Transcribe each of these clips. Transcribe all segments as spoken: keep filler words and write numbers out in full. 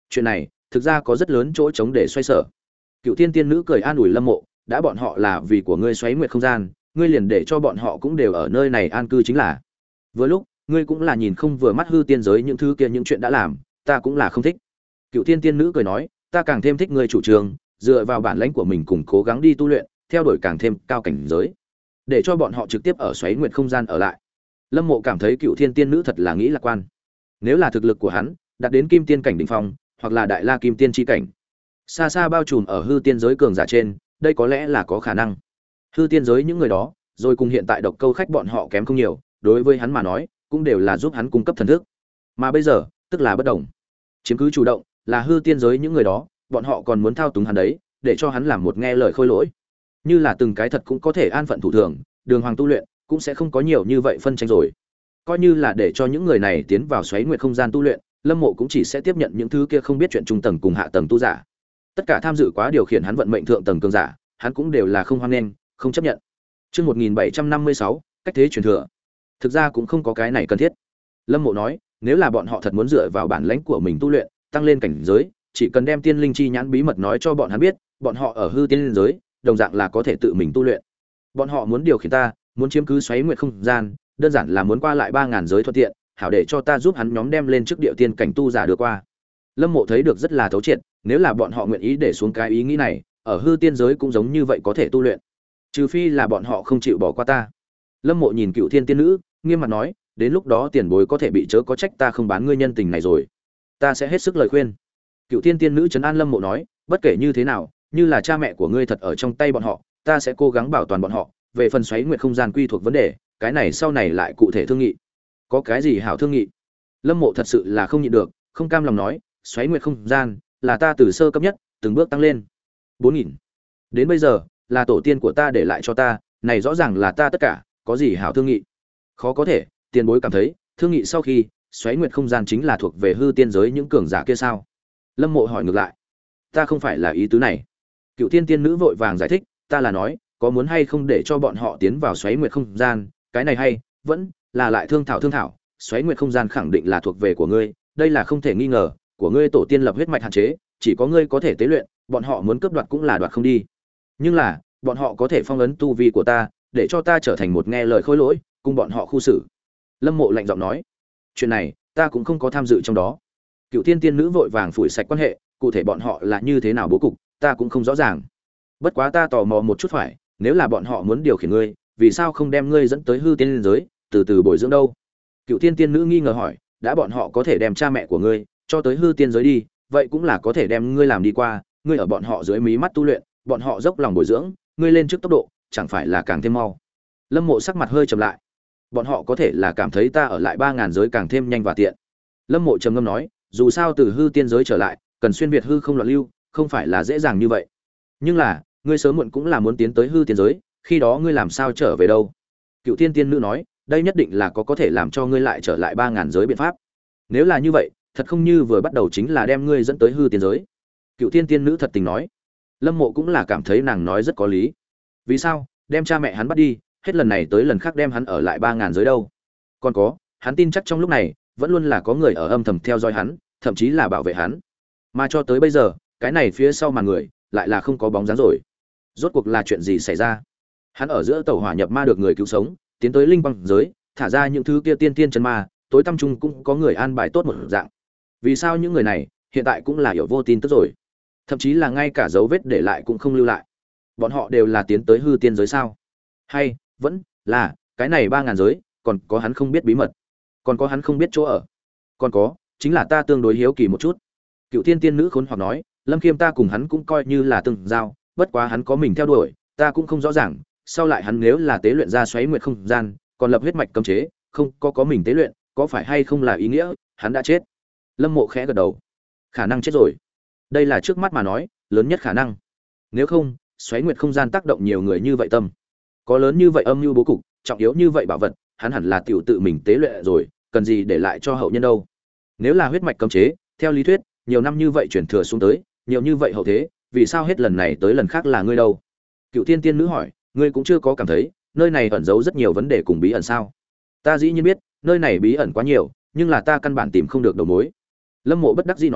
Chuyện này thực ra có rất lớn chỗ trống để xoay sở. Cựu Thiên Tiên Nữ cười an ủi Lâm Mộ, đã bọn họ là vì của ngươi xoáy nguyệt không gian, ngươi liền để cho bọn họ cũng đều ở nơi này an cư chính là. Vừa lúc, ngươi cũng là nhìn không vừa mắt hư tiên giới những thứ kia những chuyện đã làm, ta cũng là không thích. Cựu Thiên Tiên Nữ cười nói, ta càng thêm thích ngươi chủ trương, dựa vào bản lãnh của mình cùng cố gắng đi tu luyện, theo đuổi càng thêm cao cảnh giới, để cho bọn họ trực tiếp ở xoáy nguyệt không gian ở lại. Lâm Mộ cảm thấy Cựu Thiên Tiên Nữ thật là nghĩ lạc quan. Nếu là thực lực của hắn đạt đến kim tiên cảnh đỉnh phong, hoặc là đại la kim tiên chi cảnh, xa xa bao trùm ở hư tiên giới cường giả trên, đây có lẽ là có khả năng. Hư tiên giới những người đó, rồi cùng hiện tại độc câu khách bọn họ kém không nhiều, đối với hắn mà nói, cũng đều là giúp hắn cung cấp thần thức. Mà bây giờ, tức là bất động. Chiếm cứ chủ động, là hư tiên giới những người đó, bọn họ còn muốn thao túng hắn đấy, để cho hắn làm một nghe lời khôi lỗi. Như là từng cái thật cũng có thể an phận thủ thường, đường hoàng tu luyện, cũng sẽ không có nhiều như vậy phân tranh rồi. Coi như là để cho những người này tiến vào xoáy nguyệt không gian tu luyện, Lâm Mộ cũng chỉ sẽ tiếp nhận những thứ kia không biết chuyện trung tầng cùng hạ tầng tu giả. Tất cả tham dự quá điều khiển hắn vận mệnh thượng tầng cường giả, hắn cũng đều là không hoan nghênh, không chấp nhận. Chương một nghìn bảy trăm năm mươi sáu, cách thế truyền thừa. Thực ra cũng không có cái này cần thiết. Lâm Mộ nói, nếu là bọn họ thật muốn dựa vào bản lãnh của mình tu luyện, tăng lên cảnh giới, chỉ cần đem tiên linh chi nhãn bí mật nói cho bọn hắn biết, bọn họ ở hư tiên giới, đồng dạng là có thể tự mình tu luyện. Bọn họ muốn điều khiển ta, muốn chiếm cứ xoáy nguyệt không gian, đơn giản là muốn qua lại ba ngàn giới thuận tiện, hảo để cho ta giúp hắn nhóm đem lên trước địa tiên cảnh tu giả được qua. Lâm Mộ thấy được rất là thấu triệt, nếu là bọn họ nguyện ý để xuống cái ý nghĩ này, ở hư tiên giới cũng giống như vậy có thể tu luyện. Trừ phi là bọn họ không chịu bỏ qua ta. Lâm Mộ nhìn Cựu Thiên Tiên Nữ, nghiêm mặt nói, đến lúc đó tiền bối có thể bị chớ có trách ta không bán ngươi nhân tình này rồi. Ta sẽ hết sức lời khuyên. Cựu Thiên Tiên Nữ trấn an Lâm Mộ nói, bất kể như thế nào, như là cha mẹ của ngươi thật ở trong tay bọn họ, ta sẽ cố gắng bảo toàn bọn họ, về phần xoáy nguyệt không gian quy thuộc vấn đề, cái này sau này lại cụ thể thương nghị. Có cái gì hảo thương nghị? Lâm Mộ thật sự là không nhịn được, không cam lòng nói, xoáy nguyệt không gian là ta từ sơ cấp nhất từng bước tăng lên bốn nghìn, đến bây giờ là tổ tiên của ta để lại cho ta, này rõ ràng là ta tất cả, có gì hảo thương nghị? Khó có thể. Tiền bối cảm thấy thương nghị sau khi xoáy nguyệt không gian chính là thuộc về hư tiên giới những cường giả kia sao? Lâm Mộ hỏi ngược lại. Ta không phải là ý tứ này. Cựu Thiên Tiên Nữ vội vàng giải thích, ta là nói có muốn hay không để cho bọn họ tiến vào xoáy nguyệt không gian, cái này hay vẫn là lại thương thảo thương thảo. Xoáy nguyệt không gian khẳng định là thuộc về của ngươi, đây là không thể nghi ngờ, của ngươi tổ tiên lập huyết mạch hạn chế, chỉ có ngươi có thể tế luyện, bọn họ muốn cướp đoạt cũng là đoạt không đi. Nhưng là, bọn họ có thể phong ấn tu vi của ta, để cho ta trở thành một nghe lời khôi lỗi, cùng bọn họ khu xử. Lâm Mộ lạnh giọng nói, chuyện này, ta cũng không có tham dự trong đó. Cựu Thiên Tiên Nữ vội vàng phủi sạch quan hệ, cụ thể bọn họ là như thế nào bố cục, ta cũng không rõ ràng. Bất quá ta tò mò một chút phải, nếu là bọn họ muốn điều khiển ngươi, vì sao không đem ngươi dẫn tới hư tiên giới, từ từ bồi dưỡng đâu? Cựu Thiên Tiên Nữ nghi ngờ hỏi, đã bọn họ có thể đem cha mẹ của ngươi cho tới hư tiên giới đi, vậy cũng là có thể đem ngươi làm đi qua, ngươi ở bọn họ dưới mí mắt tu luyện, bọn họ dốc lòng bồi dưỡng, ngươi lên trước tốc độ, chẳng phải là càng thêm mau? Lâm Mộ sắc mặt hơi trầm lại. Bọn họ có thể là cảm thấy ta ở lại ba ngàn giới càng thêm nhanh và tiện. Lâm Mộ trầm ngâm nói, dù sao từ hư tiên giới trở lại, cần xuyên việt hư không loạn lưu, không phải là dễ dàng như vậy. Nhưng là, ngươi sớm muộn cũng là muốn tiến tới hư tiên giới, khi đó ngươi làm sao trở về đâu? Cựu Thiên Tiên Nữ nói, đây nhất định là có có thể làm cho ngươi lại trở lại ba ngàn giới biện pháp. Nếu là như vậy, thật không như vừa bắt đầu chính là đem ngươi dẫn tới hư tiên giới. Cựu Thiên Tiên Nữ thật tình nói. Lâm Mộ cũng là cảm thấy nàng nói rất có lý. Vì sao đem cha mẹ hắn bắt đi, hết lần này tới lần khác đem hắn ở lại ba ngàn giới đâu? Còn có, hắn tin chắc trong lúc này vẫn luôn là có người ở âm thầm theo dõi hắn, thậm chí là bảo vệ hắn. Mà cho tới bây giờ, cái này phía sau màn người lại là không có bóng dáng rồi. Rốt cuộc là chuyện gì xảy ra? Hắn ở giữa tẩu hỏa nhập ma được người cứu sống, tiến tới linh băng giới, thả ra những thứ kia tiên tiên chân ma, tối tăm trung cũng có người an bài tốt một dạng. Vì sao những người này hiện tại cũng là hiểu vô tin tức rồi? Thậm chí là ngay cả dấu vết để lại cũng không lưu lại. Bọn họ đều là tiến tới hư tiên giới sao? Hay vẫn là cái này ba ngàn giới, còn có hắn không biết bí mật, còn có hắn không biết chỗ ở, còn có chính là ta tương đối hiếu kỳ một chút. Cựu Thiên Tiên Nữ khốn hoặc nói, Lâm Khiêm ta cùng hắn cũng coi như là từng giao, bất quá hắn có mình theo đuổi, ta cũng không rõ ràng, sau lại hắn nếu là tế luyện ra xoáy nguyệt không gian, còn lập huyết mạch cấm chế, không có có mình tế luyện, có phải hay không là ý nghĩa hắn đã chết? Lâm Mộ khẽ gật đầu, khả năng chết rồi, đây là trước mắt mà nói lớn nhất khả năng. Nếu không, xoáy nguyệt không gian tác động nhiều người như vậy tâm, có lớn như vậy âm mưu bố cục, trọng yếu như vậy bảo vật, hắn hẳn là tiểu tự mình tế luyện rồi, cần gì để lại cho hậu nhân đâu? Nếu là huyết mạch cấm chế, theo lý thuyết, nhiều năm như vậy chuyển thừa xuống tới, nhiều như vậy hậu thế, vì sao hết lần này tới lần khác là ngươi đâu? Cựu Thiên Tiên Nữ hỏi, ngươi cũng chưa có cảm thấy nơi này ẩn giấu rất nhiều vấn đề cùng bí ẩn sao? Ta dĩ nhiên biết, nơi này bí ẩn quá nhiều, nhưng là ta căn bản tìm không được đầu mối. Lâm Mộ bất đắc dĩ nói,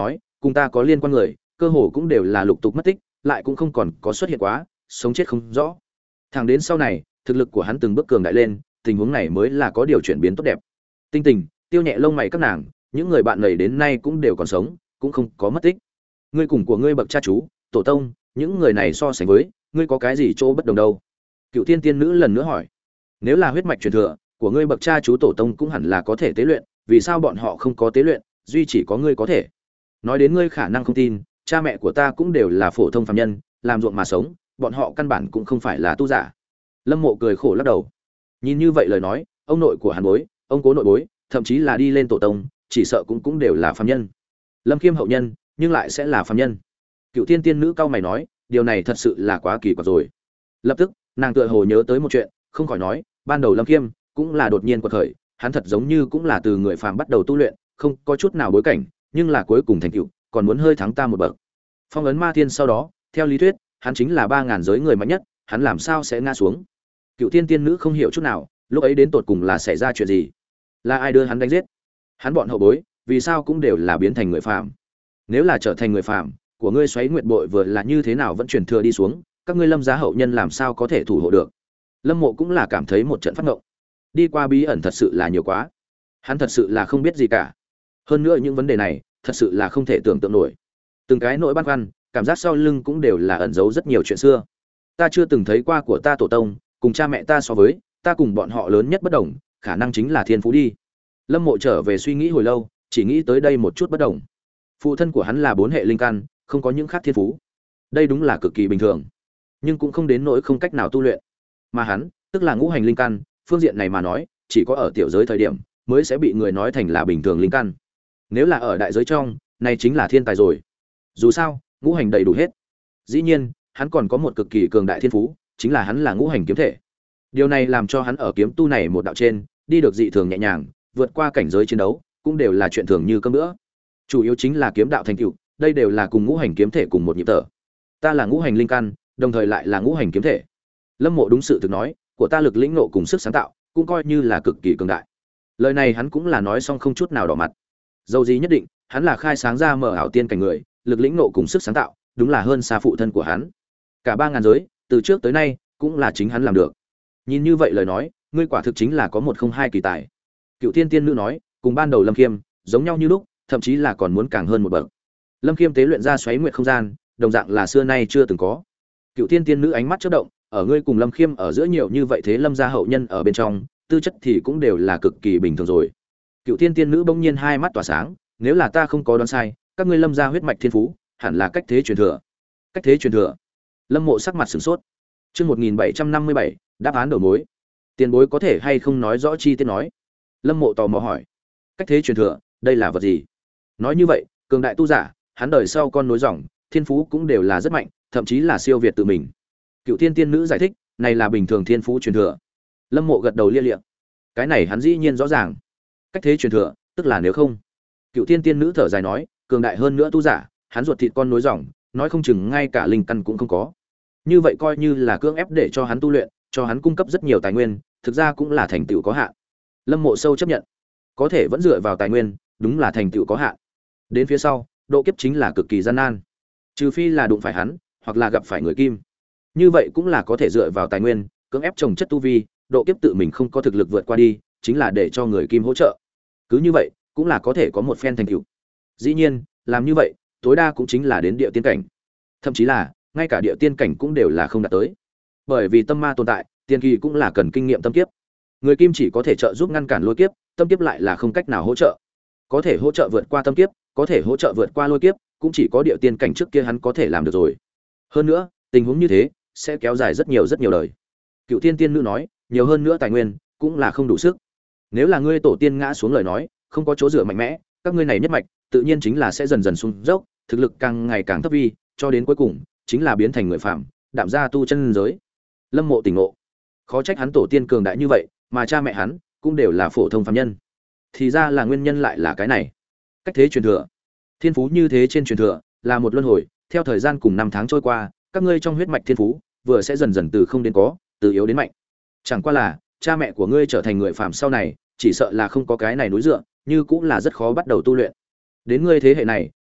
cùng ta có liên quan người cơ hồ cũng đều là lục tục mất tích, lại cũng không còn có xuất hiện quá, sống chết không rõ. Thẳng đến sau này thực lực của hắn từng bước cường đại lên, tình huống này mới là có điều chuyển biến tốt đẹp. Tinh Tình, Tiêu Nhẹ lông mày các nàng, những người bạn này đến nay cũng đều còn sống, cũng không có mất tích. Ngươi cùng của ngươi bậc cha chú, tổ tông, những người này so sánh với, ngươi có cái gì chỗ bất đồng đâu? Cựu Tiên Tiên nữ lần nữa hỏi. Nếu là huyết mạch truyền thừa của ngươi bậc cha chú tổ tông cũng hẳn là có thể tế luyện, vì sao bọn họ không có tế luyện, duy chỉ có ngươi có thể? Nói đến ngươi khả năng không tin, cha mẹ của ta cũng đều là phổ thông phàm nhân, làm ruộng mà sống, bọn họ căn bản cũng không phải là tu giả. Lâm Mộ cười khổ lắc đầu. Nhìn như vậy lời nói, ông nội của hắn bối, ông cố nội bối, thậm chí là đi lên tổ tông, chỉ sợ cũng cũng đều là phàm nhân. Lâm Khiêm hậu nhân, nhưng lại sẽ là phàm nhân. Cựu Tiên Tiên nữ cao mày nói, điều này thật sự là quá kỳ quặc rồi. Lập tức, nàng tựa hồ nhớ tới một chuyện, không khỏi nói, ban đầu Lâm Khiêm cũng là đột nhiên quật khởi, hắn thật giống như cũng là từ người phàm bắt đầu tu luyện, không có chút nào bối cảnh, nhưng là cuối cùng thành tựu, còn muốn hơi thắng ta một bậc. Phong ấn Ma Thiên sau đó, theo lý thuyết, hắn chính là ba ngàn giới người mạnh nhất, hắn làm sao sẽ ngã xuống? Cựu Tiên Tiên nữ không hiểu chút nào, lúc ấy đến tột cùng là xảy ra chuyện gì? Là ai đưa hắn đánh giết? Hắn bọn hậu bối, vì sao cũng đều là biến thành người phàm? Nếu là trở thành người phàm, của ngươi Xoáy Nguyệt bội vừa là như thế nào vẫn truyền thừa đi xuống, các ngươi Lâm gia hậu nhân làm sao có thể thủ hộ được? Lâm Mộ cũng là cảm thấy một trận phát ngộng. Đi qua bí ẩn thật sự là nhiều quá. Hắn thật sự là không biết gì cả. Hơn nữa những vấn đề này, thật sự là không thể tưởng tượng nổi. Từng cái nỗi băn khoăn, cảm giác sau lưng cũng đều là ẩn giấu rất nhiều chuyện xưa. Ta chưa từng thấy qua của ta tổ tông, cùng cha mẹ ta so với, ta cùng bọn họ lớn nhất bất đồng, khả năng chính là thiên phú đi. Lâm Mộ trở về suy nghĩ hồi lâu, chỉ nghĩ tới đây một chút bất đồng. Phụ thân của hắn là bốn hệ linh căn, không có những khác thiên phú. Đây đúng là cực kỳ bình thường, nhưng cũng không đến nỗi không cách nào tu luyện. Mà hắn, tức là ngũ hành linh căn, phương diện này mà nói, chỉ có ở tiểu giới thời điểm mới sẽ bị người nói thành là bình thường linh căn. Nếu là ở đại giới trong, này chính là thiên tài rồi. Dù sao, ngũ hành đầy đủ hết. Dĩ nhiên, hắn còn có một cực kỳ cường đại thiên phú, chính là hắn là ngũ hành kiếm thể. Điều này làm cho hắn ở kiếm tu này một đạo trên, đi được dị thường nhẹ nhàng, vượt qua cảnh giới chiến đấu, cũng đều là chuyện thường như cơm bữa. Chủ yếu chính là kiếm đạo thành tựu, đây đều là cùng ngũ hành kiếm thể cùng một nhịp thở. Ta là ngũ hành linh căn, đồng thời lại là ngũ hành kiếm thể. Lâm Mộ đúng sự thực nói, của ta lực lĩnh ngộ cùng sức sáng tạo, cũng coi như là cực kỳ cường đại. Lời này hắn cũng là nói xong không chút nào đỏ mặt. Dầu gì nhất định, hắn là khai sáng ra mở ảo tiên cảnh người, lực lĩnh ngộ cùng sức sáng tạo, đúng là hơn xa phụ thân của hắn. Cả ba ngàn giới, từ trước tới nay, cũng là chính hắn làm được. Nhìn như vậy lời nói, ngươi quả thực chính là có một không hai kỳ tài. Cựu Tiên Tiên nữ nói, cùng ban đầu Lâm Khiêm, giống nhau như lúc, thậm chí là còn muốn càng hơn một bậc. Lâm Khiêm tế luyện ra Xoáy Nguyệt không gian, đồng dạng là xưa nay chưa từng có. Cựu Tiên Tiên nữ ánh mắt chớp động, ở ngươi cùng Lâm Khiêm ở giữa nhiều như vậy thế Lâm gia hậu nhân ở bên trong, tư chất thì cũng đều là cực kỳ bình thường rồi. Cựu Tiên Tiên nữ bỗng nhiên hai mắt tỏa sáng, nếu là ta không có đoán sai, các ngươi Lâm gia huyết mạch thiên phú, hẳn là cách thế truyền thừa. Cách thế truyền thừa? Lâm Mộ sắc mặt sửng sốt. Chương một nghìn bảy trăm năm mươi bảy, đáp án đầu mối. Tiền bối có thể hay không nói rõ chi tiết nói? Lâm Mộ tò mò hỏi. Cách thế truyền thừa, đây là vật gì? Nói như vậy, cường đại tu giả, hắn đời sau con nối dòng, thiên phú cũng đều là rất mạnh, thậm chí là siêu việt tự mình. Cựu Tiên Tiên nữ giải thích, này là bình thường thiên phú truyền thừa. Lâm Mộ gật đầu lia lịa. Cái này hắn dĩ nhiên rõ ràng. Cách thế truyền thừa, tức là nếu không. Cựu Tiên Tiên nữ thở dài nói, cường đại hơn nữa tu giả, hắn ruột thịt con nối dòng, nói không chừng ngay cả linh căn cũng không có. Như vậy coi như là cưỡng ép để cho hắn tu luyện, cho hắn cung cấp rất nhiều tài nguyên, thực ra cũng là thành tựu có hạn. Lâm Mộ sâu chấp nhận, có thể vẫn dựa vào tài nguyên, đúng là thành tựu có hạn. Đến phía sau, độ kiếp chính là cực kỳ gian nan. Trừ phi là đụng phải hắn, hoặc là gặp phải người kim. Như vậy cũng là có thể dựa vào tài nguyên, cưỡng ép trồng chất tu vi, độ kiếp tự mình không có thực lực vượt qua đi, chính là để cho người kim hỗ trợ. Cứ như vậy, cũng là có thể có một phen thành tựu. Dĩ nhiên, làm như vậy, tối đa cũng chính là đến địa tiên cảnh. Thậm chí là, ngay cả địa tiên cảnh cũng đều là không đạt tới. Bởi vì tâm ma tồn tại, tiên kỳ cũng là cần kinh nghiệm tâm kiếp. Người kim chỉ có thể trợ giúp ngăn cản lôi kiếp, tâm kiếp lại là không cách nào hỗ trợ. Có thể hỗ trợ vượt qua tâm kiếp, có thể hỗ trợ vượt qua lôi kiếp, cũng chỉ có địa tiên cảnh trước kia hắn có thể làm được rồi. Hơn nữa, tình huống như thế sẽ kéo dài rất nhiều rất nhiều đời. Cựu Tiên Tiên nữ nói, nhiều hơn nữa tài nguyên cũng là không đủ sức. Nếu là ngươi tổ tiên ngã xuống lời nói, không có chỗ dựa mạnh mẽ, các ngươi này nhất mạch, tự nhiên chính là sẽ dần dần xuống dốc, thực lực càng ngày càng thấp vi, cho đến cuối cùng chính là biến thành người phạm, đạm ra tu chân giới. Lâm Mộ tỉnh ngộ, khó trách hắn tổ tiên cường đại như vậy, mà cha mẹ hắn cũng đều là phổ thông phàm nhân. Thì ra là nguyên nhân lại là cái này. Cách thế truyền thừa, thiên phú như thế trên truyền thừa là một luân hồi, theo thời gian cùng năm tháng trôi qua, các ngươi trong huyết mạch thiên phú vừa sẽ dần dần từ không đến có, từ yếu đến mạnh. Chẳng qua là cha mẹ của ngươi trở thành người phàm sau này, chỉ sợ là không có cái này núi dựa, như cũng là rất khó bắt đầu tu luyện. Đến ngươi thế hệ này,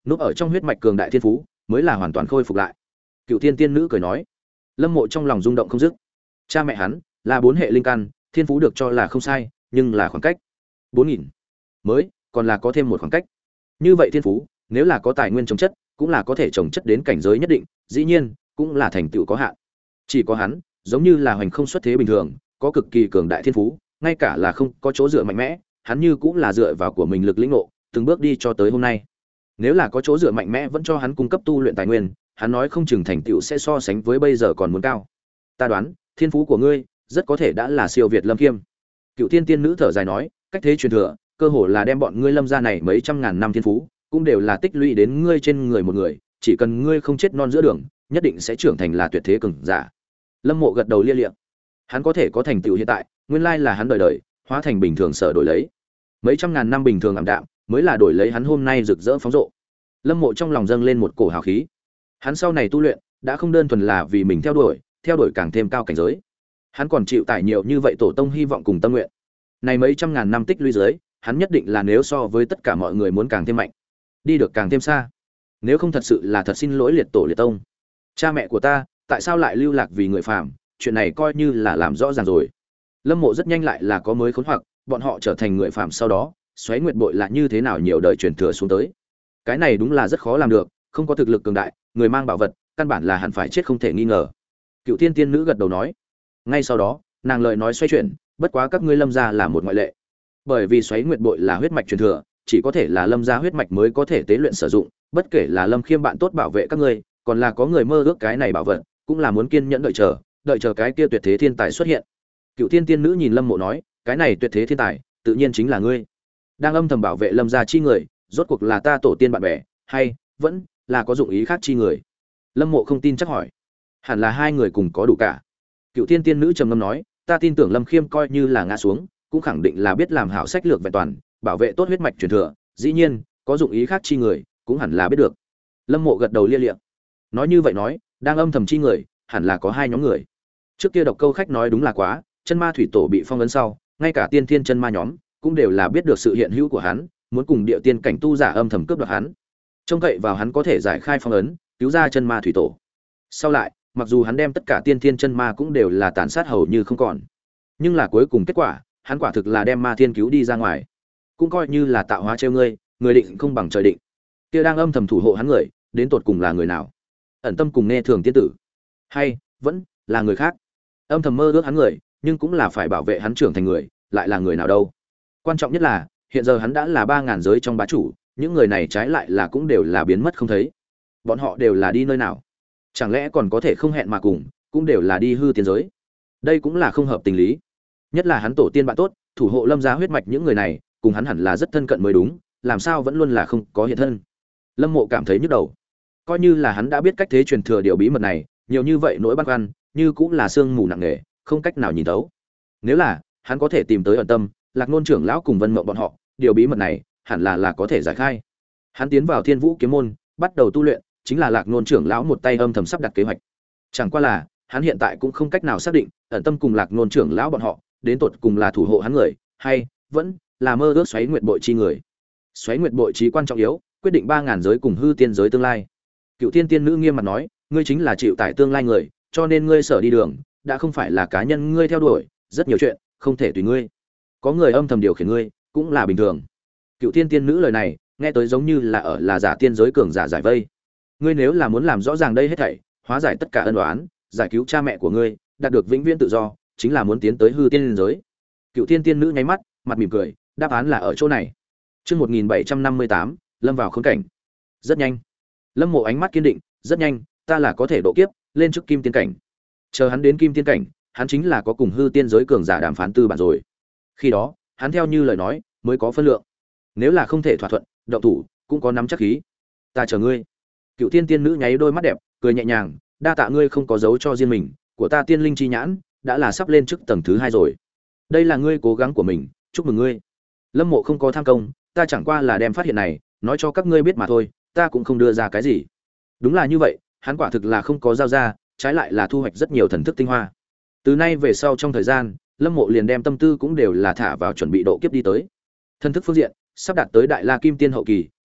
núp ở trong huyết mạch cường đại thiên phú mới là hoàn toàn khôi phục lại. Cựu Thiên Tiên Nữ cười nói. Lâm Mộ trong lòng rung động không dứt. Cha mẹ hắn là bốn hệ linh căn, thiên phú được cho là không sai, nhưng là khoảng cách bốn nghìn mới còn là có thêm một khoảng cách. Như vậy thiên phú, nếu là có tài nguyên trồng chất, cũng là có thể trồng chất đến cảnh giới nhất định, dĩ nhiên, cũng là thành tựu có hạn. Chỉ có hắn, giống như là hoành không xuất thế bình thường, có cực kỳ cường đại thiên phú, ngay cả là không có chỗ dựa mạnh mẽ, hắn như cũng là dựa vào của mình lực lĩnh ngộ, từng bước đi cho tới hôm nay. Nếu là có chỗ dựa mạnh mẽ vẫn cho hắn cung cấp tu luyện tài nguyên, hắn nói không chừng thành tựu sẽ so sánh với bây giờ còn muốn cao. Ta đoán, thiên phú của ngươi rất có thể đã là siêu việt Lâm Khiêm. Cựu Thiên Tiên Nữ thở dài nói, cách thế truyền thừa, cơ hồ là đem bọn ngươi Lâm gia này mấy trăm ngàn năm thiên phú, cũng đều là tích lũy đến ngươi trên người một người, chỉ cần ngươi không chết non giữa đường, nhất định sẽ trưởng thành là tuyệt thế cường giả. Lâm Mộ gật đầu lia lịa. Hắn có thể có thành tựu hiện tại, nguyên lai là hắn đời đời hóa thành bình thường sở đổi lấy. Mấy trăm ngàn năm bình thường ảm đạm, mới là đổi lấy hắn hôm nay rực rỡ phóng rộ. Lâm Mộ trong lòng dâng lên một cổ hào khí. Hắn sau này tu luyện, đã không đơn thuần là vì mình theo đuổi, theo đuổi càng thêm cao cảnh giới. Hắn còn chịu tải nhiều như vậy tổ tông hy vọng cùng tâm nguyện. Này mấy trăm ngàn năm tích lũy dưới, hắn nhất định là nếu so với tất cả mọi người muốn càng thêm mạnh, đi được càng thêm xa. Nếu không thật sự là thật xin lỗi liệt tổ liệt tông. Cha mẹ của ta, tại sao lại lưu lạc vì người phàm, chuyện này coi như là làm rõ ràng rồi. Lâm Mộ rất nhanh lại là có mới khốn hoặc, bọn họ trở thành người phàm sau đó, xoáy nguyệt bội là như thế nào nhiều đời truyền thừa xuống tới. Cái này đúng là rất khó làm được, không có thực lực cường đại, người mang bảo vật, căn bản là hẳn phải chết không thể nghi ngờ. Cựu Thiên Tiên Nữ gật đầu nói. Ngay sau đó, nàng lời nói xoay chuyển, bất quá các ngươi Lâm gia là một ngoại lệ. Bởi vì xoáy nguyệt bội là huyết mạch truyền thừa, chỉ có thể là Lâm gia huyết mạch mới có thể tế luyện sử dụng, bất kể là Lâm Khiêm bạn tốt bảo vệ các ngươi, còn là có người mơ ước cái này bảo vật, cũng là muốn kiên nhẫn đợi chờ, đợi chờ cái kia tuyệt thế thiên tài xuất hiện. Cựu Thiên Tiên Nữ nhìn Lâm Mộ nói, cái này tuyệt thế thiên tài, tự nhiên chính là ngươi. Đang âm thầm bảo vệ Lâm gia chi người, rốt cuộc là ta tổ tiên bạn bè, hay vẫn là có dụng ý khác chi người? Lâm Mộ không tin chắc hỏi. Hẳn là hai người cùng có đủ cả. Cựu Thiên Tiên Nữ trầm ngâm nói, ta tin tưởng Lâm Khiêm coi như là ngã xuống, cũng khẳng định là biết làm hảo sách lược vẹn toàn, bảo vệ tốt huyết mạch truyền thừa, dĩ nhiên, có dụng ý khác chi người, cũng hẳn là biết được. Lâm Mộ gật đầu lia lịa. Nói như vậy nói, đang âm thầm chi người, hẳn là có hai nhóm người. Trước kia độc câu khách nói đúng là quá, chân ma thủy tổ bị phong ấn sau, ngay cả tiên thiên chân ma nhóm cũng đều là biết được sự hiện hữu của hắn, muốn cùng địa tiên cảnh tu giả âm thầm cướp đoạt hắn. Trông cậy vào hắn có thể giải khai phong ấn, cứu ra chân ma thủy tổ. Sau lại, mặc dù hắn đem tất cả tiên thiên chân ma cũng đều là tàn sát hầu như không còn, nhưng là cuối cùng kết quả, hắn quả thực là đem ma thiên cứu đi ra ngoài, cũng coi như là tạo hóa trêu ngươi, người định không bằng trời định. Kia đang âm thầm thủ hộ hắn người, đến tột cùng là người nào? Ẩn Tâm cùng Nghe Thường tiên tử, hay vẫn là người khác? Âm thầm mơ ước hắn người, nhưng cũng là phải bảo vệ hắn trưởng thành người, lại là người nào đâu? Quan trọng nhất là, hiện giờ hắn đã là ba ngàn giới trong bá chủ, những người này trái lại là cũng đều là biến mất không thấy. Bọn họ đều là đi nơi nào? Chẳng lẽ còn có thể không hẹn mà cùng, cũng đều là đi hư tiên giới? Đây cũng là không hợp tình lý. Nhất là hắn tổ tiên bạn tốt, thủ hộ Lâm gia huyết mạch những người này, cùng hắn hẳn là rất thân cận mới đúng, làm sao vẫn luôn là không có hiện thân? Lâm Mộ cảm thấy nhức đầu. Coi như là hắn đã biết cách thế truyền thừa điều bí mật này, nhiều như vậy nỗi băn khoăn, như cũng là sương mù nặng nề, không cách nào nhìn thấu. Nếu là hắn có thể tìm tới Ẩn Tâm, Lạc Nôn trưởng lão cùng Vân Mộng bọn họ, điều bí mật này hẳn là là có thể giải khai. Hắn tiến vào Thiên Vũ kiếm môn, bắt đầu tu luyện, chính là Lạc Nôn trưởng lão một tay âm thầm sắp đặt kế hoạch. Chẳng qua là, hắn hiện tại cũng không cách nào xác định, Ẩn Tâm cùng Lạc Nôn trưởng lão bọn họ, đến tột cùng là thủ hộ hắn người, hay vẫn là mơ ước xoáy nguyệt bội chi người. Xoáy nguyệt bội chí quan trọng yếu, quyết định ba ngàn giới cùng hư tiên giới tương lai. Cựu Thiên Tiên Nữ nghiêm mặt nói, ngươi chính là chịu tải tương lai người, cho nên ngươi sở đi đường, đã không phải là cá nhân ngươi theo đuổi, rất nhiều chuyện không thể tùy ngươi. Có người âm thầm điều khiển ngươi, cũng là bình thường. Cựu Thiên Tiên Nữ lời này, nghe tới giống như là ở là giả tiên giới cường giả giải vây. Ngươi nếu là muốn làm rõ ràng đây hết thảy, hóa giải tất cả ân oán, giải cứu cha mẹ của ngươi, đạt được vĩnh viễn tự do, chính là muốn tiến tới hư tiên giới. Cựu Thiên Tiên Nữ nháy mắt, mặt mỉm cười, đáp án là ở chỗ này. Chương một nghìn bảy trăm năm mươi tám, lâm vào khốn cảnh. Rất nhanh. Lâm Mộ ánh mắt kiên định, rất nhanh, ta là có thể độ kiếp, lên trước kim tiên cảnh. Chờ hắn đến kim tiên cảnh, hắn chính là có cùng hư tiên giới cường giả đàm phán tư bản rồi. Khi đó, hắn theo như lời nói, mới có phân lượng. Nếu là không thể thỏa thuận, động thủ cũng có nắm chắc khí. Ta chờ ngươi. Cựu Thiên Tiên Nữ nháy đôi mắt đẹp, cười nhẹ nhàng, đa tạ ngươi không có dấu cho riêng mình, của ta tiên linh chi nhãn đã là sắp lên trước tầng thứ hai rồi. Đây là ngươi cố gắng của mình, chúc mừng ngươi. Lâm Mộ không có tham công, ta chẳng qua là đem phát hiện này nói cho các ngươi biết mà thôi, ta cũng không đưa ra cái gì. Đúng là như vậy, hắn quả thực là không có giao ra, trái lại là thu hoạch rất nhiều thần thức tinh hoa. Từ nay về sau trong thời gian, Lâm Mộ liền đem tâm tư cũng đều là thả vào chuẩn bị độ kiếp đi tới. Thần thức phương diện, sắp đạt tới đại la kim tiên hậu kỳ,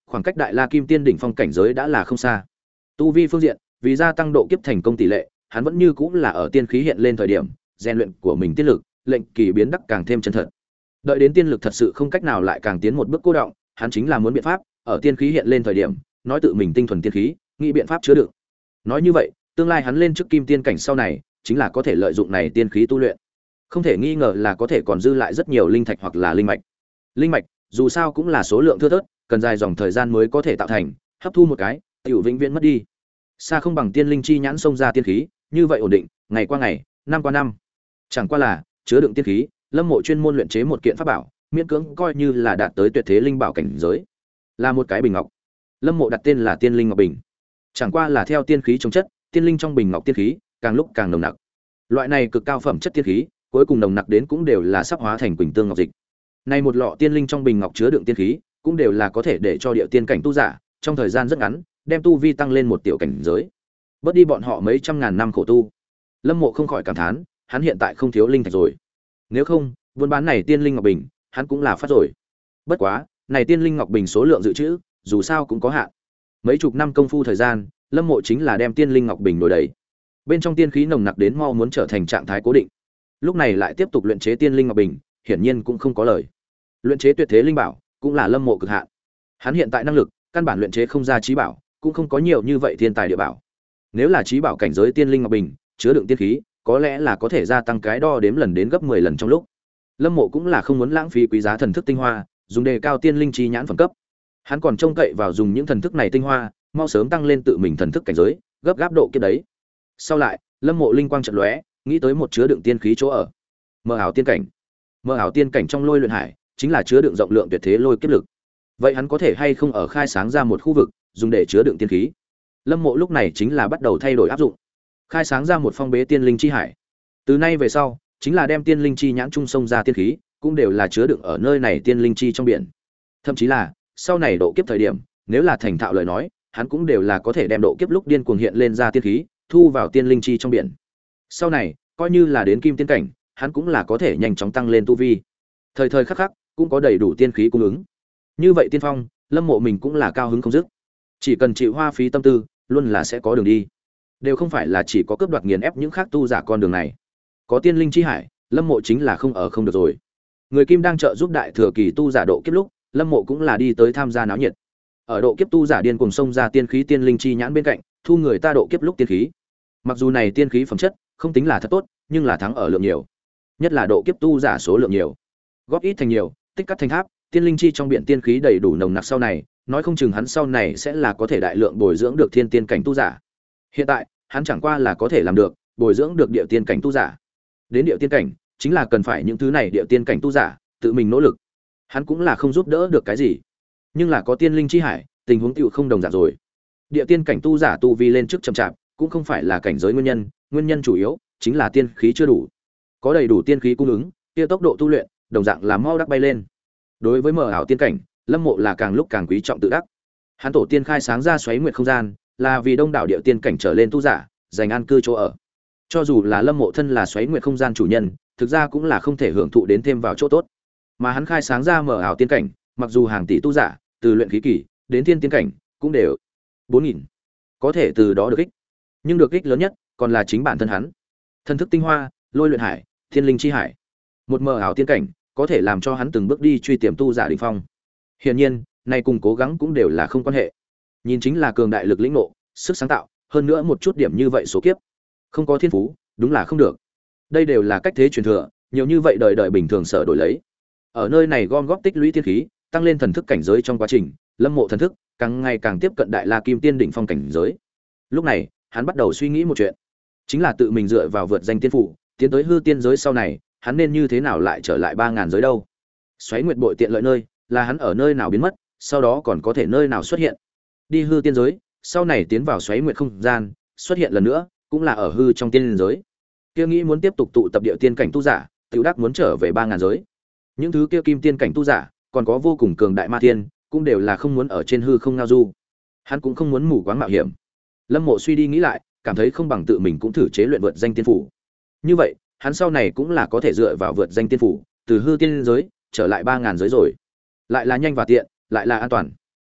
khoảng cách đại la kim tiên đỉnh phong cảnh giới đã là không xa. Tu vi phương diện, vì gia tăng độ kiếp thành công tỷ lệ, hắn vẫn như cũng là ở tiên khí hiện lên thời điểm, rèn luyện của mình tiên lực, lệnh kỳ biến đắc càng thêm chân thật. Đợi đến tiên lực thật sự không cách nào lại càng tiến một bước cô động, hắn chính là muốn biện pháp, ở tiên khí hiện lên thời điểm, nói tự mình tinh thuần tiên khí, nghĩ biện pháp chứa đựng. Nói như vậy, tương lai hắn lên trước kim tiên cảnh sau này, chính là có thể lợi dụng này tiên khí tu luyện. Không thể nghi ngờ là có thể còn dư lại rất nhiều linh thạch hoặc là linh mạch. Linh mạch, dù sao cũng là số lượng thưa thớt, cần dài dòng thời gian mới có thể tạo thành, hấp thu một cái, tiểu vĩnh viễn mất đi. Xa không bằng tiên linh chi nhãn xông ra tiên khí, như vậy ổn định, ngày qua ngày, năm qua năm. Chẳng qua là, chứa đựng tiên khí, Lâm Mộ chuyên môn luyện chế một kiện pháp bảo, miễn cưỡng coi như là đạt tới tuyệt thế linh bảo cảnh giới. Là một cái bình ngọc. Lâm Mộ đặt tên là Tiên Linh Ngọc Bình. Chẳng qua là theo tiên khí chống chất, tiên linh trong bình ngọc tiên khí càng lúc càng nồng nặc. Loại này cực cao phẩm chất tiên khí, cuối cùng nồng nặc đến cũng đều là sắp hóa thành quỳnh tương ngọc dịch. Này một lọ tiên linh trong bình ngọc chứa đựng tiên khí, cũng đều là có thể để cho địa tiên cảnh tu giả, trong thời gian rất ngắn, đem tu vi tăng lên một tiểu cảnh giới. Bớt đi bọn họ mấy trăm ngàn năm khổ tu. Lâm Mộ không khỏi cảm thán, hắn hiện tại không thiếu linh thạch rồi. Nếu không, buôn bán này tiên linh ngọc bình, hắn cũng là phát rồi. Bất quá, này tiên linh ngọc bình số lượng dự trữ, dù sao cũng có hạn. Mấy chục năm công phu thời gian, Lâm Mộ chính là đem tiên linh ngọc bình nổi đầy. Bên trong tiên khí nồng nặc đến mau muốn trở thành trạng thái cố định. Lúc này lại tiếp tục luyện chế tiên linh ngọc bình, hiển nhiên cũng không có lời. Luyện chế tuyệt thế linh bảo, cũng là Lâm Mộ cực hạn. Hắn hiện tại năng lực, căn bản luyện chế không ra chí bảo, cũng không có nhiều như vậy thiên tài địa bảo. Nếu là chí bảo cảnh giới tiên linh ngọc bình, chứa đựng tiên khí, có lẽ là có thể gia tăng cái đo đếm lần đến gấp mười lần trong lúc. Lâm Mộ cũng là không muốn lãng phí quý giá thần thức tinh hoa, dùng đề cao tiên linh chi nhãn phẩm cấp. Hắn còn trông cậy vào dùng những thần thức này tinh hoa, mau sớm tăng lên tự mình thần thức cảnh giới, gấp gáp độ kiếp đấy. Sau lại, Lâm Mộ linh quang chợt lóe, nghĩ tới một chứa đựng tiên khí chỗ ở. Mơ ảo tiên cảnh. Mơ ảo tiên cảnh trong lôi luyện hải, chính là chứa đựng rộng lượng tuyệt thế lôi kiếp lực. Vậy hắn có thể hay không ở khai sáng ra một khu vực, dùng để chứa đựng tiên khí? Lâm Mộ lúc này chính là bắt đầu thay đổi áp dụng. Khai sáng ra một phong bế tiên linh chi hải. Từ nay về sau, chính là đem tiên linh chi nhãn trung sông ra tiên khí, cũng đều là chứa đựng ở nơi này tiên linh chi trong biển. Thậm chí là, sau này độ kiếp thời điểm, nếu là thành thạo lời nói, hắn cũng đều là có thể đem độ kiếp lúc điên cuồng hiện lên ra tiên khí, thu vào tiên linh chi trong biển. Sau này, coi như là đến kim tiên cảnh, hắn cũng là có thể nhanh chóng tăng lên tu vi. Thời thời khắc khắc, cũng có đầy đủ tiên khí cung ứng. Như vậy tiên phong, Lâm Mộ mình cũng là cao hứng không dứt. Chỉ cần chịu hoa phí tâm tư, luôn là sẽ có đường đi. Đều không phải là chỉ có cướp đoạt nghiền ép những khác tu giả con đường này. Có tiên linh chi hải, Lâm Mộ chính là không ở không được rồi. Người Kim đang trợ giúp đại thừa kỳ tu giả độ kiếp lúc, Lâm Mộ cũng là đi tới tham gia náo nhiệt. Ở độ kiếp tu giả điên cuồng xông ra tiên khí tiên linh chi nhãn bên cạnh, thu người ta độ kiếp lúc tiên khí. Mặc dù này tiên khí phẩm chất không tính là thật tốt, nhưng là thắng ở lượng nhiều. Nhất là độ kiếp tu giả số lượng nhiều, góp ít thành nhiều, tích cắt thành tháp, tiên linh chi trong biển tiên khí đầy đủ nồng nặc sau này, nói không chừng hắn sau này sẽ là có thể đại lượng bồi dưỡng được thiên tiên cảnh tu giả. Hiện tại, hắn chẳng qua là có thể làm được, bồi dưỡng được địa tiên cảnh tu giả. Đến địa tiên cảnh, chính là cần phải những thứ này địa tiên cảnh tu giả tự mình nỗ lực. Hắn cũng là không giúp đỡ được cái gì. Nhưng là có tiên linh chi hải, tình huống tựu không đồng dạng rồi. Địa tiên cảnh tu giả tu vi lên trước chậm chạp, cũng không phải là cảnh giới nguyên nhân, nguyên nhân chủ yếu chính là tiên khí chưa đủ. Có đầy đủ tiên khí cung ứng, kia tốc độ tu luyện đồng dạng là mau đắc bay lên. Đối với mở ảo tiên cảnh, Lâm Mộ là càng lúc càng quý trọng tự đắc. Hắn tổ tiên khai sáng ra xoáy nguyệt không gian, là vì đông đảo địa tiên cảnh trở lên tu giả, dành an cư chỗ ở. Cho dù là Lâm Mộ thân là xoáy nguyệt không gian chủ nhân, thực ra cũng là không thể hưởng thụ đến thêm vào chỗ tốt. Mà hắn khai sáng ra mở ảo tiên cảnh, mặc dù hàng tỷ tu giả, từ luyện khí kỳ đến thiên tiên cảnh, cũng đều bốn nghìn. Có thể từ đó được ích. Nhưng được ích lớn nhất còn là chính bản thân hắn. Thân thức tinh hoa, lôi luyện hải, thiên linh chi hải. Một mở ảo tiên cảnh, có thể làm cho hắn từng bước đi truy tiềm tu giả đỉnh phong. Hiển nhiên, này cùng cố gắng cũng đều là không quan hệ. Nhìn chính là cường đại lực lĩnh ngộ, sức sáng tạo, hơn nữa một chút điểm như vậy số kiếp. Không có thiên phú, đúng là không được. Đây đều là cách thế truyền thừa, nhiều như vậy đời đời bình thường sở đổi lấy. Ở nơi này gom góp tích lũy tiên khí, tăng lên thần thức cảnh giới trong quá trình, Lâm Mộ thần thức càng ngày càng tiếp cận đại la kim tiên đỉnh phong cảnh giới. Lúc này, hắn bắt đầu suy nghĩ một chuyện, chính là tự mình dựa vào vượt danh tiên phủ, tiến tới hư tiên giới sau này, hắn nên như thế nào lại trở lại ba ngàn giới đâu? Xoáy nguyệt bội tiện lợi nơi, là hắn ở nơi nào biến mất, sau đó còn có thể nơi nào xuất hiện. Đi hư tiên giới, sau này tiến vào xoáy nguyệt không gian, xuất hiện lần nữa, cũng là ở hư trong tiên giới. Kia nghĩ muốn tiếp tục tụ tập địa tiên cảnh tu giả, tiểu đắc muốn trở về ba ngàn giới. Những thứ kia kim tiên cảnh tu giả, còn có vô cùng cường đại ma tiên, cũng đều là không muốn ở trên hư không ngao du. Hắn cũng không muốn mù quáng mạo hiểm. Lâm Mộ suy đi nghĩ lại, cảm thấy không bằng tự mình cũng thử chế luyện vượt danh tiên phủ. Như vậy, hắn sau này cũng là có thể dựa vào vượt danh tiên phủ, từ hư tiên giới trở lại ba ngàn giới rồi. Lại là nhanh và tiện, lại là an toàn.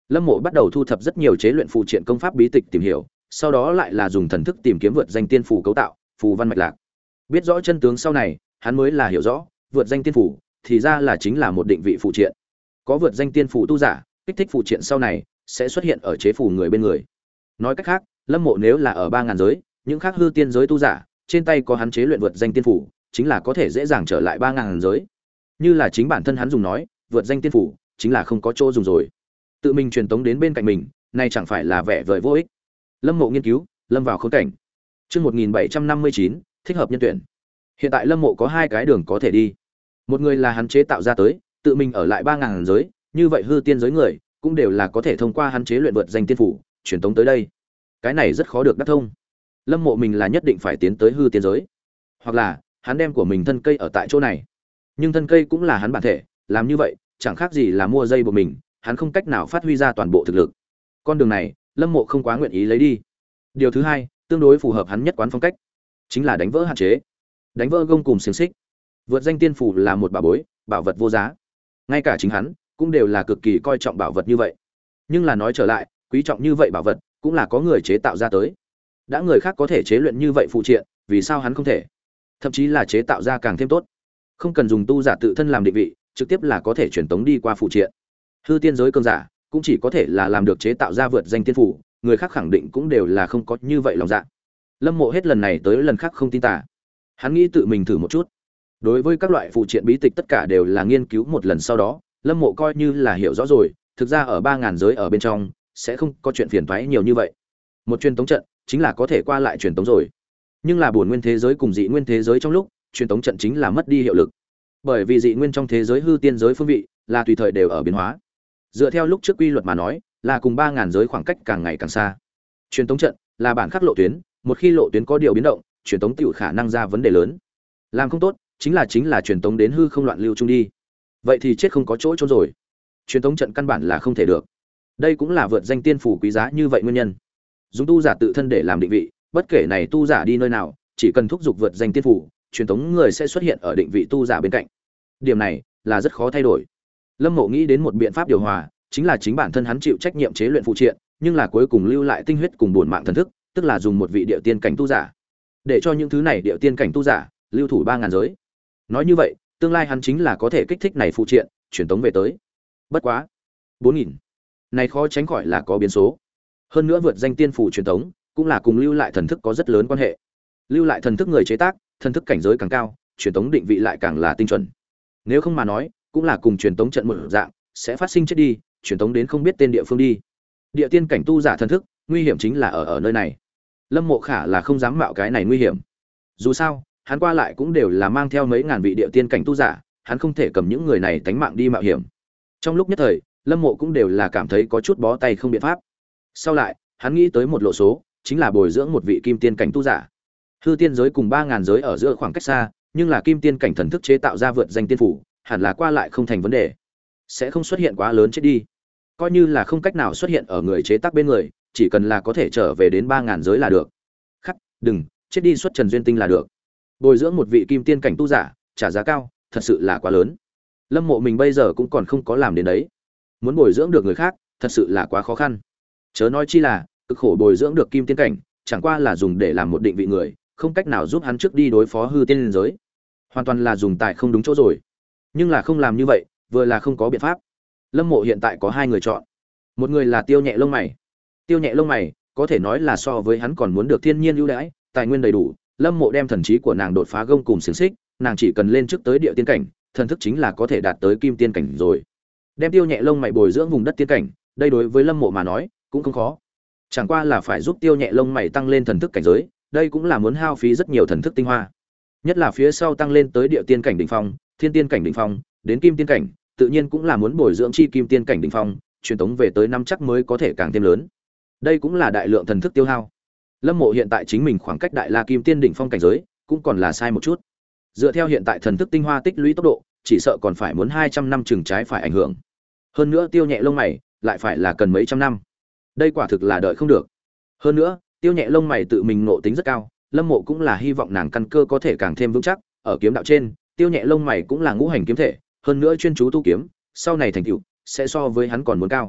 Lâm Mộ bắt đầu thu thập rất nhiều chế luyện phù triện công pháp bí tịch tìm hiểu, sau đó lại là dùng thần thức tìm kiếm vượt danh tiên phù cấu tạo, phù văn mạch lạc. Biết rõ chân tướng sau này, hắn mới là hiểu rõ, vượt danh tiên phù thì ra là chính là một định vị phù triện. Có vượt danh tiên phù tu giả, kích thích phù triện sau này sẽ xuất hiện ở chế phù người bên người. Nói cách khác, Lâm Mộ nếu là ở ba ngàn giới, những khác hư tiên giới tu giả, trên tay có hắn chế luyện vượt danh tiên phù, chính là có thể dễ dàng trở lại ba ngàn giới. Như là chính bản thân hắn dùng nói, vượt danh tiên phù chính là không có chỗ dùng rồi. Tự mình truyền tống đến bên cạnh mình, này chẳng phải là vẻ vời vô ích. Lâm Mộ nghiên cứu, lâm vào khốn cảnh. Chương một nghìn bảy trăm năm mươi chín, thích hợp nhân tuyển. Hiện tại Lâm Mộ có hai cái đường có thể đi. Một người là hắn chế tạo ra tới, tự mình ở lại ba ngàn giới, như vậy hư tiên giới người cũng đều là có thể thông qua hắn chế luyện vượt danh tiên phủ, truyền tống tới đây. Cái này rất khó được đắc thông. Lâm Mộ mình là nhất định phải tiến tới hư tiên giới, hoặc là hắn đem của mình thân cây ở tại chỗ này. Nhưng thân cây cũng là hắn bản thể, làm như vậy chẳng khác gì là mua dây buộc mình, hắn không cách nào phát huy ra toàn bộ thực lực. Con đường này, Lâm Mộ không quá nguyện ý lấy đi. Điều thứ hai, tương đối phù hợp hắn nhất quán phong cách, chính là đánh vỡ hạn chế, đánh vỡ gông cùm xiềng xích. Vượt danh tiên phủ là một bảo bối, bảo vật vô giá. Ngay cả chính hắn cũng đều là cực kỳ coi trọng bảo vật như vậy. Nhưng là nói trở lại, quý trọng như vậy bảo vật cũng là có người chế tạo ra tới. Đã người khác có thể chế luyện như vậy phụ triện, vì sao hắn không thể? Thậm chí là chế tạo ra càng thêm tốt. Không cần dùng tu giả tự thân làm định vị, trực tiếp là có thể truyền tống đi qua phụ triện. Hư tiên giới cường giả cũng chỉ có thể là làm được chế tạo ra vượt danh tiên phủ, người khác khẳng định cũng đều là không có như vậy lòng dạ. Lâm Mộ hết lần này tới lần khác không tin tà. Hắn nghĩ tự mình thử một chút. Đối với các loại phụ triện bí tịch tất cả đều là nghiên cứu một lần sau đó, Lâm Mộ coi như là hiểu rõ rồi, thực ra ở ba ngàn giới ở bên trong sẽ không có chuyện phiền toái nhiều như vậy. Một truyền tống trận chính là có thể qua lại truyền tống rồi. Nhưng là bổn nguyên thế giới cùng dị nguyên thế giới trong lúc, truyền tống trận chính là mất đi hiệu lực. Bởi vì dị nguyên trong thế giới hư tiên giới phương vị là tùy thời đều ở biến hóa. Dựa theo lúc trước quy luật mà nói, là cùng ba ngàn giới khoảng cách càng ngày càng xa. Truyền tống trận là bản khắc lộ tuyến, một khi lộ tuyến có điều biến động, truyền tống tiểu khả năng ra vấn đề lớn. Làm không tốt, chính là chính là truyền tống đến hư không loạn lưu chung đi. Vậy thì chết không có chỗ trốn rồi. Truyền tống trận căn bản là không thể được. Đây cũng là vượt danh tiên phủ quý giá như vậy nguyên nhân. Dùng tu giả tự thân để làm định vị, bất kể này tu giả đi nơi nào, chỉ cần thúc giục vượt danh tiên phủ, truyền tống người sẽ xuất hiện ở định vị tu giả bên cạnh. Điểm này là rất khó thay đổi. Lâm Mộ nghĩ đến một biện pháp điều hòa, chính là chính bản thân hắn chịu trách nhiệm chế luyện phụ triện, nhưng là cuối cùng lưu lại tinh huyết cùng bổn mạng thần thức, tức là dùng một vị địa tiên cảnh tu giả, để cho những thứ này địa tiên cảnh tu giả lưu thủ ba ngàn giới. Nói như vậy, tương lai hắn chính là có thể kích thích này phụ triện, truyền tống về tới. Bất quá, bốn nghìn. Này khó tránh khỏi là có biến số. Hơn nữa vượt danh tiên phủ truyền tống, cũng là cùng lưu lại thần thức có rất lớn quan hệ. Lưu lại thần thức người chế tác, thần thức cảnh giới càng cao, truyền tống định vị lại càng là tinh chuẩn. Nếu không mà nói, cũng là cùng truyền tống trận một dạng, sẽ phát sinh chết đi, truyền tống đến không biết tên địa phương đi. Địa tiên cảnh tu giả thần thức, nguy hiểm chính là ở ở nơi này. Lâm Mộ Khả là không dám mạo cái này nguy hiểm. Dù sao, hắn qua lại cũng đều là mang theo mấy ngàn vị địa tiên cảnh tu giả, hắn không thể cầm những người này tánh mạng đi mạo hiểm. Trong lúc nhất thời, Lâm Mộ cũng đều là cảm thấy có chút bó tay không biện pháp. Sau lại, hắn nghĩ tới một lộ số, chính là bồi dưỡng một vị kim tiên cảnh tu giả. Hư tiên giới cùng ba ngàn giới ở giữa khoảng cách xa, nhưng là kim tiên cảnh thần thức chế tạo ra vượt danh tiên phủ, hẳn là qua lại không thành vấn đề, sẽ không xuất hiện quá lớn chết đi. Coi như là không cách nào xuất hiện ở người chế tác bên người, chỉ cần là có thể trở về đến ba ngàn giới là được. Khắc, đừng, chết đi xuất Trần Duyên Tinh là được. Bồi dưỡng một vị kim tiên cảnh tu giả, trả giá cao, thật sự là quá lớn. Lâm Mộ mình bây giờ cũng còn không có làm đến đấy. Muốn bồi dưỡng được người khác, thật sự là quá khó khăn. Chớ nói chi là, cực khổ bồi dưỡng được kim tiên cảnh, chẳng qua là dùng để làm một định vị người, không cách nào giúp hắn trước đi đối phó hư tiên giới. Hoàn toàn là dùng tài không đúng chỗ rồi. Nhưng là không làm như vậy, vừa là không có biện pháp. Lâm Mộ hiện tại có hai người chọn. Một người là Tiêu Nhẹ lông mày. Tiêu Nhẹ lông mày, có thể nói là so với hắn còn muốn được thiên nhiên ưu đãi, tài nguyên đầy đủ. Lâm Mộ đem thần trí của nàng đột phá gông cùng xiềng xích, nàng chỉ cần lên trước tới địa tiên cảnh, thần thức chính là có thể đạt tới kim tiên cảnh rồi. Đem Tiêu Nhẹ lông mày bồi dưỡng vùng đất tiên cảnh, đây đối với Lâm Mộ mà nói, cũng không khó. Chẳng qua là phải giúp Tiêu Nhẹ lông mày tăng lên thần thức cảnh giới, đây cũng là muốn hao phí rất nhiều thần thức tinh hoa. Nhất là phía sau tăng lên tới địa tiên cảnh đỉnh phong, thiên tiên cảnh đỉnh phong, đến kim tiên cảnh, tự nhiên cũng là muốn bồi dưỡng chi kim tiên cảnh đỉnh phong, truyền tống về tới năm chắc mới có thể càng thêm lớn. Đây cũng là đại lượng thần thức tiêu hao. Lâm Mộ hiện tại chính mình khoảng cách đại la kim tiên đỉnh phong cảnh giới, cũng còn là sai một chút. Dựa theo hiện tại thần thức tinh hoa tích lũy tốc độ, chỉ sợ còn phải muốn hai trăm năm chừng trái phải ảnh hưởng. Hơn nữa Tiêu Nhẹ lông mày, lại phải là cần mấy trăm năm. Đây quả thực là đợi không được. Hơn nữa, Tiêu Nhẹ lông mày tự mình ngộ tính rất cao, Lâm Mộ cũng là hy vọng nàng căn cơ có thể càng thêm vững chắc, ở kiếm đạo trên, Tiêu Nhẹ lông mày cũng là ngũ hành kiếm thể, hơn nữa chuyên chú tu kiếm, sau này thành tựu sẽ so với hắn còn muốn cao.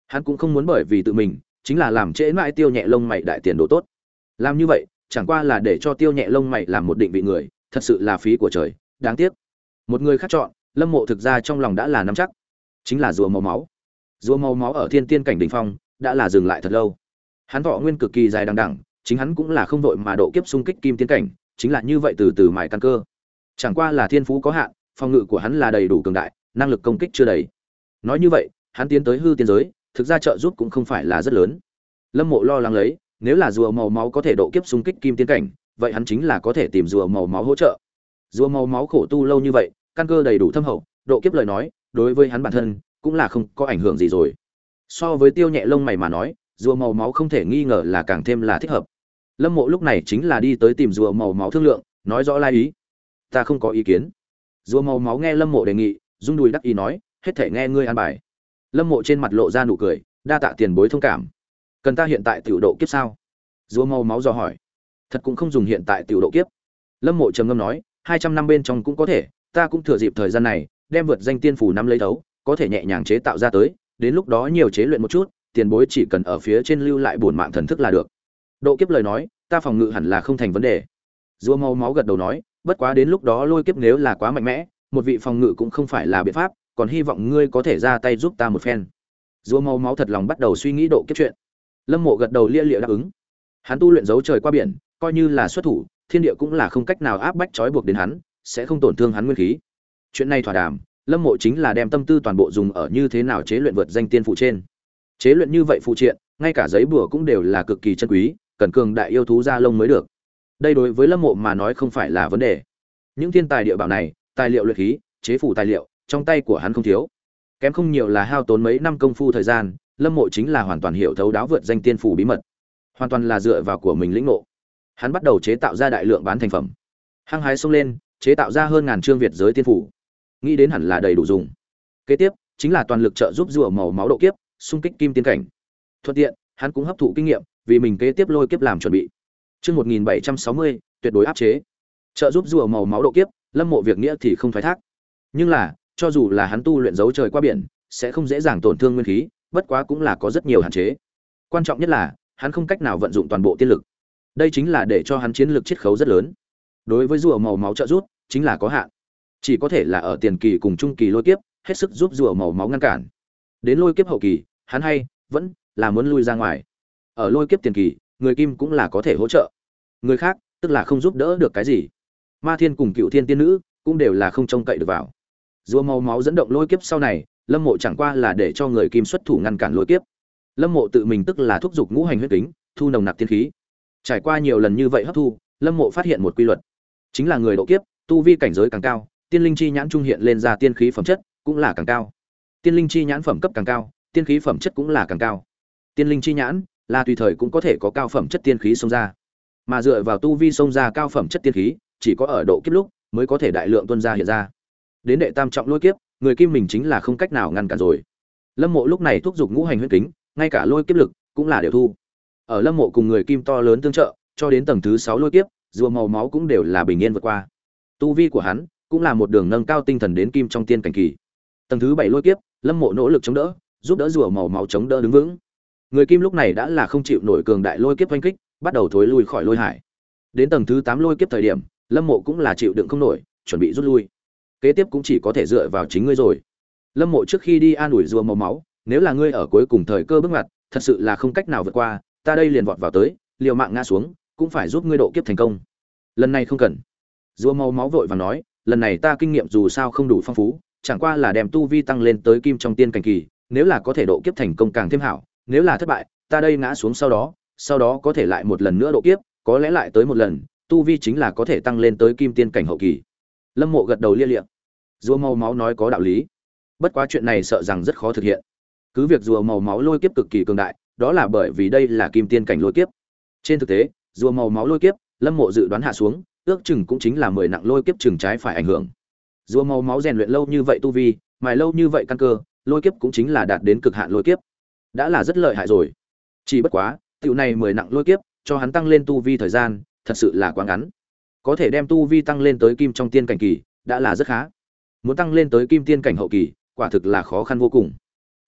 Hắn cũng không muốn bởi vì tự mình chính là làm trễ mãi Tiêu Nhẹ lông mày đại tiền đồ tốt. Làm như vậy, chẳng qua là để cho Tiêu Nhẹ lông mày làm một định vị người, thật sự là phí của trời, đáng tiếc. Một người khác chọn, Lâm Mộ thực ra trong lòng đã là nắm chắc, chính là rùa màu máu. Rùa màu máu ở thiên tiên cảnh đỉnh phong, đã là dừng lại thật lâu. Hắn thọ nguyên cực kỳ dài đằng đẵng, chính hắn cũng là không vội mà độ kiếp xung kích kim tiên cảnh, chính là như vậy từ từ mài căn cơ. Chẳng qua là thiên phú có hạn, phòng ngự của hắn là đầy đủ cường đại, năng lực công kích chưa đầy. Nói như vậy, hắn tiến tới hư tiên giới, thực ra trợ giúp cũng không phải là rất lớn. Lâm Mộ lo lắng lấy, nếu là rùa màu máu có thể độ kiếp xung kích kim tiên cảnh, vậy hắn chính là có thể tìm rùa màu máu hỗ trợ. Rùa màu máu khổ tu lâu như vậy, căn cơ đầy đủ thâm hậu, độ kiếp lời nói, đối với hắn bản thân cũng là không có ảnh hưởng gì rồi. So với Tiêu Nhẹ lông mày mà nói, rùa màu máu không thể nghi ngờ là càng thêm là thích hợp. Lâm Mộ lúc này chính là đi tới tìm rùa màu máu thương lượng, nói rõ lai ý. Ta không có ý kiến. Rùa màu máu nghe Lâm Mộ đề nghị, rung đùi đắc ý nói, hết thể nghe ngươi an bài. Lâm Mộ trên mặt lộ ra nụ cười, đa tạ tiền bối thông cảm. Cần ta hiện tại tiểu độ kiếp sao? Rùa màu máu dò hỏi. Thật cũng không dùng hiện tại tiểu độ kiếp. Lâm Mộ trầm ngâm nói, hai trăm năm bên trong cũng có thể, ta cũng thừa dịp thời gian này, đem vượt danh tiên phủ năm lấy đấu, có thể nhẹ nhàng chế tạo ra tới, đến lúc đó nhiều chế luyện một chút, tiền bối chỉ cần ở phía trên lưu lại bổn mạng thần thức là được. Độ kiếp lời nói, ta phòng ngự hẳn là không thành vấn đề. Rùa màu máu gật đầu nói, bất quá đến lúc đó lôi kiếp nếu là quá mạnh mẽ, một vị phòng ngự cũng không phải là biện pháp, còn hy vọng ngươi có thể ra tay giúp ta một phen. Rùa màu máu thật lòng bắt đầu suy nghĩ độ kiếp chuyện. Lâm Mộ gật đầu lia lịa đáp ứng. Hắn tu luyện dấu trời qua biển, coi như là xuất thủ, thiên địa cũng là không cách nào áp bách trói buộc đến hắn, sẽ không tổn thương hắn nguyên khí. Chuyện này thỏa đàm, Lâm Mộ chính là đem tâm tư toàn bộ dùng ở như thế nào chế luyện vượt danh tiên phụ trên. Chế luyện như vậy phụ triện, ngay cả giấy bùa cũng đều là cực kỳ chân quý, cần cường đại yêu thú da lông mới được. Đây đối với Lâm Mộ mà nói không phải là vấn đề. Những thiên tài địa bảo này, tài liệu luyện khí, chế phủ tài liệu, trong tay của hắn không thiếu. Kém không nhiều là hao tốn mấy năm công phu thời gian, Lâm Mộ chính là hoàn toàn hiểu thấu đáo vượt danh tiên phủ bí mật, hoàn toàn là dựa vào của mình lĩnh ngộ. Hắn bắt đầu chế tạo ra đại lượng bán thành phẩm, hăng hái xông lên, chế tạo ra hơn ngàn chương việt giới tiên phủ, nghĩ đến hẳn là đầy đủ dùng. Kế tiếp chính là toàn lực trợ giúp rùa màu máu độ kiếp, xung kích kim tiên cảnh. Thuận tiện, hắn cũng hấp thụ kinh nghiệm, vì mình kế tiếp lôi kiếp làm chuẩn bị. Chương một nghìn bảy trăm sáu mươi, tuyệt đối áp chế. Trợ giúp rùa màu máu độ kiếp, Lâm Mộ việc nghĩa thì không thoái thác. Nhưng là, cho dù là hắn tu luyện dấu trời qua biển, sẽ không dễ dàng tổn thương nguyên khí, bất quá cũng là có rất nhiều hạn chế. Quan trọng nhất là, hắn không cách nào vận dụng toàn bộ tiên lực. Đây chính là để cho hắn chiến lược chiết khấu rất lớn. Đối với rùa màu máu trợ giúp, chính là có hạn. Chỉ có thể là ở tiền kỳ cùng trung kỳ lôi kiếp, hết sức giúp rùa màu máu ngăn cản. Đến lôi kiếp hậu kỳ, hắn hay vẫn là muốn lui ra ngoài. Ở lôi kiếp tiền kỳ, người kim cũng là có thể hỗ trợ. Người khác, tức là không giúp đỡ được cái gì. Ma Thiên cùng Cựu Thiên tiên nữ cũng đều là không trông cậy được vào. Rùa màu máu dẫn động lôi kiếp sau này, Lâm Mộ chẳng qua là để cho người kim xuất thủ ngăn cản lôi kiếp. Lâm Mộ tự mình tức là thúc giục ngũ hành huyết kính, thu nồng nặc tiên khí. Trải qua nhiều lần như vậy hấp thu, Lâm Mộ phát hiện một quy luật, chính là người độ kiếp, tu vi cảnh giới càng cao, tiên linh chi nhãn trung hiện lên ra tiên khí phẩm chất cũng là càng cao. Tiên linh chi nhãn phẩm cấp càng cao, tiên khí phẩm chất cũng là càng cao. Tiên linh chi nhãn là tùy thời cũng có thể có cao phẩm chất tiên khí xông ra, mà dựa vào tu vi xông ra cao phẩm chất tiên khí, chỉ có ở độ kiếp lúc mới có thể đại lượng tuôn ra hiện ra. Đến đệ tam trọng lôi kiếp, người kim mình chính là không cách nào ngăn cản rồi. Lâm Mộ lúc này thúc giục ngũ hành huyết kính, ngay cả lôi kiếp lực cũng là đều thu. Ở Lâm Mộ cùng người kim to lớn tương trợ, cho đến tầng thứ sáu lôi kiếp, rùa màu máu cũng đều là bình yên vượt qua. Tu vi của hắn cũng là một đường nâng cao tinh thần đến kim trong tiên cảnh kỳ. Tầng thứ bảy lôi kiếp, Lâm Mộ nỗ lực chống đỡ, giúp đỡ rùa màu máu chống đỡ đứng vững. Người kim lúc này đã là không chịu nổi cường đại lôi kiếp oanh kích, bắt đầu thối lui khỏi lôi hải. Đến tầng thứ tám lôi kiếp thời điểm, Lâm Mộ cũng là chịu đựng không nổi, chuẩn bị rút lui. Kế tiếp cũng chỉ có thể dựa vào chính ngươi rồi. Lâm Mộ trước khi đi an ủi rùa màu máu, nếu là ngươi ở cuối cùng thời cơ bước ngoặt, thật sự là không cách nào vượt qua, ta đây liền vọt vào tới, liều mạng ngã xuống, cũng phải giúp ngươi độ kiếp thành công. Lần này không cần. Rùa màu máu vội vàng nói, lần này ta kinh nghiệm dù sao không đủ phong phú, chẳng qua là đem tu vi tăng lên tới kim trong tiên cảnh kỳ, nếu là có thể độ kiếp thành công càng thêm hảo, nếu là thất bại, ta đây ngã xuống sau đó, sau đó có thể lại một lần nữa độ kiếp, có lẽ lại tới một lần, tu vi chính là có thể tăng lên tới kim tiên cảnh hậu kỳ. Lâm Mộ gật đầu lia lịa. Rùa màu máu nói có đạo lý. Bất quá chuyện này sợ rằng rất khó thực hiện. Cứ việc rùa màu máu lôi kiếp cực kỳ cường đại, đó là bởi vì đây là kim tiên cảnh lôi kiếp. Trên thực tế, rùa màu máu lôi kiếp, Lâm Mộ dự đoán hạ xuống, ước chừng cũng chính là mười nặng lôi kiếp chừng trái phải ảnh hưởng. Rùa màu máu rèn luyện lâu như vậy tu vi, mài lâu như vậy căn cơ, lôi kiếp cũng chính là đạt đến cực hạn lôi kiếp. Đã là rất lợi hại rồi. Chỉ bất quá, tiểu này mười nặng lôi kiếp, cho hắn tăng lên tu vi thời gian, thật sự là quá ngắn. Có thể đem tu vi tăng lên tới kim trong tiên cảnh kỳ, đã là rất khá. Muốn tăng lên tới kim tiên cảnh hậu kỳ, quả thực là khó khăn vô cùng.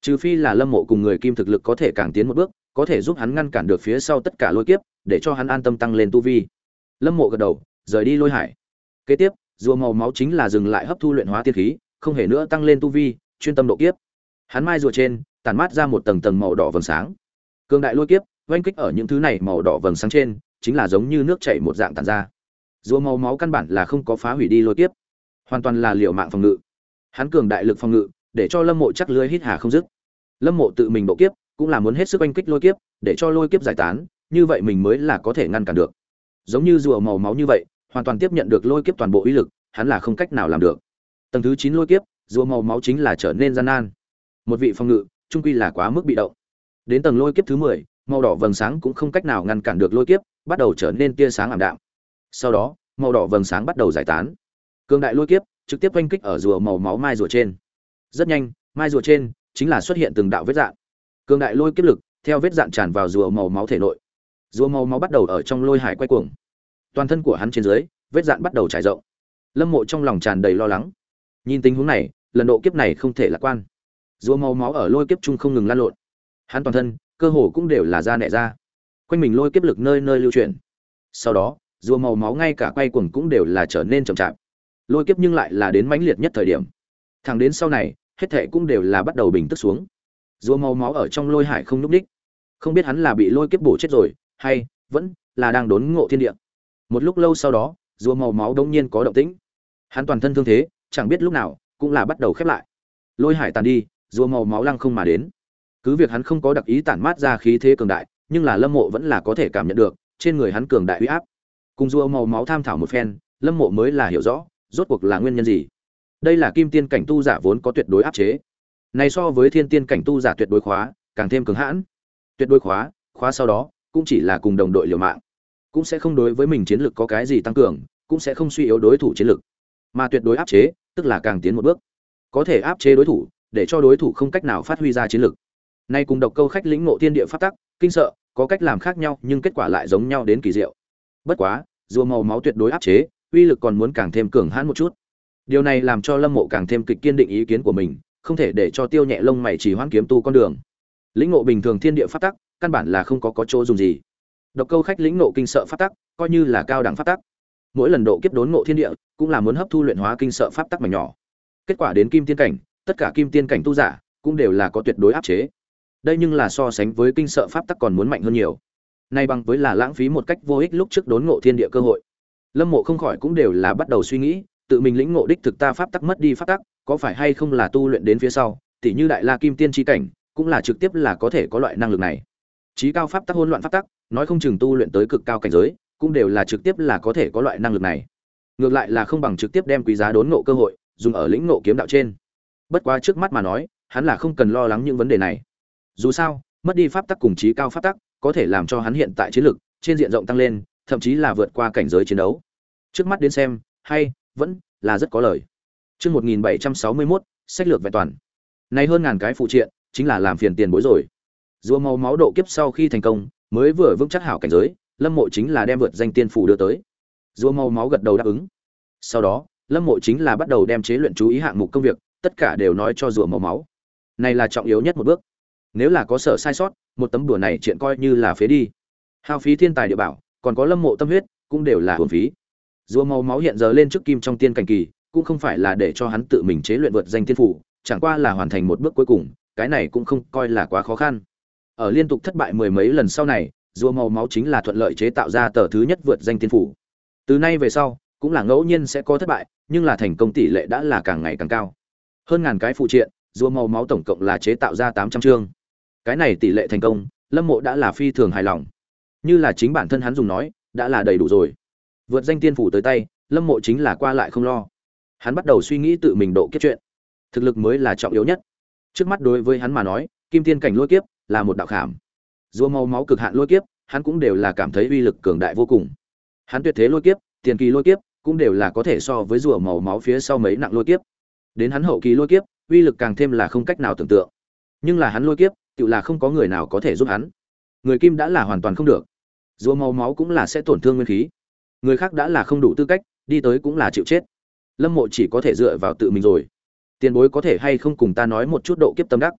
Trừ phi là Lâm Mộ cùng người Kim thực lực có thể càng tiến một bước, có thể giúp hắn ngăn cản được phía sau tất cả lôi kiếp, để cho hắn an tâm tăng lên tu vi. Lâm Mộ gật đầu, rời đi lôi hải. Kế tiếp, rùa màu máu chính là dừng lại hấp thu luyện hóa tiên khí, không hề nữa tăng lên tu vi, chuyên tâm độ kiếp. Hắn mai rùa trên, tản mát ra một tầng tầng màu đỏ vầng sáng. Cường đại lôi kiếp, oanh kích ở những thứ này màu đỏ vầng sáng trên, chính là giống như nước chảy một dạng tản ra. Rùa màu máu căn bản là không có phá hủy đi lôi kiếp, hoàn toàn là liều mạng phòng ngự. Hắn cường đại lực phòng ngự, để cho Lâm Mộ chắc lưới hít hà không dứt. Lâm Mộ tự mình độ kiếp, cũng là muốn hết sức oanh kích lôi kiếp, để cho lôi kiếp giải tán, như vậy mình mới là có thể ngăn cản được. Giống như rùa màu máu như vậy, hoàn toàn tiếp nhận được lôi kiếp toàn bộ uy lực, hắn là không cách nào làm được. Tầng thứ chín lôi kiếp, rùa màu máu chính là trở nên gian nan. Một vị phòng ngự, trung quy là quá mức bị động. Đến tầng lôi kiếp thứ mười, màu đỏ vầng sáng cũng không cách nào ngăn cản được lôi kiếp, bắt đầu trở nên tia sáng ảm đạm. Sau đó, màu đỏ vầng sáng bắt đầu giải tán. Cường đại lôi kiếp trực tiếp oanh kích ở rùa màu máu mai rùa trên. Rất nhanh, mai rùa trên chính là xuất hiện từng đạo vết dạn. Cường đại lôi kiếp lực theo vết dạn tràn vào rùa màu máu thể nội. Rùa màu máu bắt đầu ở trong lôi hải quay cuồng. Toàn thân của hắn trên dưới, vết dạn bắt đầu trải rộng. Lâm Mộ trong lòng tràn đầy lo lắng. Nhìn tình huống này, lần độ kiếp này không thể lạc quan. Rùa màu máu ở lôi kiếp chung không ngừng lan lộn. Hắn toàn thân, cơ hồ cũng đều là da nẻ ra. Quanh mình lôi kiếp lực nơi nơi lưu chuyển. Sau đó, rùa màu máu ngay cả quay cuồng cũng đều là trở nên chậm chạp. Lôi kiếp nhưng lại là đến mãnh liệt nhất thời điểm. Thẳng đến sau này, hết thảy cũng đều là bắt đầu bình tức xuống. Rùa màu máu ở trong lôi hải không nhúc nhích. Không biết hắn là bị lôi kiếp bổ chết rồi, hay vẫn là đang đốn ngộ thiên địa. Một lúc lâu sau đó, rùa màu máu đột nhiên có động tĩnh. Hắn toàn thân thương thế, chẳng biết lúc nào cũng là bắt đầu khép lại. Lôi hải tàn đi, rùa màu máu lăng không mà đến. Cứ việc hắn không có đặc ý tản mát ra khí thế cường đại, nhưng là Lâm Mộ vẫn là có thể cảm nhận được trên người hắn cường đại uy áp. Cùng rùa màu máu tham thảo một phen, Lâm Mộ mới là hiểu rõ, rốt cuộc là nguyên nhân gì. Đây là kim tiên cảnh tu giả vốn có tuyệt đối áp chế. Này so với thiên tiên cảnh tu giả tuyệt đối khóa, càng thêm cứng hãn. Tuyệt đối khóa, khóa sau đó cũng chỉ là cùng đồng đội liều mạng, cũng sẽ không đối với mình chiến lực có cái gì tăng cường, cũng sẽ không suy yếu đối thủ chiến lực. Mà tuyệt đối áp chế, tức là càng tiến một bước, có thể áp chế đối thủ, để cho đối thủ không cách nào phát huy ra chiến lực. Nay cùng độc câu khách lĩnh ngộ thiên địa pháp tắc, kinh sợ, có cách làm khác nhau nhưng kết quả lại giống nhau đến kỳ diệu. Bất quá, rùa màu máu tuyệt đối áp chế, uy lực còn muốn càng thêm cường hãn một chút. Điều này làm cho Lâm Mộ càng thêm kịch kiên định ý kiến của mình, không thể để cho Tiêu Nhẹ lông mày chỉ hoãn kiếm tu con đường. Lĩnh ngộ bình thường thiên địa pháp tắc, căn bản là không có có chỗ dùng gì. Độc câu khách lĩnh ngộ kinh sợ pháp tắc, coi như là cao đẳng pháp tắc. Mỗi lần độ kiếp đốn ngộ thiên địa, cũng là muốn hấp thu luyện hóa kinh sợ pháp tắc mảnh nhỏ. Kết quả đến kim tiên cảnh, tất cả kim tiên cảnh tu giả cũng đều là có tuyệt đối áp chế. Đây nhưng là so sánh với kinh sợ pháp tắc còn muốn mạnh hơn nhiều. Nay bằng với là lãng phí một cách vô ích lúc trước đốn ngộ thiên địa cơ hội. Lâm Mộ không khỏi cũng đều là bắt đầu suy nghĩ, tự mình lĩnh ngộ đích thực ta pháp tắc mất đi pháp tắc, có phải hay không là tu luyện đến phía sau, tỉ như đại la kim tiên chi cảnh, cũng là trực tiếp là có thể có loại năng lực này. Chí cao pháp tắc hỗn loạn pháp tắc, nói không chừng tu luyện tới cực cao cảnh giới, cũng đều là trực tiếp là có thể có loại năng lực này. Ngược lại là không bằng trực tiếp đem quý giá đốn ngộ cơ hội dùng ở lĩnh ngộ kiếm đạo trên. Bất quá trước mắt mà nói, hắn là không cần lo lắng những vấn đề này. Dù sao, mất đi pháp tắc cùng chí cao pháp tắc, có thể làm cho hắn hiện tại chiến lực trên diện rộng tăng lên, thậm chí là vượt qua cảnh giới chiến đấu. Trước mắt đến xem, hay vẫn là rất có lời. Chương một nghìn bảy trăm sáu mươi mốt, sách lược vẹn toàn. Này hơn ngàn cái phụ triện, chính là làm phiền tiền bối rồi. Rùa màu máu độ kiếp sau khi thành công, mới vừa vững chắc hảo cảnh giới, Lâm Mộ chính là đem vượt danh tiên phủ đưa tới. Rùa màu máu gật đầu đáp ứng. Sau đó, Lâm Mộ chính là bắt đầu đem chế luyện chú ý hạng mục công việc, tất cả đều nói cho rùa màu máu. Này là trọng yếu nhất một bước. Nếu là có sở sai sót, một tấm đùa này chuyện coi như là phế đi. Hao phí thiên tài địa bảo, còn có Lâm Mộ tâm huyết, cũng đều là uổng phí. Rùa màu máu hiện giờ lên trước kim trong tiên cảnh kỳ, cũng không phải là để cho hắn tự mình chế luyện vượt danh tiên phủ, chẳng qua là hoàn thành một bước cuối cùng, cái này cũng không coi là quá khó khăn. Ở liên tục thất bại mười mấy lần sau này, rùa màu máu chính là thuận lợi chế tạo ra tờ thứ nhất vượt danh tiên phủ. Từ nay về sau, cũng là ngẫu nhiên sẽ có thất bại, nhưng là thành công tỷ lệ đã là càng ngày càng cao. Hơn ngàn cái phụ triện, rùa màu máu tổng cộng là chế tạo ra tám trăm chương. Cái này tỷ lệ thành công, Lâm Mộ đã là phi thường hài lòng. Như là chính bản thân hắn dùng nói, đã là đầy đủ rồi. Vượt danh tiên phủ tới tay, Lâm Mộ chính là qua lại không lo. Hắn bắt đầu suy nghĩ tự mình độ kiếp chuyện. Thực lực mới là trọng yếu nhất. Trước mắt đối với hắn mà nói, kim tiên cảnh lôi kiếp là một đạo khảm. Rùa màu máu cực hạn lôi kiếp, hắn cũng đều là cảm thấy uy lực cường đại vô cùng. Hắn tuyệt thế lôi kiếp, tiền kỳ lôi kiếp, cũng đều là có thể so với rùa màu máu phía sau mấy nặng lôi kiếp. Đến hắn hậu kỳ lôi kiếp, uy lực càng thêm là không cách nào tưởng tượng. Nhưng là hắn lôi kiếp, tự là không có người nào có thể giúp hắn. Người kim đã là hoàn toàn không được. Rùa màu máu cũng là sẽ tổn thương nguyên khí. Người khác đã là không đủ tư cách, đi tới cũng là chịu chết. Lâm Mộ chỉ có thể dựa vào tự mình rồi. Tiền bối có thể hay không cùng ta nói một chút độ kiếp tâm đắc?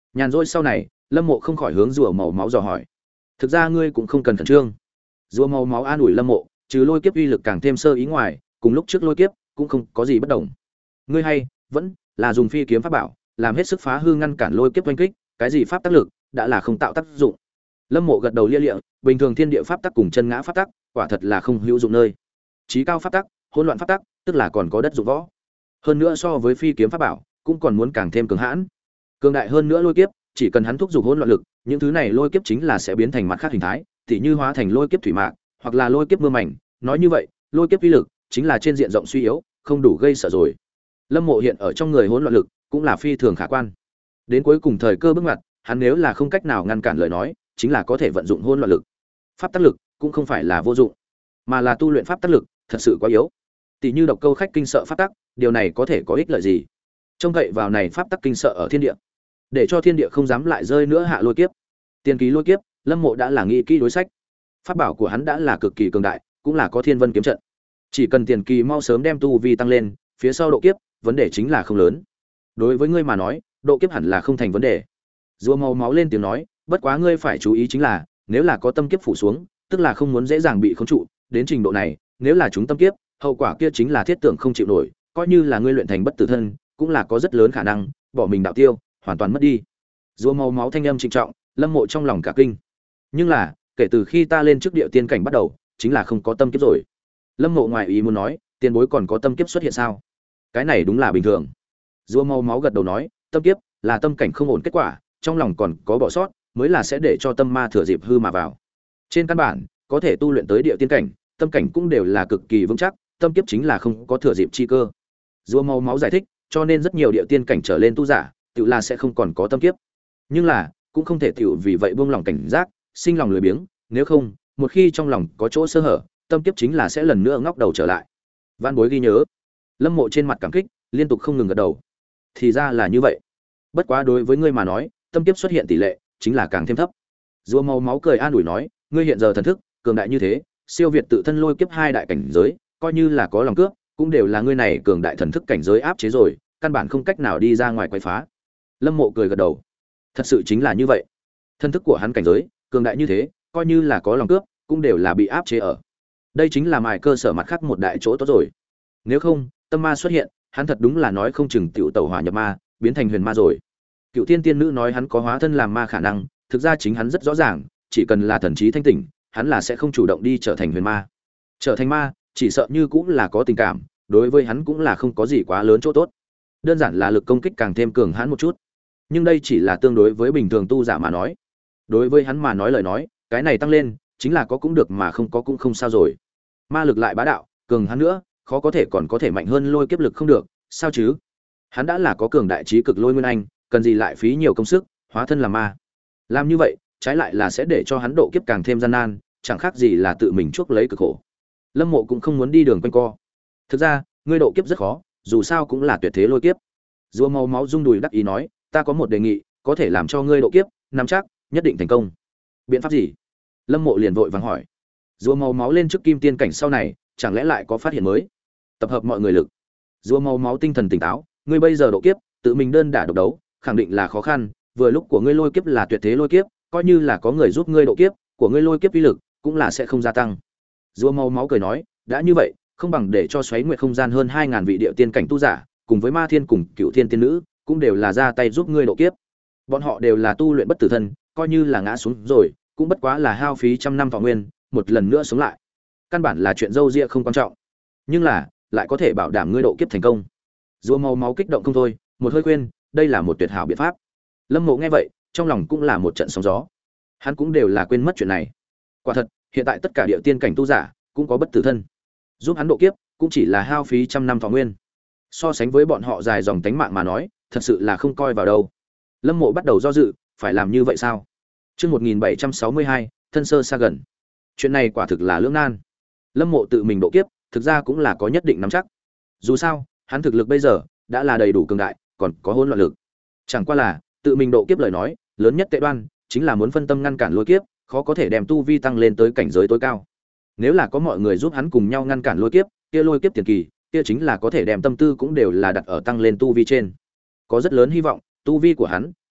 Nhàn rỗi sau này, Lâm Mộ không khỏi hướng rùa màu máu dò hỏi. Thực ra ngươi cũng không cần khẩn trương. Rùa màu máu an ủi Lâm Mộ, trừ lôi kiếp uy lực càng thêm sơ ý ngoài, cùng lúc trước lôi kiếp cũng không có gì bất đồng. Ngươi hay vẫn là dùng phi kiếm pháp bảo, làm hết sức phá hư ngăn cản lôi kiếp oanh kích, cái gì pháp tác lực đã là không tạo tác dụng. Lâm Mộ gật đầu lia lịa, bình thường thiên địa pháp tắc cùng chân ngã pháp tắc, quả thật là không hữu dụng nơi. Chí cao pháp tắc, hỗn loạn pháp tắc, tức là còn có đất dụng võ. Hơn nữa so với phi kiếm pháp bảo, cũng còn muốn càng thêm cường hãn. Cường đại hơn nữa lôi kiếp, chỉ cần hắn thúc giục hỗn loạn lực, những thứ này lôi kiếp chính là sẽ biến thành mặt khác hình thái, tỉ như hóa thành lôi kiếp thủy mạc, hoặc là lôi kiếp mưa mảnh, nói như vậy, lôi kiếp uy lực chính là trên diện rộng suy yếu, không đủ gây sợ rồi. Lâm Mộ hiện ở trong người hỗn loạn lực, cũng là phi thường khả quan. Đến cuối cùng thời cơ bước ngoặt, hắn nếu là không cách nào ngăn cản lời nói, chính là có thể vận dụng hỗn loạn lực. Pháp tác lực cũng không phải là vô dụng, mà là tu luyện pháp tác lực thật sự quá yếu. Tỷ như độc câu khách kinh sợ pháp tắc, điều này có thể có ích lợi gì? Trông cậy vào này pháp tắc kinh sợ ở thiên địa, để cho thiên địa không dám lại rơi nữa hạ lôi kiếp. Tiên ký lôi kiếp, Lâm Mộ đã là nghĩ kỹ đối sách. Pháp bảo của hắn đã là cực kỳ cường đại, cũng là có Thiên Vân kiếm trận. Chỉ cần tiền kỳ mau sớm đem tu vi tăng lên, phía sau độ kiếp, vấn đề chính là không lớn. Đối với ngươi mà nói, độ kiếp hẳn là không thành vấn đề. Rùa màu máu lên tiếng nói, bất quá ngươi phải chú ý chính là, nếu là có tâm kiếp phủ xuống, tức là không muốn dễ dàng bị khống trụ, đến trình độ này, nếu là chúng tâm kiếp, hậu quả kia chính là thiết tưởng không chịu nổi, coi như là ngươi luyện thành bất tử thân, cũng là có rất lớn khả năng bỏ mình đạo tiêu, hoàn toàn mất đi. Rùa màu máu thanh âm trịnh trọng, Lâm Mộ trong lòng cả kinh. Nhưng là, kể từ khi ta lên trước địa tiên cảnh bắt đầu, chính là không có tâm kiếp rồi. Lâm Mộ ngoài ý muốn nói, tiền bối còn có tâm kiếp xuất hiện sao? Cái này đúng là bình thường. Rùa màu máu gật đầu nói, tâm kiếp là tâm cảnh không ổn kết quả, trong lòng còn có bỏ sót, mới là sẽ để cho tâm ma thừa dịp hư mà vào. Trên căn bản, có thể tu luyện tới địa tiên cảnh, tâm cảnh cũng đều là cực kỳ vững chắc, tâm kiếp chính là không có thừa dịp chi cơ. Rùa màu máu giải thích, cho nên rất nhiều địa tiên cảnh trở lên tu giả, tự là sẽ không còn có tâm kiếp. Nhưng là, cũng không thể tiểu vì vậy buông lòng cảnh giác, sinh lòng lười biếng, nếu không, một khi trong lòng có chỗ sơ hở, tâm kiếp chính là sẽ lần nữa ngóc đầu trở lại. Vạn bối ghi nhớ. Lâm Mộ trên mặt cảm kích, liên tục không ngừng gật đầu. Thì ra là như vậy. Bất quá đối với ngươi mà nói, tâm kiếp xuất hiện tỷ lệ chính là càng thêm thấp. Rùa màu máu cười an ủi nói, ngươi hiện giờ thần thức cường đại như thế, siêu việt tự thân lôi kiếp hai đại cảnh giới, coi như là có lòng cướp, cũng đều là ngươi này cường đại thần thức cảnh giới áp chế rồi, căn bản không cách nào đi ra ngoài quấy phá. Lâm Mộ cười gật đầu. Thật sự chính là như vậy. Thần thức của hắn cảnh giới cường đại như thế, coi như là có lòng cướp, cũng đều là bị áp chế ở. Đây chính là mài cơ sở mặt khác một đại chỗ tốt rồi. Nếu không, tâm ma xuất hiện, hắn thật đúng là nói không chừng tiểu tẩu hỏa nhập ma, biến thành huyền ma rồi. Cựu Tiên tiên nữ nói hắn có hóa thân làm ma khả năng, thực ra chính hắn rất rõ ràng, chỉ cần là thần trí thanh tỉnh, hắn là sẽ không chủ động đi trở thành huyền ma. Trở thành ma, chỉ sợ như cũng là có tình cảm, đối với hắn cũng là không có gì quá lớn chỗ tốt. Đơn giản là lực công kích càng thêm cường hãn một chút. Nhưng đây chỉ là tương đối với bình thường tu giả mà nói. Đối với hắn mà nói lời nói, cái này tăng lên, chính là có cũng được mà không có cũng không sao rồi. Ma lực lại bá đạo, cường hắn nữa, khó có thể còn có thể mạnh hơn lôi kiếp lực không được, sao chứ? Hắn đã là có cường đại trí cực lôi nguyên anh, cần gì lại phí nhiều công sức, hóa thân làm ma. Làm như vậy, trái lại là sẽ để cho hắn độ kiếp càng thêm gian nan, chẳng khác gì là tự mình chuốc lấy cực khổ. Lâm Mộ cũng không muốn đi đường quanh co. Thực ra, ngươi độ kiếp rất khó, dù sao cũng là tuyệt thế lôi kiếp. Rùa màu máu rung đùi đắc ý nói, ta có một đề nghị, có thể làm cho ngươi độ kiếp, nắm chắc, nhất định thành công. Biện pháp gì? Lâm Mộ liền vội vàng hỏi. Rùa màu máu lên trước kim tiên cảnh sau này, chẳng lẽ lại có phát hiện mới? Tập hợp mọi người lực. Rùa màu máu tinh thần tỉnh táo, ngươi bây giờ độ kiếp, tự mình đơn đả độc đấu, khẳng định là khó khăn, vừa lúc của ngươi lôi kiếp là tuyệt thế lôi kiếp, coi như là có người giúp ngươi độ kiếp, của ngươi lôi kiếp uy lực cũng là sẽ không gia tăng. Rùa màu máu cười nói, đã như vậy, không bằng để cho xoáy nguyệt không gian hơn hai ngàn vị địa tiên cảnh tu giả, cùng với ma thiên cùng cựu thiên tiên nữ, cũng đều là ra tay giúp ngươi độ kiếp. Bọn họ đều là tu luyện bất tử thân, coi như là ngã xuống rồi, cũng bất quá là hao phí trăm năm thọ nguyên, một lần nữa sống lại. Căn bản là chuyện dâu ria không quan trọng, nhưng là lại có thể bảo đảm ngươi độ kiếp thành công. Rùa màu máu kích động không thôi, một hơi khuyên, đây là một tuyệt hảo biện pháp. Lâm Mộ nghe vậy, trong lòng cũng là một trận sóng gió. Hắn cũng đều là quên mất chuyện này. Quả thật, hiện tại tất cả địa tiên cảnh tu giả cũng có bất tử thân, giúp hắn độ kiếp cũng chỉ là hao phí trăm năm thọ nguyên. So sánh với bọn họ dài dòng tánh mạng mà nói, thật sự là không coi vào đâu. Lâm Mộ bắt đầu do dự, phải làm như vậy sao? Chương một nghìn bảy trăm sáu mươi hai, thân sơ xa gần. Chuyện này quả thực là lưỡng nan. Lâm Mộ tự mình độ kiếp, thực ra cũng là có nhất định nắm chắc. Dù sao, hắn thực lực bây giờ đã là đầy đủ cường đại, còn có hỗn loạn lực. Chẳng qua là, tự mình độ kiếp lời nói, lớn nhất tệ đoan chính là muốn phân tâm ngăn cản lôi kiếp, khó có thể đem tu vi tăng lên tới cảnh giới tối cao. Nếu là có mọi người giúp hắn cùng nhau ngăn cản lôi kiếp, kia lôi kiếp tiền kỳ, kia chính là có thể đem tâm tư cũng đều là đặt ở tăng lên tu vi trên. Có rất lớn hy vọng, tu vi của hắn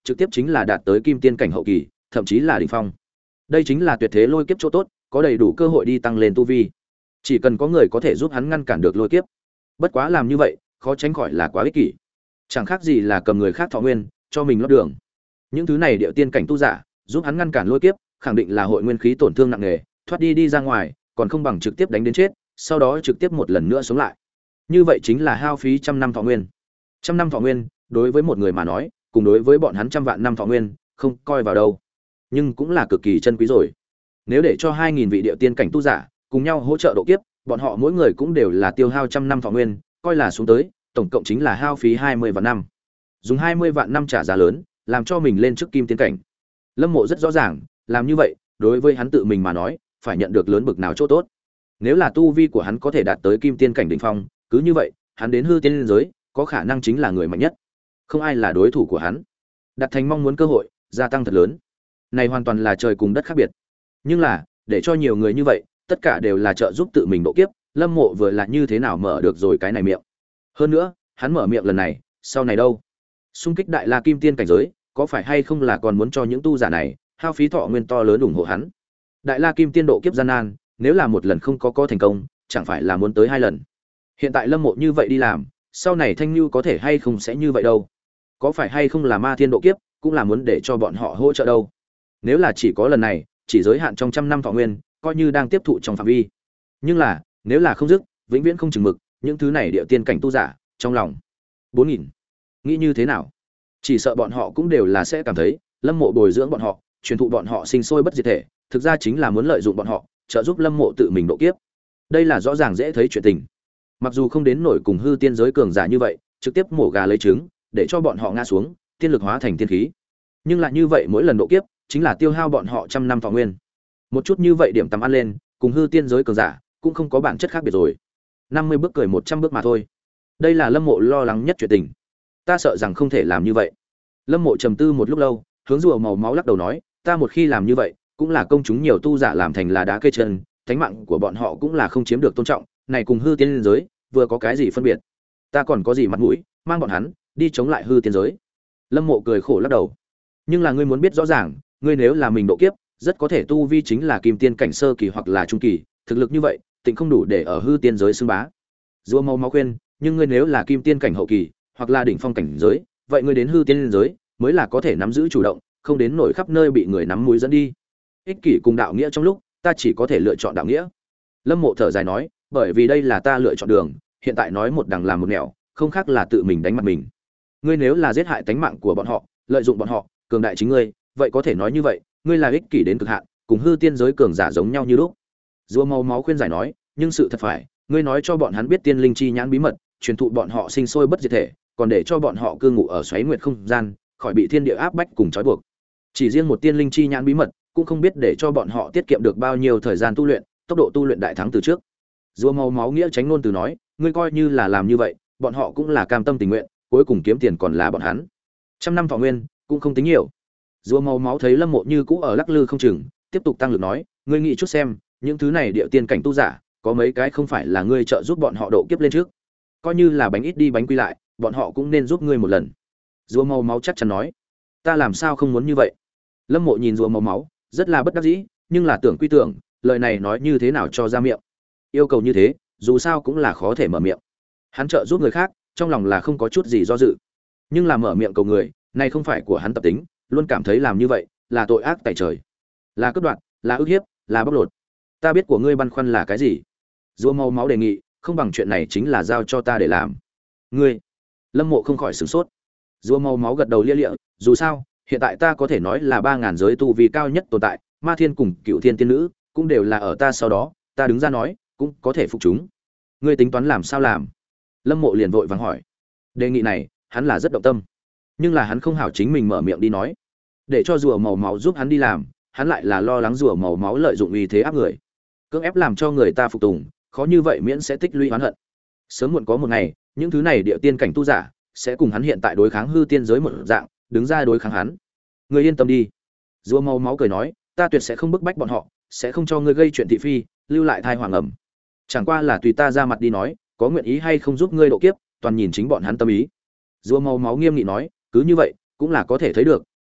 trực tiếp chính là đạt tới kim tiên cảnh hậu kỳ, thậm chí là đỉnh phong. Đây chính là tuyệt thế lôi kiếp chỗ tốt, có đầy đủ cơ hội đi tăng lên tu vi. Chỉ cần có người có thể giúp hắn ngăn cản được lôi kiếp. Bất quá làm như vậy, khó tránh khỏi là quá ích kỷ. Chẳng khác gì là cầm người khác thọ nguyên, cho mình lót đường. Những thứ này điệu tiên cảnh tu giả, giúp hắn ngăn cản lôi kiếp, khẳng định là hội nguyên khí tổn thương nặng nề, thoát đi đi ra ngoài, còn không bằng trực tiếp đánh đến chết, sau đó trực tiếp một lần nữa sống lại. Như vậy chính là hao phí trăm năm thọ nguyên. Trăm năm thọ nguyên, đối với một người mà nói, cùng đối với bọn hắn trăm vạn năm thọ nguyên, không coi vào đâu. Nhưng cũng là cực kỳ chân quý rồi. Nếu để cho hai nghìn vị điệu tiên cảnh tu giả cùng nhau hỗ trợ độ kiếp, bọn họ mỗi người cũng đều là tiêu hao trăm năm thọ nguyên, coi là xuống tới, tổng cộng chính là hao phí hai mươi vạn năm. Dùng hai mươi vạn năm trả giá lớn, làm cho mình lên trước kim tiên cảnh. Lâm Mộ rất rõ ràng, làm như vậy, đối với hắn tự mình mà nói, phải nhận được lớn bực nào chỗ tốt. Nếu là tu vi của hắn có thể đạt tới kim tiên cảnh đỉnh phong, cứ như vậy, hắn đến hư tiên giới, có khả năng chính là người mạnh nhất. Không ai là đối thủ của hắn. Đạt thành mong muốn cơ hội, gia tăng thật lớn. Này hoàn toàn là trời cùng đất khác biệt. Nhưng là, để cho nhiều người như vậy, tất cả đều là trợ giúp tự mình độ kiếp, Lâm Mộ vừa là như thế nào mở được rồi cái này miệng. Hơn nữa, hắn mở miệng lần này, sau này đâu? Xung kích đại la kim tiên cảnh giới, có phải hay không là còn muốn cho những tu giả này hao phí thọ nguyên to lớn ủng hộ hắn? Đại la kim tiên độ kiếp gian nan, nếu là một lần không có có thành công, chẳng phải là muốn tới hai lần. Hiện tại Lâm Mộ như vậy đi làm, sau này Thanh Nhu có thể hay không sẽ như vậy đâu? Có phải hay không là ma thiên độ kiếp, cũng là muốn để cho bọn họ hỗ trợ đâu? Nếu là chỉ có lần này, chỉ giới hạn trong trăm năm thọ nguyên, coi như đang tiếp thụ trong phạm vi. Nhưng là, nếu là không dứt, vĩnh viễn không chừng mực, những thứ này địa tiên cảnh tu giả, trong lòng bốn nghìn nghĩ như thế nào? Chỉ sợ bọn họ cũng đều là sẽ cảm thấy, Lâm Mộ bồi dưỡng bọn họ, truyền thụ bọn họ sinh sôi bất diệt thể, thực ra chính là muốn lợi dụng bọn họ, trợ giúp Lâm Mộ tự mình độ kiếp. Đây là rõ ràng dễ thấy chuyện tình. Mặc dù không đến nổi cùng hư tiên giới cường giả như vậy, trực tiếp mổ gà lấy trứng, để cho bọn họ ngã xuống, tiên lực hóa thành tiên khí. Nhưng lại như vậy mỗi lần độ kiếp, chính là tiêu hao bọn họ trăm năm thọ nguyên. Một chút như vậy điểm tầm ăn lên, cùng hư tiên giới cường giả, cũng không có bản chất khác biệt rồi. năm mươi bước cười một trăm bước mà thôi. Đây là Lâm Mộ lo lắng nhất chuyện tình. Ta sợ rằng không thể làm như vậy. Lâm Mộ trầm tư một lúc lâu, hướng rùa màu máu lắc đầu nói, ta một khi làm như vậy, cũng là công chúng nhiều tu giả làm thành là đá cây chân, thánh mạng của bọn họ cũng là không chiếm được tôn trọng, này cùng hư tiên giới vừa có cái gì phân biệt? Ta còn có gì mặt mũi mang bọn hắn đi chống lại hư tiên giới? Lâm Mộ cười khổ lắc đầu. Nhưng là ngươi muốn biết rõ ràng, ngươi nếu là mình độ kiếp, rất có thể tu vi chính là kim tiên cảnh sơ kỳ hoặc là trung kỳ, thực lực như vậy, tịnh không đủ để ở hư tiên giới xưng bá. Rùa màu máu khuyên, nhưng ngươi nếu là kim tiên cảnh hậu kỳ, hoặc là đỉnh phong cảnh giới, vậy ngươi đến hư tiên giới mới là có thể nắm giữ chủ động, không đến nổi khắp nơi bị người nắm mũi dẫn đi. Ích kỷ cùng đạo nghĩa trong lúc, ta chỉ có thể lựa chọn đạo nghĩa. Lâm Mộ thở dài nói, bởi vì đây là ta lựa chọn đường, hiện tại nói một đằng làm một nẻo, không khác là tự mình đánh mặt mình. Ngươi nếu là giết hại tánh mạng của bọn họ, lợi dụng bọn họ, cường đại chính ngươi, vậy có thể nói như vậy, ngươi là ích kỷ đến cực hạn, cùng hư tiên giới cường giả giống nhau như lúc. Rùa màu máu khuyên giải nói, nhưng sự thật phải, ngươi nói cho bọn hắn biết tiên linh chi nhãn bí mật, truyền thụ bọn họ sinh sôi bất diệt thể, còn để cho bọn họ cư ngụ ở xoáy nguyệt không gian, khỏi bị thiên địa áp bách cùng trói buộc. Chỉ riêng một tiên linh chi nhãn bí mật, cũng không biết để cho bọn họ tiết kiệm được bao nhiêu thời gian tu luyện, tốc độ tu luyện đại thắng từ trước. Rùa màu máu nghĩa tránh ngôn từ nói, ngươi coi như là làm như vậy, bọn họ cũng là cam tâm tình nguyện, cuối cùng kiếm tiền còn là bọn hắn. Trăm năm thọ nguyên cũng không tính nhiều. Rùa màu máu thấy Lâm Mộ như cũ ở lắc lư không chừng, tiếp tục tăng lực nói, ngươi nghĩ chút xem, những thứ này địa tiên cảnh tu giả, có mấy cái không phải là ngươi trợ giúp bọn họ độ kiếp lên trước. Coi như là bánh ít đi bánh quy lại, bọn họ cũng nên giúp ngươi một lần. Rùa màu máu chắc chắn nói, ta làm sao không muốn như vậy. Lâm Mộ nhìn rùa màu máu, rất là bất đắc dĩ, nhưng là tưởng quy tưởng, lời này nói như thế nào cho ra miệng. Yêu cầu như thế, dù sao cũng là khó thể mở miệng. Hắn trợ giúp người khác, trong lòng là không có chút gì do dự. Nhưng là mở miệng cầu người, này không phải của hắn tập tính, luôn cảm thấy làm như vậy là tội ác tại trời, là cướp đoạt, là ức hiếp, là bóc lột. Ta biết của ngươi băn khoăn là cái gì. Rùa màu máu đề nghị, không bằng chuyện này chính là giao cho ta để làm. Ngươi? Lâm Mộ không khỏi sửng sốt. Rùa màu máu gật đầu lia lịa, dù sao, hiện tại ta có thể nói là ba ngàn giới tu vi cao nhất tồn tại, Ma Thiên cùng Cựu Thiên tiên nữ cũng đều là ở ta sau đó, ta đứng ra nói, cũng có thể phục chúng. Ngươi tính toán làm sao làm? Lâm Mộ liền vội vàng hỏi. Đề nghị này, hắn là rất động tâm, nhưng là hắn không hảo chính mình mở miệng đi nói, để cho rùa màu máu giúp hắn đi làm, hắn lại là lo lắng rùa màu máu lợi dụng uy thế áp người, cưỡng ép làm cho người ta phục tùng, khó như vậy miễn sẽ tích lũy oán hận. Sớm muộn có một ngày, những thứ này địa tiên cảnh tu giả sẽ cùng hắn hiện tại đối kháng hư tiên giới một dạng, đứng ra đối kháng hắn. Ngươi yên tâm đi. Rùa màu máu cười nói, ta tuyệt sẽ không bức bách bọn họ, sẽ không cho ngươi gây chuyện thị phi, lưu lại thai hoàng ẩm. Chẳng qua là tùy ta ra mặt đi nói, có nguyện ý hay không giúp ngươi độ kiếp, toàn nhìn chính bọn hắn tâm ý. Rùa màu máu nghiêm nghị nói, cứ như vậy, cũng là có thể thấy được,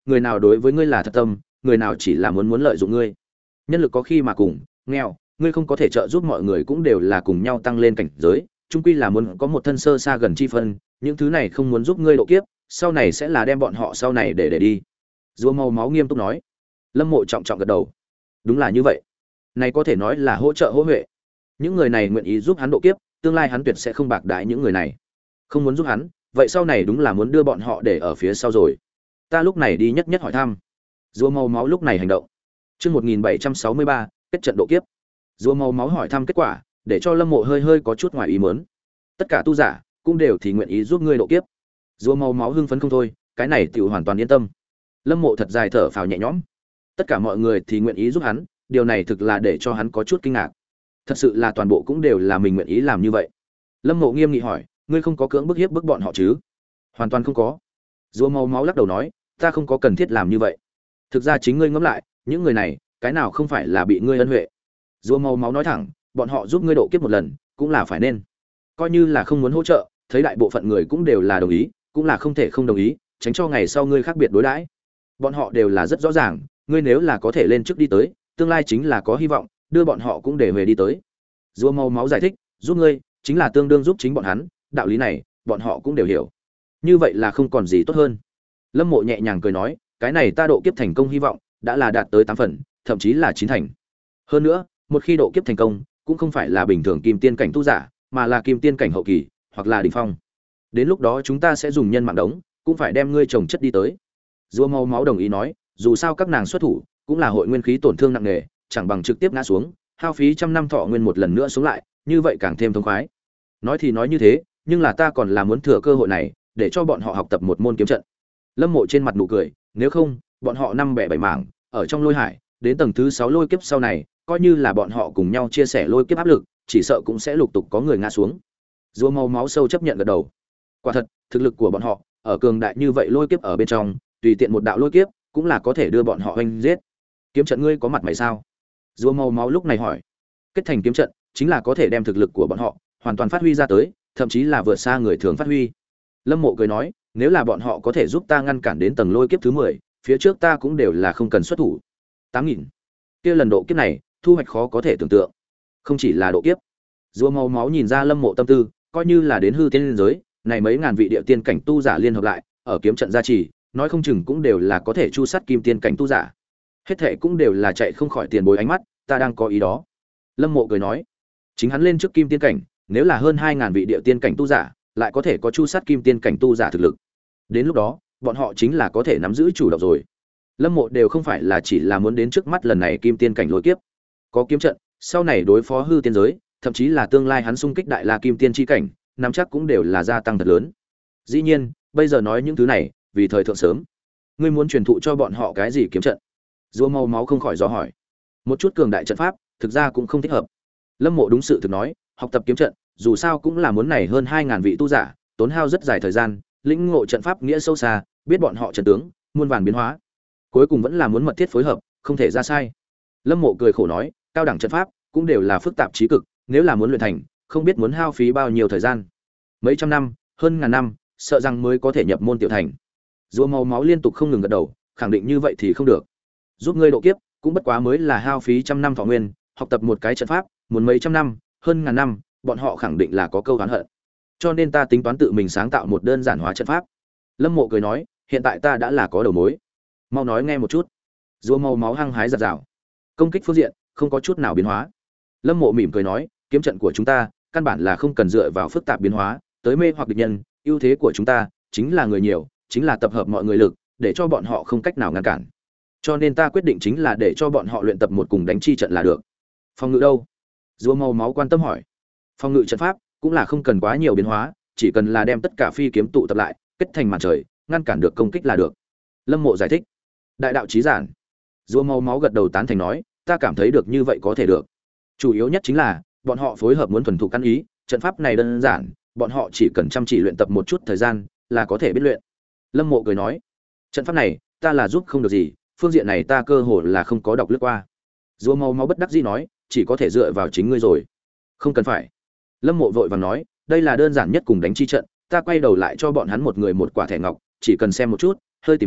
người nào đối với ngươi là thật tâm, người nào chỉ là muốn muốn lợi dụng ngươi. Nhân lực có khi mà cùng nghèo, ngươi không có thể trợ giúp mọi người cũng đều là cùng nhau tăng lên cảnh giới, chung quy là muốn có một thân sơ xa gần chi phân, những thứ này không muốn giúp ngươi độ kiếp, sau này sẽ là đem bọn họ sau này để để đi. Rùa màu máu nghiêm túc nói. Lâm Mộ trọng trọng gật đầu. Đúng là như vậy. Này có thể nói là hỗ trợ hỗ huệ. Những người này nguyện ý giúp hắn độ kiếp, tương lai hắn tuyệt sẽ không bạc đãi những người này. Không muốn giúp hắn, vậy sau này đúng là muốn đưa bọn họ để ở phía sau rồi. Ta lúc này đi nhất nhất hỏi thăm. Rùa màu máu lúc này hành động. Chương một nghìn bảy trăm sáu mươi ba, kết trận độ kiếp. Rùa màu máu hỏi thăm kết quả, để cho Lâm Mộ hơi hơi có chút ngoài ý muốn. Tất cả tu giả cũng đều thì nguyện ý giúp ngươi độ kiếp. Rùa màu máu hưng phấn không thôi, cái này tiểu hoàn toàn yên tâm. Lâm Mộ thật dài thở phào nhẹ nhõm. Tất cả mọi người thì nguyện ý giúp hắn, điều này thực là để cho hắn có chút kinh ngạc. Thật sự là toàn bộ cũng đều là mình nguyện ý làm như vậy. Lâm Mộ nghiêm nghị hỏi, ngươi không có cưỡng bức hiếp bức bọn họ chứ? Hoàn toàn không có. Rùa màu máu lắc đầu nói, ta không có cần thiết làm như vậy. Thực ra chính ngươi ngẫm lại, những người này, cái nào không phải là bị ngươi ân huệ. Rùa màu máu nói thẳng, bọn họ giúp ngươi độ kiếp một lần, cũng là phải nên. Coi như là không muốn hỗ trợ, thấy đại bộ phận người cũng đều là đồng ý, cũng là không thể không đồng ý, tránh cho ngày sau ngươi khác biệt đối đãi. Bọn họ đều là rất rõ ràng, ngươi nếu là có thể lên trước đi tới, tương lai chính là có hy vọng, đưa bọn họ cũng để về đi tới. Rùa màu máu giải thích, giúp ngươi, chính là tương đương giúp chính bọn hắn, đạo lý này, bọn họ cũng đều hiểu. Như vậy là không còn gì tốt hơn. Lâm Mộ nhẹ nhàng cười nói, cái này ta độ kiếp thành công hy vọng đã là đạt tới tám phần, thậm chí là chín thành. Hơn nữa, một khi độ kiếp thành công, cũng không phải là bình thường kim tiên cảnh tu giả, mà là kim tiên cảnh hậu kỳ, hoặc là đỉnh phong. Đến lúc đó chúng ta sẽ dùng nhân mạng đống, cũng phải đem ngươi trồng chất đi tới. Rùa màu máu đồng ý nói, dù sao các nàng xuất thủ, cũng là hội nguyên khí tổn thương nặng nề, chẳng bằng trực tiếp ngã xuống, hao phí trăm năm thọ nguyên một lần nữa sống lại, như vậy càng thêm thông khoái. Nói thì nói như thế, nhưng là ta còn là muốn thừa cơ hội này, để cho bọn họ học tập một môn kiếm trận. Lâm Mộ trên mặt nụ cười, nếu không, bọn họ năm bẻ bảy mảng, ở trong lôi hải, đến tầng thứ sáu lôi kiếp sau này, coi như là bọn họ cùng nhau chia sẻ lôi kiếp áp lực, chỉ sợ cũng sẽ lục tục có người ngã xuống. Rùa màu máu sâu chấp nhận gật đầu. Quả thật, thực lực của bọn họ, ở cường đại như vậy lôi kiếp ở bên trong, tùy tiện một đạo lôi kiếp, cũng là có thể đưa bọn họ hoành giết. Kiếm trận ngươi có mặt mày sao? Rùa màu máu lúc này hỏi. Kết thành kiếm trận, chính là có thể đem thực lực của bọn họ hoàn toàn phát huy ra tới, thậm chí là vượt xa người thường phát huy. Lâm Mộ cười nói, nếu là bọn họ có thể giúp ta ngăn cản đến tầng lôi kiếp thứ mười, phía trước ta cũng đều là không cần xuất thủ. tám nghìn. Kia lần độ kiếp này, thu hoạch khó có thể tưởng tượng. Không chỉ là độ kiếp. Rùa màu máu nhìn ra Lâm Mộ tâm tư, coi như là đến hư tiên liên giới, này mấy ngàn vị địa tiên cảnh tu giả liên hợp lại, ở kiếm trận gia trì, nói không chừng cũng đều là có thể chu sát kim tiên cảnh tu giả. Hết thệ cũng đều là chạy không khỏi tiền bối ánh mắt, ta đang có ý đó. Lâm Mộ cười nói, chính hắn lên trước kim tiên cảnh, nếu là hơn hai ngàn vị địa tiên cảnh tu giả, lại có thể có chu sát kim tiên cảnh tu giả thực lực. Đến lúc đó, bọn họ chính là có thể nắm giữ chủ động rồi. Lâm Mộ đều không phải là chỉ là muốn đến trước mắt lần này kim tiên cảnh lôi kiếp, có kiếm trận, sau này đối phó hư tiên giới, thậm chí là tương lai hắn xung kích đại la kim tiên chi cảnh, nắm chắc cũng đều là gia tăng thật lớn. Dĩ nhiên, bây giờ nói những thứ này, vì thời thượng sớm. Ngươi muốn truyền thụ cho bọn họ cái gì kiếm trận? Rùa màu máu không khỏi do hỏi. Một chút cường đại trận pháp, thực ra cũng không thích hợp. Lâm Mộ đúng sự thực nói, học tập kiếm trận, dù sao cũng là muốn này hơn hai ngàn vị tu giả, tốn hao rất dài thời gian, lĩnh ngộ trận pháp nghĩa sâu xa, biết bọn họ trận tướng, muôn vàn biến hóa. Cuối cùng vẫn là muốn mật thiết phối hợp, không thể ra sai. Lâm Mộ cười khổ nói, cao đẳng trận pháp cũng đều là phức tạp trí cực, nếu là muốn luyện thành, không biết muốn hao phí bao nhiêu thời gian. Mấy trăm năm, hơn ngàn năm, sợ rằng mới có thể nhập môn tiểu thành. Rùa màu máu liên tục không ngừng gật đầu, khẳng định như vậy thì không được. Giúp ngươi độ kiếp, cũng bất quá mới là hao phí trăm năm thọ nguyên, học tập một cái trận pháp, muốn mấy trăm năm, hơn ngàn năm, bọn họ khẳng định là có câu oán hận. Cho nên ta tính toán tự mình sáng tạo một đơn giản hóa trận pháp. Lâm Mộ cười nói, hiện tại ta đã là có đầu mối. Mau nói nghe một chút. Rùa màu máu hăng hái giật giảo. Công kích phương diện, không có chút nào biến hóa. Lâm Mộ mỉm cười nói, kiếm trận của chúng ta, căn bản là không cần dựa vào phức tạp biến hóa, tới mê hoặc địch nhân, ưu thế của chúng ta chính là người nhiều, chính là tập hợp mọi người lực, để cho bọn họ không cách nào ngăn cản. Cho nên ta quyết định chính là để cho bọn họ luyện tập một cùng đánh chi trận là được. Phòng ngự đâu? Rùa màu máu quan tâm hỏi. Phòng ngự trận pháp cũng là không cần quá nhiều biến hóa, chỉ cần là đem tất cả phi kiếm tụ tập lại, kết thành màn trời, ngăn cản được công kích là được. Lâm Mộ giải thích. Đại đạo chí giản. Rùa màu máu gật đầu tán thành nói, ta cảm thấy được như vậy có thể được. Chủ yếu nhất chính là bọn họ phối hợp muốn thuần thục căn ý, trận pháp này đơn giản, bọn họ chỉ cần chăm chỉ luyện tập một chút thời gian là có thể biết luyện. Lâm Mộ cười nói, trận pháp này ta là giúp không được gì, phương diện này ta cơ hồ là không có đọc lướt qua. Rùa màu máu bất đắc dĩ nói, chỉ có thể dựa vào chính ngươi rồi. Không cần phải. Lâm Mộ vội vàng nói, đây là đơn giản nhất cùng đánh chi trận, ta quay đầu lại cho bọn hắn một người một quả thẻ ngọc, chỉ cần xem một chút, hơi tìm hiểu,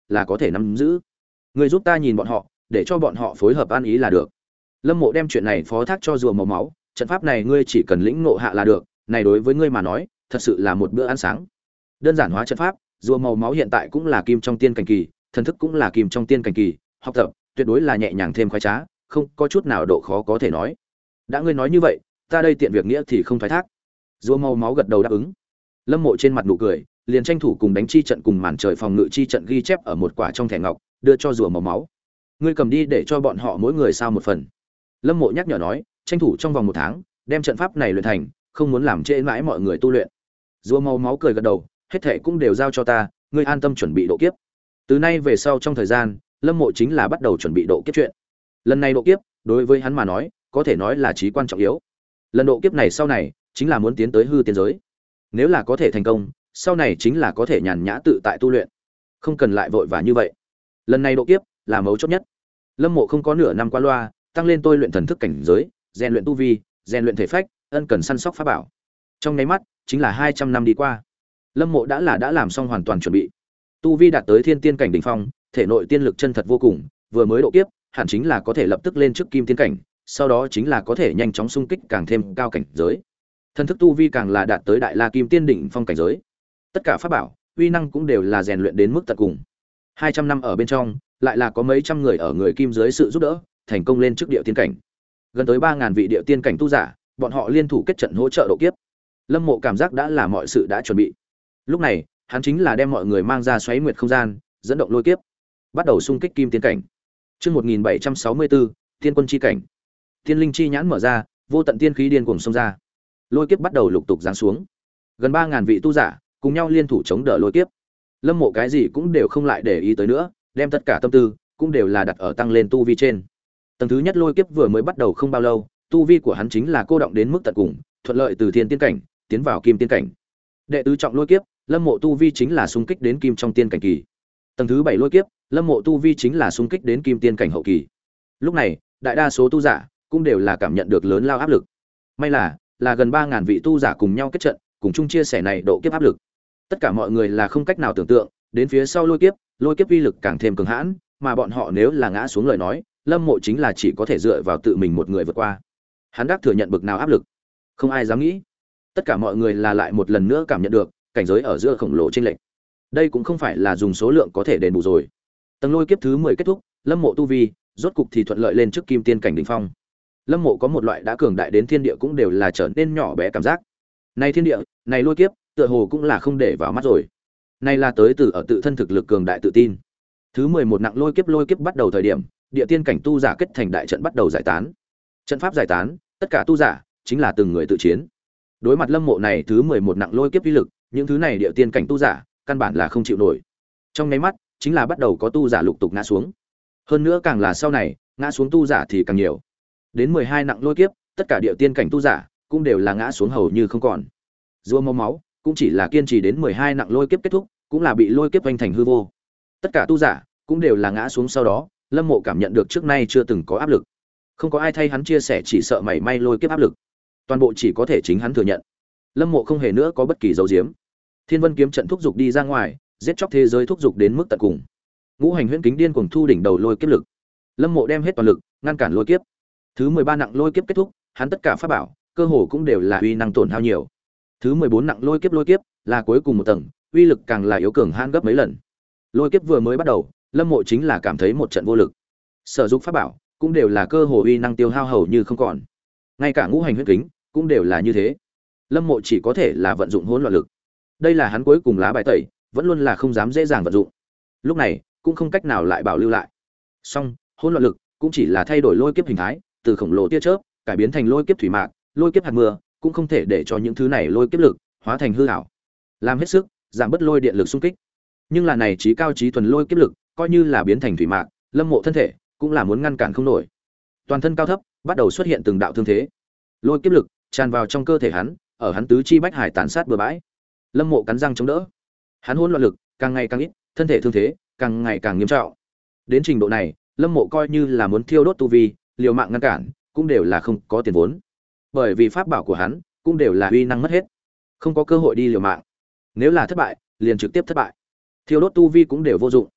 là có thể nắm giữ. Ngươi giúp ta nhìn bọn họ, để cho bọn họ phối hợp ăn ý là được. Lâm Mộ đem chuyện này phó thác cho rùa màu máu, trận pháp này ngươi chỉ cần lĩnh ngộ hạ là được, này đối với ngươi mà nói, thật sự là một bữa ăn sáng. Đơn giản hóa trận pháp, rùa màu máu hiện tại cũng là kim trong tiên cảnh kỳ, thần thức cũng là kim trong tiên cảnh kỳ, học tập tuyệt đối là nhẹ nhàng thêm khoái trá, không có chút nào độ khó có thể nói. Đã ngươi nói như vậy, ta đây tiện việc nghĩa thì không thoái thác. Rùa màu máu gật đầu đáp ứng. Lâm Mộ trên mặt nụ cười, liền tranh thủ cùng đánh chi trận cùng màn trời phòng ngự chi trận ghi chép ở một quả trong thẻ ngọc, đưa cho rùa màu máu. Ngươi cầm đi để cho bọn họ mỗi người sao một phần. Lâm Mộ nhắc nhở nói, tranh thủ trong vòng một tháng đem trận pháp này luyện thành, không muốn làm trễ mãi mọi người tu luyện. Rùa màu máu cười gật đầu, hết thảy cũng đều giao cho ta, ngươi an tâm chuẩn bị độ kiếp. Từ nay về sau trong thời gian, Lâm Mộ chính là bắt đầu chuẩn bị độ kiếp chuyện. Lần này độ kiếp, đối với hắn mà nói, có thể nói là chí quan trọng yếu. Lần độ kiếp này sau này, chính là muốn tiến tới hư tiên giới. Nếu là có thể thành công, sau này chính là có thể nhàn nhã tự tại tu luyện, không cần lại vội vã như vậy. Lần này độ kiếp là mấu chốt nhất. Lâm Mộ không có nửa năm qua loa, tăng lên tôi luyện thần thức cảnh giới, rèn luyện tu vi, rèn luyện thể phách, ân cần săn sóc pháp bảo. Trong nháy mắt, chính là hai trăm năm đi qua. Lâm Mộ đã là đã làm xong hoàn toàn chuẩn bị. Tu vi đạt tới thiên tiên cảnh đỉnh phong, thể nội tiên lực chân thật vô cùng, vừa mới độ kiếp, hẳn chính là có thể lập tức lên trước kim tiên cảnh, sau đó chính là có thể nhanh chóng xung kích càng thêm cao cảnh giới. Thần thức tu vi càng là đạt tới đại la kim tiên đỉnh phong cảnh giới. Tất cả pháp bảo, uy năng cũng đều là rèn luyện đến mức tận cùng. hai trăm năm ở bên trong, lại là có mấy trăm người ở người kim dưới sự giúp đỡ, thành công lên trước địa tiên cảnh. Gần tới ba ngàn vị địa tiên cảnh tu giả, bọn họ liên thủ kết trận hỗ trợ độ kiếp. Lâm Mộ cảm giác đã là mọi sự đã chuẩn bị. Lúc này, hắn chính là đem mọi người mang ra xoáy nguyệt không gian, dẫn động lôi kiếp, bắt đầu xung kích kim tiên cảnh. Chương một nghìn bảy trăm sáu mươi tư, Tiên quân chi cảnh. Tiên linh chi nhãn mở ra, vô tận tiên khí điên cuồng xông ra. Lôi kiếp bắt đầu lục tục giáng xuống. Gần ba ngàn vị tu giả cùng nhau liên thủ chống đỡ lôi kiếp. Lâm Mộ cái gì cũng đều không lại để ý tới nữa, đem tất cả tâm tư cũng đều là đặt ở tăng lên tu vi trên. Tầng thứ nhất lôi kiếp vừa mới bắt đầu không bao lâu, tu vi của hắn chính là cô động đến mức tận cùng, thuận lợi từ thiên tiên cảnh tiến vào kim tiên cảnh. Đệ tứ trọng lôi kiếp, Lâm Mộ tu vi chính là xung kích đến kim trong tiên cảnh kỳ. Tầng thứ bảy lôi kiếp, Lâm Mộ tu vi chính là xung kích đến kim tiên cảnh hậu kỳ. Lúc này, đại đa số tu giả cũng đều là cảm nhận được lớn lao áp lực. May là, là gần ba ngàn vị tu giả cùng nhau kết trận, cùng chung chia sẻ này độ kiếp áp lực. Tất cả mọi người là không cách nào tưởng tượng, đến phía sau lôi kiếp, lôi kiếp uy lực càng thêm cường hãn, mà bọn họ nếu là ngã xuống lời nói, Lâm Mộ chính là chỉ có thể dựa vào tự mình một người vượt qua. Hắn đắc thừa nhận bực nào áp lực, không ai dám nghĩ. Tất cả mọi người là lại một lần nữa cảm nhận được cảnh giới ở giữa khổng lồ chênh lệch. Đây cũng không phải là dùng số lượng có thể đền bù rồi. Tầng lôi kiếp thứ mười kết thúc, Lâm Mộ tu vi rốt cục thì thuận lợi lên trước kim tiên cảnh đỉnh phong. Lâm Mộ có một loại đã cường đại đến thiên địa cũng đều là trở nên nhỏ bé cảm giác. Này thiên địa, này lôi kiếp, tựa hồ cũng là không để vào mắt rồi. Này là tới từ ở tự thân thực lực cường đại tự tin. Thứ mười một nặng lôi kiếp lôi kiếp bắt đầu thời điểm, địa tiên cảnh tu giả kết thành đại trận bắt đầu giải tán. Trận pháp giải tán, tất cả tu giả chính là từng người tự chiến. Đối mặt Lâm Mộ này thứ mười một nặng lôi kiếp uy lực, những thứ này địa tiên cảnh tu giả căn bản là không chịu nổi. Trong nháy mắt, chính là bắt đầu có tu giả lục tục ngã xuống. Hơn nữa càng là sau này, ngã xuống tu giả thì càng nhiều. Đến mười hai nặng lôi kiếp, tất cả địa tiên cảnh tu giả cũng đều là ngã xuống hầu như không còn. Rùa máu máu cũng chỉ là kiên trì đến mười hai nặng lôi kiếp kết thúc, cũng là bị lôi kiếp vành thành hư vô. Tất cả tu giả cũng đều là ngã xuống sau đó, Lâm Mộ cảm nhận được trước nay chưa từng có áp lực. Không có ai thay hắn chia sẻ chỉ sợ mảy may lôi kiếp áp lực. Toàn bộ chỉ có thể chính hắn thừa nhận. Lâm Mộ không hề nữa có bất kỳ dấu diếm. Thiên Vân kiếm trận thúc dục đi ra ngoài, giết chóc thế giới thúc dục đến mức tận cùng. Ngũ hành huyễn kính điên cuồng thu đỉnh đầu lôi kiếp lực. Lâm Mộ đem hết toàn lực ngăn cản lôi kiếp. Thứ mười ba nặng lôi kiếp kết thúc, hắn tất cả pháp bảo, cơ hồ cũng đều là uy năng tổn hao nhiều. Thứ mười bốn nặng lôi kiếp lôi kiếp, là cuối cùng một tầng, uy lực càng là yếu cường hãn gấp mấy lần. Lôi kiếp vừa mới bắt đầu, Lâm Mộ chính là cảm thấy một trận vô lực. Sử dụng pháp bảo, cũng đều là cơ hồ uy năng tiêu hao hầu như không còn. Ngay cả ngũ hành huyễn kính, cũng đều là như thế. Lâm Mộ chỉ có thể là vận dụng hỗn loạn lực. Đây là hắn cuối cùng lá bài tẩy, vẫn luôn là không dám dễ dàng vận dụng. Lúc này, cũng không cách nào lại bảo lưu lại. Song, hỗn loạn lực cũng chỉ là thay đổi lôi kiếp hình thái, từ khổng lồ tia chớp cải biến thành lôi kiếp thủy mạc, lôi kiếp hạt mưa, cũng không thể để cho những thứ này lôi kiếp lực hóa thành hư ảo. Làm hết sức, giảm bớt lôi điện lực xung kích. Nhưng là này trí cao trí thuần lôi kiếp lực, coi như là biến thành thủy mạc, Lâm Mộ thân thể cũng là muốn ngăn cản không nổi. Toàn thân cao thấp bắt đầu xuất hiện từng đạo thương thế. Lôi kiếp lực tràn vào trong cơ thể hắn, ở hắn tứ chi bách hải tàn sát bừa bãi. Lâm Mộ cắn răng chống đỡ. Hắn hỗn loạn lực càng ngày càng ít, thân thể thương thế càng ngày càng nghiêm trọng. Đến trình độ này, Lâm Mộ coi như là muốn thiêu đốt tu vi, liều mạng ngăn cản, cũng đều là không có tiền vốn. Bởi vì pháp bảo của hắn cũng đều là uy năng mất hết, không có cơ hội đi liều mạng. Nếu là thất bại, liền trực tiếp thất bại. Thiêu đốt tu vi cũng đều vô dụng.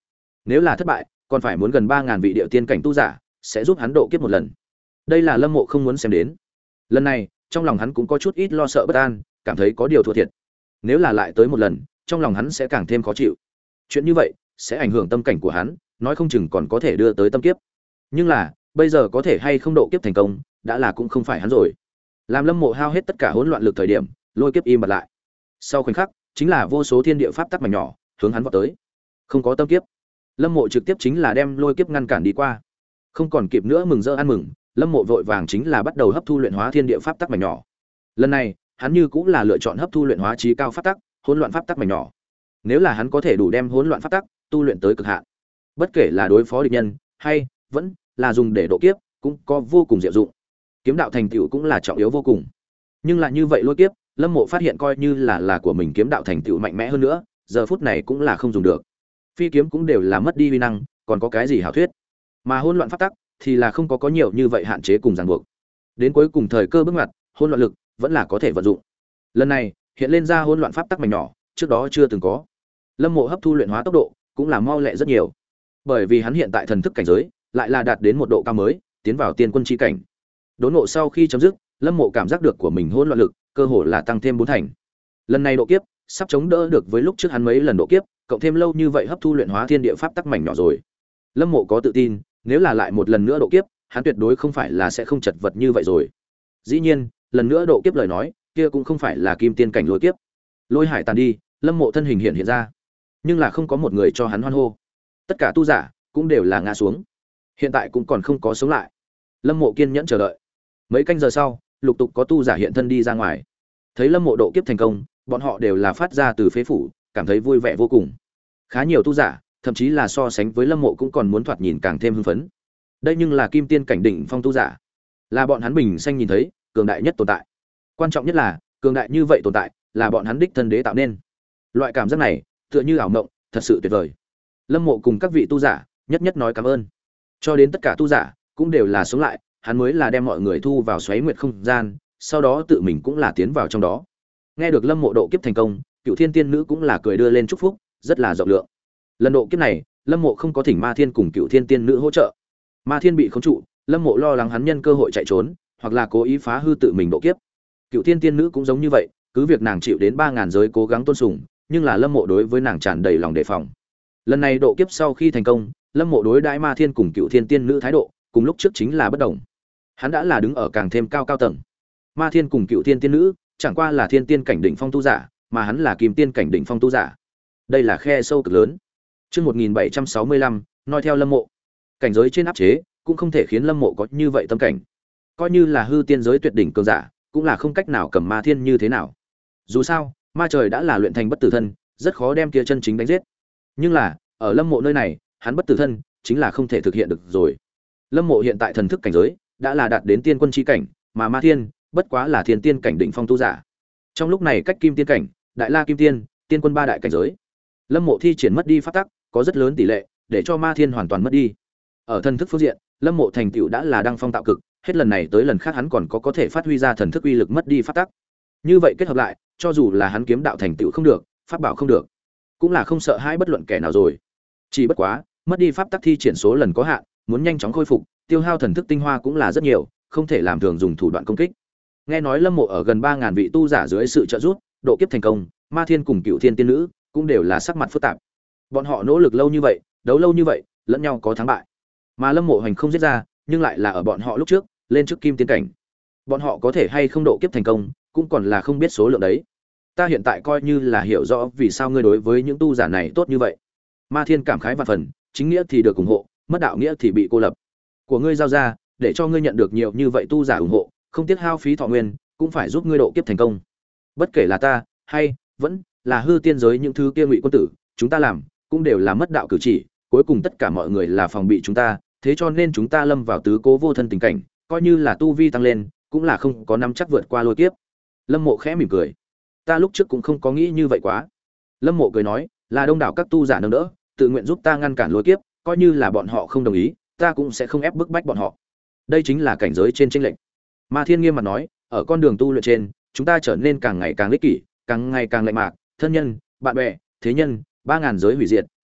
Nếu là thất bại, còn phải muốn gần ba ngàn vị địa tiên cảnh tu giả sẽ giúp hắn độ kiếp một lần. Đây là Lâm Mộ không muốn xem đến. Lần này, trong lòng hắn cũng có chút ít lo sợ bất an, cảm thấy có điều thua thiệt. Nếu là lại tới một lần, trong lòng hắn sẽ càng thêm khó chịu. Chuyện như vậy sẽ ảnh hưởng tâm cảnh của hắn, nói không chừng còn có thể đưa tới tâm kiếp. Nhưng là, bây giờ có thể hay không độ kiếp thành công, đã là cũng không phải hắn rồi. Làm Lâm Mộ hao hết tất cả hỗn loạn lực thời điểm, lôi kiếp im bặt lại. Sau khoảnh khắc, chính là vô số thiên địa pháp tắc mảnh nhỏ hướng hắn vọt tới. Không có tâm kiếp, Lâm Mộ trực tiếp chính là đem lôi kiếp ngăn cản đi qua. Không còn kịp nữa mừng rỡ ăn mừng, Lâm Mộ vội vàng chính là bắt đầu hấp thu luyện hóa thiên địa pháp tắc mảnh nhỏ. Lần này, hắn như cũng là lựa chọn hấp thu luyện hóa trí cao pháp tắc, hỗn loạn pháp tắc mảnh nhỏ. Nếu là hắn có thể đủ đem hỗn loạn pháp tắc tu luyện tới cực hạn, bất kể là đối phó địch nhân hay vẫn là dùng để độ kiếp, cũng có vô cùng diệu dụng. Kiếm đạo thành tựu cũng là trọng yếu vô cùng. Nhưng lại như vậy lôi kiếp, Lâm Mộ phát hiện coi như là là của mình kiếm đạo thành tựu mạnh mẽ hơn nữa, giờ phút này cũng là không dùng được. Phi kiếm cũng đều là mất đi uy năng, còn có cái gì hảo thuyết. Mà hỗn loạn pháp tắc thì là không có có nhiều như vậy hạn chế cùng ràng buộc. Đến cuối cùng thời cơ bước ngoặt, hỗn loạn lực vẫn là có thể vận dụng. Lần này, hiện lên ra hỗn loạn pháp tắc mảnh nhỏ, trước đó chưa từng có. Lâm Mộ hấp thu luyện hóa tốc độ cũng là mau lẹ rất nhiều. Bởi vì hắn hiện tại thần thức cảnh giới lại là đạt đến một độ cao mới, tiến vào tiên quân chi cảnh. Đốn ngộ sau khi chấm dứt, Lâm Mộ cảm giác được của mình hỗn loạn lực, cơ hồ là tăng thêm bốn thành. Lần này độ kiếp, sắp chống đỡ được với lúc trước hắn mấy lần độ kiếp, cộng thêm lâu như vậy hấp thu luyện hóa thiên địa pháp tắc mảnh nhỏ rồi. Lâm Mộ có tự tin, nếu là lại một lần nữa độ kiếp, hắn tuyệt đối không phải là sẽ không chật vật như vậy rồi. Dĩ nhiên, lần nữa độ kiếp lời nói, kia cũng không phải là kim tiên cảnh lôi kiếp. Lôi hải tàn đi, Lâm Mộ thân hình hiện hiện ra, nhưng là không có một người cho hắn hoan hô. Tất cả tu giả cũng đều là ngã xuống. Hiện tại cũng còn không có sống lại. Lâm Mộ kiên nhẫn chờ đợi. Mấy canh giờ sau, lục tục có tu giả hiện thân đi ra ngoài. Thấy Lâm Mộ độ kiếp thành công, bọn họ đều là phát ra từ phế phủ, cảm thấy vui vẻ vô cùng. Khá nhiều tu giả, thậm chí là so sánh với Lâm Mộ cũng còn muốn thoạt nhìn càng thêm hưng phấn. Đây nhưng là kim tiên cảnh đỉnh phong tu giả, là bọn hắn bình sinh nhìn thấy cường đại nhất tồn tại. Quan trọng nhất là, cường đại như vậy tồn tại, là bọn hắn đích thân đế tạo nên. Loại cảm giác này, tựa như ảo mộng, thật sự tuyệt vời. Lâm Mộ cùng các vị tu giả, nhất nhất nói cảm ơn. Cho đến tất cả tu giả cũng đều là sống lại, hắn mới là đem mọi người thu vào xoáy nguyệt không gian, sau đó tự mình cũng là tiến vào trong đó. Nghe được Lâm Mộ độ kiếp thành công, Cựu Thiên Tiên Nữ cũng là cười đưa lên chúc phúc, rất là rộng lượng. Lần độ kiếp này, Lâm Mộ không có thỉnh Ma Thiên cùng Cựu Thiên Tiên Nữ hỗ trợ. Ma Thiên bị khống trụ, Lâm Mộ lo lắng hắn nhân cơ hội chạy trốn, hoặc là cố ý phá hư tự mình độ kiếp. Cựu Thiên Tiên Nữ cũng giống như vậy, cứ việc nàng chịu đến ba ngàn giới cố gắng tôn sùng, nhưng là Lâm Mộ đối với nàng tràn đầy lòng đề phòng. Lần này độ kiếp sau khi thành công, Lâm Mộ đối đãi Ma Thiên cùng Cựu Thiên Tiên Nữ thái độ, cùng lúc trước chính là bất đồng. Hắn đã là đứng ở càng thêm cao cao tầng. Ma Thiên cùng Cựu Thiên Tiên Nữ chẳng qua là thiên tiên cảnh đỉnh phong tu giả, mà hắn là kim tiên cảnh đỉnh phong tu giả. Đây là khe sâu cực lớn. Chương một nghìn bảy trăm sáu mươi lăm, nói theo Lâm Mộ, cảnh giới trên áp chế, cũng không thể khiến Lâm Mộ có như vậy tâm cảnh. Coi như là hư tiên giới tuyệt đỉnh cường giả, cũng là không cách nào cầm Ma Thiên như thế nào. Dù sao, ma trời đã là luyện thành bất tử thân, rất khó đem kia chân chính đánh giết. Nhưng là, ở Lâm Mộ nơi này, hắn bất tử thân chính là không thể thực hiện được rồi. Lâm Mộ hiện tại thần thức cảnh giới đã là đạt đến tiên quân chi cảnh, mà Ma Thiên bất quá là thiên tiên cảnh đỉnh phong tu giả. Trong lúc này cách kim tiên cảnh, đại la kim tiên, tiên quân ba đại cảnh giới. Lâm Mộ thi triển mất đi pháp tắc, có rất lớn tỷ lệ để cho Ma Thiên hoàn toàn mất đi. Ở thần thức phương diện, Lâm Mộ thành tựu đã là đăng phong tạo cực, hết lần này tới lần khác hắn còn có có thể phát huy ra thần thức uy lực mất đi pháp tắc. Như vậy kết hợp lại, cho dù là hắn kiếm đạo thành tựu không được, pháp bảo không được, cũng là không sợ hãi bất luận kẻ nào rồi. Chỉ bất quá, mất đi pháp tắc thi triển số lần có hạn, muốn nhanh chóng khôi phục, tiêu hao thần thức tinh hoa cũng là rất nhiều, không thể làm thường dùng thủ đoạn công kích. Nghe nói Lâm Mộ ở gần ba ngàn vị tu giả dưới sự trợ giúp, độ kiếp thành công, Ma Thiên cùng Cựu Thiên Tiên Nữ cũng đều là sắc mặt phức tạp. Bọn họ nỗ lực lâu như vậy, đấu lâu như vậy, lẫn nhau có thắng bại. Mà Lâm Mộ hành không giết ra, nhưng lại là ở bọn họ lúc trước, lên trước kim tiên cảnh. Bọn họ có thể hay không độ kiếp thành công, cũng còn là không biết số lượng đấy. Ta hiện tại coi như là hiểu rõ vì sao ngươi đối với những tu giả này tốt như vậy. Ma Thiên cảm khái vạn phần, chính nghĩa thì được ủng hộ, mất đạo nghĩa thì bị cô lập. Của ngươi giao ra, để cho ngươi nhận được nhiều như vậy tu giả ủng hộ, không tiếc hao phí thọ nguyên, cũng phải giúp ngươi độ kiếp thành công. Bất kể là ta, hay vẫn là hư tiên giới những thứ kia ngụy quân tử, chúng ta làm cũng đều là mất đạo cử chỉ, cuối cùng tất cả mọi người là phòng bị chúng ta, thế cho nên chúng ta lâm vào tứ cố vô thân tình cảnh, coi như là tu vi tăng lên, cũng là không có nắm chắc vượt qua lôi kiếp. Lâm Mộ khẽ mỉm cười. Ta lúc trước cũng không có nghĩ như vậy quá. Lâm Mộ cười nói, là đông đảo các tu giả nâng đỡ, tự nguyện giúp ta ngăn cản lôi kiếp, coi như là bọn họ không đồng ý, ta cũng sẽ không ép bức bách bọn họ. Đây chính là cảnh giới trên chênh lệch. Ma Thiên nghiêm mặt nói, ở con đường tu luyện trên, chúng ta trở nên càng ngày càng ích kỷ, càng ngày càng lạnh mạc, thân nhân, bạn bè, thế nhân, ba ngàn giới hủy diệt,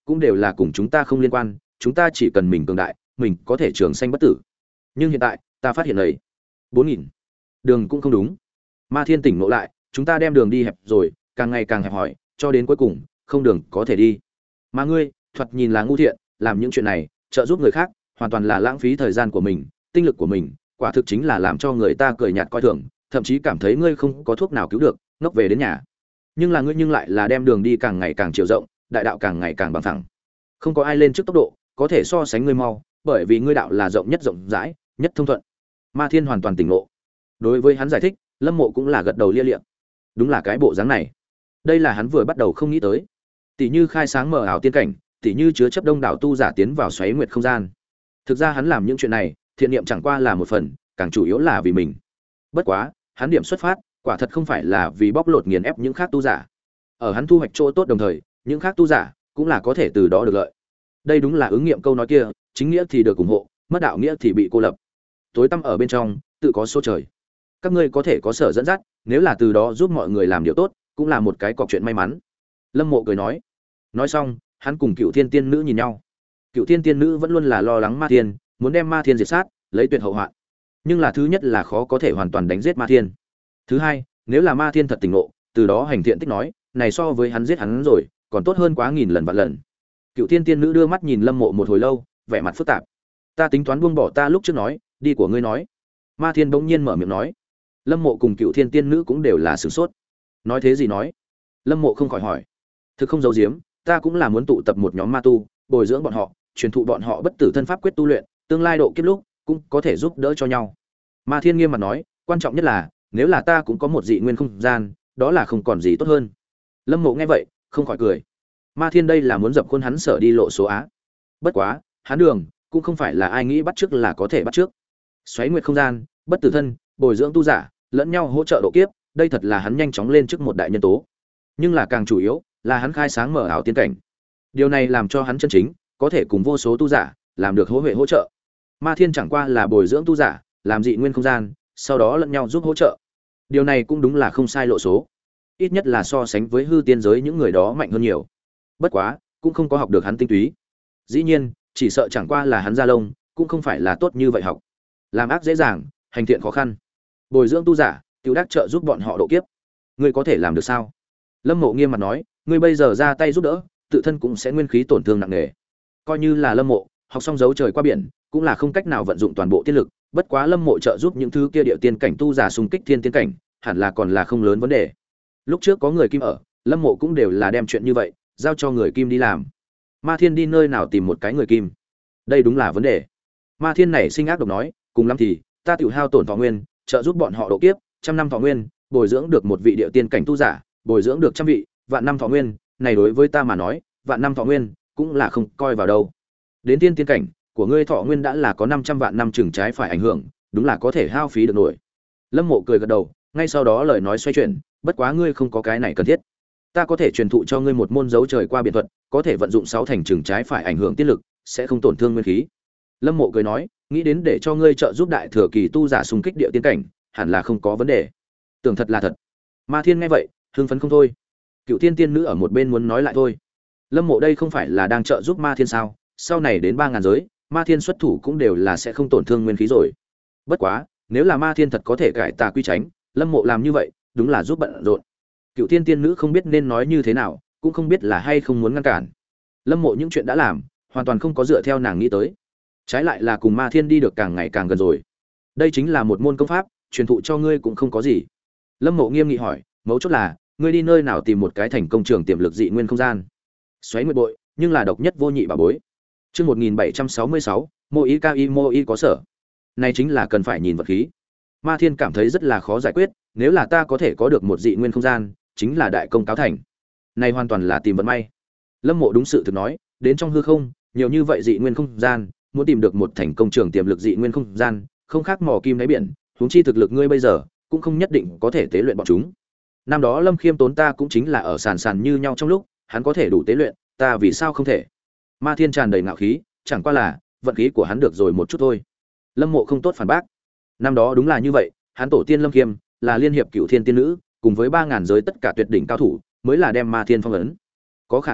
cũng đều là cùng chúng ta không liên quan, chúng ta chỉ cần mình cường đại, mình có thể trường sanh bất tử. Nhưng hiện tại, ta phát hiện này, bốn nghìn đường cũng không đúng. Ma Thiên tỉnh ngộ lại, chúng ta đem đường đi hẹp rồi, càng ngày càng hẹp hòi, cho đến cuối cùng, không đường có thể đi. Mà ngươi, thoạt nhìn là ngu thiện, làm những chuyện này, trợ giúp người khác, hoàn toàn là lãng phí thời gian của mình, tinh lực của mình, quả thực chính là làm cho người ta cười nhạt coi thường, thậm chí cảm thấy ngươi không có thuốc nào cứu được, ngốc về đến nhà. Nhưng là ngươi nhưng lại là đem đường đi càng ngày càng chiều rộng, đại đạo càng ngày càng bằng phẳng. Không có ai lên trước tốc độ, có thể so sánh ngươi mau, bởi vì ngươi đạo là rộng nhất rộng rãi, nhất thông thuận. Ma Thiên hoàn toàn tỉnh ngộ. Đối với hắn giải thích, Lâm Mộ cũng là gật đầu lia lịa. Đúng là cái bộ dáng này. Đây là hắn vừa bắt đầu không nghĩ tới. Tỷ như khai sáng mở ảo tiên cảnh, tỷ như chứa chấp đông đảo tu giả tiến vào xoáy nguyệt không gian. Thực ra hắn làm những chuyện này, thiện niệm chẳng qua là một phần, càng chủ yếu là vì mình. Bất quá, hắn điểm xuất phát, quả thật không phải là vì bóc lột nghiền ép những khác tu giả. Ở hắn thu hoạch chỗ tốt đồng thời, những khác tu giả cũng là có thể từ đó được lợi. Đây đúng là ứng nghiệm câu nói kia, chính nghĩa thì được ủng hộ, mất đạo nghĩa thì bị cô lập. Tối tăm ở bên trong, tự có số trời. Các ngươi có thể có sở dẫn dắt, nếu là từ đó giúp mọi người làm điều tốt, cũng là một cái cọc chuyện may mắn. Lâm Mộ cười nói. Nói xong, hắn cùng Cựu Thiên Tiên Nữ nhìn nhau. Cựu Thiên Tiên Nữ vẫn luôn là lo lắng Ma Thiên, muốn đem Ma Thiên diệt sát, lấy tuyệt hậu hoạn. Nhưng là thứ nhất là khó có thể hoàn toàn đánh giết Ma Thiên. Thứ hai, nếu là Ma Thiên thật tỉnh ngộ, từ đó hành thiện tích nói, này so với hắn giết hắn rồi, còn tốt hơn quá nghìn lần vạn lần. Cựu Thiên Tiên Nữ đưa mắt nhìn Lâm Mộ một hồi lâu, vẻ mặt phức tạp. Ta tính toán buông bỏ ta lúc trước nói, đi của ngươi nói. Ma Thiên bỗng nhiên mở miệng nói. Lâm Mộ cùng Cựu Thiên Tiên Nữ cũng đều là sửng sốt. Nói thế gì nói? Lâm Mộ không khỏi hỏi. Thực không giấu giếm, ta cũng là muốn tụ tập một nhóm ma tu, bồi dưỡng bọn họ, truyền thụ bọn họ bất tử thân pháp quyết tu luyện, tương lai độ kiếp lúc cũng có thể giúp đỡ cho nhau. Ma Thiên nghiêm mặt nói, quan trọng nhất là, nếu là ta cũng có một dị nguyên không gian, đó là không còn gì tốt hơn. Lâm Mộ nghe vậy, không khỏi cười. Ma Thiên đây là muốn dập khuôn hắn sở đi lộ số á. Bất quá, hắn đường cũng không phải là ai nghĩ bắt trước là có thể bắt trước. Xoáy nguyệt không gian, bất tử thân, bồi dưỡng tu giả, lẫn nhau hỗ trợ độ kiếp, đây thật là hắn nhanh chóng lên trước một đại nhân tố. Nhưng là càng chủ yếu, là hắn khai sáng mở ảo tiên cảnh. Điều này làm cho hắn chân chính có thể cùng vô số tu giả làm được hỗ huệ hỗ trợ. Ma Thiên chẳng qua là bồi dưỡng tu giả, làm dị nguyên không gian, sau đó lẫn nhau giúp hỗ trợ. Điều này cũng đúng là không sai lộ số. Ít nhất là so sánh với hư tiên giới những người đó mạnh hơn nhiều. Bất quá, cũng không có học được hắn tinh túy. Dĩ nhiên, chỉ sợ chẳng qua là hắn da lông, cũng không phải là tốt như vậy học. Làm ác dễ dàng, hành thiện khó khăn. Bồi dưỡng tu giả, tiểu đắc trợ giúp bọn họ độ kiếp. Ngươi có thể làm được sao? Lâm Mộ nghiêm mặt nói, ngươi bây giờ ra tay giúp đỡ, tự thân cũng sẽ nguyên khí tổn thương nặng nề. Coi như là Lâm Mộ, học xong dấu trời qua biển, cũng là không cách nào vận dụng toàn bộ tiên lực, bất quá Lâm Mộ trợ giúp những thứ kia địa tiên cảnh tu giả xung kích thiên tiên cảnh, hẳn là còn là không lớn vấn đề. Lúc trước có người kim ở, Lâm Mộ cũng đều là đem chuyện như vậy giao cho người kim đi làm. Ma Thiên đi nơi nào tìm một cái người kim? Đây đúng là vấn đề. Ma Thiên này sinh ác độc nói, cùng lắm thì ta tiểu hao tổn thọ nguyên, trợ giúp bọn họ độ kiếp, trăm năm thọ nguyên, bồi dưỡng được một vị địa tiên cảnh tu giả, bồi dưỡng được trăm vị, vạn năm thọ nguyên, này đối với ta mà nói, vạn năm thọ nguyên cũng là không coi vào đâu. Đến tiên tiên cảnh của ngươi thọ nguyên đã là có năm trăm vạn năm chừng trái phải ảnh hưởng, đúng là có thể hao phí được nổi. Lâm Mộ cười gật đầu, ngay sau đó lời nói xoay chuyển, bất quá ngươi không có cái này cần thiết. Ta có thể truyền thụ cho ngươi một môn dấu trời qua biển thuật, có thể vận dụng sáu thành chừng trái phải ảnh hưởng tiên lực, sẽ không tổn thương nguyên khí. Lâm Mộ cười nói, nghĩ đến để cho ngươi trợ giúp đại thừa kỳ tu giả xung kích địa tiên cảnh, hẳn là không có vấn đề. Tưởng thật là thật. Ma Thiên nghe vậy, hưng phấn không thôi. Cựu Thiên Tiên Nữ ở một bên muốn nói lại thôi. Lâm Mộ đây không phải là đang trợ giúp Ma Thiên sao? Sau này đến ba ngàn giới, Ma Thiên xuất thủ cũng đều là sẽ không tổn thương nguyên khí rồi. Bất quá, nếu là Ma Thiên thật có thể cải tà quy tránh, Lâm Mộ làm như vậy, đúng là giúp bận rộn. Cựu Thiên Tiên Nữ không biết nên nói như thế nào, cũng không biết là hay không muốn ngăn cản. Lâm Mộ những chuyện đã làm, hoàn toàn không có dựa theo nàng nghĩ tới, trái lại là cùng Ma Thiên đi được càng ngày càng gần rồi. Đây chính là một môn công pháp, truyền thụ cho ngươi cũng không có gì. Lâm Mộ nghiêm nghị hỏi, mấu chốt là, ngươi đi nơi nào tìm một cái thành công trường tiềm lực dị nguyên không gian? Xoáy nguyệt bội, nhưng là độc nhất vô nhị bảo bối. Chương một nghìn bảy trăm sáu mươi sáu, Mộ Ý Ca Y Mộ Ý có sở. Này chính là cần phải nhìn vật khí. Ma Thiên cảm thấy rất là khó giải quyết, nếu là ta có thể có được một dị nguyên không gian, chính là đại công cáo thành. Này hoàn toàn là tìm vận may. Lâm Mộ đúng sự thực nói, đến trong hư không, nhiều như vậy dị nguyên không gian, muốn tìm được một thành công trường tiềm lực dị nguyên không gian, không khác mò kim đáy biển, huống chi thực lực ngươi bây giờ, cũng không nhất định có thể tế luyện bọn chúng. Năm đó Lâm Khiêm tốn ta cũng chính là ở sàn sàn như nhau trong lúc, hắn có thể đủ tế luyện, ta vì sao không thể? Ma Thiên tràn đầy ngạo khí, chẳng qua là vận khí của hắn được rồi một chút thôi. Lâm Mộ không tốt phản bác. Năm đó đúng là như vậy, hắn tổ tiên Lâm Khiêm là liên hiệp Cựu Thiên Tiên Nữ, cùng với ba ngàn giới tất cả tuyệt đỉnh cao thủ, mới là đem Ma Thiên phong ấn. Có khả năng,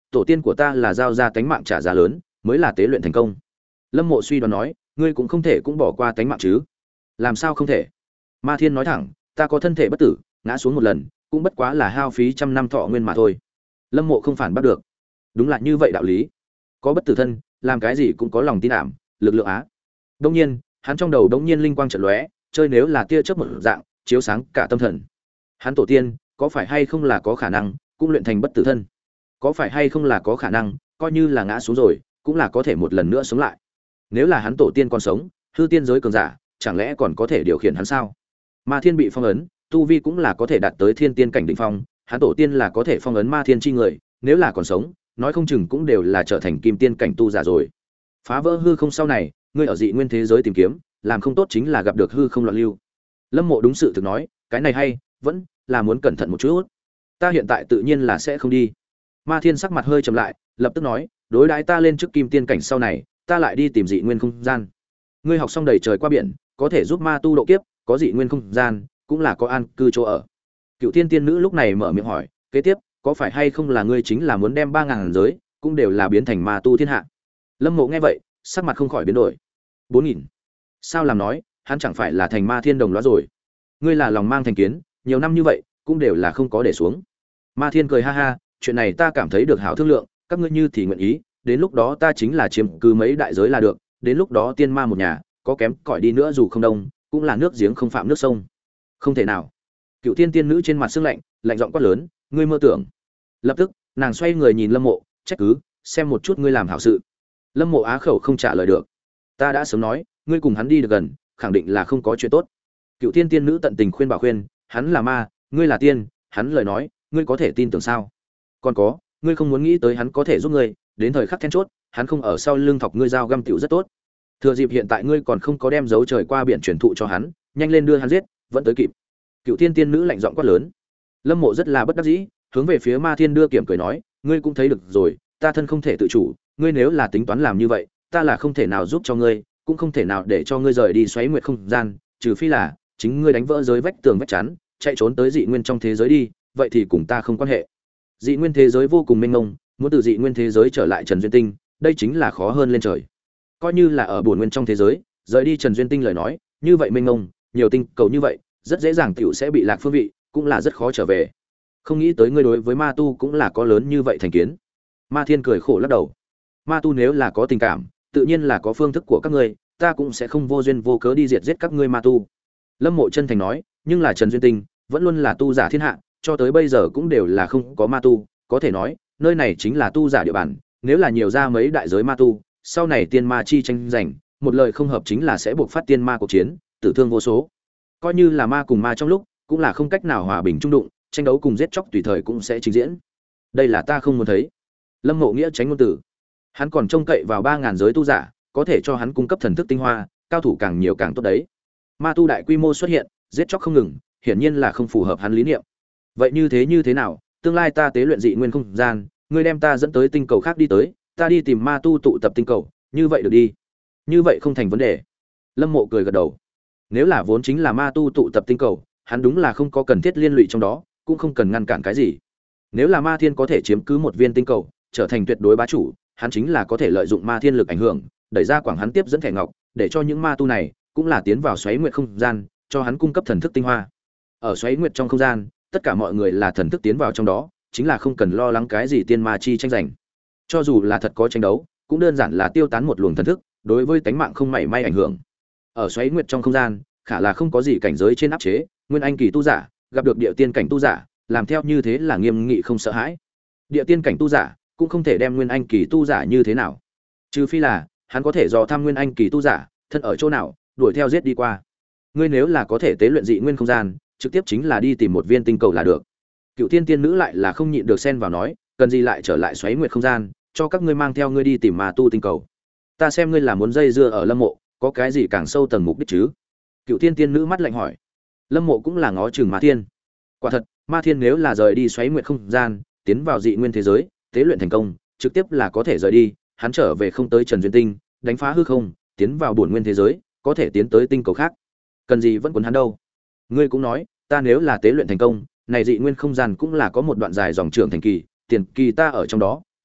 tổ tiên của ta là giao ra tánh mạng trả giá lớn mới là tế luyện thành công. Lâm Mộ suy đoán nói, ngươi cũng không thể cũng bỏ qua tánh mạng chứ? Làm sao không thể? Ma Thiên nói thẳng, ta có thân thể bất tử, ngã xuống một lần cũng bất quá là hao phí trăm năm thọ nguyên mà thôi. Lâm Mộ không phản bắt được. Đúng là như vậy đạo lý. Có bất tử thân, làm cái gì cũng có lòng tin ảm, lực lượng á. Đông nhiên, hắn trong đầu đống nhiên linh quang chợt lóe, chơi nếu là tia chớp một dạng, chiếu sáng cả tâm thần. Hắn tổ tiên, có phải hay không là có khả năng cũng luyện thành bất tử thân? Có phải hay không là có khả năng, coi như là ngã xuống rồi, cũng là có thể một lần nữa sống lại? Nếu là hắn tổ tiên còn sống, hư tiên giới cường giả, chẳng lẽ còn có thể điều khiển hắn sao? Ma Thiên bị phong ấn, tu vi cũng là có thể đạt tới thiên tiên cảnh đỉnh phong, hắn tổ tiên là có thể phong ấn Ma Thiên chi người, nếu là còn sống, nói không chừng cũng đều là trở thành kim tiên cảnh tu giả rồi. Phá vỡ hư không sau này, ngươi ở dị nguyên thế giới tìm kiếm, làm không tốt chính là gặp được hư không loạn lưu. Lâm Mộ đúng sự thực nói, cái này hay, vẫn là muốn cẩn thận một chút. Ta hiện tại tự nhiên là sẽ không đi. Ma Thiên sắc mặt hơi trầm lại, lập tức nói, đối đãi ta lên trước kim tiên cảnh sau này, ta lại đi tìm dị nguyên không gian. Ngươi học xong đầy trời qua biển, có thể giúp ma tu độ kiếp, có dị nguyên không gian, cũng là có an cư chỗ ở. Cựu Tiên tiên nữ lúc này mở miệng hỏi, kế tiếp, có phải hay không là ngươi chính là muốn đem ba ngàn giới, cũng đều là biến thành ma tu thiên hạ? Lâm Mộ nghe vậy, sắc mặt không khỏi biến đổi. Bốn nghìn. Sao làm nói, hắn chẳng phải là thành ma thiên đồng loá rồi? Ngươi là lòng mang thành kiến, nhiều năm như vậy, cũng đều là không có để xuống. Ma Thiên cười ha ha, chuyện này ta cảm thấy được hảo thương lượng, các ngươi như thì nguyện ý, đến lúc đó ta chính là chiếm cứ mấy đại giới là được, đến lúc đó tiên ma một nhà, có kém cỏi đi nữa dù không đông, cũng là nước giếng không phạm nước sông. Không thể nào. Cựu Tiên tiên nữ trên mặt sương lạnh, lạnh giọng quát lớn, ngươi mơ tưởng. Lập tức, nàng xoay người nhìn Lâm Mộ, trách cứ, xem một chút ngươi làm hảo sự. Lâm Mộ á khẩu không trả lời được. Ta đã sớm nói, ngươi cùng hắn đi được gần, khẳng định là không có chuyện tốt. Cựu Tiên tiên nữ tận tình khuyên bảo khuyên, hắn là ma, ngươi là tiên, hắn lời nói, ngươi có thể tin tưởng sao? Còn có, ngươi không muốn nghĩ tới hắn có thể giúp ngươi, đến thời khắc then chốt, hắn không ở sau lưng thọc ngươi dao găm tiểu rất tốt. Thừa dịp hiện tại ngươi còn không có đem dấu trời qua biển truyền thụ cho hắn, nhanh lên đưa hắn giết, vẫn tới kịp. Cựu Tiên tiên nữ lạnh giọng quát lớn. Lâm Mộ rất là bất đắc dĩ, hướng về phía Ma Thiên đưa kiểm cười nói, ngươi cũng thấy được rồi, ta thân không thể tự chủ, ngươi nếu là tính toán làm như vậy, ta là không thể nào giúp cho ngươi, cũng không thể nào để cho ngươi rời đi xoáy nguyệt không gian, trừ phi là chính ngươi đánh vỡ giới vách tường vách chắn, chạy trốn tới dị nguyên trong thế giới đi, vậy thì cùng ta không quan hệ. Dị nguyên thế giới vô cùng mênh mông, muốn từ dị nguyên thế giới trở lại Trần Duyên Tinh, đây chính là khó hơn lên trời. Coi như là ở bổn nguyên trong thế giới, rời đi Trần Duyên Tinh lời nói, như vậy mênh mông, nhiều tinh cầu như vậy, rất dễ dàng tiểu sẽ bị lạc phương vị, cũng là rất khó trở về. Không nghĩ tới ngươi đối với ma tu cũng là có lớn như vậy thành kiến. Ma Thiên cười khổ lắc đầu. Ma tu nếu là có tình cảm, tự nhiên là có phương thức của các ngươi, ta cũng sẽ không vô duyên vô cớ đi diệt giết các ngươi ma tu. Lâm Mộ chân thành nói, nhưng là Trần Duyên Tinh vẫn luôn là tu giả thiên hạ, cho tới bây giờ cũng đều là không có ma tu, có thể nói, nơi này chính là tu giả địa bàn, nếu là nhiều ra mấy đại giới ma tu, sau này tiên ma chi tranh giành, một lời không hợp chính là sẽ buộc phát tiên ma cuộc chiến, tử thương vô số. Coi như là ma cùng ma trong lúc, cũng là không cách nào hòa bình chung đụng, tranh đấu cùng giết chóc tùy thời cũng sẽ trình diễn. Đây là ta không muốn thấy. Lâm Mộ nghĩa tránh ngôn tử. Hắn còn trông cậy vào ba ngàn giới tu giả, có thể cho hắn cung cấp thần thức tinh hoa, cao thủ càng nhiều càng tốt đấy. Ma tu đại quy mô xuất hiện, giết chóc không ngừng, hiển nhiên là không phù hợp hắn lý niệm. Vậy như thế như thế nào, tương lai ta tế luyện dị nguyên không gian, ngươi đem ta dẫn tới tinh cầu khác đi tới, ta đi tìm ma tu tụ tập tinh cầu, như vậy được đi. Như vậy không thành vấn đề. Lâm Mộ cười gật đầu. Nếu là vốn chính là ma tu tụ tập tinh cầu, hắn đúng là không có cần thiết liên lụy trong đó, cũng không cần ngăn cản cái gì. Nếu là Ma Thiên có thể chiếm cứ một viên tinh cầu, trở thành tuyệt đối bá chủ, hắn chính là có thể lợi dụng Ma Thiên lực ảnh hưởng, đẩy ra quảng hắn tiếp dẫn thẻ ngọc, để cho những ma tu này cũng là tiến vào xoáy nguyệt không gian, cho hắn cung cấp thần thức tinh hoa. Ở xoáy nguyệt trong không gian, tất cả mọi người là thần thức tiến vào trong đó, chính là không cần lo lắng cái gì tiên ma chi tranh giành. Cho dù là thật có tranh đấu, cũng đơn giản là tiêu tán một luồng thần thức, đối với tánh mạng không mảy may ảnh hưởng. Ở xoáy nguyệt trong không gian, khả là không có gì cảnh giới trên áp chế, nguyên anh kỳ tu giả, gặp được địa tiên cảnh tu giả, làm theo như thế là nghiêm nghị không sợ hãi. Địa tiên cảnh tu giả cũng không thể đem nguyên anh kỳ tu giả như thế nào, trừ phi là hắn có thể dò thăm nguyên anh kỳ tu giả thân ở chỗ nào, đuổi theo giết đi qua. Ngươi nếu là có thể tế luyện dị nguyên không gian, trực tiếp chính là đi tìm một viên tinh cầu là được. Cựu Tiên tiên nữ lại là không nhịn được xen vào nói, cần gì lại trở lại xoáy nguyệt không gian, cho các ngươi mang theo ngươi đi tìm ma tu tinh cầu. Ta xem ngươi là muốn dây dưa ở Lâm Mộ, có cái gì càng sâu tầng mục đích chứ? Cựu Tiên tiên nữ mắt lạnh hỏi. Lâm Mộ cũng là ngó chừng Ma Thiên. Quả thật, Ma Thiên nếu là rời đi xoáy nguyệt không gian, tiến vào dị nguyên thế giới, tế luyện thành công, trực tiếp là có thể rời đi, hắn trở về không tới Trần Duyên Tinh, đánh phá hư không, tiến vào bổn nguyên thế giới, có thể tiến tới tinh cầu khác. Cần gì vẫn cuốn hắn đâu? Ngươi cũng nói, ta nếu là tế luyện thành công, này dị nguyên không gian cũng là có một đoạn dài dòng trưởng thành kỳ, tiền kỳ ta ở trong đó,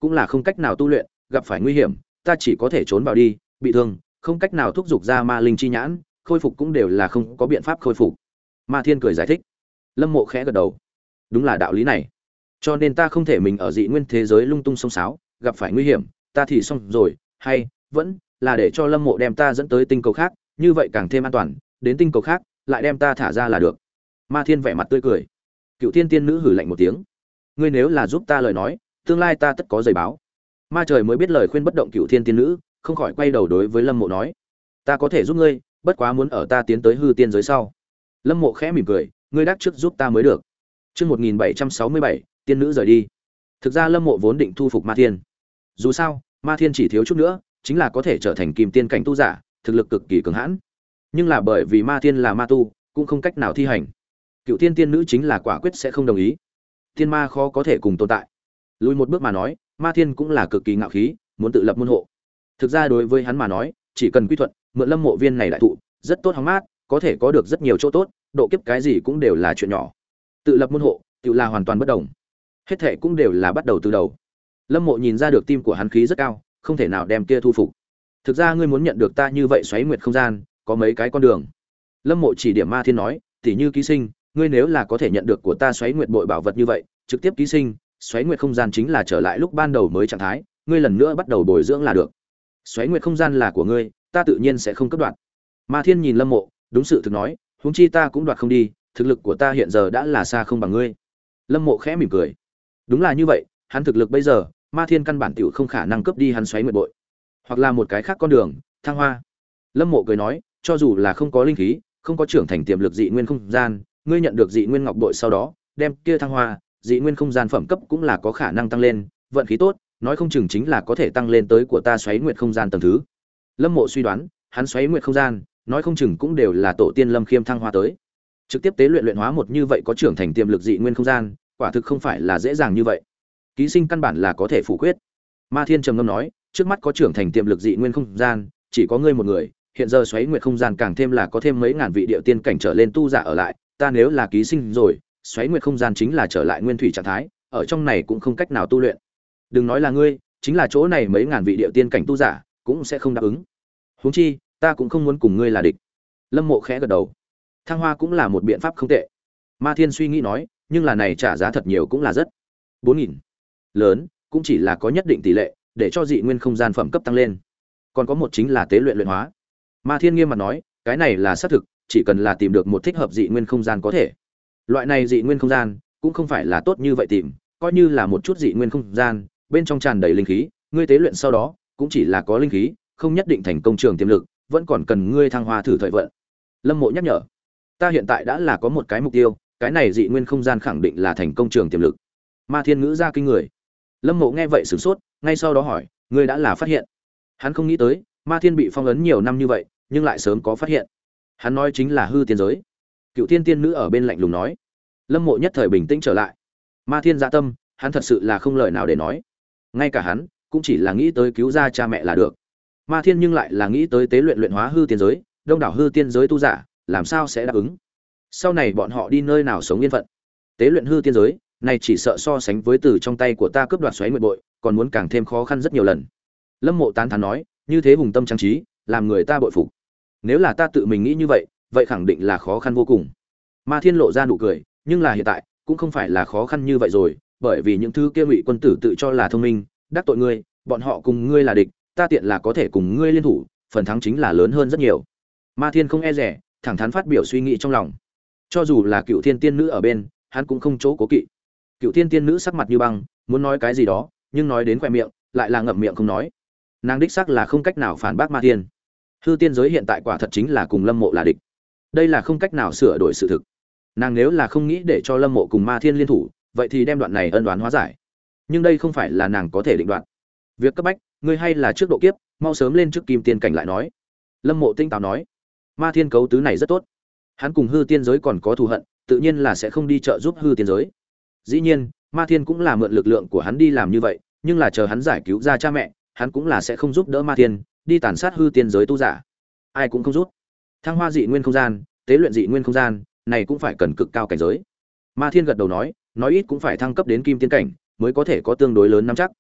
cũng là không cách nào tu luyện, gặp phải nguy hiểm, ta chỉ có thể trốn vào đi, bị thương, không cách nào thúc giục ra ma linh chi nhãn, khôi phục cũng đều là không có biện pháp khôi phục. Ma Thiên cười giải thích. Lâm Mộ khẽ gật đầu. Đúng là đạo lý này. Cho nên ta không thể mình ở dị nguyên thế giới lung tung xông xáo, gặp phải nguy hiểm, ta thì xong rồi, hay vẫn là để cho Lâm Mộ đem ta dẫn tới tinh cầu khác, như vậy càng thêm an toàn, đến tinh cầu khác, lại đem ta thả ra là được. Ma Thiên vẻ mặt tươi cười. Cựu Thiên Tiên nữ hừ lạnh một tiếng. Ngươi nếu là giúp ta lời nói, tương lai ta tất có giày báo. Ma Trời mới biết lời khuyên bất động Cựu Thiên Tiên nữ, không khỏi quay đầu đối với Lâm Mộ nói: Ta có thể giúp ngươi, bất quá muốn ở ta tiến tới hư tiên giới sau. Lâm Mộ khẽ mỉm cười, ngươi đắc trước giúp ta mới được. Chương một nghìn bảy trăm sáu mươi bảy, tiên nữ rời đi. Thực ra Lâm Mộ vốn định thu phục Ma Thiên. Dù sao, Ma Thiên chỉ thiếu chút nữa, chính là có thể trở thành kim tiên cảnh tu giả, thực lực cực kỳ cường hãn. Nhưng là bởi vì Ma Thiên là ma tu, cũng không cách nào thi hành. Cựu Tiên tiên nữ chính là quả quyết sẽ không đồng ý. Tiên ma khó có thể cùng tồn tại. Lùi một bước mà nói, Ma Thiên cũng là cực kỳ ngạo khí, muốn tự lập môn hộ. Thực ra đối với hắn mà nói, chỉ cần quy thuận, mượn Lâm Mộ viên này đại thụ, rất tốt hóng mát, có thể có được rất nhiều chỗ tốt, độ kiếp cái gì cũng đều là chuyện nhỏ. Tự lập môn hộ, tự là hoàn toàn bất đồng. Hết thảy cũng đều là bắt đầu từ đầu. Lâm Mộ nhìn ra được tim của hắn khí rất cao, không thể nào đem kia thu phục. Thực ra ngươi muốn nhận được ta như vậy xoáy nguyệt không gian, có mấy cái con đường. Lâm Mộ chỉ điểm Ma Thiên nói, tỉ như ký sinh, ngươi nếu là có thể nhận được của ta xoáy nguyệt bội bảo vật như vậy, trực tiếp ký sinh, xoáy nguyệt không gian chính là trở lại lúc ban đầu mới trạng thái, ngươi lần nữa bắt đầu bồi dưỡng là được. Xoáy nguyệt không gian là của ngươi, ta tự nhiên sẽ không cắt đoạn. Ma Thiên nhìn Lâm Mộ, đúng sự thực nói, huống chi ta cũng đoạt không đi, thực lực của ta hiện giờ đã là xa không bằng ngươi. Lâm Mộ khẽ mỉm cười. Đúng là như vậy, hắn thực lực bây giờ, Ma Thiên căn bản tiểu không khả năng cướp đi hắn xoáy nguyệt bội, hoặc là một cái khác con đường, thăng hoa. Lâm Mộ cười nói, cho dù là không có linh khí, không có trưởng thành tiềm lực dị nguyên không gian, ngươi nhận được dị nguyên ngọc bội sau đó, đem kia thăng hoa, dị nguyên không gian phẩm cấp cũng là có khả năng tăng lên, vận khí tốt, nói không chừng chính là có thể tăng lên tới của ta xoáy nguyệt không gian tầng thứ. Lâm Mộ suy đoán, hắn xoáy nguyệt không gian, nói không chừng cũng đều là tổ tiên Lâm Khiêm thăng hoa tới. Trực tiếp tế luyện luyện hóa một như vậy có trưởng thành tiềm lực dị nguyên không gian, quả thực không phải là dễ dàng như vậy. Ký sinh căn bản là có thể phủ quyết. Ma Thiên trầm ngâm nói, trước mắt có trưởng thành tiềm lực dị nguyên không gian, chỉ có ngươi một người, hiện giờ xoáy nguyệt không gian càng thêm là có thêm mấy ngàn vị điệu tiên cảnh trở lên tu giả ở lại, ta nếu là ký sinh rồi, xoáy nguyệt không gian chính là trở lại nguyên thủy trạng thái, ở trong này cũng không cách nào tu luyện. Đừng nói là ngươi, chính là chỗ này mấy ngàn vị điệu tiên cảnh tu giả, cũng sẽ không đáp ứng. Huống chi, ta cũng không muốn cùng ngươi là địch. Lâm Mộ khẽ gật đầu. Thăng hoa cũng là một biện pháp không tệ. Ma Thiên suy nghĩ nói, nhưng là này trả giá thật nhiều cũng là rất. bốn nghìn. Lớn, cũng chỉ là có nhất định tỷ lệ, để cho dị nguyên không gian phẩm cấp tăng lên. Còn có một chính là tế luyện luyện hóa. Ma Thiên nghiêm mặt nói, cái này là xác thực, chỉ cần là tìm được một thích hợp dị nguyên không gian có thể. Loại này dị nguyên không gian cũng không phải là tốt như vậy tìm, coi như là một chút dị nguyên không gian, bên trong tràn đầy linh khí, ngươi tế luyện sau đó, cũng chỉ là có linh khí, không nhất định thành công trường tiềm lực, vẫn còn cần ngươi thăng hoa thử thời vận. Lâm Mộ nhắc nhở, ta hiện tại đã là có một cái mục tiêu, cái này dị nguyên không gian khẳng định là thành công trường tiềm lực. Ma Thiên ngữ ra kinh người. Lâm Mộ nghe vậy sửng sốt, ngay sau đó hỏi, ngươi đã là phát hiện? Hắn không nghĩ tới, Ma Thiên bị phong ấn nhiều năm như vậy, nhưng lại sớm có phát hiện. Hắn nói chính là hư tiên giới. Cựu Tiên tiên nữ ở bên lạnh lùng nói. Lâm Mộ nhất thời bình tĩnh trở lại. Ma Thiên dạ tâm, hắn thật sự là không lời nào để nói. Ngay cả hắn, cũng chỉ là nghĩ tới cứu ra cha mẹ là được. Ma Thiên nhưng lại là nghĩ tới tế luyện luyện hóa hư tiên giới, đông đảo hư tiên giới tu giả, làm sao sẽ đáp ứng? Sau này bọn họ đi nơi nào sống yên phận? Tế luyện hư tiên giới, này chỉ sợ so sánh với từ trong tay của ta cướp đoạt xoáy nguyệt bội, còn muốn càng thêm khó khăn rất nhiều lần. Lâm Mộ tán thán nói, như thế hùng tâm trang trí, làm người ta bội phục. Nếu là ta tự mình nghĩ như vậy, vậy khẳng định là khó khăn vô cùng. Ma Thiên lộ ra nụ cười, nhưng là hiện tại, cũng không phải là khó khăn như vậy rồi, bởi vì những thứ kia ngụy quân tử tự cho là thông minh, đắc tội ngươi, bọn họ cùng ngươi là địch, ta tiện là có thể cùng ngươi liên thủ, phần thắng chính là lớn hơn rất nhiều. Ma Thiên không e dè, thẳng thắn phát biểu suy nghĩ trong lòng. Cho dù là Cựu Thiên tiên nữ ở bên, hắn cũng không chỗ cố kỵ. Cựu Thiên tiên nữ sắc mặt như băng, muốn nói cái gì đó, nhưng nói đến khoe miệng, lại là ngậm miệng không nói. Nàng đích xác là không cách nào phản bác Ma Thiên. Hư tiên giới hiện tại quả thật chính là cùng Lâm Mộ là địch. Đây là không cách nào sửa đổi sự thực. Nàng nếu là không nghĩ để cho Lâm Mộ cùng Ma Thiên liên thủ, vậy thì đem đoạn này ân đoán hóa giải. Nhưng đây không phải là nàng có thể định đoạt. Việc cấp bách, ngươi hay là trước độ kiếp, mau sớm lên trước kim tiên cảnh lại nói. Lâm Mộ tinh táo nói. Ma Thiên cấu tứ này rất tốt. Hắn cùng hư tiên giới còn có thù hận, tự nhiên là sẽ không đi trợ giúp hư tiên giới. Dĩ nhiên, Ma Thiên cũng là mượn lực lượng của hắn đi làm như vậy, nhưng là chờ hắn giải cứu ra cha mẹ, hắn cũng là sẽ không giúp đỡ Ma Thiên đi tàn sát hư tiên giới tu giả. Ai cũng không giúp. Thăng hoa dị nguyên không gian, tế luyện dị nguyên không gian, này cũng phải cần cực cao cảnh giới. Ma Thiên gật đầu nói, nói ít cũng phải thăng cấp đến kim tiên cảnh mới có thể có tương đối lớn nắm chắc.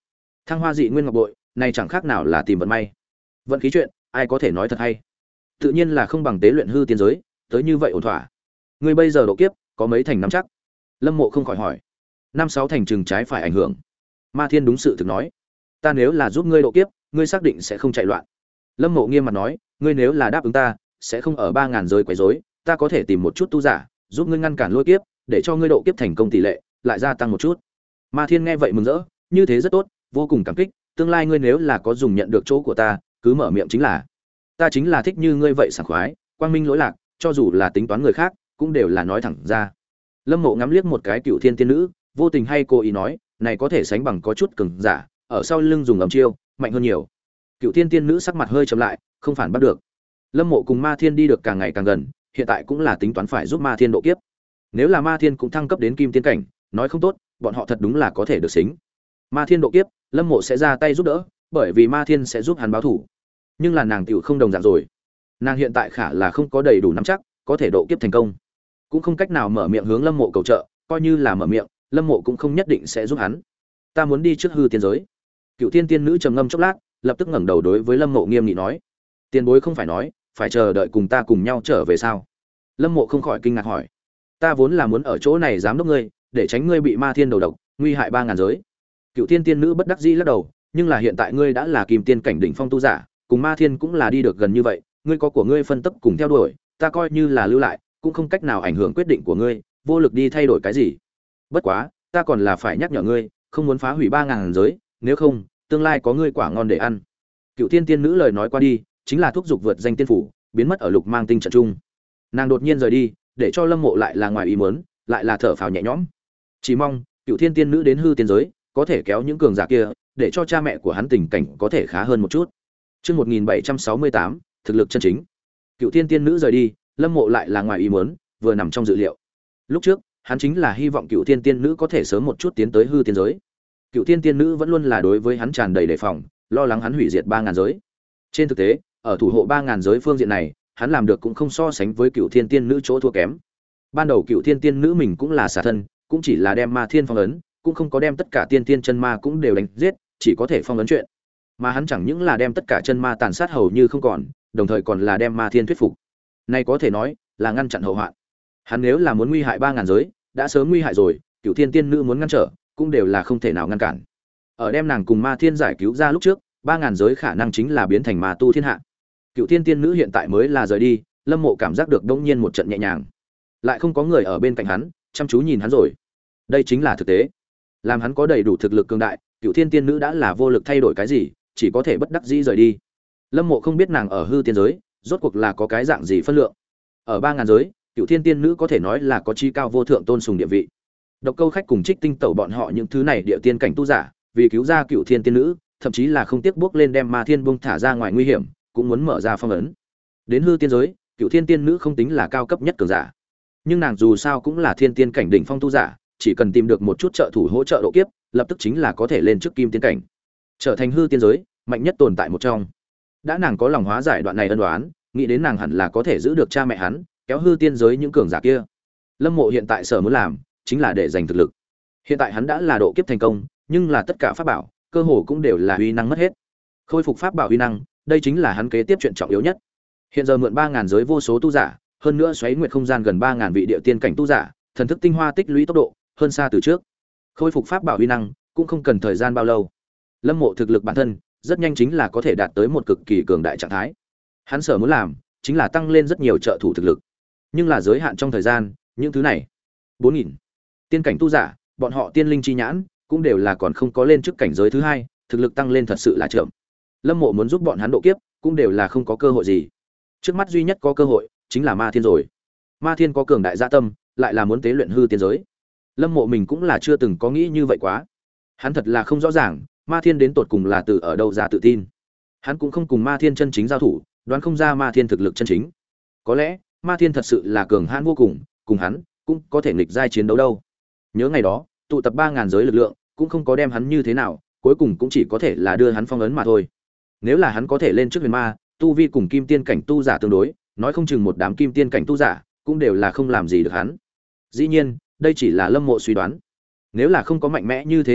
Thăng hoa dị nguyên ngọc bội, này chẳng khác nào là tìm vận may. Vận khí chuyện, ai có thể nói thật hay. Tự nhiên là không bằng tế luyện hư tiên giới, tới như vậy ổn thỏa. Ngươi bây giờ độ kiếp, có mấy thành nắm chắc? Lâm Mộ không khỏi hỏi. Năm sáu thành chừng trái phải ảnh hưởng. Ma Thiên đúng sự thực nói. Ta nếu là giúp ngươi độ kiếp, ngươi xác định sẽ không chạy loạn. Lâm Mộ nghiêm mặt nói, ngươi nếu là đáp ứng ta, sẽ không ở ba ngàn giới quấy rối, ta có thể tìm một chút tu giả, giúp ngươi ngăn cản lôi kiếp, để cho ngươi độ kiếp thành công tỷ lệ lại gia tăng một chút. Ma Thiên nghe vậy mừng rỡ, như thế rất tốt, vô cùng cảm kích, tương lai ngươi nếu là có dùng nhận được chỗ của ta, cứ mở miệng chính là. Ta chính là thích như ngươi vậy sảng khoái, quang minh lỗi lạc, cho dù là tính toán người khác, cũng đều là nói thẳng ra. Lâm Mộ ngắm liếc một cái Cựu Thiên tiên nữ, vô tình hay cố ý nói, này có thể sánh bằng có chút cường giả, ở sau lưng dùng ầm chiêu, mạnh hơn nhiều. Cựu Thiên tiên nữ sắc mặt hơi trầm lại, không phản bắt được. Lâm Mộ cùng Ma Thiên đi được càng ngày càng gần, hiện tại cũng là tính toán phải giúp Ma Thiên độ kiếp. Nếu là Ma Thiên cũng thăng cấp đến kim tiên cảnh, nói không tốt, bọn họ thật đúng là có thể được xính. Ma Thiên độ kiếp, Lâm Mộ sẽ ra tay giúp đỡ, bởi vì Ma Thiên sẽ giúp hắn báo thủ. Nhưng là nàng tiểu không đồng dạng rồi. Nàng hiện tại khả là không có đầy đủ nắm chắc, có thể độ kiếp thành công, cũng không cách nào mở miệng hướng Lâm Mộ cầu trợ, coi như là mở miệng, Lâm Mộ cũng không nhất định sẽ giúp hắn. Ta muốn đi trước hư tiên giới. Cựu Tiên tiên nữ trầm ngâm chốc lát, lập tức ngẩng đầu đối với Lâm Mộ nghiêm nghị nói: "Tiền bối không phải nói, phải chờ đợi cùng ta cùng nhau trở về sao?" Lâm Mộ không khỏi kinh ngạc hỏi: "Ta vốn là muốn ở chỗ này giám đốc ngươi, để tránh ngươi bị Ma Thiên đầu độc, nguy hại ba ngàn giới." Cựu Tiên tiên nữ bất đắc dĩ lắc đầu, nhưng là hiện tại ngươi đã là kim tiên cảnh đỉnh phong tu giả, cùng Ma Thiên cũng là đi được gần như vậy, ngươi có của ngươi phân tấp cùng theo đuổi, ta coi như là lưu lại, cũng không cách nào ảnh hưởng quyết định của ngươi, vô lực đi thay đổi cái gì. Bất quá, ta còn là phải nhắc nhở ngươi, không muốn phá hủy ba ngàn giới, nếu không, tương lai có ngươi quả ngon để ăn. Cựu Tiên tiên nữ lời nói qua đi, chính là thúc giục vượt danh tiên phủ, biến mất ở Lục Mang Tinh trận trung. Nàng đột nhiên rời đi, để cho Lâm Mộ lại là ngoài ý muốn, lại là thở phào nhẹ nhõm. Chỉ mong, Cựu Thiên tiên nữ đến hư tiên giới, có thể kéo những cường giả kia, để cho cha mẹ của hắn tình cảnh có thể khá hơn một chút. Chương một nghìn bảy trăm sáu mươi tám, thực lực chân chính. Cựu Thiên tiên nữ rời đi, Lâm Mộ lại là ngoài ý muốn, vừa nằm trong dự liệu. Lúc trước, hắn chính là hy vọng Cựu Thiên tiên nữ có thể sớm một chút tiến tới hư tiên giới. Cựu Thiên tiên nữ vẫn luôn là đối với hắn tràn đầy đề phòng, lo lắng hắn hủy diệt ba ngàn giới. Trên thực tế, ở thủ hộ ba ngàn giới phương diện này, hắn làm được cũng không so sánh với Cựu Thiên tiên nữ chỗ thua kém. Ban đầu Cựu Thiên tiên nữ mình cũng là xả thân, cũng chỉ là đem Ma Thiên phong ấn, cũng không có đem tất cả tiên tiên chân ma cũng đều đánh giết, chỉ có thể phong ấn chuyện. Mà hắn chẳng những là đem tất cả chân ma tàn sát hầu như không còn, đồng thời còn là đem Ma Thiên thuyết phục. Này có thể nói là ngăn chặn hậu hoạn. Hắn nếu là muốn nguy hại ba ngàn giới, đã sớm nguy hại rồi, Cựu Thiên tiên nữ muốn ngăn trở, cũng đều là không thể nào ngăn cản. Ở đem nàng cùng Ma Thiên giải cứu ra lúc trước, ba ngàn giới khả năng chính là biến thành ma tu thiên hạ. Cựu Thiên tiên nữ hiện tại mới là rời đi, Lâm Mộ cảm giác được đống nhiên một trận nhẹ nhàng. Lại không có người ở bên cạnh hắn, chăm chú nhìn hắn rồi. Đây chính là thực tế. Làm hắn có đầy đủ thực lực cường đại, Cựu Thiên tiên nữ đã là vô lực thay đổi cái gì, chỉ có thể bất đắc dĩ rời đi. Lâm Mộ không biết nàng ở hư tiên giới, rốt cuộc là có cái dạng gì phân lượng. Ở ba ngàn giới, Cựu Thiên tiên nữ có thể nói là có chi cao vô thượng tôn sùng địa vị. Độc Câu Khách cùng Trích Tinh Tẩu bọn họ những thứ này địa tiên cảnh tu giả, vì cứu ra Cựu Thiên tiên nữ, thậm chí là không tiếc bước lên đem Ma Thiên bung thả ra ngoài nguy hiểm, cũng muốn mở ra phong ấn. Đến hư tiên giới, Cựu Thiên tiên nữ không tính là cao cấp nhất cường giả, nhưng nàng dù sao cũng là thiên tiên cảnh đỉnh phong tu giả, chỉ cần tìm được một chút trợ thủ hỗ trợ độ kiếp, lập tức chính là có thể lên trước kim tiên cảnh, trở thành hư tiên giới mạnh nhất tồn tại một trong. Đã nàng có lòng hóa giải đoạn này ân đoán, nghĩ đến nàng hẳn là có thể giữ được cha mẹ hắn, kéo hư tiên giới những cường giả kia. Lâm Mộ hiện tại sở muốn làm chính là để giành thực lực. Hiện tại hắn đã là độ kiếp thành công, nhưng là tất cả pháp bảo cơ hồ cũng đều là uy năng mất hết. Khôi phục pháp bảo uy năng, đây chính là hắn kế tiếp chuyện trọng yếu nhất. Hiện giờ mượn ba ngàn giới vô số tu giả, hơn nữa xoáy nguyệt không gian gần ba ngàn vị địa tiên cảnh tu giả, thần thức tinh hoa tích lũy tốc độ hơn xa từ trước. Khôi phục pháp bảo uy năng cũng không cần thời gian bao lâu. Lâm Mộ thực lực bản thân rất nhanh chính là có thể đạt tới một cực kỳ cường đại trạng thái. Hắn sở muốn làm chính là tăng lên rất nhiều trợ thủ thực lực, nhưng là giới hạn trong thời gian, những thứ này. bốn nghìn tiên cảnh tu giả, bọn họ tiên linh chi nhãn cũng đều là còn không có lên trước cảnh giới thứ hai, thực lực tăng lên thật sự là chậm. Lâm Mộ muốn giúp bọn hắn độ kiếp, cũng đều là không có cơ hội gì. Trước mắt duy nhất có cơ hội chính là Ma Thiên rồi. Ma Thiên có cường đại dạ tâm, lại là muốn tế luyện hư tiên giới. Lâm Mộ mình cũng là chưa từng có nghĩ như vậy quá. Hắn thật là không rõ ràng, Ma Thiên đến tột cùng là từ ở đâu ra tự tin. Hắn cũng không cùng Ma Thiên chân chính giao thủ, đoán không ra Ma Thiên thực lực chân chính. Có lẽ, Ma Thiên thật sự là cường hãn vô cùng, cùng hắn cũng có thể nghịch giai chiến đấu đâu. Nhớ ngày đó, tụ tập ba ngàn giới lực lượng, cũng không có đem hắn như thế nào, cuối cùng cũng chỉ có thể là đưa hắn phong ấn mà thôi. Nếu là hắn có thể lên trước huyền ma, tu vi cùng kim tiên cảnh tu giả tương đối, nói không chừng một đám kim tiên cảnh tu giả cũng đều là không làm gì được hắn. Dĩ nhiên, đây chỉ là Lâm Mộ suy đoán. Nếu là không có mạnh mẽ như thế thực lực,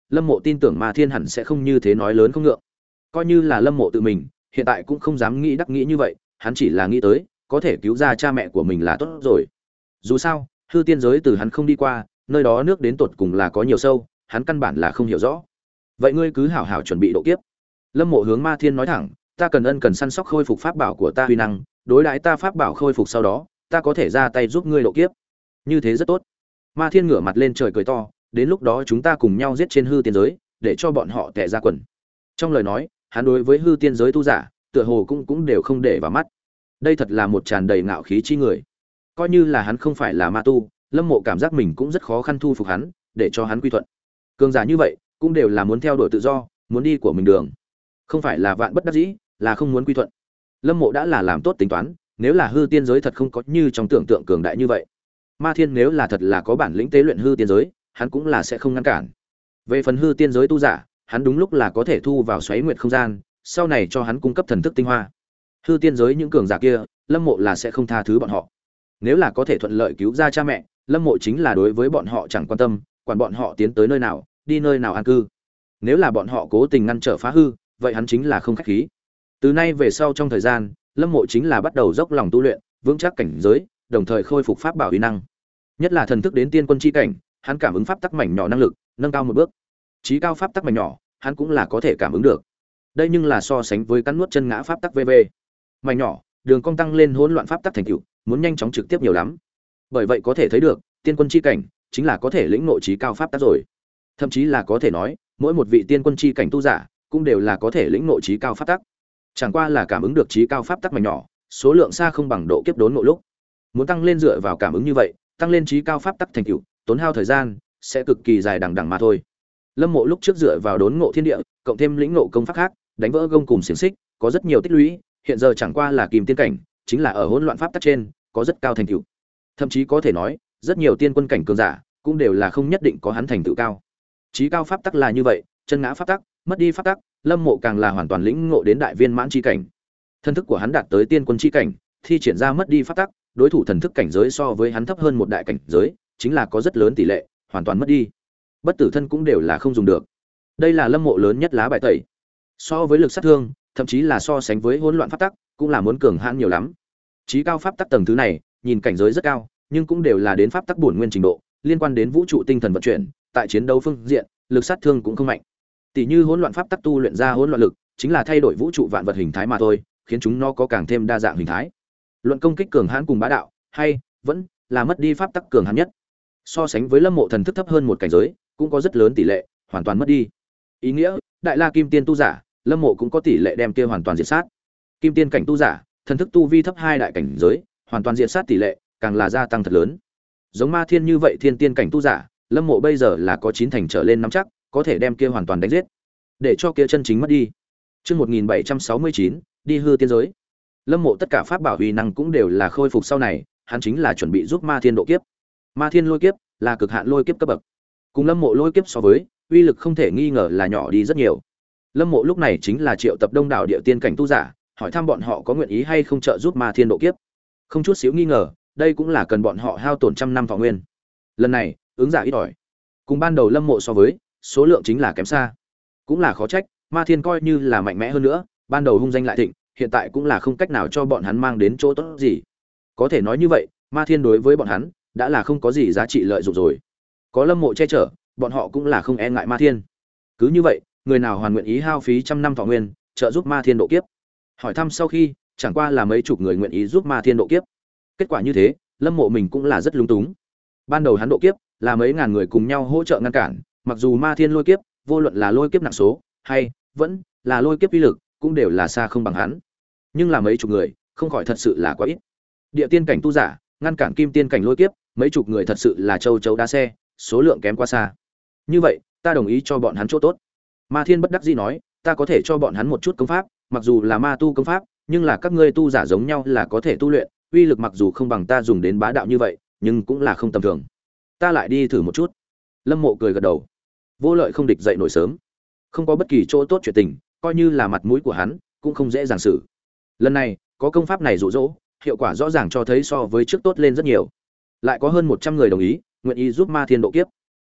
Lâm Mộ tin tưởng Ma Thiên hẳn sẽ không như thế nói lớn không ngượng. Coi như là Lâm Mộ tự mình, hiện tại cũng không dám nghĩ đắc nghĩ như vậy, hắn chỉ là nghĩ tới, có thể cứu ra cha mẹ của mình là tốt rồi. Dù sao, hư tiên giới từ hắn không đi qua, nơi đó nước đến tột cùng là có nhiều sâu, hắn căn bản là không hiểu rõ. Vậy ngươi cứ hảo hảo chuẩn bị độ kiếp. Lâm Mộ hướng Ma Thiên nói thẳng, ta cần ân cần săn sóc khôi phục pháp bảo của ta huy năng, đối đãi ta pháp bảo khôi phục sau đó, ta có thể ra tay giúp ngươi độ kiếp. Như thế rất tốt. Ma Thiên ngửa mặt lên trời cười to, đến lúc đó chúng ta cùng nhau giết trên hư tiên giới, để cho bọn họ tè ra quần. Trong lời nói, hắn đối với hư tiên giới tu giả, tựa hồ cũng cũng đều không để vào mắt. Đây thật là một tràn đầy ngạo khí chi người. Coi như là hắn không phải là ma tu, Lâm Mộ cảm giác mình cũng rất khó khăn thu phục hắn, để cho hắn quy thuận. Cường giả như vậy, cũng đều là muốn theo đuổi tự do, muốn đi của mình đường. Không phải là vạn bất đắc dĩ, là không muốn quy thuận. Lâm Mộ đã là làm tốt tính toán, nếu là hư tiên giới thật không có như trong tưởng tượng cường đại như vậy, Ma Thiên nếu là thật là có bản lĩnh tế luyện hư tiên giới, hắn cũng là sẽ không ngăn cản. Về phần hư tiên giới tu giả, hắn đúng lúc là có thể thu vào xoáy nguyệt không gian, sau này cho hắn cung cấp thần thức tinh hoa. Hư tiên giới những cường giả kia, Lâm Mộ là sẽ không tha thứ bọn họ. Nếu là có thể thuận lợi cứu ra cha mẹ, Lâm Mộ chính là đối với bọn họ chẳng quan tâm, quản bọn họ tiến tới nơi nào, đi nơi nào an cư. Nếu là bọn họ cố tình ngăn trở phá hư, vậy hắn chính là không khách khí. Từ nay về sau trong thời gian, Lâm Mộ chính là bắt đầu dốc lòng tu luyện, vững chắc cảnh giới, đồng thời khôi phục pháp bảo uy năng. Nhất là thần thức đến tiên quân chi cảnh, hắn cảm ứng pháp tắc mảnh nhỏ năng lực, nâng cao một bước. Chí cao pháp tắc mảnh nhỏ, hắn cũng là có thể cảm ứng được. Đây nhưng là so sánh với cắn nuốt chân ngã pháp tắc vê vê. Mảnh nhỏ, đường cong tăng lên hỗn loạn pháp tắc thành tựu, muốn nhanh chóng trực tiếp nhiều lắm. Bởi vậy có thể thấy được, tiên quân chi cảnh chính là có thể lĩnh ngộ chí cao pháp tắc rồi. Thậm chí là có thể nói, mỗi một vị tiên quân chi cảnh tu giả, cũng đều là có thể lĩnh ngộ chí cao pháp tắc. Chẳng qua là cảm ứng được chí cao pháp tắc mảnh nhỏ, số lượng xa không bằng độ kiếp đốn ngộ lúc. Muốn tăng lên dựa vào cảm ứng như vậy, tăng lên chí cao pháp tắc thành tựu, tốn hao thời gian sẽ cực kỳ dài đằng đằng mà thôi. Lâm Mộ lúc trước dựa vào đốn ngộ thiên địa, cộng thêm lĩnh ngộ công pháp khác, đánh vỡ gông cùng xiềng xích, có rất nhiều tích lũy, hiện giờ chẳng qua là kìm tiên cảnh, chính là ở hỗn loạn pháp tắc trên, có rất cao thành tựu. Thậm chí có thể nói, rất nhiều tiên quân cảnh cường giả, cũng đều là không nhất định có hắn thành tựu cao. Chí cao pháp tắc là như vậy, chân ngã pháp tắc, mất đi pháp tắc, Lâm Mộ càng là hoàn toàn lĩnh ngộ đến đại viên mãn chi cảnh. Thân thức của hắn đạt tới tiên quân chi cảnh, thi triển ra mất đi pháp tắc, đối thủ thần thức cảnh giới so với hắn thấp hơn một đại cảnh giới, chính là có rất lớn tỷ lệ hoàn toàn mất đi. Bất tử thân cũng đều là không dùng được. Đây là Lâm Mộ lớn nhất lá bài tẩy. So với lực sát thương, thậm chí là so sánh với hỗn loạn pháp tắc, cũng là muốn cường hãn nhiều lắm. Chí cao pháp tắc tầng thứ này, nhìn cảnh giới rất cao, nhưng cũng đều là đến pháp tắc bổn nguyên trình độ, liên quan đến vũ trụ tinh thần vận chuyển, tại chiến đấu phương diện, lực sát thương cũng không mạnh. Tỷ như hỗn loạn pháp tắc tu luyện ra hỗn loạn lực, chính là thay đổi vũ trụ vạn vật hình thái mà thôi, khiến chúng nó có càng thêm đa dạng hình thái. Luận công kích cường hãn cùng bá đạo, hay vẫn là mất đi pháp tắc cường hãn nhất. So sánh với Lâm Mộ thần thức thấp hơn một cảnh giới, cũng có rất lớn tỷ lệ hoàn toàn mất đi. Ý nghĩa, đại la kim tiên tu giả, Lâm Mộ cũng có tỷ lệ đem kia hoàn toàn diệt sát. Kim tiên cảnh tu giả, thần thức tu vi thấp hai đại cảnh giới, hoàn toàn diệt sát tỷ lệ càng là gia tăng thật lớn. Giống Ma Thiên như vậy thiên tiên cảnh tu giả, Lâm Mộ bây giờ là có chín thành trở lên nắm chắc, có thể đem kia hoàn toàn đánh giết, để cho kia chân chính mất đi. Chương một nghìn bảy trăm sáu mươi chín, đi hư tiên giới. Lâm Mộ tất cả pháp bảo uy năng cũng đều là khôi phục sau này, hắn chính là chuẩn bị giúp Ma Thiên độ kiếp. Ma Thiên lôi kiếp là cực hạn lôi kiếp cấp bậc. Cùng Lâm Mộ lôi kiếp so với, uy lực không thể nghi ngờ là nhỏ đi rất nhiều. Lâm Mộ lúc này chính là triệu tập đông đảo địa tiên cảnh tu giả, hỏi thăm bọn họ có nguyện ý hay không trợ giúp Ma Thiên độ kiếp. Không chút xíu nghi ngờ, đây cũng là cần bọn họ hao tổn trăm năm thọ nguyên. Lần này, ứng giả ít ỏi. Cùng ban đầu Lâm Mộ so với, số lượng chính là kém xa. Cũng là khó trách, Ma Thiên coi như là mạnh mẽ hơn nữa, ban đầu hung danh lại thịnh, hiện tại cũng là không cách nào cho bọn hắn mang đến chỗ tốt gì. Có thể nói như vậy, Ma Thiên đối với bọn hắn đã là không có gì giá trị lợi dụng rồi. Có Lâm Mộ che chở, bọn họ cũng là không e ngại Ma Thiên. Cứ như vậy, người nào hoàn nguyện ý hao phí trăm năm thọ nguyên, trợ giúp Ma Thiên độ kiếp. Hỏi thăm sau khi, chẳng qua là mấy chục người nguyện ý giúp Ma Thiên độ kiếp. Kết quả như thế, Lâm Mộ mình cũng là rất lúng túng. Ban đầu hắn độ kiếp, là mấy ngàn người cùng nhau hỗ trợ ngăn cản, mặc dù Ma Thiên lôi kiếp, vô luận là lôi kiếp nặng số, hay vẫn là lôi kiếp uy lực, cũng đều là xa không bằng hắn. Nhưng là mấy chục người, không khỏi thật sự là quá ít. Địa tiên cảnh tu giả, ngăn cản kim tiên cảnh lôi kiếp, mấy chục người thật sự là châu chấu đá xe, số lượng kém quá xa. Như vậy, ta đồng ý cho bọn hắn chỗ tốt. Ma Thiên bất đắc dĩ nói, ta có thể cho bọn hắn một chút công pháp, mặc dù là ma tu công pháp, nhưng là các ngươi tu giả giống nhau là có thể tu luyện, uy lực mặc dù không bằng ta dùng đến bá đạo như vậy, nhưng cũng là không tầm thường. Ta lại đi thử một chút. Lâm Mộ cười gật đầu. Vô lợi không địch dậy nổi sớm, không có bất kỳ chỗ tốt chuyện tình, coi như là mặt mũi của hắn, cũng không dễ dàng xử. Lần này, có công pháp này dụ dỗ, hiệu quả rõ ràng cho thấy so với trước tốt lên rất nhiều. Lại có hơn một trăm người đồng ý, nguyện ý giúp Ma Thiên độ kiếp.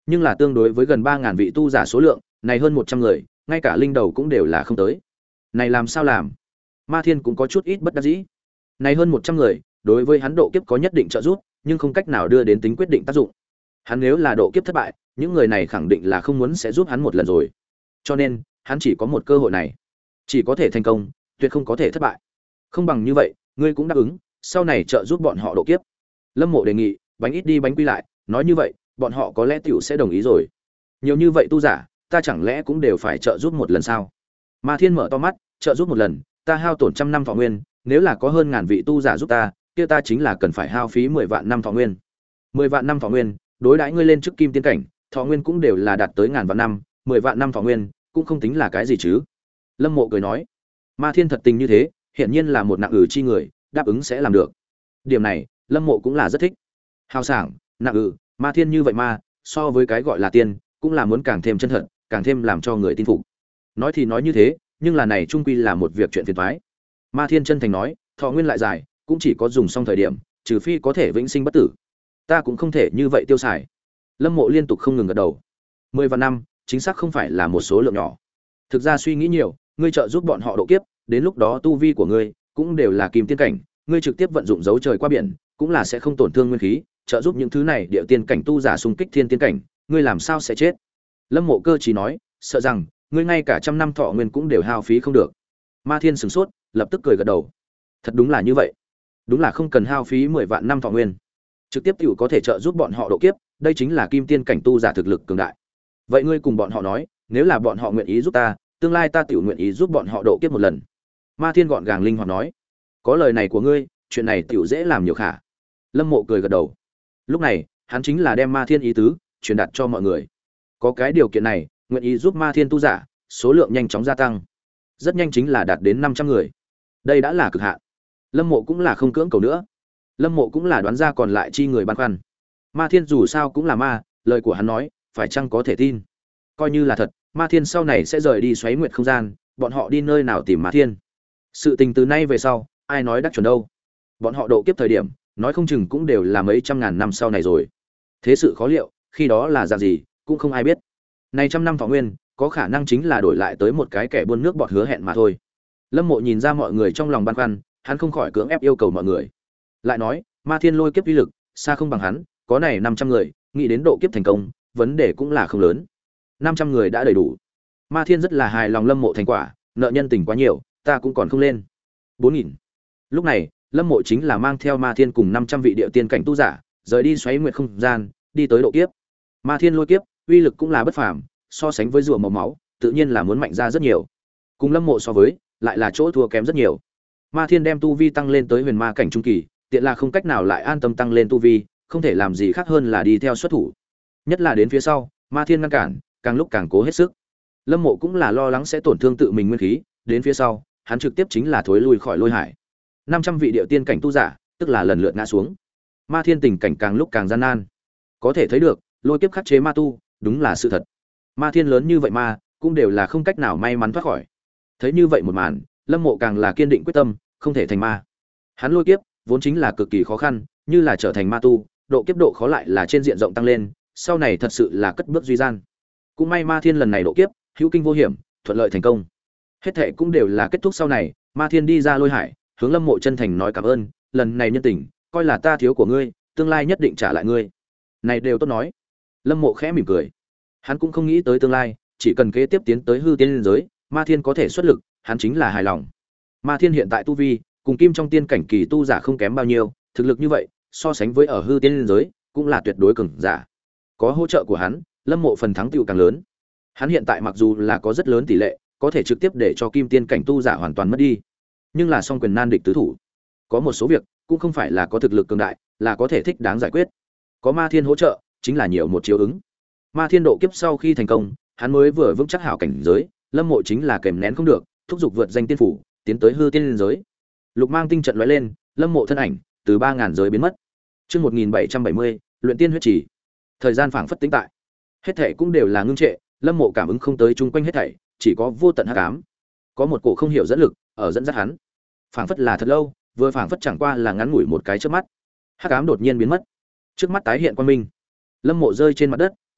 nhưng là tương đối với gần ba ngàn vị tu giả số lượng, này hơn một trăm người, ngay cả linh đầu cũng đều là không tới. Này làm sao làm? Ma Thiên cũng có chút ít bất đắc dĩ. Này hơn một trăm người, đối với hắn độ kiếp có nhất định trợ giúp, nhưng không cách nào đưa đến tính quyết định tác dụng. Hắn nếu là độ kiếp thất bại, những người này khẳng định là không muốn sẽ giúp hắn một lần rồi. Cho nên, hắn chỉ có một cơ hội này, chỉ có thể thành công, tuyệt không có thể thất bại. Không bằng như vậy, ngươi cũng đáp ứng, sau này trợ giúp bọn họ độ kiếp. Lâm Mộ đề nghị, bánh ít đi bánh quy lại, nói như vậy, bọn họ có lẽ tiểu sẽ đồng ý rồi. Nhiều như vậy tu giả, ta chẳng lẽ cũng đều phải trợ giúp một lần sao? Ma Thiên mở to mắt, trợ giúp một lần, ta hao tổn trăm năm thọ nguyên, nếu là có hơn ngàn vị tu giả giúp ta, kia ta chính là cần phải hao phí mười vạn năm thọ nguyên. Mười vạn năm thọ nguyên, đối đãi ngươi lên trước kim tiên cảnh, thọ nguyên cũng đều là đạt tới ngàn vạn năm, mười vạn năm thọ nguyên, cũng không tính là cái gì chứ. Lâm Mộ cười nói, Ma Thiên thật tình như thế, hiển nhiên là một nặng ử chi người, đáp ứng sẽ làm được. Điểm này, Lâm Mộ cũng là rất thích. Hào sảng, nặng ử, Ma Thiên như vậy mà, so với cái gọi là tiên, cũng là muốn càng thêm chân thật, càng thêm làm cho người tin phục. Nói thì nói như thế, nhưng là này trung quy là một việc chuyện phiền toái. Ma Thiên chân thành nói, thọ nguyên lại dài, cũng chỉ có dùng xong thời điểm, trừ phi có thể vĩnh sinh bất tử. Ta cũng không thể như vậy tiêu xài. Lâm Mộ liên tục không ngừng gật đầu. Mười vạn năm, chính xác không phải là một số lượng nhỏ. Thực ra suy nghĩ nhiều, ngươi trợ giúp bọn họ độ kiếp, đến lúc đó tu vi của ngươi cũng đều là kim tiên cảnh, ngươi trực tiếp vận dụng dấu trời qua biển, cũng là sẽ không tổn thương nguyên khí, trợ giúp những thứ này địa tiên cảnh tu giả xung kích thiên tiên cảnh, ngươi làm sao sẽ chết? Lâm Mộ cơ chỉ nói, sợ rằng ngươi ngay cả trăm năm thọ nguyên cũng đều hao phí không được. Ma Thiên sửng sốt, lập tức cười gật đầu. Thật đúng là như vậy, đúng là không cần hao phí mười vạn năm thọ nguyên, trực tiếp tiểu có thể trợ giúp bọn họ độ kiếp, đây chính là kim tiên cảnh tu giả thực lực cường đại. Vậy ngươi cùng bọn họ nói, nếu là bọn họ nguyện ý giúp ta, tương lai ta tiểu nguyện ý giúp bọn họ độ kiếp một lần. Ma Thiên gọn gàng linh hoạt nói, có lời này của ngươi, chuyện này tiểu dễ làm nhiều khả. Lâm Mộ cười gật đầu. Lúc này, hắn chính là đem Ma Thiên ý tứ truyền đạt cho mọi người. Có cái điều kiện này, nguyện ý giúp Ma Thiên tu giả, số lượng nhanh chóng gia tăng. Rất nhanh chính là đạt đến năm trăm người. Đây đã là cực hạn. Lâm Mộ cũng là không cưỡng cầu nữa. Lâm Mộ cũng là đoán ra còn lại chi người băn khoăn. Ma Thiên dù sao cũng là ma, lời của hắn nói, phải chăng có thể tin. Coi như là thật, Ma Thiên sau này sẽ rời đi xoáy nguyệt không gian, bọn họ đi nơi nào tìm Ma Thiên? Sự tình từ nay về sau, ai nói đắc chuẩn đâu? Bọn họ độ kiếp thời điểm, nói không chừng cũng đều là mấy trăm ngàn năm sau này rồi. Thế sự khó liệu, khi đó là dạng gì, cũng không ai biết. Này trăm năm thọ nguyên, có khả năng chính là đổi lại tới một cái kẻ buôn nước bọt hứa hẹn mà thôi. Lâm Mộ nhìn ra mọi người trong lòng băn khoăn, hắn không khỏi cưỡng ép yêu cầu mọi người. Lại nói, Ma Thiên lôi kiếp uy lực, xa không bằng hắn, có này năm trăm người, nghĩ đến độ kiếp thành công, vấn đề cũng là không lớn. năm trăm người đã đầy đủ. Ma Thiên rất là hài lòng Lâm Mộ thành quả, nợ nhân tình quá nhiều, ta cũng còn không lên. bốn nghìn. Lúc này, Lâm Mộ chính là mang theo Ma Thiên cùng năm trăm vị địa tiên cảnh tu giả, rời đi xoáy nguyệt không gian, đi tới độ kiếp. Ma Thiên lôi kiếp, uy lực cũng là bất phàm, so sánh với rùa màu máu, tự nhiên là muốn mạnh ra rất nhiều. Cùng Lâm Mộ so với, lại là chỗ thua kém rất nhiều. Ma Thiên đem tu vi tăng lên tới huyền ma cảnh trung kỳ, tiện là không cách nào lại an tâm tăng lên tu vi, không thể làm gì khác hơn là đi theo xuất thủ. Nhất là đến phía sau, Ma Thiên ngăn cản, càng lúc càng cố hết sức. Lâm Mộ cũng là lo lắng sẽ tổn thương tự mình nguyên khí, đến phía sau, hắn trực tiếp chính là thối lui khỏi lôi hải. năm trăm vị điệu tiên cảnh tu giả, tức là lần lượt ngã xuống. Ma Thiên tình cảnh càng lúc càng gian nan. Có thể thấy được, lôi kiếp khắc chế ma tu, đúng là sự thật. Ma Thiên lớn như vậy mà, cũng đều là không cách nào may mắn thoát khỏi. Thấy như vậy một màn, Lâm Mộ càng là kiên định quyết tâm, không thể thành ma. Hắn lôi kiếp vốn chính là cực kỳ khó khăn, như là trở thành ma tu, độ kiếp độ khó lại là trên diện rộng tăng lên, sau này thật sự là cất bước duy gian. Cũng may Ma Thiên lần này độ kiếp, hữu kinh vô hiểm, thuận lợi thành công. Hết thảy cũng đều là kết thúc sau này, Ma Thiên đi ra lôi hải, hướng Lâm Mộ chân thành nói cảm ơn, lần này nhân tình, coi là ta thiếu của ngươi, tương lai nhất định trả lại ngươi. Này đều tốt nói. Lâm Mộ khẽ mỉm cười. Hắn cũng không nghĩ tới tương lai, chỉ cần kế tiếp tiến tới hư tiên liên giới, Ma Thiên có thể xuất lực, hắn chính là hài lòng. Ma Thiên hiện tại tu vi, cùng kim trong tiên cảnh kỳ tu giả không kém bao nhiêu, thực lực như vậy, so sánh với ở hư tiên liên giới, cũng là tuyệt đối cường giả. Có hỗ trợ của hắn, Lâm Mộ phần thắng tựu càng lớn. Hắn hiện tại mặc dù là có rất lớn tỷ lệ, có thể trực tiếp để cho kim tiên cảnh tu giả hoàn toàn mất đi, nhưng là song quyền nan địch tứ thủ. Có một số việc cũng không phải là có thực lực cường đại, là có thể thích đáng giải quyết. Có Ma Thiên hỗ trợ, chính là nhiều một chiếu ứng. Ma Thiên độ kiếp sau khi thành công, hắn mới vừa vững chắc hảo cảnh giới, Lâm Mộ chính là kềm nén không được, thúc giục vượt danh tiên phủ, tiến tới hư tiên liên giới. Lục mang tinh trận lóe lên, Lâm Mộ thân ảnh từ ba ngàn giới biến mất. Chương một nghìn bảy trăm bảy mươi, luyện tiên huyết chỉ. Thời gian phảng phất tĩnh tại. Hết thảy cũng đều là ngưng trệ, Lâm Mộ cảm ứng không tới chung quanh hết thảy, chỉ có vô tận hắc ám. Có một cổ không hiểu dẫn lực ở dẫn dắt hắn. Phảng phất là thật lâu, vừa phảng phất chẳng qua là ngắn ngủi một cái chớp mắt. Hắc ám đột nhiên biến mất. Trước mắt tái hiện quang minh. Lâm Mộ rơi trên mặt đất,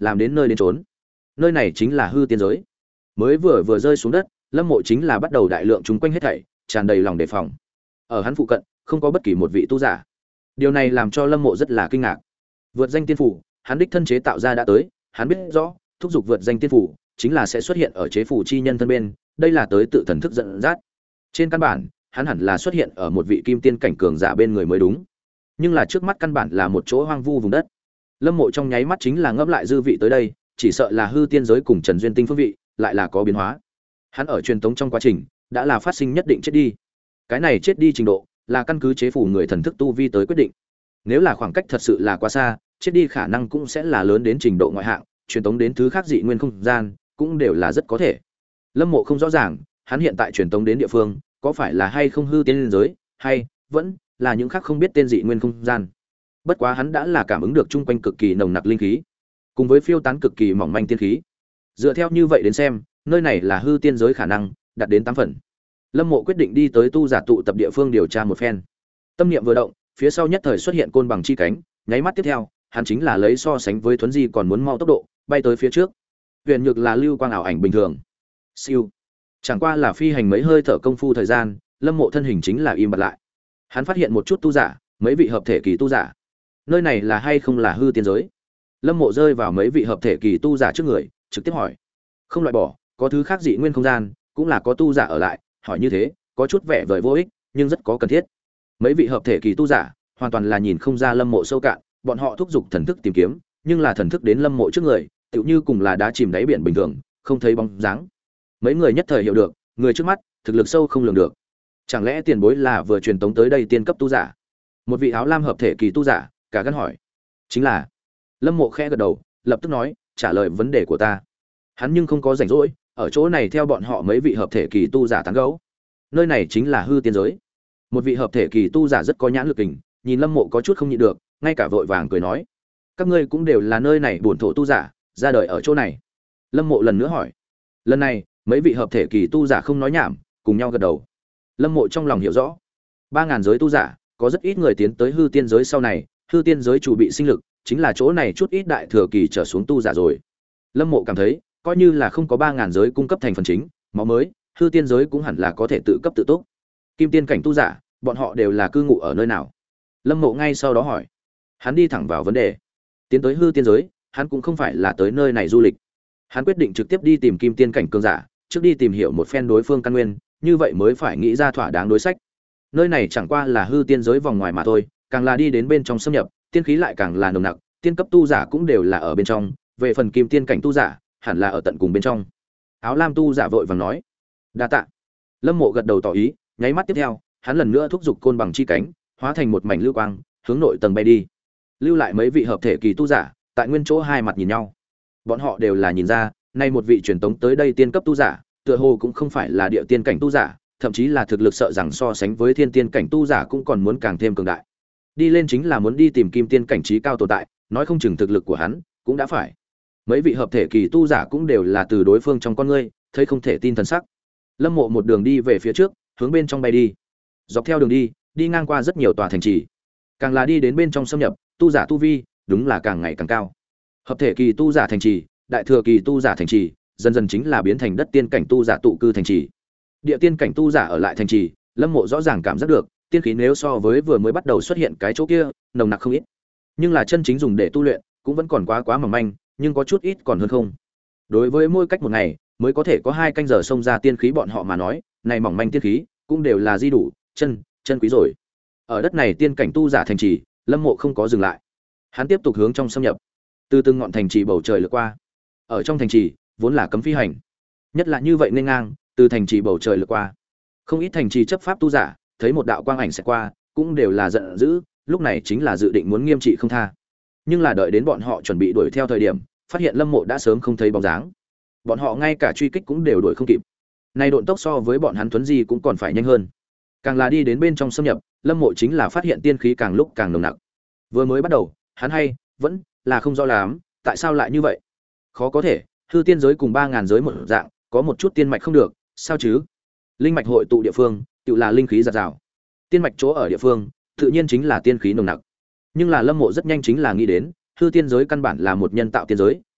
làm đến nơi đến trốn. Nơi này chính là hư tiên giới. Mới vừa vừa rơi xuống đất, Lâm Mộ chính là bắt đầu đại lượng chúng quanh hết thảy, tràn đầy lòng đề phòng. Ở hắn phụ cận, không có bất kỳ một vị tu giả. Điều này làm cho Lâm Mộ rất là kinh ngạc. Vượt danh tiên phủ, hắn đích thân chế tạo ra đã tới, hắn biết rõ, thúc giục vượt danh tiên phủ, chính là sẽ xuất hiện ở chế phủ chi nhân thân bên, đây là tới tự thần thức dẫn dắt. Trên căn bản, hắn hẳn là xuất hiện ở một vị kim tiên cảnh cường giả bên người mới đúng. Nhưng là trước mắt căn bản là một chỗ hoang vu vùng đất. Lâm Mộ trong nháy mắt chính là ngấp lại dư vị tới đây, chỉ sợ là hư tiên giới cùng Trần Duyên Tinh phương vị, lại là có biến hóa. Hắn ở truyền tống trong quá trình, đã là phát sinh nhất định chết đi. Cái này chết đi trình độ, là căn cứ chế phủ người thần thức tu vi tới quyết định. Nếu là khoảng cách thật sự là quá xa, chết đi khả năng cũng sẽ là lớn đến trình độ ngoại hạng, truyền tống đến thứ khác dị nguyên không gian, cũng đều là rất có thể. Lâm Mộ không rõ ràng, hắn hiện tại truyền tống đến địa phương, có phải là hay không hư tiên giới, hay vẫn là những khác không biết tên dị nguyên không gian. Bất quá hắn đã là cảm ứng được chung quanh cực kỳ nồng nặc linh khí, cùng với phiêu tán cực kỳ mỏng manh tiên khí. Dựa theo như vậy đến xem, nơi này là hư tiên giới khả năng đạt đến tám phần. Lâm Mộ quyết định đi tới tu giả tụ tập địa phương điều tra một phen. Tâm niệm vừa động, phía sau nhất thời xuất hiện côn bằng chi cánh, nháy mắt tiếp theo, hắn chính là lấy so sánh với thuấn di còn muốn mau tốc độ, bay tới phía trước. Huyền nhược là lưu quang ảo ảnh bình thường. Siêu. Chẳng qua là phi hành mấy hơi thở công phu thời gian, Lâm Mộ thân hình chính là im bặt lại. Hắn phát hiện một chút tu giả, mấy vị hợp thể kỳ tu giả. Nơi này là hay không là hư tiên giới? Lâm Mộ rơi vào mấy vị hợp thể kỳ tu giả trước người, trực tiếp hỏi. Không loại bỏ, có thứ khác dị nguyên không gian, cũng là có tu giả ở lại, hỏi như thế, có chút vẻ vời vô ích, nhưng rất có cần thiết. Mấy vị hợp thể kỳ tu giả, hoàn toàn là nhìn không ra Lâm Mộ sâu cạn, bọn họ thúc giục thần thức tìm kiếm, nhưng là thần thức đến Lâm Mộ trước người, tựu như cùng là đá chìm đáy biển bình thường, không thấy bóng dáng. Mấy người nhất thời hiểu được, người trước mắt, thực lực sâu không lường được. Chẳng lẽ tiền bối là vừa truyền tống tới đây tiên cấp tu giả? Một vị áo lam hợp thể kỳ tu giả, cả gan hỏi. Chính là. Lâm Mộ khẽ gật đầu, lập tức nói, trả lời vấn đề của ta. Hắn nhưng không có rảnh rỗi, ở chỗ này theo bọn họ mấy vị hợp thể kỳ tu giả tán gẫu. Nơi này chính là hư tiên giới. Một vị hợp thể kỳ tu giả rất có nhãn lực kình, nhìn Lâm Mộ có chút không nhịn được, ngay cả vội vàng cười nói: "Các ngươi cũng đều là nơi này bổn thổ tu giả, ra đời ở chỗ này." Lâm Mộ lần nữa hỏi. Lần này, mấy vị hợp thể kỳ tu giả không nói nhảm, cùng nhau gật đầu. Lâm Mộ trong lòng hiểu rõ, ba ngàn giới tu giả, có rất ít người tiến tới hư tiên giới sau này, hư tiên giới chủ bị sinh lực, chính là chỗ này chút ít đại thừa kỳ trở xuống tu giả rồi. Lâm Mộ cảm thấy, coi như là không có ba ngàn giới cung cấp thành phần chính, máu mới, hư tiên giới cũng hẳn là có thể tự cấp tự túc. Kim tiên cảnh tu giả, bọn họ đều là cư ngụ ở nơi nào? Lâm Mộ ngay sau đó hỏi. Hắn đi thẳng vào vấn đề. Tiến tới hư tiên giới, hắn cũng không phải là tới nơi này du lịch. Hắn quyết định trực tiếp đi tìm kim tiên cảnh cường giả, trước đi tìm hiểu một phen đối phương căn nguyên, như vậy mới phải nghĩ ra thỏa đáng đối sách. Nơi này chẳng qua là hư tiên giới vòng ngoài mà thôi, càng là đi đến bên trong xâm nhập, tiên khí lại càng là nồng nặc, tiên cấp tu giả cũng đều là ở bên trong, về phần kim tiên cảnh tu giả, hẳn là ở tận cùng bên trong. Áo lam tu giả vội vàng nói. Đa tạ. Lâm Mộ gật đầu tỏ ý, nháy mắt tiếp theo, hắn lần nữa thúc giục côn bằng chi cánh, hóa thành một mảnh lưu quang, hướng nội tầng bay đi. Lưu lại mấy vị hợp thể kỳ tu giả, tại nguyên chỗ hai mặt nhìn nhau. Bọn họ đều là nhìn ra, nay một vị truyền tống tới đây tiên cấp tu giả, tựa hồ cũng không phải là địa tiên cảnh tu giả, thậm chí là thực lực sợ rằng so sánh với thiên tiên cảnh tu giả cũng còn muốn càng thêm cường đại. Đi lên chính là muốn đi tìm kim tiên cảnh trí cao tồn tại, nói không chừng thực lực của hắn cũng đã phải. Mấy vị hợp thể kỳ tu giả cũng đều là từ đối phương trong con ngươi, thấy không thể tin thần sắc. Lâm Mộ một đường đi về phía trước, hướng bên trong bay đi. Dọc theo đường đi, đi ngang qua rất nhiều tòa thành trì. Càng là đi đến bên trong xâm nhập, tu giả tu vi, đúng là càng ngày càng cao. Hợp thể kỳ tu giả thành trì, đại thừa kỳ tu giả thành trì, dần dần chính là biến thành đất tiên cảnh tu giả tụ cư thành trì. Địa tiên cảnh tu giả ở lại thành trì, Lâm Mộ rõ ràng cảm giác được, tiên khí nếu so với vừa mới bắt đầu xuất hiện cái chỗ kia, nồng nặc không ít. Nhưng là chân chính dùng để tu luyện, cũng vẫn còn quá quá mỏng manh, nhưng có chút ít còn hơn không. Đối với mỗi cách một ngày, mới có thể có hai canh giờ xông ra tiên khí bọn họ mà nói, này mỏng manh tiên khí, cũng đều là di đủ, chân, chân quý rồi. Ở đất này tiên cảnh tu giả thành trì, Lâm Mộ không có dừng lại. Hắn tiếp tục hướng trong xâm nhập. Từ từng ngọn thành trì bầu trời lướt qua. Ở trong thành trì, vốn là cấm phi hành. Nhất là như vậy nên ngang, từ thành trì bầu trời lướt qua. Không ít thành trì chấp pháp tu giả, thấy một đạo quang ảnh sẽ qua, cũng đều là giận dữ, lúc này chính là dự định muốn nghiêm trị không tha. Nhưng là đợi đến bọn họ chuẩn bị đuổi theo thời điểm, phát hiện Lâm Mộ đã sớm không thấy bóng dáng. Bọn họ ngay cả truy kích cũng đều đuổi không kịp. Này độn tốc so với bọn hắn thuấn di cũng còn phải nhanh hơn. Càng là đi đến bên trong xâm nhập, Lâm Mộ chính là phát hiện tiên khí càng lúc càng nồng nặc. Vừa mới bắt đầu, hắn hay vẫn là không rõ lắm, tại sao lại như vậy? Khó có thể, hư tiên giới cùng ba ngàn giới một dạng, có một chút tiên mạch không được, sao chứ? Linh mạch hội tụ địa phương, tự là linh khí dạt dào. Tiên mạch chỗ ở địa phương, tự nhiên chính là tiên khí nồng nặc. Nhưng là Lâm Mộ rất nhanh chính là nghĩ đến, hư tiên giới căn bản là một nhân tạo tiên giới,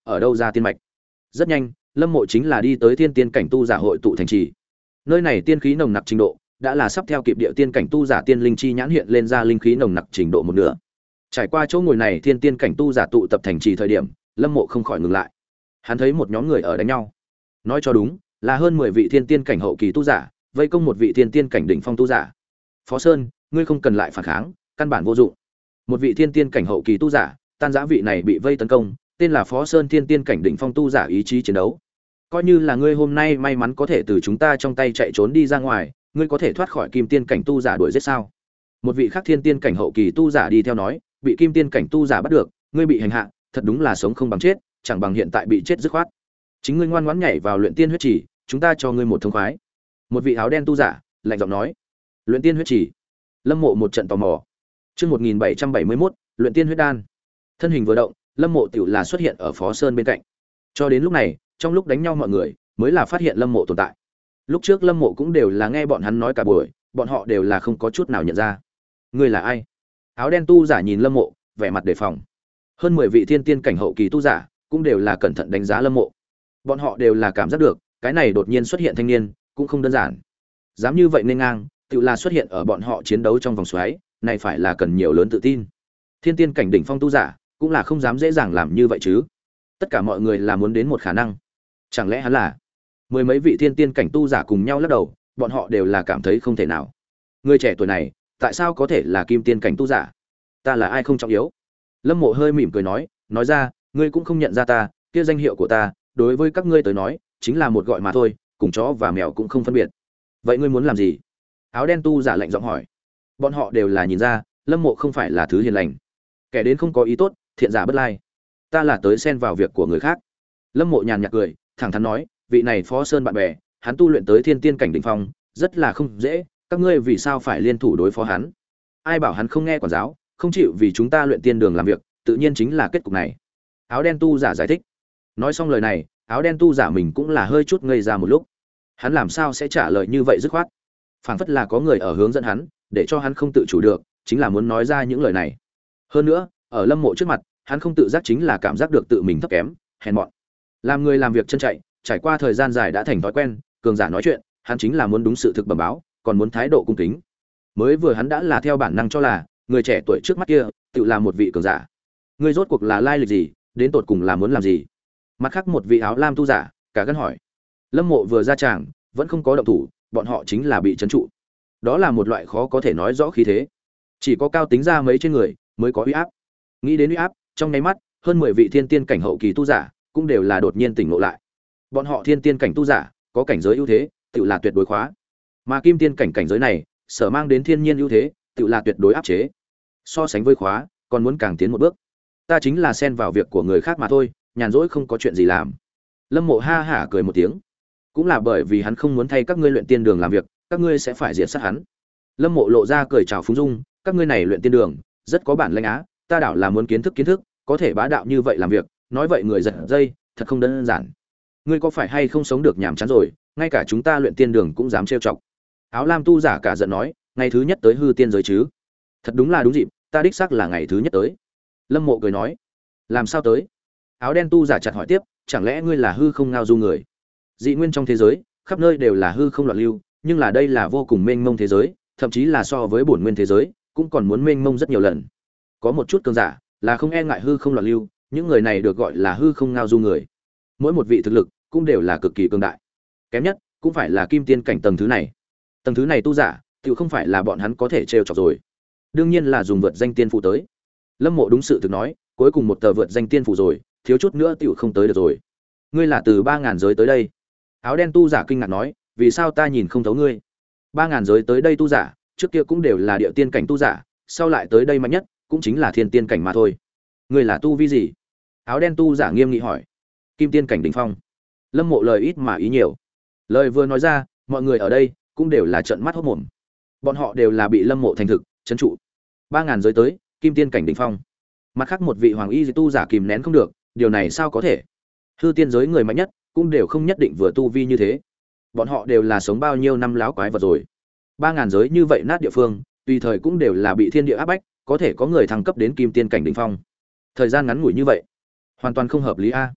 ở đâu ra tiên mạch. Rất nhanh, Lâm Mộ chính là đi tới thiên tiên cảnh tu giả hội tụ thành trì. Nơi này tiên khí nồng nặc trình độ đã là sắp theo kịp địa tiên cảnh tu giả tiên linh chi nhãn hiện lên ra linh khí nồng nặc trình độ một nửa. Trải qua chỗ ngồi này thiên tiên cảnh tu giả tụ tập thành trì thời điểm, Lâm Mộ không khỏi ngừng lại. Hắn thấy một nhóm người ở đánh nhau. Nói cho đúng, là hơn mười vị thiên tiên cảnh hậu kỳ tu giả, vây công một vị thiên tiên cảnh đỉnh phong tu giả. Phó Sơn, ngươi không cần lại phản kháng, căn bản vô dụng. Một vị thiên tiên cảnh hậu kỳ tu giả, tan giã vị này bị vây tấn công, tên là Phó Sơn thiên tiên cảnh đỉnh phong tu giả ý chí chiến đấu. Coi như là ngươi hôm nay may mắn có thể từ chúng ta trong tay chạy trốn đi ra ngoài, ngươi có thể thoát khỏi kim tiên cảnh tu giả đuổi giết sao? Một vị khác thiên tiên cảnh hậu kỳ tu giả đi theo nói, bị kim tiên cảnh tu giả bắt được, ngươi bị hành hạ, thật đúng là sống không bằng chết, chẳng bằng hiện tại bị chết dứt khoát. Chính ngươi ngoan ngoãn nhảy vào luyện tiên huyết chỉ, chúng ta cho ngươi một thông khoái. Một vị áo đen tu giả lạnh giọng nói. Luyện tiên huyết chỉ. Lâm Mộ một trận tò mò. Chương một nghìn bảy trăm bảy mươi mốt, luyện tiên huyết đan. Thân hình vừa động, Lâm Mộ tiểu là xuất hiện ở Phó Sơn bên cạnh. Cho đến lúc này, trong lúc đánh nhau mọi người mới là phát hiện Lâm Mộ tồn tại. Lúc trước Lâm Mộ cũng đều là nghe bọn hắn nói cả buổi, bọn họ đều là không có chút nào nhận ra. Ngươi là ai? Áo đen tu giả nhìn Lâm Mộ, vẻ mặt đề phòng. Hơn mười vị thiên tiên cảnh hậu kỳ tu giả cũng đều là cẩn thận đánh giá Lâm Mộ. Bọn họ đều là cảm giác được, cái này đột nhiên xuất hiện thanh niên, cũng không đơn giản. Dám như vậy nên ngang, tự là xuất hiện ở bọn họ chiến đấu trong vòng xoáy, này phải là cần nhiều lớn tự tin. Thiên tiên cảnh đỉnh phong tu giả, cũng là không dám dễ dàng làm như vậy chứ. Tất cả mọi người là muốn đến một khả năng. Chẳng lẽ hắn là? Mười mấy vị thiên tiên cảnh tu giả cùng nhau lắc đầu, bọn họ đều là cảm thấy không thể nào. Người trẻ tuổi này, tại sao có thể là kim tiên cảnh tu giả? Ta là ai không trọng yếu. Lâm Mộ hơi mỉm cười nói, nói ra, ngươi cũng không nhận ra ta, kia danh hiệu của ta, đối với các ngươi tới nói, chính là một gọi mà thôi, cùng chó và mèo cũng không phân biệt. Vậy ngươi muốn làm gì? Áo đen tu giả lạnh giọng hỏi. Bọn họ đều là nhìn ra, Lâm Mộ không phải là thứ hiền lành, kẻ đến không có ý tốt, thiện giả bất lai. Ta là tới xen vào việc của người khác. Lâm Mộ nhàn nhạt cười, thẳng thắn nói, vị này Phó Sơn bạn bè, hắn tu luyện tới thiên tiên cảnh đỉnh phong, rất là không dễ, các ngươi vì sao phải liên thủ đối phó hắn? Ai bảo hắn không nghe quản giáo, không chịu vì chúng ta luyện tiên đường làm việc, tự nhiên chính là kết cục này. Áo đen tu giả giải thích. Nói xong lời này, áo đen tu giả mình cũng là hơi chút ngây ra một lúc. Hắn làm sao sẽ trả lời như vậy dứt khoát? Phảng phất là có người ở hướng dẫn hắn, để cho hắn không tự chủ được, chính là muốn nói ra những lời này. Hơn nữa, ở Lâm Mộ trước mặt, hắn không tự giác chính là cảm giác được tự mình thấp kém, hèn mọn. Làm người làm việc chân chạy, trải qua thời gian dài đã thành thói quen, cường giả nói chuyện, hắn chính là muốn đúng sự thực bẩm báo, còn muốn thái độ cung kính. Mới vừa hắn đã là theo bản năng cho là, người trẻ tuổi trước mắt kia, tự là một vị cường giả. Ngươi rốt cuộc là lai lịch gì, đến tột cùng là muốn làm gì? Mặt khác một vị áo lam tu giả, cả gân hỏi. Lâm Mộ vừa ra tràng, vẫn không có động thủ, bọn họ chính là bị trấn trụ. Đó là một loại khó có thể nói rõ khí thế, chỉ có cao tính ra mấy trên người mới có uy áp. Nghĩ đến uy áp, trong nháy mắt, hơn mười vị thiên tiên cảnh hậu kỳ tu giả cũng đều là đột nhiên tỉnh ngộ lại. Bọn họ thiên tiên cảnh tu giả có cảnh giới ưu thế, tự là tuyệt đối khóa. Mà kim tiên cảnh cảnh giới này, sở mang đến thiên nhiên ưu thế, tự là tuyệt đối áp chế. So sánh với khóa, còn muốn càng tiến một bước. Ta chính là xen vào việc của người khác mà thôi, nhàn rỗi không có chuyện gì làm. Lâm Mộ ha hả cười một tiếng. Cũng là bởi vì hắn không muốn thay các ngươi luyện tiên đường làm việc, các ngươi sẽ phải diệt sát hắn. Lâm Mộ lộ ra cười chào phúng dung, các ngươi này luyện tiên đường, rất có bản lĩnh á, ta đảo là muốn kiến thức kiến thức, có thể bá đạo như vậy làm việc, nói vậy người giật dây, thật không đơn giản. Ngươi có phải hay không sống được nhàm chán rồi, ngay cả chúng ta luyện tiên đường cũng dám trêu chọc. Áo lam tu giả cả giận nói, ngày thứ nhất tới hư tiên giới chứ? Thật đúng là đúng dịp, ta đích xác là ngày thứ nhất tới. Lâm Mộ cười nói, làm sao tới? Áo đen tu giả chặt hỏi tiếp, chẳng lẽ ngươi là hư không ngao du người? Dị nguyên trong thế giới, khắp nơi đều là hư không loạn lưu, nhưng là đây là vô cùng mênh mông thế giới, thậm chí là so với bổn nguyên thế giới, cũng còn muốn mênh mông rất nhiều lần. Có một chút cường giả là không e ngại hư không loạn lưu, những người này được gọi là hư không ngao du người. Mỗi một vị thực lực cũng đều là cực kỳ cường đại. Kém nhất cũng phải là kim tiên cảnh tầng thứ này. Tầng thứ này tu giả, tự không phải là bọn hắn có thể trêu chọc rồi. Đương nhiên là dùng vượt danh tiên phụ tới. Lâm Mộ đúng sự thực nói, cuối cùng một tờ vượt danh tiên phụ rồi, thiếu chút nữa tiểu không tới được rồi. Ngươi là từ ba ngàn giới tới đây? Áo đen tu giả kinh ngạc nói, vì sao ta nhìn không thấu ngươi? Ba ngàn giới tới đây tu giả, trước kia cũng đều là địa tiên cảnh tu giả, sau lại tới đây mạnh nhất, cũng chính là thiên tiên cảnh mà thôi. Ngươi là tu vi gì? Áo đen tu giả nghiêm nghị hỏi. Kim tiên cảnh đỉnh phong. Lâm Mộ lời ít mà ý nhiều. Lời vừa nói ra, mọi người ở đây cũng đều là trợn mắt hốt mồm. Bọn họ đều là bị Lâm Mộ thành thực trấn trụ. Ba ngàn giới tới, kim tiên cảnh đỉnh phong. Mặt khác một vị hoàng y tu giả kìm nén không được, điều này sao có thể? Hư tiên giới người mạnh nhất cũng đều không nhất định vừa tu vi như thế. Bọn họ đều là sống bao nhiêu năm láo quái vật rồi. Ba ngàn giới như vậy nát địa phương, tùy thời cũng đều là bị thiên địa áp bách, có thể có người thăng cấp đến kim tiên cảnh đỉnh phong. Thời gian ngắn ngủi như vậy, hoàn toàn không hợp lý a.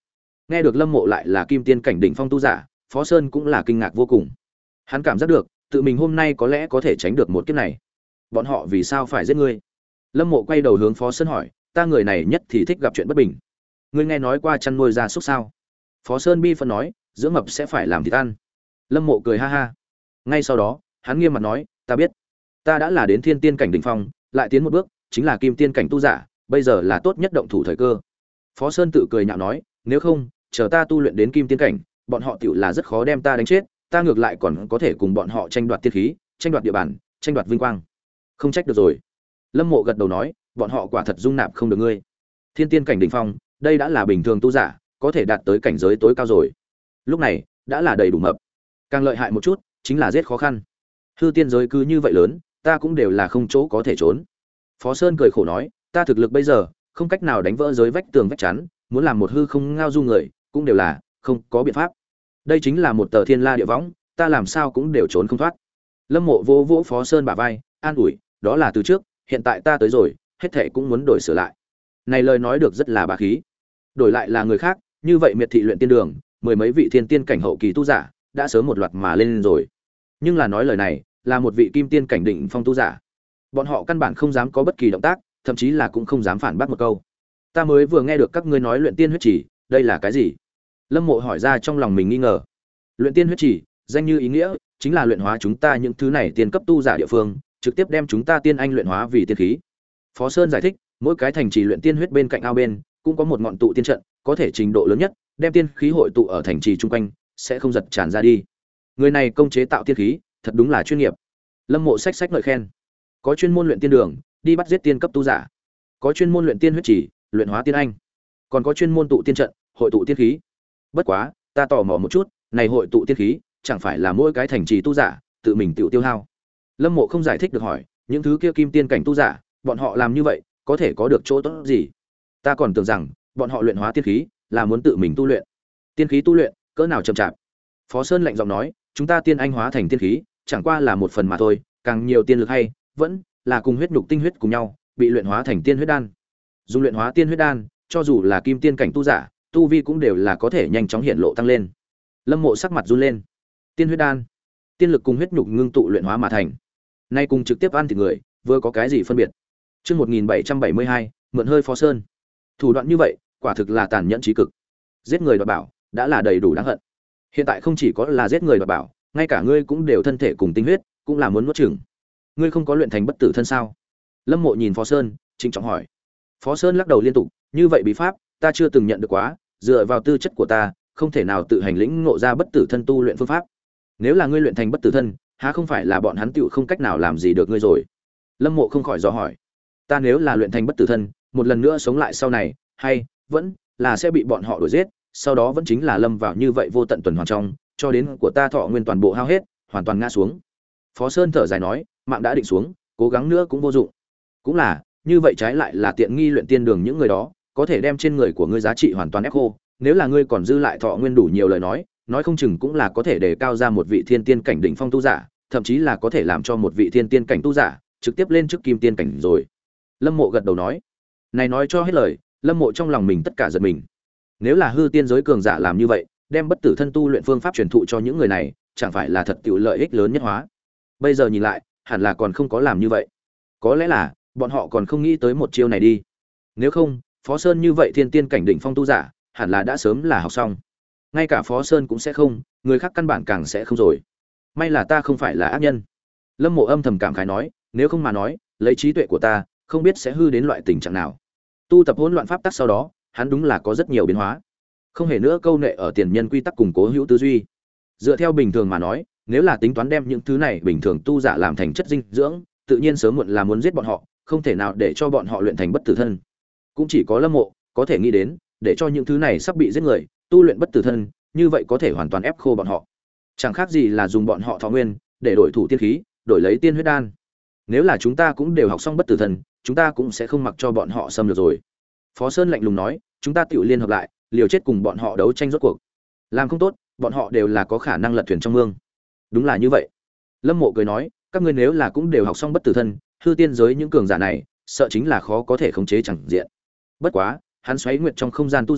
Nghe được Lâm Mộ lại là kim tiên cảnh đỉnh phong tu giả, Phó Sơn cũng là kinh ngạc vô cùng. Hắn cảm giác được, tự mình hôm nay có lẽ có thể tránh được một kiếp này. Bọn họ vì sao phải giết ngươi? Lâm Mộ quay đầu hướng Phó Sơn hỏi, ta người này nhất thì thích gặp chuyện bất bình. Ngươi nghe nói qua chăn nuôi gia súc sao? Phó Sơn bi phân nói, dưỡng mập sẽ phải làm thịt ăn. Lâm Mộ cười ha ha. Ngay sau đó, hắn nghiêm mặt nói, ta biết, ta đã là đến thiên tiên cảnh đỉnh phong, lại tiến một bước, chính là kim tiên cảnh tu giả, bây giờ là tốt nhất động thủ thời cơ. Phó Sơn tự cười nhạo nói, nếu không, chờ ta tu luyện đến kim tiên cảnh, bọn họ tiểu là rất khó đem ta đánh chết, ta ngược lại còn có thể cùng bọn họ tranh đoạt tiên khí, tranh đoạt địa bàn, tranh đoạt vinh quang. Không trách được rồi. Lâm Mộ gật đầu nói, bọn họ quả thật dung nạp không được ngươi. Thiên tiên cảnh đỉnh phong, đây đã là bình thường tu giả, có thể đạt tới cảnh giới tối cao rồi. Lúc này, đã là đầy đủ mập. Càng lợi hại một chút, chính là giết khó khăn. Hư tiên giới cứ như vậy lớn, ta cũng đều là không chỗ có thể trốn. Phó Sơn cười khổ nói, ta thực lực bây giờ, không cách nào đánh vỡ giới vách tường vách chắn, muốn làm một hư không ngao du người, cũng đều là không có biện pháp. Đây chính là một tờ thiên la địa võng, ta làm sao cũng đều trốn không thoát. Lâm Mộ vỗ vỗ Phó Sơn bả vai, an ủi, đó là từ trước, hiện tại ta tới rồi, hết thảy cũng muốn đổi sửa lại. Này lời nói được rất là bá khí. Đổi lại là người khác, như vậy miệt thị luyện tiên đường, mười mấy vị thiên tiên cảnh hậu kỳ tu giả, đã sớm một loạt mà lên rồi. Nhưng là nói lời này, là một vị kim tiên cảnh đỉnh phong tu giả. Bọn họ căn bản không dám có bất kỳ động tác, thậm chí là cũng không dám phản bác một câu. Ta mới vừa nghe được các ngươi nói luyện tiên huyết chỉ, đây là cái gì? Lâm Mộ hỏi ra trong lòng mình nghi ngờ. Luyện tiên huyết chỉ, danh như ý nghĩa, chính là luyện hóa chúng ta những thứ này tiên cấp tu giả địa phương, trực tiếp đem chúng ta tiên anh luyện hóa vì tiên khí. Phó Sơn giải thích, mỗi cái thành trì luyện tiên huyết bên cạnh ao bên, cũng có một ngọn tụ tiên trận, có thể trình độ lớn nhất, đem tiên khí hội tụ ở thành trì chung quanh, sẽ không giật tràn ra đi. Người này công chế tạo tiên khí, thật đúng là chuyên nghiệp. Lâm Mộ xách xách ngợi khen. Có chuyên môn luyện tiên đường, đi bắt giết tiên cấp tu giả. Có chuyên môn luyện tiên huyết chỉ, luyện hóa tiên anh. Còn có chuyên môn tụ tiên trận, hội tụ tiên khí. Bất quá, ta tò mò một chút, này hội tụ tiên khí, chẳng phải là mỗi cái thành trì tu giả tự mình tự tiêu hao? Lâm Mộ không giải thích được hỏi, những thứ kia kim tiên cảnh tu giả, bọn họ làm như vậy, có thể có được chỗ tốt gì? Ta còn tưởng rằng, bọn họ luyện hóa tiên khí, là muốn tự mình tu luyện. Tiên khí tu luyện, cỡ nào chậm chạp? Phó Sơn lạnh giọng nói, chúng ta tiên anh hóa thành tiên khí, chẳng qua là một phần mà thôi, càng nhiều tiên lực hay, vẫn là cùng huyết nhục tinh huyết cùng nhau, bị luyện hóa thành tiên huyết đan. Dùng luyện hóa tiên huyết đan, cho dù là kim tiên cảnh tu giả, tu vi cũng đều là có thể nhanh chóng hiện lộ tăng lên. Lâm Mộ sắc mặt run lên. Tiên huyết đan, tiên lực cùng huyết nhục ngưng tụ luyện hóa mà thành. Nay cùng trực tiếp ăn thịt người, vừa có cái gì phân biệt? Chương một nghìn bảy trăm bảy mươi hai, mượn hơi Phó Sơn. Thủ đoạn như vậy, quả thực là tàn nhẫn chí cực. Giết người đoạt bảo, đã là đầy đủ đáng hận. Hiện tại không chỉ có là giết người đoạt bảo, ngay cả ngươi cũng đều thân thể cùng tinh huyết, cũng là muốn nuốt chửng. Ngươi không có luyện thành bất tử thân sao? Lâm Mộ nhìn Phó Sơn, trịnh trọng hỏi. Phó Sơn lắc đầu liên tục, như vậy bí pháp, ta chưa từng nhận được quá, dựa vào tư chất của ta, không thể nào tự hành lĩnh ngộ ra bất tử thân tu luyện phương pháp. Nếu là ngươi luyện thành bất tử thân, há không phải là bọn hắn tựu không cách nào làm gì được ngươi rồi? Lâm Mộ không khỏi dò hỏi. Ta nếu là luyện thành bất tử thân, một lần nữa sống lại sau này, hay vẫn là sẽ bị bọn họ đuổi giết, sau đó vẫn chính là lâm vào như vậy vô tận tuần hoàn trong, cho đến của ta thọ nguyên toàn bộ hao hết, hoàn toàn ngã xuống. Phó Sơn thở dài nói, mạng đã định xuống, cố gắng nữa cũng vô dụng. Cũng là, như vậy trái lại là tiện nghi luyện tiên đường những người đó, có thể đem trên người của ngươi giá trị hoàn toàn ép khô, nếu là ngươi còn dư lại thọ nguyên đủ nhiều lời nói, nói không chừng cũng là có thể đề cao ra một vị thiên tiên cảnh đỉnh phong tu giả, thậm chí là có thể làm cho một vị thiên tiên cảnh tu giả trực tiếp lên trước kim tiên cảnh rồi. Lâm Mộ gật đầu nói. Này nói cho hết lời, Lâm Mộ trong lòng mình tất cả giật mình. Nếu là hư tiên giới cường giả làm như vậy, đem bất tử thân tu luyện phương pháp truyền thụ cho những người này, chẳng phải là thật tiểu lợi ích lớn nhất hóa. Bây giờ nhìn lại, hẳn là còn không có làm như vậy. Có lẽ là bọn họ còn không nghĩ tới một chiêu này đi. Nếu không, Phó Sơn như vậy thiên tiên cảnh đỉnh phong tu giả, hẳn là đã sớm là học xong. Ngay cả Phó Sơn cũng sẽ không, người khác căn bản càng sẽ không rồi. May là ta không phải là ác nhân. Lâm Mộ âm thầm cảm khái nói, nếu không mà nói, lấy trí tuệ của ta, không biết sẽ hư đến loại tình trạng nào. Tu tập hỗn loạn pháp tắc sau đó, hắn đúng là có rất nhiều biến hóa. Không hề nữa câu nệ ở tiền nhân quy tắc cùng cố hữu tư duy. Dựa theo bình thường mà nói, nếu là tính toán đem những thứ này bình thường tu giả làm thành chất dinh dưỡng, tự nhiên sớm muộn là muốn giết bọn họ, không thể nào để cho bọn họ luyện thành bất tử thân. Cũng chỉ có Lâm Mộ có thể nghĩ đến, để cho những thứ này sắp bị giết người tu luyện bất tử thân, như vậy có thể hoàn toàn ép khô bọn họ. Chẳng khác gì là dùng bọn họ thọ nguyên để đổi thủ tiên khí, đổi lấy tiên huyết đan. Nếu là chúng ta cũng đều học xong bất tử thân, chúng ta cũng sẽ không mặc cho bọn họ xâm lược rồi. Phó Sơn lạnh lùng nói, chúng ta tự liên hợp lại, liều chết cùng bọn họ đấu tranh rốt cuộc. Làm không tốt, bọn họ đều là có khả năng lật thuyền trong mương. Đúng là như vậy. Lâm Mộ cười nói, các ngươi nếu là cũng đều học xong bất tử thân, hư tiên giới những cường giả này, sợ chính là khó có thể khống chế chẳng diện. Bất quá, hắn xoáy nguyệt trong không gian tu giả,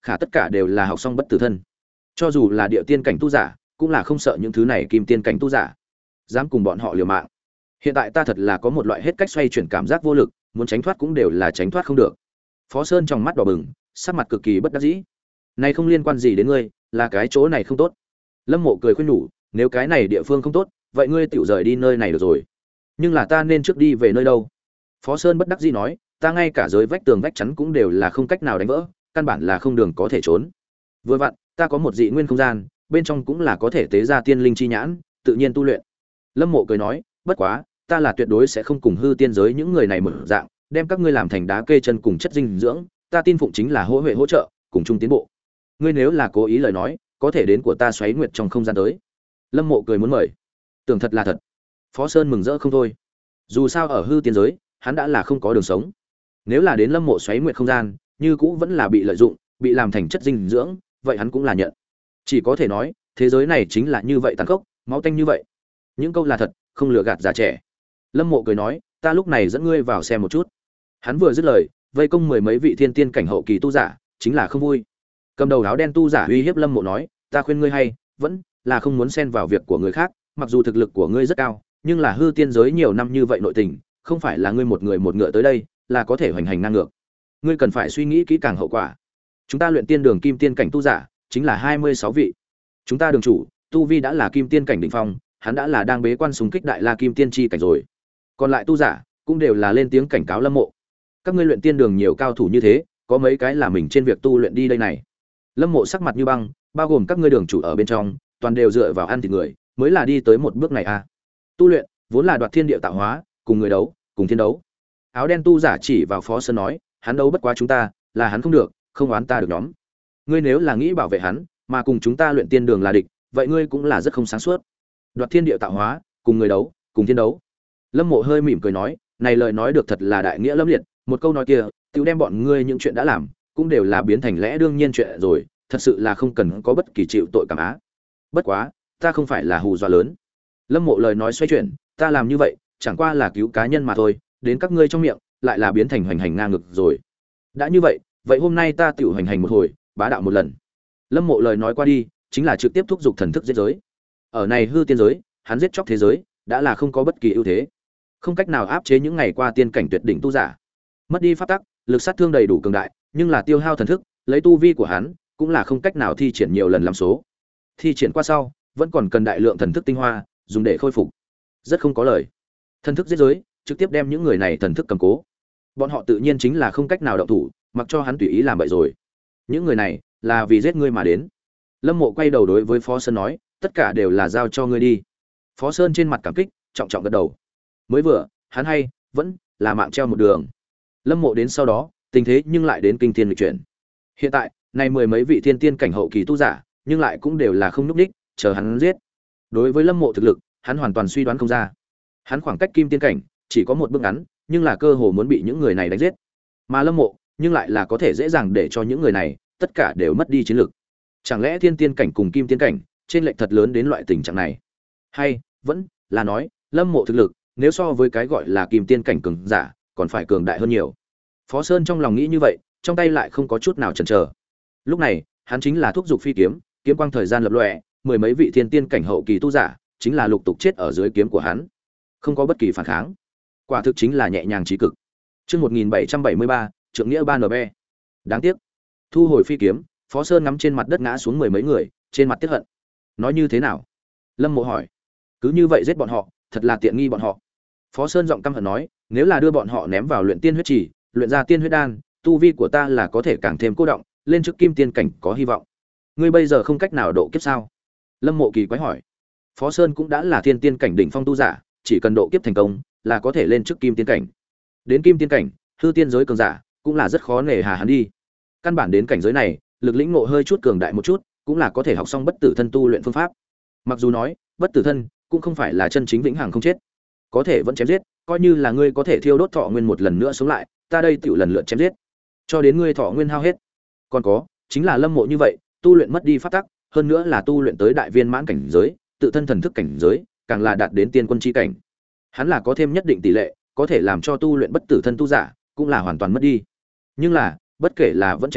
khả tất cả đều là học xong bất tử thân. Cho dù là địa tiên cảnh tu giả, cũng là không sợ những thứ này kim tiên cảnh tu giả, dám cùng bọn họ liều mạng. Hiện tại ta thật là có một loại hết cách xoay chuyển cảm giác vô lực, muốn tránh thoát cũng đều là tránh thoát không được. Phó Sơn trong mắt đỏ bừng, sắc mặt cực kỳ bất đắc dĩ. Này không liên quan gì đến ngươi, là cái chỗ này không tốt. Lâm Mộ cười khuyên nhủ, nếu cái này địa phương không tốt, vậy ngươi tiểu rời đi nơi này được rồi. Nhưng là ta nên trước đi về nơi đâu? Phó Sơn bất đắc dĩ nói, ta ngay cả giới vách tường vách chắn cũng đều là không cách nào đánh vỡ, căn bản là không đường có thể trốn. Vừa vặn, ta có một dị nguyên không gian, bên trong cũng là có thể tế ra tiên linh chi nhãn, tự nhiên tu luyện. Lâm Mộ cười nói, bất quá, ta là tuyệt đối sẽ không cùng hư tiên giới những người này mở dạng, đem các ngươi làm thành đá kê chân cùng chất dinh dưỡng, ta tin phụng chính là hỗ huệ hỗ trợ, cùng chung tiến bộ. Ngươi nếu là cố ý lời nói, có thể đến của ta xoáy nguyệt trong không gian tới. Lâm Mộ cười muốn mời. Tưởng thật là thật. Phó Sơn mừng rỡ không thôi. Dù sao ở hư tiên giới, hắn đã là không có đường sống. Nếu là đến Lâm Mộ xoáy nguyệt không gian, như cũ vẫn là bị lợi dụng, bị làm thành chất dinh dưỡng, vậy hắn cũng là nhận. Chỉ có thể nói, thế giới này chính là như vậy tàn khốc, máu tanh như vậy. Những câu là thật, không lừa gạt già trẻ. Lâm Mộ cười nói, ta lúc này dẫn ngươi vào xem một chút. Hắn vừa dứt lời, vây công mười mấy vị thiên tiên cảnh hậu kỳ tu giả, chính là không vui. Cầm đầu áo đen tu giả uy hiếp Lâm Mộ nói, ta khuyên ngươi hay, vẫn là không muốn xen vào việc của người khác, mặc dù thực lực của ngươi rất cao, nhưng là hư tiên giới nhiều năm như vậy nội tình, không phải là ngươi một người một ngựa tới đây, là có thể hoành hành ngang ngược. Ngươi cần phải suy nghĩ kỹ càng hậu quả. Chúng ta luyện tiên đường kim tiên cảnh tu giả, chính là hai mươi sáu vị. Chúng ta đường chủ, tu vi đã là kim tiên cảnh đỉnh phong, hắn đã là đang bế quan súng kích đại la kim tiên chi cảnh rồi. Còn lại tu giả, cũng đều là lên tiếng cảnh cáo Lâm Mộ. Các ngươi luyện tiên đường nhiều cao thủ như thế, có mấy cái là mình trên việc tu luyện đi đây này. Lâm Mộ sắc mặt như băng, bao gồm các ngươi đường chủ ở bên trong, toàn đều dựa vào ăn thịt người, mới là đi tới một bước này a. À. Tu luyện vốn là đoạt thiên địa tạo hóa, cùng người đấu, cùng thiên đấu. Áo đen tu giả chỉ vào Phó Sơn nói, hắn đấu bất quá chúng ta, là hắn không được, không oán ta được nhóm. Ngươi nếu là nghĩ bảo vệ hắn, mà cùng chúng ta luyện tiên đường là địch, vậy ngươi cũng là rất không sáng suốt. Đoạt thiên địa tạo hóa, cùng người đấu, cùng thiên đấu. Lâm Mộ hơi mỉm cười nói, này lời nói được thật là đại nghĩa lâm liệt, một câu nói kia, tiểu đem bọn ngươi những chuyện đã làm, cũng đều là biến thành lẽ đương nhiên chuyện rồi, thật sự là không cần có bất kỳ chịu tội cảm á. Bất quá, ta không phải là hù dọa lớn. Lâm Mộ lời nói xoay chuyển, ta làm như vậy, chẳng qua là cứu cá nhân mà thôi, đến các ngươi trong miệng, lại là biến thành hoành hành ngang ngược rồi. Đã như vậy, vậy hôm nay ta tiểu hoành hành một hồi, bá đạo một lần. Lâm Mộ lời nói qua đi, chính là trực tiếp thúc giục thần thức giết giới. Ở này hư tiên giới, hắn giết chóc thế giới, đã là không có bất kỳ ưu thế, không cách nào áp chế những ngày qua tiên cảnh tuyệt đỉnh tu giả. Mất đi pháp tắc, lực sát thương đầy đủ cường đại, nhưng là tiêu hao thần thức, lấy tu vi của hắn, cũng là không cách nào thi triển nhiều lần làm số. Thi triển qua sau, vẫn còn cần đại lượng thần thức tinh hoa, dùng để khôi phục. Rất không có lời. Thần thức giết giới, trực tiếp đem những người này thần thức cầm cố. Bọn họ tự nhiên chính là không cách nào động thủ, mặc cho hắn tùy ý làm vậy rồi. Những người này là vì giết ngươi mà đến. Lâm Mộ quay đầu đối với Phó Sơn nói, tất cả đều là giao cho ngươi đi. Phó Sơn trên mặt cảm kích, trọng trọng gật đầu. Mới vừa, hắn hay, vẫn là mạng treo một đường. Lâm Mộ đến sau đó, tình thế nhưng lại đến kinh thiên lịch chuyển. Hiện tại, này mười mấy vị thiên tiên cảnh hậu kỳ tu giả, nhưng lại cũng đều là không núp đích, chờ hắn giết. Đối với Lâm Mộ thực lực, hắn hoàn toàn suy đoán không ra. Hắn khoảng cách kim tiên cảnh chỉ có một bước ngắn, nhưng là cơ hồ muốn bị những người này đánh giết. Mà Lâm Mộ, nhưng lại là có thể dễ dàng để cho những người này tất cả đều mất đi chiến lực. Chẳng lẽ thiên tiên cảnh cùng kim tiên cảnh, trên lệch thật lớn đến loại tình trạng này? Hay, vẫn là nói, Lâm Mộ thực lực, nếu so với cái gọi là kim tiên cảnh cường giả, còn phải cường đại hơn nhiều. Phó Sơn trong lòng nghĩ như vậy, trong tay lại không có chút nào chần chờ. Lúc này, hắn chính là thúc giục phi kiếm, kiếm quang thời gian lập lòe, mười mấy vị thiên tiên cảnh hậu kỳ tu giả, chính là lục tục chết ở dưới kiếm của hắn, không có bất kỳ phản kháng. Quả thực chính là nhẹ nhàng chí cực. Chương một nghìn bảy trăm bảy mươi ba, trượng nghĩa ba en bê. Đáng tiếc. Thu hồi phi kiếm, Phó Sơn ngắm trên mặt đất ngã xuống mười mấy người, trên mặt tiếc hận. Nói như thế nào? Lâm Mộ hỏi. Cứ như vậy giết bọn họ, thật là tiện nghi bọn họ. Phó Sơn giọng căm hận nói, nếu là đưa bọn họ ném vào luyện tiên huyết trì, luyện ra tiên huyết đan, tu vi của ta là có thể càng thêm cô động, lên trước kim tiên cảnh có hy vọng. Ngươi bây giờ không cách nào độ kiếp sao? Lâm Mộ kỳ quái hỏi. Phó Sơn cũng đã là thiên tiên cảnh đỉnh phong tu giả, chỉ cần độ kiếp thành công, là có thể lên trước kim tiên cảnh. Đến kim tiên cảnh, hư tiên giới cường giả, cũng là rất khó nề hà hắn đi. Căn bản đến cảnh giới này, lực lĩnh ngộ hơi chút cường đại một chút, cũng là có thể học xong bất tử thân tu luyện phương pháp. Mặc dù nói, bất tử thân cũng không phải là chân chính vĩnh hằng không chết, có thể vẫn chém giết, coi như là ngươi có thể thiêu đốt thọ nguyên một lần nữa sống lại, ta đây tiểu lần lượt chém giết, cho đến ngươi thọ nguyên hao hết. Còn có, chính là Lâm Mộ như vậy, tu luyện mất đi pháp tắc, hơn nữa là tu luyện tới đại viên mãn cảnh giới, tự thân thần thức cảnh giới, càng là đạt đến tiên quân chi cảnh. Hắn là có thêm nhất định tỷ lệ, có thể làm cho tu luyện bất tử thân tu giả, cũng là hoàn toàn mất đi. Nhưng là, bất kể là vẫn chém giết,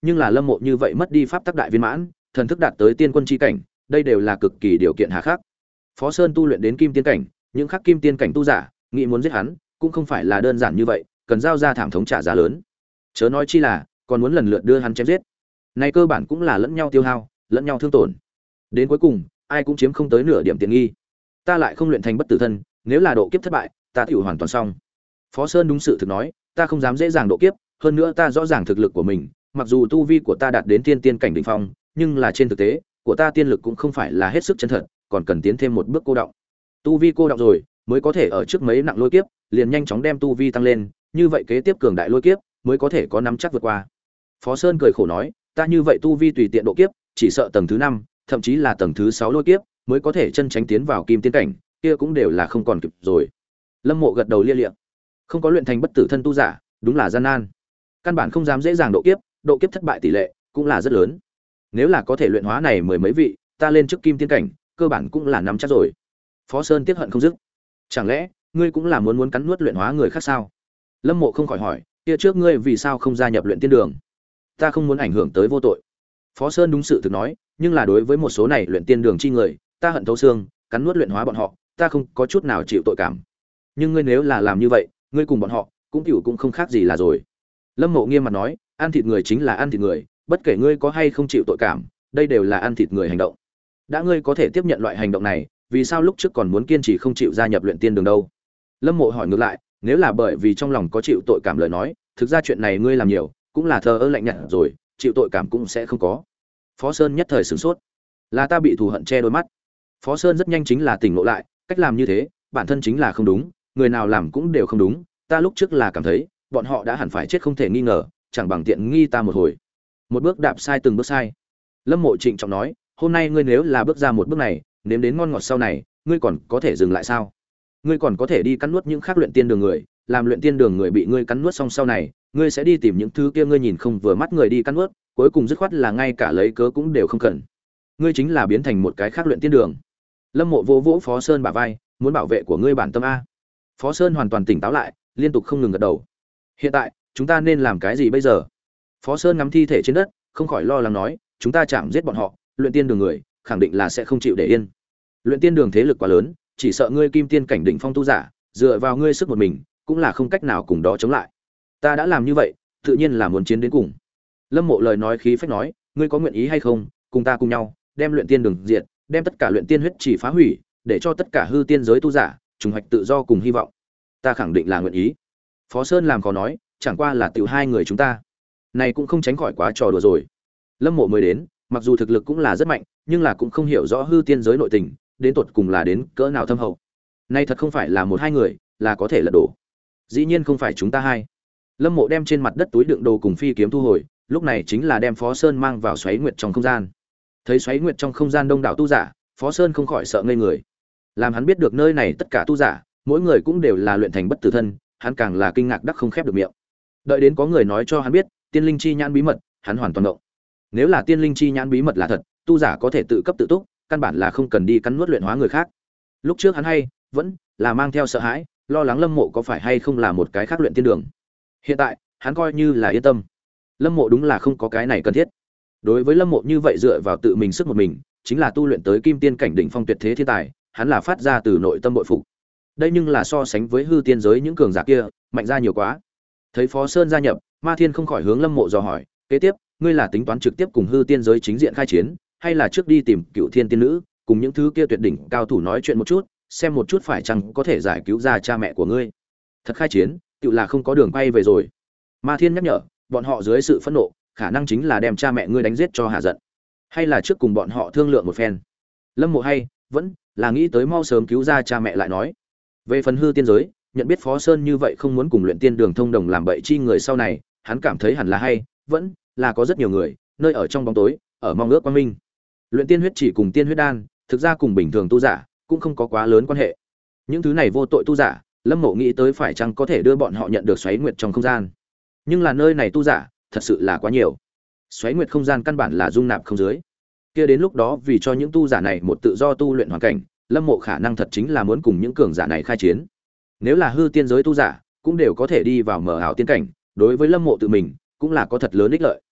nhưng là Lâm Mộ như vậy mất đi pháp tắc đại viên mãn, thần thức đạt tới tiên quân chi cảnh, đây đều là cực kỳ điều kiện hà khắc. Phó Sơn tu luyện đến kim tiên cảnh, những khắc kim tiên cảnh tu giả, nghĩ muốn giết hắn, cũng không phải là đơn giản như vậy, cần giao ra thảm thống trả giá lớn. Chớ nói chi là, còn muốn lần lượt đưa hắn chém giết. Này cơ bản cũng là lẫn nhau tiêu hao, lẫn nhau thương tổn. Đến cuối cùng, ai cũng chiếm không tới nửa điểm tiện nghi. Ta lại không luyện thành bất tử thân, nếu là độ kiếp thất bại, ta tiểu hoàn toàn xong. Phó Sơn đúng sự thực nói, ta không dám dễ dàng độ kiếp, hơn nữa ta rõ ràng thực lực của mình, mặc dù tu vi của ta đạt đến tiên tiên cảnh đỉnh phong, nhưng là trên thực tế, của ta tiên lực cũng không phải là hết sức chân thật, còn cần tiến thêm một bước cô động. Tu vi cô động rồi, mới có thể ở trước mấy nặng lôi kiếp, liền nhanh chóng đem tu vi tăng lên, như vậy kế tiếp cường đại lôi kiếp, mới có thể có nắm chắc vượt qua. Phó Sơn cười khổ nói, ta như vậy tu vi tùy tiện độ kiếp, chỉ sợ tầng thứ năm, thậm chí là tầng thứ sáu lôi kiếp, mới có thể chân tránh tiến vào kim tiên cảnh, kia cũng đều là không còn kịp rồi. Lâm Mộ gật đầu lia lịa. Không có luyện thành bất tử thân tu giả, đúng là gian nan. Căn bản không dám dễ dàng độ kiếp, độ kiếp thất bại tỷ lệ cũng là rất lớn. Nếu là có thể luyện hóa này mười mấy vị, ta lên trước kim tiên cảnh, cơ bản cũng là nắm chắc rồi. Phó Sơn tiếc hận không dứt. Chẳng lẽ ngươi cũng là muốn muốn cắn nuốt luyện hóa người khác sao? Lâm Mộ không khỏi hỏi, kia trước ngươi vì sao không gia nhập luyện tiên đường? Ta không muốn ảnh hưởng tới vô tội. Phó Sơn đúng sự thực nói, nhưng là đối với một số này luyện tiên đường chi người, ta hận thấu xương, cắn nuốt luyện hóa bọn họ, ta không có chút nào chịu tội cảm. Nhưng ngươi nếu là làm như vậy, ngươi cùng bọn họ cũng chịu cũng không khác gì là rồi. Lâm Mộ nghiêm mặt nói, ăn thịt người chính là ăn thịt người, bất kể ngươi có hay không chịu tội cảm, đây đều là ăn thịt người hành động. Đã ngươi có thể tiếp nhận loại hành động này, vì sao lúc trước còn muốn kiên trì không chịu gia nhập luyện tiên đường đâu? Lâm Mộ hỏi ngược lại, nếu là bởi vì trong lòng có chịu tội cảm lời nói, thực ra chuyện này ngươi làm nhiều, cũng là thờ ơ lạnh nhạt rồi, chịu tội cảm cũng sẽ không có. Phó Sơn nhất thời sửng sốt, là ta bị thù hận che đôi mắt. Phó Sơn rất nhanh chính là tỉnh ngộ lại, cách làm như thế, bản thân chính là không đúng, người nào làm cũng đều không đúng, ta lúc trước là cảm thấy, bọn họ đã hẳn phải chết không thể nghi ngờ, chẳng bằng tiện nghi ta một hồi. Một bước đạp sai từng bước sai. Lâm Mộ trịnh trọng nói, hôm nay ngươi nếu là bước ra một bước này, nếm đến ngon ngọt sau này, ngươi còn có thể dừng lại sao? Ngươi còn có thể đi cắn nuốt những khác luyện tiên đường người, làm luyện tiên đường người bị ngươi cắn nuốt xong sau này, ngươi sẽ đi tìm những thứ kia ngươi nhìn không vừa mắt người đi cắn nuốt, cuối cùng dứt khoát là ngay cả lấy cớ cũng đều không cần. Ngươi chính là biến thành một cái khác luyện tiên đường. Lâm Mộ vỗ vỗ Phó Sơn bả vai, muốn bảo vệ của ngươi bản tâm a. Phó Sơn hoàn toàn tỉnh táo lại, liên tục không ngừng gật đầu. Hiện tại, chúng ta nên làm cái gì bây giờ? Phó Sơn ngắm thi thể trên đất, không khỏi lo lắng nói, chúng ta chạm giết bọn họ, luyện tiên đường người, khẳng định là sẽ không chịu để yên. Luyện tiên đường thế lực quá lớn, chỉ sợ ngươi kim tiên cảnh đỉnh phong tu giả, dựa vào ngươi sức một mình, cũng là không cách nào cùng đó chống lại. Ta đã làm như vậy, tự nhiên là muốn chiến đến cùng. Lâm Mộ lời nói khí phách nói, ngươi có nguyện ý hay không, cùng ta cùng nhau, đem luyện tiên đường diệt, đem tất cả luyện tiên huyết chỉ phá hủy, để cho tất cả hư tiên giới tu giả trùng hoạch tự do cùng hy vọng. Ta khẳng định là nguyện ý. Phó Sơn làm khó nói, chẳng qua là tiểu hai người chúng ta, này cũng không tránh khỏi quá trò đùa rồi. Lâm Mộ mới đến, mặc dù thực lực cũng là rất mạnh, nhưng là cũng không hiểu rõ hư tiên giới nội tình, đến tột cùng là đến cỡ nào thâm hậu. Nay thật không phải là một hai người là có thể lật đổ. Dĩ nhiên không phải chúng ta hai. Lâm Mộ đem trên mặt đất túi đựng đồ cùng phi kiếm thu hồi, lúc này chính là đem Phó Sơn mang vào xoáy nguyệt trong không gian. Thấy xoáy nguyệt trong không gian đông đảo tu giả, Phó Sơn không khỏi sợ ngây người. Làm hắn biết được nơi này tất cả tu giả, mỗi người cũng đều là luyện thành bất tử thân, hắn càng là kinh ngạc đắc không khép được miệng. Đợi đến có người nói cho hắn biết tiên linh chi nhãn bí mật, hắn hoàn toàn ngộng. Nếu là tiên linh chi nhãn bí mật là thật, tu giả có thể tự cấp tự túc, căn bản là không cần đi cắn nuốt luyện hóa người khác. Lúc trước hắn hay vẫn là mang theo sợ hãi, lo lắng Lâm Mộ có phải hay không là một cái khác luyện tiên đường. Hiện tại, hắn coi như là yên tâm. Lâm Mộ đúng là không có cái này cần thiết. Đối với Lâm Mộ như vậy dựa vào tự mình sức một mình, chính là tu luyện tới kim tiên cảnh đỉnh phong tuyệt thế thiên tài, hắn là phát ra từ nội tâm bội phục. Đây nhưng là so sánh với hư tiên giới những cường giả kia, mạnh ra nhiều quá. Thấy Phó Sơn gia nhập, Ma Thiên không khỏi hướng Lâm Mộ dò hỏi, kế tiếp, ngươi là tính toán trực tiếp cùng hư tiên giới chính diện khai chiến, hay là trước đi tìm Cựu Thiên tiên nữ, cùng những thứ kia tuyệt đỉnh cao thủ nói chuyện một chút, xem một chút phải chăng có thể giải cứu ra cha mẹ của ngươi. Thật khai chiến, tự là không có đường quay về rồi. Ma Thiên nhắc nhở, bọn họ dưới sự phẫn nộ, khả năng chính là đem cha mẹ ngươi đánh giết cho hạ giận. Hay là trước cùng bọn họ thương lượng một phen. Lâm Mộ hay vẫn là nghĩ tới mau sớm cứu ra cha mẹ lại nói. Về phần hư tiên giới, nhận biết Phó Sơn như vậy không muốn cùng luyện tiên đường thông đồng làm bậy chi người sau này, hắn cảm thấy hẳn là hay, vẫn là có rất nhiều người, nơi ở trong bóng tối, ở mong ước quang minh. Luyện tiên huyết chỉ cùng tiên huyết đan, thực ra cùng bình thường tu giả cũng không có quá lớn quan hệ. Những thứ này vô tội tu giả, Lâm Mộ nghĩ tới phải chăng có thể đưa bọn họ nhận được xoáy nguyệt trong không gian. Nhưng là nơi này tu giả, thật sự là quá nhiều. Xoáy nguyệt không gian căn bản là dung nạp không dưới. Kia đến lúc đó vì cho những tu giả này một tự do tu luyện hoàn cảnh, Lâm Mộ khả năng thật chính là muốn cùng những cường giả này khai chiến. Nếu là hư tiên giới tu giả, cũng đều có thể đi vào mở ảo tiên cảnh, đối với Lâm Mộ tự mình cũng là có thật lớn ích lợi.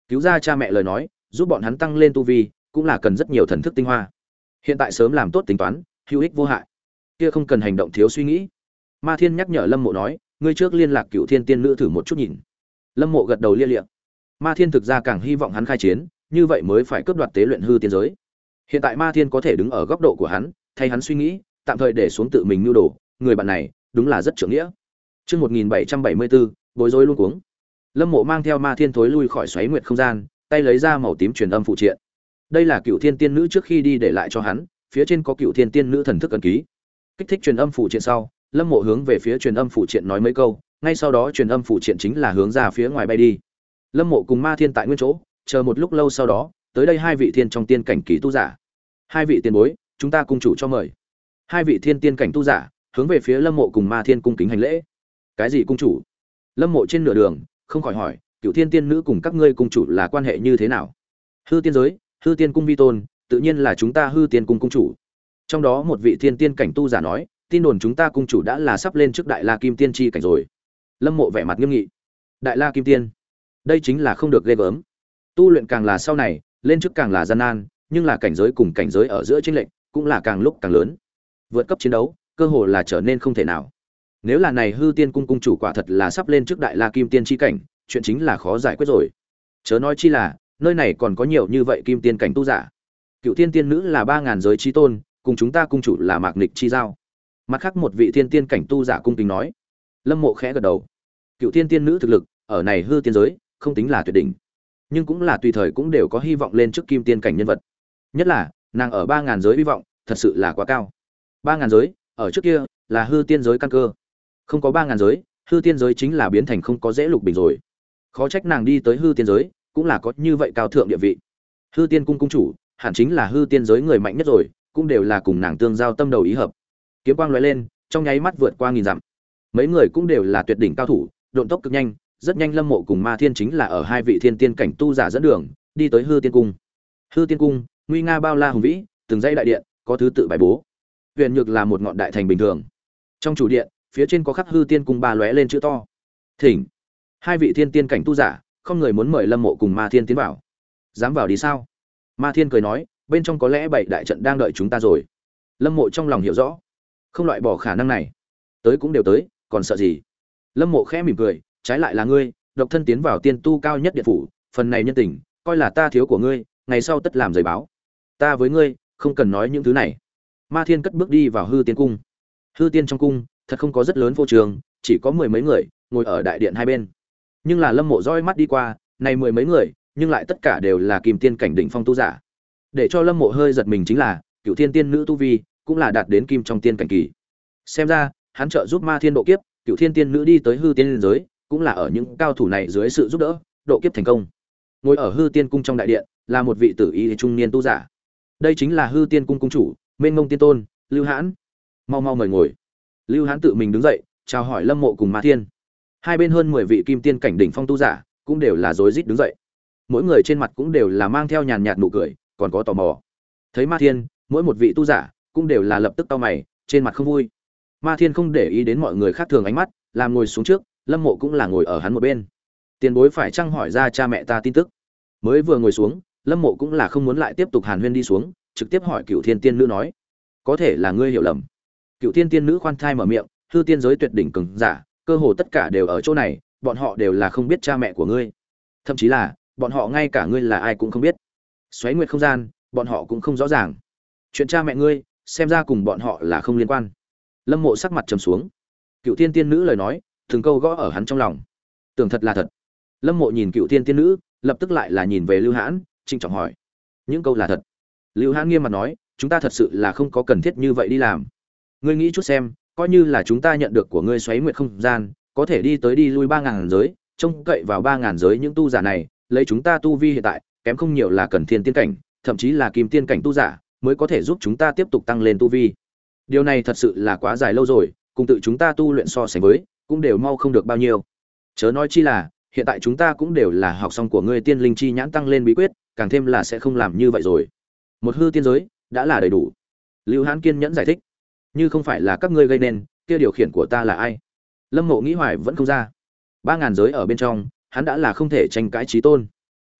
Cứu ra cha mẹ lời nói, giúp bọn hắn tăng lên tu vi, cũng là cần rất nhiều thần thức tinh hoa. Hiện tại sớm làm tốt tính toán, hữu ích vô hại. Kia không cần hành động thiếu suy nghĩ. Ma Thiên nhắc nhở Lâm Mộ nói, ngươi trước liên lạc Cựu Thiên Tiên nữ thử một chút nhìn. Lâm Mộ gật đầu lia lịa. Ma Thiên thực ra càng hy vọng hắn khai chiến, như vậy mới phải cướp đoạt tế luyện hư tiên giới. Hiện tại Ma Thiên có thể đứng ở góc độ của hắn, thay hắn suy nghĩ, tạm thời để xuống tự mình nưu đồ, người bạn này, đúng là rất trưởng nghĩa. Chương một nghìn bảy trăm bảy mươi bốn, bối rối luống cuống. Lâm Mộ mang theo Ma Thiên thối lui khỏi xoáy nguyệt không gian, tay lấy ra màu tím truyền âm phụ triện. Đây là Cựu Thiên Tiên nữ trước khi đi để lại cho hắn, phía trên có Cựu Thiên Tiên nữ thần thức ấn ký. Kích thích truyền âm phụ triện sau, Lâm Mộ hướng về phía truyền âm phụ triện nói mấy câu, ngay sau đó truyền âm phụ triện chính là hướng ra phía ngoài bay đi. Lâm Mộ cùng Ma Thiên tại nguyên chỗ, chờ một lúc lâu sau đó, tới đây hai vị thiên trong tiên cảnh kỳ tu giả. Hai vị tiền bối, chúng ta cung chủ cho mời. Hai vị thiên tiên cảnh tu giả, hướng về phía Lâm Mộ cùng Ma Thiên cung kính hành lễ. Cái gì cung chủ? Lâm Mộ trên nửa đường, không khỏi hỏi, Cựu Thiên Tiên nữ cùng các ngươi cung chủ là quan hệ như thế nào? Hư tiên giới, Hư tiên cung vi tôn, tự nhiên là chúng ta Hư tiên cung cung chủ. Trong đó một vị thiên tiên cảnh tu giả nói, tin đồn chúng ta cung chủ đã là sắp lên trước Đại La Kim Tiên chi cảnh rồi. Lâm Mộ vẻ mặt nghiêm nghị. Đại La Kim Tiên, đây chính là không được ghê gớm. Tu luyện càng là sau này, lên trước càng là gian nan, nhưng là cảnh giới cùng cảnh giới ở giữa chênh lệch cũng là càng lúc càng lớn. Vượt cấp chiến đấu, cơ hội là trở nên không thể nào. Nếu là này Hư Tiên cung cung chủ quả thật là sắp lên trước Đại La Kim Tiên chi cảnh, chuyện chính là khó giải quyết rồi. Chớ nói chi là, nơi này còn có nhiều như vậy kim tiên cảnh tu giả. Cựu Thiên Tiên nữ là ba ngàn giới chí tôn, cùng chúng ta cung chủ là Mạc Nghịch chi giao. Mặt khác một vị thiên tiên cảnh tu giả cung kính nói. Lâm Mộ khẽ gật đầu. Cựu Thiên Tiên nữ thực lực ở này Hư tiên giới không tính là tuyệt đỉnh, nhưng cũng là tùy thời cũng đều có hy vọng lên trước kim tiên cảnh nhân vật. Nhất là nàng ở ba ngàn giới hy vọng thật sự là quá cao. Ba ngàn giới ở trước kia là Hư tiên giới căn cơ, không có ba ngàn giới, Hư tiên giới chính là biến thành không có dễ lục bình rồi. Khó trách nàng đi tới Hư tiên giới cũng là có như vậy cao thượng địa vị. Hư tiên cung cung chủ hẳn chính là Hư tiên giới người mạnh nhất rồi, cũng đều là cùng nàng tương giao tâm đầu ý hợp. Kiếm quang lóe lên, trong nháy mắt vượt qua nghìn dặm. Mấy người cũng đều là tuyệt đỉnh cao thủ, độn tốc cực nhanh, rất nhanh Lâm Mộ cùng Ma Thiên chính là ở hai vị thiên tiên cảnh tu giả dẫn đường, đi tới Hư tiên cung. Hư tiên cung, nguy nga bao la hùng vĩ, từng dãy đại điện, có thứ tự bài bố. Huyền Nhược là một ngọn đại thành bình thường. Trong chủ điện, phía trên có khắc Hư tiên cung ba lóe lên chữ to. Thỉnh. Hai vị thiên tiên cảnh tu giả, không người muốn mời Lâm Mộ cùng Ma Thiên tiến vào. Dám vào đi sao? Ma Thiên cười nói, bên trong có lẽ bảy đại trận đang đợi chúng ta rồi. Lâm Mộ trong lòng hiểu rõ, không loại bỏ khả năng này. Tới cũng đều tới, còn sợ gì? Lâm Mộ khẽ mỉm cười, trái lại là ngươi, độc thân tiến vào tiên tu cao nhất điện phủ, phần này nhân tình, coi là ta thiếu của ngươi, ngày sau tất làm giấy báo. Ta với ngươi, không cần nói những thứ này. Ma Thiên cất bước đi vào Hư tiên cung. Hư tiên trong cung, thật không có rất lớn vô trường, chỉ có mười mấy người ngồi ở đại điện hai bên. Nhưng là Lâm Mộ dõi mắt đi qua, này mười mấy người, nhưng lại tất cả đều là kim tiên cảnh đỉnh phong tu giả. Để cho Lâm Mộ hơi giật mình chính là, Cựu Thiên Tiên nữ tu vi cũng là đạt đến kim trong tiên cảnh kỳ. Xem ra, hắn trợ giúp Ma Thiên độ kiếp, Cựu Thiên Tiên nữ đi tới Hư tiên giới, cũng là ở những cao thủ này dưới sự giúp đỡ, độ kiếp thành công. Ngồi ở Hư tiên cung trong đại điện, là một vị tử y trung niên tu giả. Đây chính là Hư tiên cung cung chủ, Mênh Mông Tiên Tôn, Lưu Hãn. Mau mau mời ngồi. Lưu Hãn tự mình đứng dậy, chào hỏi Lâm Mộ cùng Ma Thiên. Hai bên hơn mười vị kim tiên cảnh đỉnh phong tu giả, cũng đều là rối rít đứng dậy. Mỗi người trên mặt cũng đều là mang theo nhàn nhạt nụ cười, còn có tò mò. Thấy Ma Thiên, mỗi một vị tu giả cũng đều là lập tức cau mày, trên mặt không vui. Ma Thiên không để ý đến mọi người khác thường ánh mắt, làm ngồi xuống trước, Lâm Mộ cũng là ngồi ở hắn một bên. Tiền bối phải chăng hỏi ra cha mẹ ta tin tức? Mới vừa ngồi xuống, Lâm Mộ cũng là không muốn lại tiếp tục hàn huyên đi xuống, trực tiếp hỏi Cựu Thiên Tiên nữ nói: "Có thể là ngươi hiểu lầm." Cựu Thiên Tiên nữ khoan thai mở miệng, Hư tiên giới tuyệt đỉnh cường giả, cơ hồ tất cả đều ở chỗ này, bọn họ đều là không biết cha mẹ của ngươi. Thậm chí là, bọn họ ngay cả ngươi là ai cũng không biết. Xoáy nguyệt không gian, bọn họ cũng không rõ ràng. Chuyện cha mẹ ngươi, xem ra cùng bọn họ là không liên quan. Lâm Mộ sắc mặt trầm xuống. Cựu Thiên Tiên nữ lời nói, từng câu gõ ở hắn trong lòng. Tưởng thật là thật. Lâm Mộ nhìn Cựu Thiên Tiên nữ, lập tức lại là nhìn về Lưu Hãn, trịnh trọng hỏi: "Những câu là thật?" Lưu Hãn nghiêm mặt nói: "Chúng ta thật sự là không có cần thiết như vậy đi làm. Ngươi nghĩ chút xem, coi như là chúng ta nhận được của ngươi xoáy nguyệt không gian, có thể đi tới đi lui ba ngàn giới, trông cậy vào ba ngàn giới những tu giả này, lấy chúng ta tu vi hiện tại, kém không nhiều là cần thiên tiên cảnh, thậm chí là kim tiên cảnh tu giả, mới có thể giúp chúng ta tiếp tục tăng lên tu vi. Điều này thật sự là quá dài lâu rồi, cùng tự chúng ta tu luyện so sánh với, cũng đều mau không được bao nhiêu. Chớ nói chi là, hiện tại chúng ta cũng đều là học xong của ngươi tiên linh chi nhãn tăng lên bí quyết, càng thêm là sẽ không làm như vậy rồi. Một hư tiên giới đã là đầy đủ." Lưu Hãn kiên nhẫn giải thích: "Như không phải là các ngươi gây nên, kia điều khiển của ta là ai?" Lâm Mộ nghĩ hoài vẫn không ra. Ba ngàn giới ở bên trong, hắn đã là không thể tranh cãi chí tôn.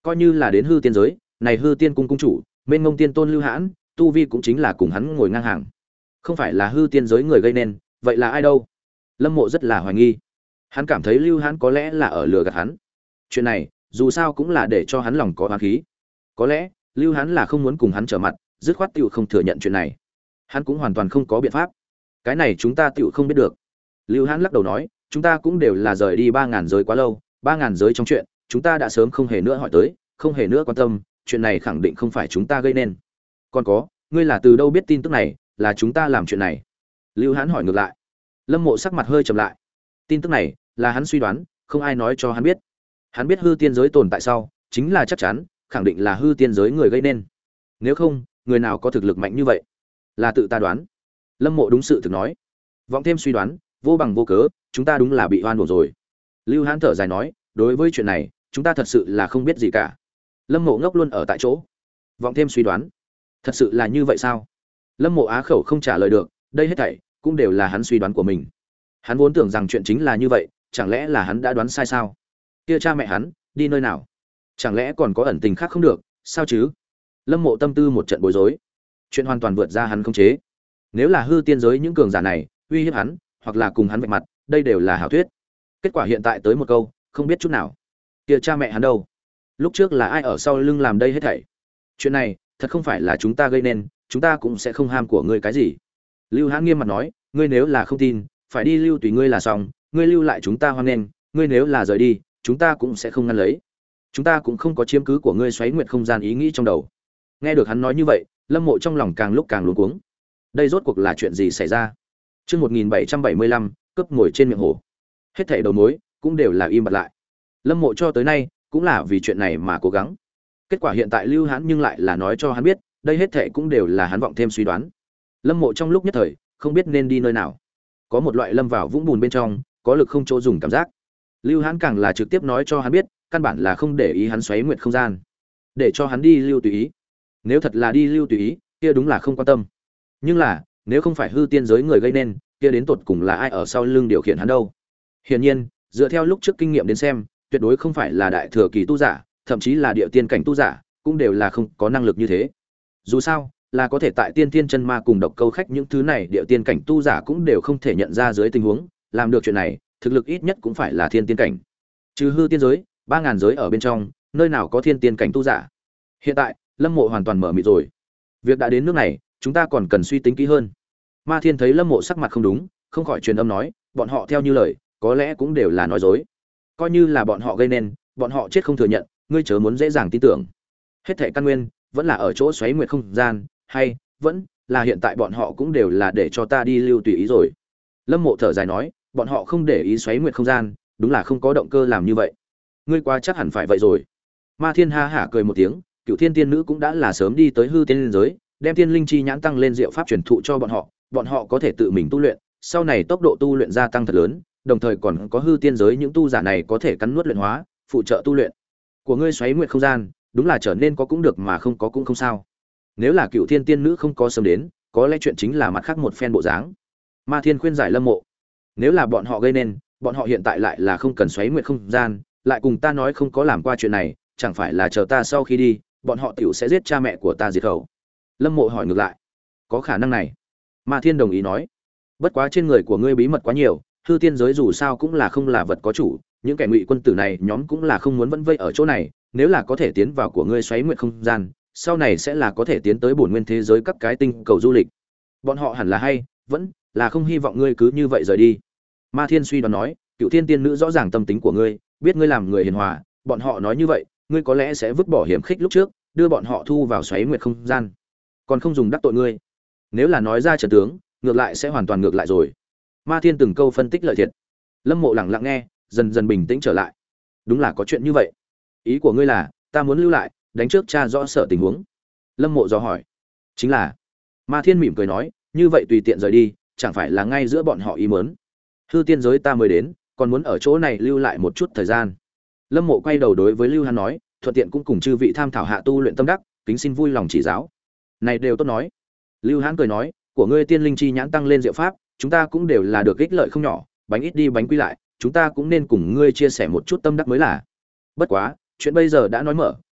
Coi như là đến hư tiên giới, này hư tiên cung cung chủ, mênh mông tiên tôn Lưu Hãn, tu vi cũng chính là cùng hắn ngồi ngang hàng. Không phải là hư tiên giới người gây nên, vậy là ai đâu? Lâm Mộ rất là hoài nghi. Hắn cảm thấy Lưu Hãn có lẽ là ở lừa gạt hắn. Chuyện này, dù sao cũng là để cho hắn lòng có oán khí. Có lẽ, Lưu Hãn là không muốn cùng hắn trở mặt, dứt khoát tiểu không thừa nhận chuyện này. Hắn cũng hoàn toàn không có biện pháp. Cái này chúng ta tiểu không biết được. Lưu Hãn lắc đầu nói, chúng ta cũng đều là rời đi ba ngàn giới quá lâu, ba ngàn giới trong chuyện, chúng ta đã sớm không hề nữa hỏi tới, không hề nữa quan tâm, chuyện này khẳng định không phải chúng ta gây nên. Còn có, ngươi là từ đâu biết tin tức này, là chúng ta làm chuyện này? Lưu Hãn hỏi ngược lại. Lâm Mộ sắc mặt hơi trầm lại. Tin tức này là hắn suy đoán, không ai nói cho hắn biết. Hắn biết hư tiên giới tồn tại sau, chính là chắc chắn, khẳng định là hư tiên giới người gây nên. Nếu không, người nào có thực lực mạnh như vậy? Là tự ta đoán. Lâm Mộ đúng sự thực nói. Vọng thêm suy đoán, vô bằng vô cớ, chúng ta đúng là bị oan uổng rồi. Lưu Hãn thở dài nói, đối với chuyện này, chúng ta thật sự là không biết gì cả. Lâm Mộ ngốc luôn ở tại chỗ. Vọng thêm suy đoán, thật sự là như vậy sao? Lâm Mộ á khẩu không trả lời được, đây hết thảy cũng đều là hắn suy đoán của mình. Hắn vốn tưởng rằng chuyện chính là như vậy, chẳng lẽ là hắn đã đoán sai sao? Kia cha mẹ hắn đi nơi nào? Chẳng lẽ còn có ẩn tình khác không được, sao chứ? Lâm Mộ tâm tư một trận bối rối. Chuyện hoàn toàn vượt ra hắn khống chế. Nếu là hư tiên giới những cường giả này uy hiếp hắn, hoặc là cùng hắn vạch mặt, đây đều là hảo thuyết. Kết quả hiện tại tới một câu, không biết chút nào. Kia cha mẹ hắn đâu? Lúc trước là ai ở sau lưng làm đây hết thảy? Chuyện này, thật không phải là chúng ta gây nên, chúng ta cũng sẽ không ham của ngươi cái gì. Lưu Hãn nghiêm mặt nói, ngươi nếu là không tin, phải đi lưu tùy ngươi là xong, ngươi lưu lại chúng ta hoan nghênh, ngươi nếu là rời đi, chúng ta cũng sẽ không ngăn lấy. Chúng ta cũng không có chiếm cứ của ngươi xoáy nguyệt không gian ý nghĩ trong đầu. Nghe được hắn nói như vậy, Lâm Mộ trong lòng càng lúc càng luống cuống. Đây rốt cuộc là chuyện gì xảy ra? Chương một nghìn bảy trăm bảy mươi lăm, cướp ngồi trên miệng hổ. Hết thảy đầu mối cũng đều là im bặt lại. Lâm Mộ cho tới nay cũng là vì chuyện này mà cố gắng. Kết quả hiện tại Lưu Hãn nhưng lại là nói cho hắn biết, đây hết thảy cũng đều là hắn vọng thêm suy đoán. Lâm Mộ trong lúc nhất thời không biết nên đi nơi nào. Có một loại lâm vào vũng bùn bên trong, có lực không chỗ dùng cảm giác. Lưu Hãn càng là trực tiếp nói cho hắn biết, căn bản là không để ý hắn xoáy nguyệt không gian, để cho hắn đi lưu tùy ý. Nếu thật là đi lưu tùy ý, kia đúng là không quan tâm. Nhưng là, nếu không phải hư tiên giới người gây nên, kia đến tột cùng là ai ở sau lưng điều khiển hắn đâu? Hiển nhiên, dựa theo lúc trước kinh nghiệm đến xem, tuyệt đối không phải là đại thừa kỳ tu giả, thậm chí là địa tiên cảnh tu giả, cũng đều là không có năng lực như thế. Dù sao, là có thể tại tiên tiên chân ma cùng độc câu khách những thứ này địa tiên cảnh tu giả cũng đều không thể nhận ra dưới tình huống, làm được chuyện này, thực lực ít nhất cũng phải là thiên tiên cảnh. Trừ hư tiên giới, ba ngàn giới ở bên trong, nơi nào có thiên tiên cảnh tu giả? Hiện tại, Lâm Mộ hoàn toàn mở mịt rồi. Việc đã đến nước này, chúng ta còn cần suy tính kỹ hơn. Ma Thiên thấy Lâm Mộ sắc mặt không đúng, không khỏi truyền âm nói, bọn họ theo như lời, có lẽ cũng đều là nói dối. Coi như là bọn họ gây nên, bọn họ chết không thừa nhận, ngươi chớ muốn dễ dàng tin tưởng. Hết thảy căn nguyên vẫn là ở chỗ xoáy nguyệt không gian, hay vẫn là hiện tại bọn họ cũng đều là để cho ta đi lưu tùy ý rồi. Lâm Mộ thở dài nói, bọn họ không để ý xoáy nguyệt không gian, đúng là không có động cơ làm như vậy. Ngươi quá chắc hẳn phải vậy rồi. Ma Thiên ha hả cười một tiếng, Cửu Thiên tiên nữ cũng đã là sớm đi tới hư tiên giới, đem tiên linh chi nhãn tăng lên diệu pháp truyền thụ cho bọn họ, bọn họ có thể tự mình tu luyện, sau này tốc độ tu luyện gia tăng thật lớn, đồng thời còn có hư tiên giới những tu giả này có thể cắn nuốt luyện hóa, phụ trợ tu luyện. Của ngươi xoáy nguyệt không gian, đúng là trở nên có cũng được mà không có cũng không sao. Nếu là Cửu Thiên tiên nữ không có sớm đến, có lẽ chuyện chính là mặt khác một phen bộ dáng. Ma Thiên khuyên giải Lâm Mộ, nếu là bọn họ gây nên, bọn họ hiện tại lại là không cần xoáy nguyệt không gian, lại cùng ta nói không có làm qua chuyện này, chẳng phải là chờ ta sau khi đi, bọn họ tiểu sẽ giết cha mẹ của ta diệt khẩu. Lâm Mộ hỏi ngược lại, có khả năng này? Ma Thiên đồng ý nói, bất quá trên người của ngươi bí mật quá nhiều, hư tiên giới dù sao cũng là không là vật có chủ, những kẻ ngụy quân tử này nhóm cũng là không muốn vẫn vây ở chỗ này, nếu là có thể tiến vào của ngươi xoáy nguyệt không gian, sau này sẽ là có thể tiến tới bổn nguyên thế giới các cái tinh cầu du lịch. Bọn họ hẳn là hay, vẫn là không hy vọng ngươi cứ như vậy rời đi. Ma Thiên suy đoán nói, Cửu Thiên tiên nữ rõ ràng tâm tính của ngươi, biết ngươi làm người hiền hòa, bọn họ nói như vậy, ngươi có lẽ sẽ vứt bỏ hiểm khích lúc trước, đưa bọn họ thu vào xoáy nguyệt không gian, còn không dùng đắc tội ngươi. Nếu là nói ra trận tướng, ngược lại sẽ hoàn toàn ngược lại rồi. Ma Thiên từng câu phân tích lợi thiệt. Lâm Mộ lặng lặng nghe, dần dần bình tĩnh trở lại. Đúng là có chuyện như vậy. Ý của ngươi là, ta muốn lưu lại, đánh trước cha rõ sở tình huống. Lâm Mộ dò hỏi. Chính là. Ma Thiên mỉm cười nói, như vậy tùy tiện rời đi, chẳng phải là ngay giữa bọn họ ý muốn. Hư tiên giới ta mới đến, còn muốn ở chỗ này lưu lại một chút thời gian. Lâm Mộ quay đầu đối với Lưu Hàn nói, thuận tiện cũng cùng chư vị tham thảo hạ tu luyện tâm đắc, kính xin vui lòng chỉ giáo. Này đều tốt nói. Lưu Hàn cười nói, của ngươi tiên linh chi nhãn tăng lên diệu pháp, chúng ta cũng đều là được ích lợi không nhỏ, bánh ít đi bánh quy lại, chúng ta cũng nên cùng ngươi chia sẻ một chút tâm đắc mới là. Bất quá, chuyện bây giờ đã nói mở,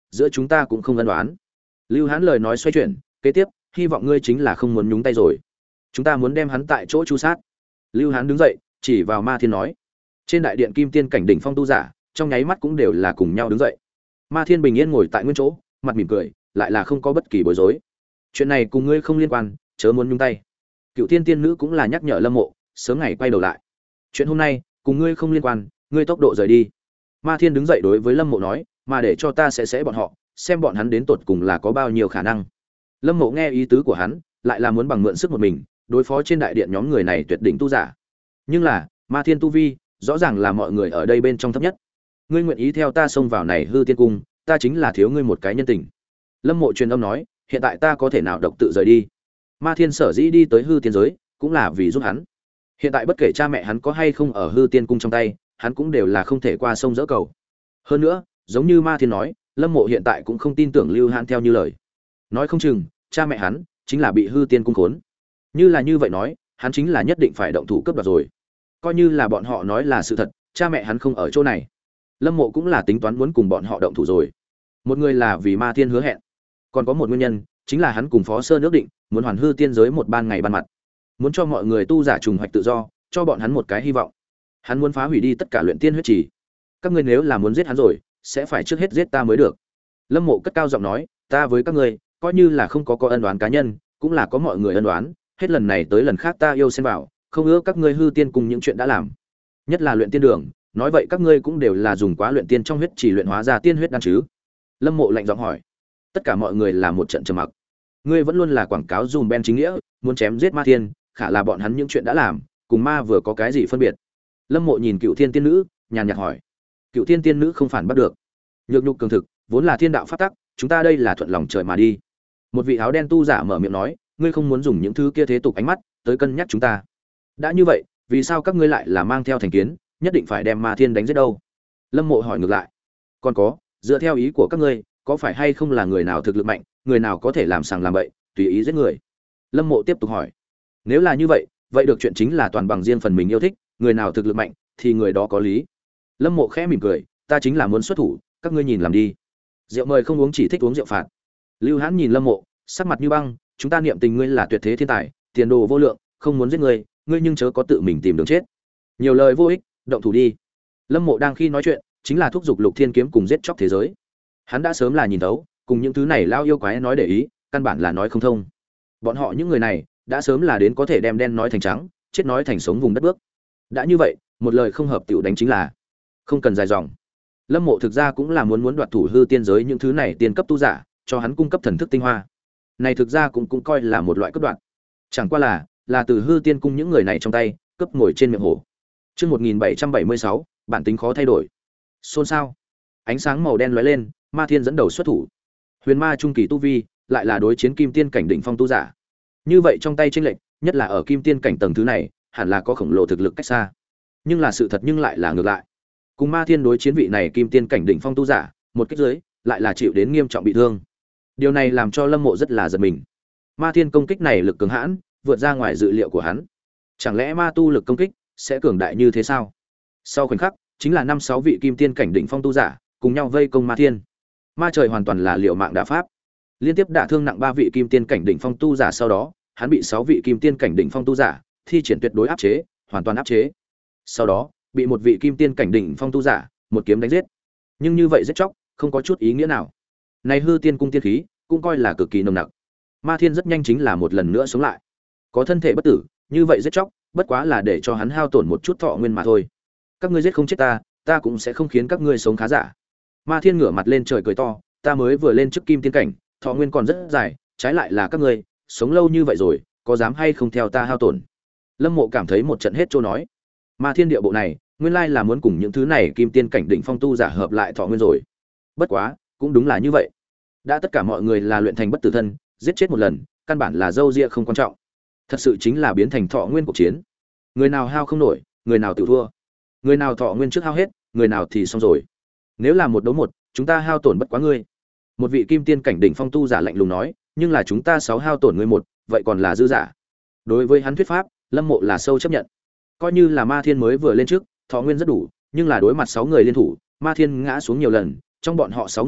giữa chúng ta cũng không ân đoán. Lưu Hán lời nói xoay chuyển, kế tiếp, hy vọng ngươi chính là không muốn nhúng tay rồi. Chúng ta muốn đem hắn tại chỗ chu sát. Lưu Hán đứng dậy, chỉ vào Ma Thiên nói. Trên đại điện kim tiên cảnh đỉnh phong tu giả, trong nháy mắt cũng đều là cùng nhau đứng dậy. Ma Thiên bình yên ngồi tại nguyên chỗ, mặt mỉm cười, lại là không có bất kỳ bối rối. Chuyện này cùng ngươi không liên quan, chớ muốn nhúng tay. Cựu Tiên tiên nữ cũng là nhắc nhở Lâm Mộ, sớm ngày quay đầu lại. Chuyện hôm nay, cùng ngươi không liên quan, ngươi tốc độ rời đi. Ma Thiên đứng dậy đối với Lâm Mộ nói, mà để cho ta sẽ sẽ bọn họ, xem bọn hắn đến tột cùng là có bao nhiêu khả năng. Lâm Mộ nghe ý tứ của hắn, lại là muốn bằng mượn sức một mình, đối phó trên đại điện nhóm người này tuyệt đỉnh tu giả. Nhưng là, Ma Thiên tu vi, rõ ràng là mọi người ở đây bên trong thấp nhất. Ngươi nguyện ý theo ta xông vào này hư tiên cung, ta chính là thiếu ngươi một cái nhân tình. Lâm Mộ truyền âm nói, hiện tại ta có thể nào độc tự rời đi. Ma Thiên sở dĩ đi tới hư tiên giới, cũng là vì giúp hắn. Hiện tại bất kể cha mẹ hắn có hay không ở hư tiên cung trong tay, hắn cũng đều là không thể qua sông dỡ cầu. Hơn nữa, giống như Ma Thiên nói, Lâm Mộ hiện tại cũng không tin tưởng Lưu Hãn theo như lời. Nói không chừng, cha mẹ hắn chính là bị hư tiên cung khốn. Như là như vậy nói, hắn chính là nhất định phải động thủ cướp đoạt rồi. Coi như là bọn họ nói là sự thật, cha mẹ hắn không ở chỗ này. Lâm Mộ cũng là tính toán muốn cùng bọn họ động thủ rồi. Một người là vì Ma Thiên hứa hẹn, còn có một nguyên nhân, chính là hắn cùng Phó Sơn ước định, muốn hoàn hư tiên giới một ban ngày ban mặt, muốn cho mọi người tu giả trùng hoạch tự do, cho bọn hắn một cái hy vọng. Hắn muốn phá hủy đi tất cả luyện tiên huyết trì. Các ngươi nếu là muốn giết hắn rồi, sẽ phải trước hết giết ta mới được. Lâm Mộ cất cao giọng nói, ta với các ngươi, coi như là không có có ân oán cá nhân, cũng là có mọi người ân oán, hết lần này tới lần khác ta yêu xen vào, không ưa các ngươi hư tiên cùng những chuyện đã làm. Nhất là luyện tiên đường, nói vậy các ngươi cũng đều là dùng quá luyện tiên trong huyết chỉ luyện hóa ra tiên huyết đan chứ? Lâm Mộ lạnh giọng hỏi. Tất cả mọi người là một trận trầm mặc. Ngươi vẫn luôn là quảng cáo dùm ben chính nghĩa, muốn chém giết Ma Thiên, khả là bọn hắn những chuyện đã làm, cùng ma vừa có cái gì phân biệt? Lâm Mộ nhìn Cựu Thiên tiên nữ, nhàn nhạt hỏi. Cựu Thiên tiên nữ không phản bắt được. Nhược nhục cường thực, vốn là thiên đạo pháp tắc, chúng ta đây là thuận lòng trời mà đi. Một vị áo đen tu giả mở miệng nói, ngươi không muốn dùng những thứ kia thế tục ánh mắt tới cân nhắc chúng ta. Đã như vậy, vì sao các ngươi lại là mang theo thành kiến, nhất định phải đem Ma Thiên đánh giết đâu? Lâm Mộ hỏi ngược lại. Còn có, dựa theo ý của các ngươi, có phải hay không là người nào thực lực mạnh, người nào có thể làm sàng làm bậy, tùy ý giết người? Lâm Mộ tiếp tục hỏi. Nếu là như vậy, vậy được chuyện chính là toàn bằng riêng phần mình yêu thích, người nào thực lực mạnh thì người đó có lý. Lâm Mộ khẽ mỉm cười, ta chính là muốn xuất thủ, các ngươi nhìn làm đi. Rượu mời không uống, chỉ thích uống rượu phạt. Lưu Hãn nhìn Lâm Mộ, sắc mặt như băng, chúng ta niệm tình ngươi là tuyệt thế thiên tài, tiền đồ vô lượng, không muốn giết ngươi, ngươi nhưng chớ có tự mình tìm đường chết. Nhiều lời vô ích, động thủ đi. Lâm Mộ đang khi nói chuyện, chính là thúc giục Lục Thiên kiếm cùng giết chóc thế giới. Hắn đã sớm là nhìn thấu, cùng những thứ này lao yêu quái nói để ý, căn bản là nói không thông. Bọn họ những người này, đã sớm là đến có thể đem đen nói thành trắng, chết nói thành sống vùng đất bước. Đã như vậy, một lời không hợp tiểu đánh chính là không cần dài dòng. Lâm Mộ thực ra cũng là muốn muốn đoạt thủ hư tiên giới những thứ này tiên cấp tu giả, cho hắn cung cấp thần thức tinh hoa. Này thực ra cũng cũng coi là một loại cấp đoạn. Chẳng qua là là từ hư tiên cung những người này trong tay cấp ngồi trên miệng hổ. Chương một nghìn bảy trăm bảy mươi sáu, bản tính khó thay đổi. Xôn xao. Ánh sáng màu đen lóe lên, Ma Thiên dẫn đầu xuất thủ. Huyền Ma trung kỳ tu vi, lại là đối chiến kim tiên cảnh đỉnh phong tu giả. Như vậy trong tay chênh lệch, nhất là ở kim tiên cảnh tầng thứ này, hẳn là có khổng lồ thực lực cách xa. Nhưng là sự thật nhưng lại là ngược lại. Cùng Ma Thiên đối chiến vị này kim tiên cảnh đỉnh phong tu giả, một kích dưới, lại là chịu đến nghiêm trọng bị thương. Điều này làm cho Lâm Mộ rất là giật mình. Ma Thiên công kích này lực cường hãn, vượt ra ngoài dự liệu của hắn. Chẳng lẽ ma tu lực công kích sẽ cường đại như thế sao? Sau khoảnh khắc, chính là năm sáu vị kim tiên cảnh đỉnh phong tu giả, cùng nhau vây công Ma Thiên. Ma trời hoàn toàn là liều mạng đả pháp. Liên tiếp đả thương nặng ba vị kim tiên cảnh đỉnh phong tu giả, sau đó, hắn bị sáu vị kim tiên cảnh đỉnh phong tu giả thi triển tuyệt đối áp chế, hoàn toàn áp chế. Sau đó, bị một vị kim tiên cảnh đỉnh phong tu giả một kiếm đánh giết. Nhưng như vậy giết chóc, không có chút ý nghĩa nào. Này hư tiên cung tiên khí, cũng coi là cực kỳ nồng nặc. Ma Thiên rất nhanh chính là một lần nữa sống lại. Có thân thể bất tử, như vậy giết chóc, bất quá là để cho hắn hao tổn một chút thọ nguyên mà thôi. Các ngươi giết không chết ta, ta cũng sẽ không khiến các ngươi sống khá giả. Ma Thiên ngửa mặt lên trời cười to, ta mới vừa lên trước kim tiên cảnh, thọ nguyên còn rất dài, trái lại là các ngươi, sống lâu như vậy rồi, có dám hay không theo ta hao tổn? Lâm Mộ cảm thấy một trận hết trôi nói. Ma Thiên địa bộ này, nguyên lai là muốn cùng những thứ này kim tiên cảnh đỉnh phong tu giả hợp lại thọ nguyên rồi. Bất quá, cũng đúng là như vậy. Đã tất cả mọi người là luyện thành bất tử thân, giết chết một lần, căn bản là dâu ria không quan trọng. Thật sự chính là biến thành thọ nguyên cuộc chiến. Người nào hao không nổi, người nào tự thua. Người nào thọ nguyên trước hao hết, người nào thì xong rồi. Nếu là một đấu một, chúng ta hao tổn bất quá ngươi. Một vị kim tiên cảnh đỉnh phong tu giả lạnh lùng nói, nhưng là chúng ta sáu hao tổn ngươi một, vậy còn là dư giả. Đối với hắn thuyết pháp, Lâm Mộ là sâu chấp nhận. Coi như là Ma Thiên mới vừa lên trước, thọ nguyên rất đủ, nhưng là đối mặt sáu người liên thủ, Ma Thiên ngã xuống nhiều lần, trong bọn họ sáu người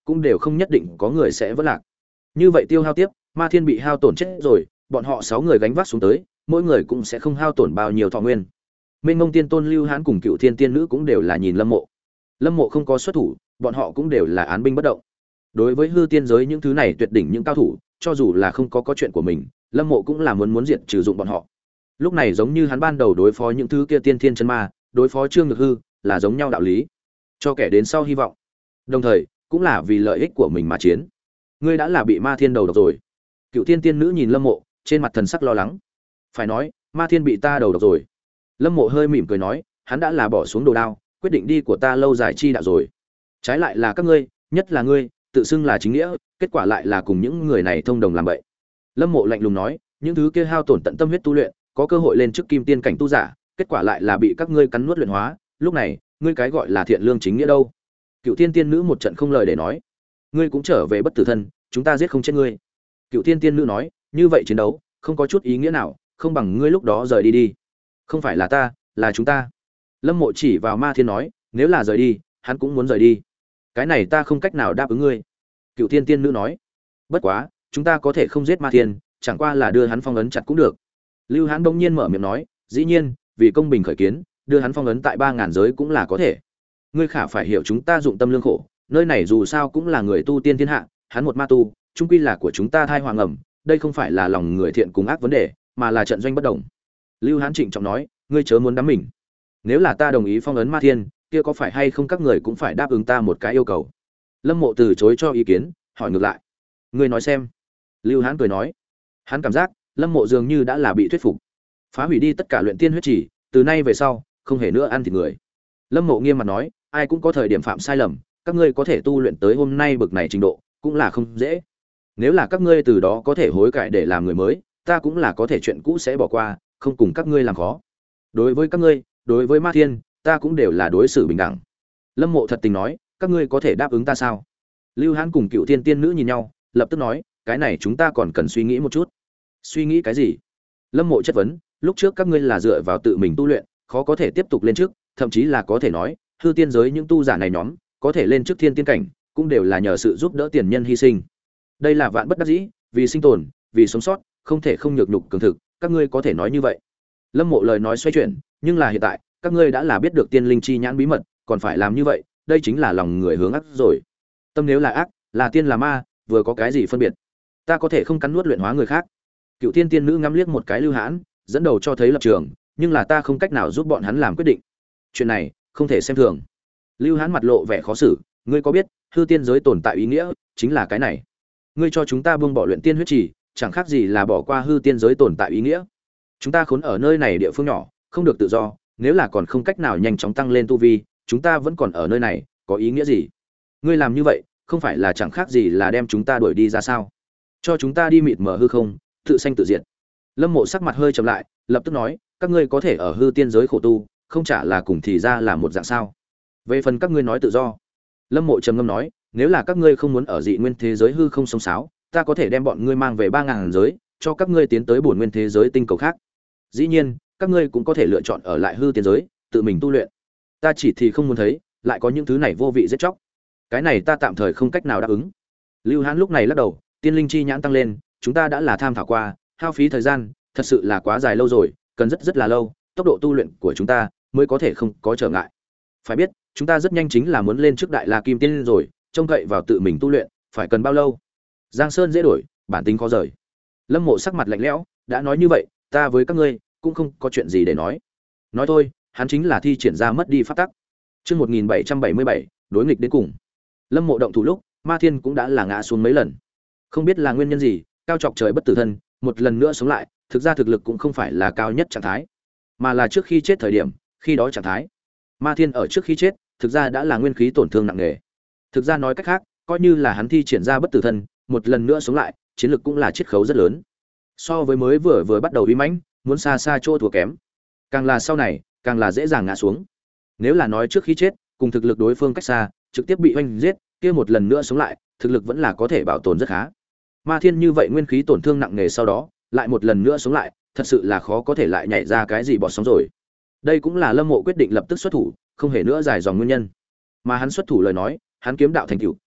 cũng đều không nhất định có người sẽ vỡ lạc. Như vậy tiêu hao tiếp, Ma Thiên bị hao tổn chết rồi, bọn họ sáu người gánh vác xuống tới, mỗi người cũng sẽ không hao tổn bao nhiêu thọ nguyên. Mênh Mông Tiên Tôn Lưu Hán cùng Cựu Thiên Tiên Nữ cũng đều là nhìn Lâm Mộ. Lâm Mộ không có xuất thủ, bọn họ cũng đều là án binh bất động. Đối với hư tiên giới những thứ này tuyệt đỉnh những cao thủ, cho dù là không có có chuyện của mình, Lâm Mộ cũng là muốn muốn diệt trừ dụng bọn họ. Lúc này giống như hắn ban đầu đối phó những thứ kia tiên thiên chân ma, đối phó Trương Nhược Hư, là giống nhau đạo lý. Cho kẻ đến sau hy vọng. Đồng thời, cũng là vì lợi ích của mình mà chiến. Ngươi đã là bị Ma Thiên đầu độc rồi. Cựu Thiên Tiên Nữ nhìn Lâm Mộ, trên mặt thần sắc lo lắng. Phải nói, Ma Thiên bị ta đầu độc rồi. Lâm Mộ hơi mỉm cười nói, hắn đã là bỏ xuống đồ đao, quyết định đi của ta lâu dài chi đạo rồi. Trái lại là các ngươi, nhất là ngươi, tự xưng là chính nghĩa, kết quả lại là cùng những người này thông đồng làm bậy. Lâm Mộ lạnh lùng nói, những thứ kia hao tổn tận tâm huyết tu luyện, có cơ hội lên trước kim tiên cảnh tu giả, kết quả lại là bị các ngươi cắn nuốt luyện hóa, lúc này, ngươi cái gọi là thiện lương chính nghĩa đâu? Cựu Thiên Tiên Nữ một trận không lời để nói. Ngươi cũng trở về bất tử thân, chúng ta giết không chết ngươi. Cựu Thiên Tiên Nữ nói, như vậy chiến đấu, không có chút ý nghĩa nào, không bằng ngươi lúc đó rời đi đi. Không phải là ta, là chúng ta. Lâm Mộ chỉ vào Ma Thiên nói, nếu là rời đi, hắn cũng muốn rời đi. Cái này ta không cách nào đáp ứng ngươi. Cựu Thiên Tiên Nữ nói, bất quá, chúng ta có thể không giết Ma Thiên, chẳng qua là đưa hắn phong ấn chặt cũng được. Lưu Hán bỗng nhiên mở miệng nói, dĩ nhiên, vì công bình khởi kiến, đưa hắn phong ấn tại ba ngàn giới cũng là có thể. Ngươi khả phải hiểu chúng ta dụng tâm lương khổ, nơi này dù sao cũng là người tu tiên thiên hạ, hắn một ma tu, chung quy là của chúng ta thai hoàng ẩm, đây không phải là lòng người thiện cùng ác vấn đề, mà là trận doanh bất đồng. Lưu Hán trịnh trọng nói, ngươi chớ muốn đắm mình. Nếu là ta đồng ý phong ấn Ma Thiên, kia có phải hay không các người cũng phải đáp ứng ta một cái yêu cầu? Lâm Mộ từ chối cho ý kiến, hỏi ngược lại. Ngươi nói xem. Lưu Hán cười nói, hắn cảm giác Lâm Mộ dường như đã là bị thuyết phục. Phá hủy đi tất cả luyện tiên huyết chỉ, từ nay về sau, không hề nữa ăn thịt người. Lâm Mộ nghiêm mặt nói, ai cũng có thời điểm phạm sai lầm, các ngươi có thể tu luyện tới hôm nay bực này trình độ, cũng là không dễ. Nếu là các ngươi từ đó có thể hối cải để làm người mới, ta cũng là có thể chuyện cũ sẽ bỏ qua, không cùng các ngươi làm khó. Đối với các ngươi, đối với Ma Thiên, ta cũng đều là đối xử bình đẳng. Lâm Mộ thật tình nói, các ngươi có thể đáp ứng ta sao? Lưu Hán cùng Cựu Thiên Tiên Nữ nhìn nhau, lập tức nói, cái này chúng ta còn cần suy nghĩ một chút. Suy nghĩ cái gì? Lâm Mộ chất vấn, lúc trước các ngươi là dựa vào tự mình tu luyện, khó có thể tiếp tục lên trước, thậm chí là có thể nói, hư tiên giới những tu giả này nhóm, có thể lên trước thiên tiên cảnh, cũng đều là nhờ sự giúp đỡ tiền nhân hy sinh. Đây là vạn bất đắc dĩ, vì sinh tồn, vì sống sót, không thể không nhược nhục cường thực, các ngươi có thể nói như vậy. Lâm Mộ lời nói xoay chuyển, nhưng là hiện tại, các ngươi đã là biết được tiên linh chi nhãn bí mật, còn phải làm như vậy, đây chính là lòng người hướng ác rồi. Tâm nếu là ác, là tiên là ma, vừa có cái gì phân biệt? Ta có thể không cắn nuốt luyện hóa người khác. Cựu Thiên Tiên Nữ ngắm liếc một cái Lưu Hãn, dẫn đầu cho thấy lập trường, nhưng là ta không cách nào giúp bọn hắn làm quyết định. Chuyện này, không thể xem thường. Lưu Hãn mặt lộ vẻ khó xử, ngươi có biết, hư tiên giới tồn tại ý nghĩa chính là cái này. Ngươi cho chúng ta buông bỏ luyện tiên huyết trì, chẳng khác gì là bỏ qua hư tiên giới tồn tại ý nghĩa. Chúng ta khốn ở nơi này địa phương nhỏ, không được tự do, nếu là còn không cách nào nhanh chóng tăng lên tu vi, chúng ta vẫn còn ở nơi này, có ý nghĩa gì? Ngươi làm như vậy, không phải là chẳng khác gì là đem chúng ta đuổi đi ra sao? Cho chúng ta đi mịt mờ hư không, tự sanh tự diệt. Lâm Mộ sắc mặt hơi trầm lại, lập tức nói, các ngươi có thể ở hư tiên giới khổ tu, không trả là cùng thì ra là một dạng sao? Về phần các ngươi nói tự do, Lâm Mộ trầm ngâm nói, nếu là các ngươi không muốn ở dị nguyên thế giới hư không sống sáo, ta có thể đem bọn ngươi mang về ba ngàn giới, cho các ngươi tiến tới bổn nguyên thế giới tinh cầu khác. Dĩ nhiên, các ngươi cũng có thể lựa chọn ở lại hư tiên giới, tự mình tu luyện. Ta chỉ thì không muốn thấy, lại có những thứ này vô vị giết chóc. Cái này ta tạm thời không cách nào đáp ứng. Lưu Hãn lúc này lắc đầu, tiên linh chi nhãn tăng lên, chúng ta đã là tham thảo qua, hao phí thời gian, thật sự là quá dài lâu rồi, cần rất rất là lâu, tốc độ tu luyện của chúng ta mới có thể không có trở ngại. Phải biết, chúng ta rất nhanh chính là muốn lên trước đại La Kim Tiên rồi, trông cậy vào tự mình tu luyện, phải cần bao lâu? Giang Sơn dễ đổi, bản tính khó rời. Lâm Mộ sắc mặt lạnh lẽo, đã nói như vậy, ta với các ngươi cũng không có chuyện gì để nói. Nói thôi, hắn chính là thi triển ra mất đi pháp tắc. Chương một nghìn bảy trăm bảy mươi bảy, đối nghịch đến cùng. Lâm Mộ động thủ lúc, Ma Thiên cũng đã là ngã xuống mấy lần. Không biết là nguyên nhân gì, cao chọc trời bất tử thân, một lần nữa sống lại, thực ra thực lực cũng không phải là cao nhất trạng thái, mà là trước khi chết thời điểm, khi đó trạng thái. Ma Thiên ở trước khi chết, thực ra đã là nguyên khí tổn thương nặng nề. Thực ra nói cách khác, coi như là hắn thi triển ra bất tử thân, một lần nữa sống lại, chiến lực cũng là chiết khấu rất lớn. So với mới vừa vừa bắt đầu uy mãnh, muốn xa xa chỗ thua kém. Càng là sau này, càng là dễ dàng ngã xuống. Nếu là nói trước khi chết, cùng thực lực đối phương cách xa, trực tiếp bị oanh giết, kia một lần nữa sống lại, thực lực vẫn là có thể bảo tồn rất khá. Ma Thiên như vậy nguyên khí tổn thương nặng nề sau đó, lại một lần nữa sống lại, thật sự là khó có thể lại nhảy ra cái gì bọt sóng rồi. Đây cũng là Lâm Mộ quyết định lập tức xuất thủ, không hề nữa dài dòng nguyên nhân. Mà hắn xuất thủ lời nói, hắn kiếm đạo thành tựu,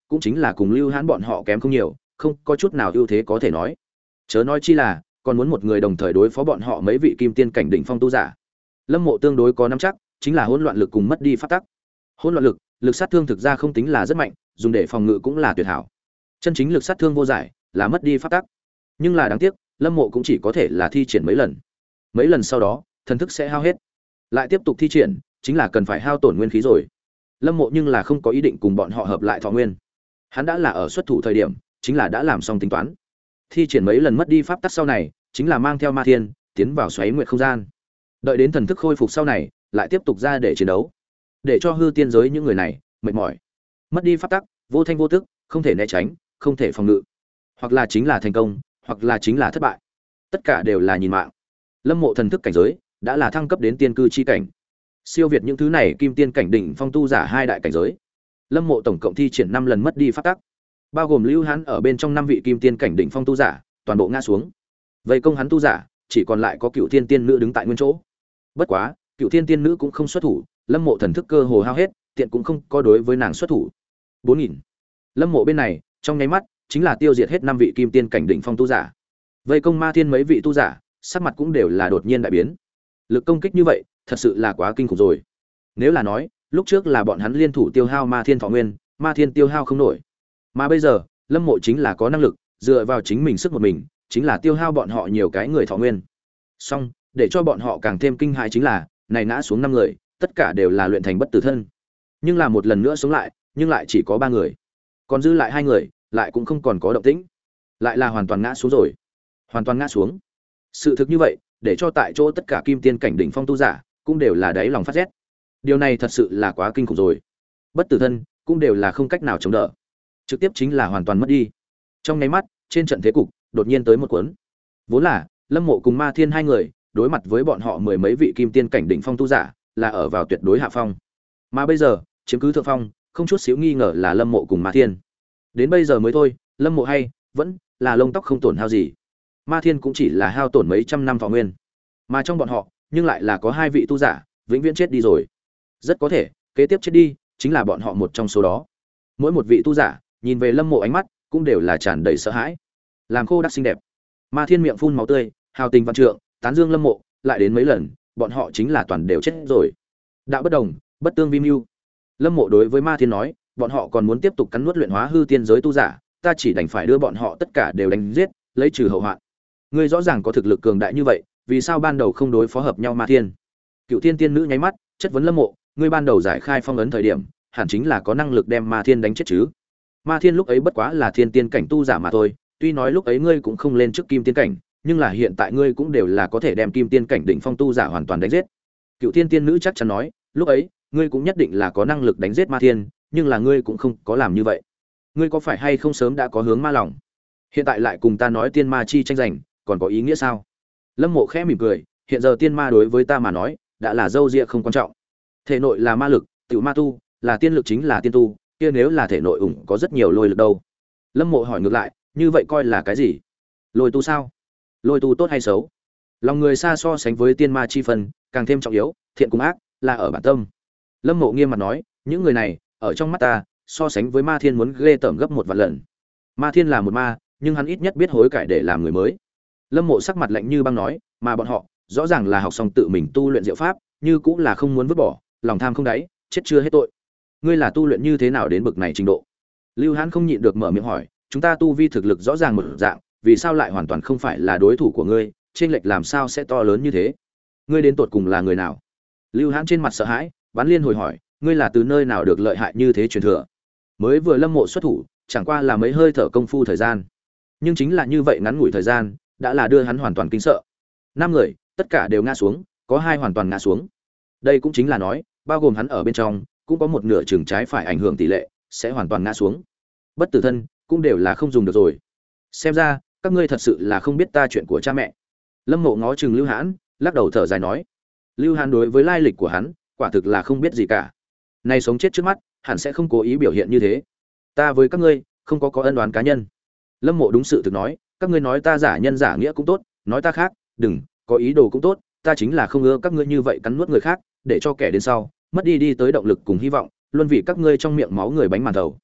cũng chính là cùng Lưu Hãn bọn họ kém không nhiều, không có chút nào ưu thế có thể nói. Chớ nói chi là, còn muốn một người đồng thời đối phó bọn họ mấy vị kim tiên cảnh đỉnh phong tu giả. Lâm Mộ tương đối có nắm chắc, chính là hỗn loạn lực cùng mất đi pháp tắc. Hỗn loạn lực, lực sát thương thực ra không tính là rất mạnh, dùng để phòng ngự cũng là tuyệt hảo. Chân chính lực sát thương vô giải, là mất đi pháp tắc. Nhưng là đáng tiếc, Lâm Mộ cũng chỉ có thể là thi triển mấy lần. Mấy lần sau đó, thần thức sẽ hao hết. Lại tiếp tục thi triển, chính là cần phải hao tổn nguyên khí rồi. Lâm Mộ nhưng là không có ý định cùng bọn họ hợp lại thọ nguyên. Hắn đã là ở xuất thủ thời điểm, chính là đã làm xong tính toán. Thi triển mấy lần mất đi pháp tắc sau này, chính là mang theo Ma Thiên tiến vào xoáy nguyệt không gian. Đợi đến thần thức khôi phục sau này, lại tiếp tục ra để chiến đấu, để cho hư tiên giới những người này mệt mỏi. Mất đi pháp tắc, vô thanh vô tức, không thể né tránh, không thể phòng ngự, hoặc là chính là thành công, hoặc là chính là thất bại. Tất cả đều là nhìn mạng. Lâm Mộ thần thức cảnh giới đã là thăng cấp đến tiên cư chi cảnh, siêu việt những thứ này kim tiên cảnh đỉnh phong tu giả hai đại cảnh giới. Lâm Mộ tổng cộng thi triển năm lần mất đi pháp tắc, bao gồm Lưu Hán ở bên trong năm vị kim tiên cảnh đỉnh phong tu giả, toàn bộ ngã xuống. Vây công hắn tu giả, chỉ còn lại có Cựu Thiên Tiên nữ đứng tại nguyên chỗ. Bất quá, Cựu Thiên Tiên nữ cũng không xuất thủ, Lâm Mộ thần thức cơ hồ hao hết, tiện cũng không có đối với nàng xuất thủ. bốn nghìn. Lâm Mộ bên này, trong nháy mắt, chính là tiêu diệt hết năm vị kim tiên cảnh đỉnh phong tu giả. Vây công Ma Thiên mấy vị tu giả, sắc mặt cũng đều là đột nhiên đại biến. Lực công kích như vậy, thật sự là quá kinh khủng rồi. Nếu là nói, lúc trước là bọn hắn liên thủ tiêu hao Ma Thiên thọ nguyên, Ma Thiên tiêu hao không nổi. Mà bây giờ, Lâm Mộ chính là có năng lực, dựa vào chính mình sức một mình, chính là tiêu hao bọn họ nhiều cái người thọ nguyên. Song, để cho bọn họ càng thêm kinh hãi chính là, này ngã xuống năm người, tất cả đều là luyện thành bất tử thân. Nhưng là một lần nữa sống lại, nhưng lại chỉ có ba người. Còn dư lại hai người, lại cũng không còn có động tĩnh. Lại là hoàn toàn ngã xuống rồi. Hoàn toàn ngã xuống. Sự thực như vậy, để cho tại chỗ tất cả kim tiên cảnh đỉnh phong tu giả, cũng đều là đáy lòng phát rét. Điều này thật sự là quá kinh khủng rồi. Bất tử thân, cũng đều là không cách nào chống đỡ. Trực tiếp chính là hoàn toàn mất đi. Trong nháy mắt, trên trận thế cục, đột nhiên tới một cuốn. Vốn là, Lâm Mộ cùng Ma Thiên hai người, đối mặt với bọn họ mười mấy vị kim tiên cảnh đỉnh phong tu giả, là ở vào tuyệt đối hạ phong. Mà bây giờ, chiếm cứ thượng phong, không chút xíu nghi ngờ là Lâm Mộ cùng Ma Thiên. Đến bây giờ mới thôi, Lâm Mộ hay vẫn là lông tóc không tổn hao gì. Ma Thiên cũng chỉ là hao tổn mấy trăm năm thọ nguyên. Mà trong bọn họ, nhưng lại là có hai vị tu giả, vĩnh viễn chết đi rồi. Rất có thể, kế tiếp chết đi, chính là bọn họ một trong số đó. Mỗi một vị tu giả, nhìn về Lâm Mộ ánh mắt, cũng đều là tràn đầy sợ hãi. Làm khô đắc xinh đẹp. Ma Thiên miệng phun máu tươi, hào tình vạn trượng, tán dương Lâm Mộ, lại đến mấy lần, bọn họ chính là toàn đều chết rồi. Đạo bất đồng, bất tương vi mưu. Lâm Mộ đối với Ma Thiên nói, bọn họ còn muốn tiếp tục cắn nuốt luyện hóa hư tiên giới tu giả, ta chỉ đành phải đưa bọn họ tất cả đều đánh giết, lấy trừ hậu hoạn. Ngươi rõ ràng có thực lực cường đại như vậy, vì sao ban đầu không đối phó hợp nhau Ma Thiên? Cựu Thiên Tiên nữ nháy mắt, chất vấn Lâm Mộ, ngươi ban đầu giải khai phong ấn thời điểm, hẳn chính là có năng lực đem Ma Thiên đánh chết chứ? Ma Thiên lúc ấy bất quá là thiên tiên cảnh tu giả mà thôi, tuy nói lúc ấy ngươi cũng không lên trước kim tiên cảnh, nhưng là hiện tại ngươi cũng đều là có thể đem kim tiên cảnh đỉnh phong tu giả hoàn toàn đánh giết. Cựu Thiên Tiên nữ chắc chắn nói, lúc ấy, ngươi cũng nhất định là có năng lực đánh giết Ma Thiên, nhưng là ngươi cũng không có làm như vậy. Ngươi có phải hay không sớm đã có hướng ma lòng? Hiện tại lại cùng ta nói tiên ma chi tranh giành, còn có ý nghĩa sao? Lâm Mộ khẽ mỉm cười, hiện giờ tiên ma đối với ta mà nói, đã là dâu ria không quan trọng. Thể nội là ma lực, tiểu ma tu, là tiên lực chính là tiên tu, kia nếu là thể nội ủng có rất nhiều lôi lực đâu. Lâm Mộ hỏi ngược lại, như vậy coi là cái gì? Lôi tu sao? Lôi tu tốt hay xấu? Lòng người xa so sánh với tiên ma chi phần, càng thêm trọng yếu, thiện cùng ác là ở bản tâm. Lâm Mộ nghiêm mặt nói, những người này, ở trong mắt ta, so sánh với Ma Thiên muốn ghê tởm gấp một vạn lần. Ma Thiên là một ma, nhưng hắn ít nhất biết hối cải để làm người mới. Lâm Mộ sắc mặt lạnh như băng nói, mà bọn họ, rõ ràng là học xong tự mình tu luyện diệu pháp, như cũng là không muốn vứt bỏ, lòng tham không đáy, chết chưa hết tội. Ngươi là tu luyện như thế nào đến bực này trình độ? Lưu Hán không nhịn được mở miệng hỏi, chúng ta tu vi thực lực rõ ràng một dạng, vì sao lại hoàn toàn không phải là đối thủ của ngươi, chênh lệch làm sao sẽ to lớn như thế? Ngươi đến tột cùng là người nào? Lưu Hán trên mặt sợ hãi, bắn liên hồi hỏi, ngươi là từ nơi nào được lợi hại như thế truyền thừa? Mới vừa Lâm Mộ xuất thủ, chẳng qua là mấy hơi thở công phu thời gian, nhưng chính là như vậy ngắn ngủi thời gian, đã là đưa hắn hoàn toàn kinh sợ. Năm người, tất cả đều ngã xuống, có hai hoàn toàn ngã xuống. Đây cũng chính là nói, bao gồm hắn ở bên trong, cũng có một nửa chừng trái phải ảnh hưởng tỷ lệ, sẽ hoàn toàn ngã xuống. Bất tử thân, cũng đều là không dùng được rồi. Xem ra, các ngươi thật sự là không biết ta chuyện của cha mẹ. Lâm Mộ ngó chừng Lưu Hãn, lắc đầu thở dài nói, Lưu Hãn đối với lai lịch của hắn, quả thực là không biết gì cả. Nay sống chết trước mắt, hẳn sẽ không cố ý biểu hiện như thế. Ta với các ngươi, không có có ân oán cá nhân. Lâm Mộ đúng sự thực nói, các ngươi nói ta giả nhân giả nghĩa cũng tốt, nói ta khác, đừng, có ý đồ cũng tốt, ta chính là không ưa các ngươi như vậy cắn nuốt người khác, để cho kẻ đến sau mất đi đi tới động lực cùng hy vọng, luôn vì các ngươi trong miệng máu người bánh màn thầu.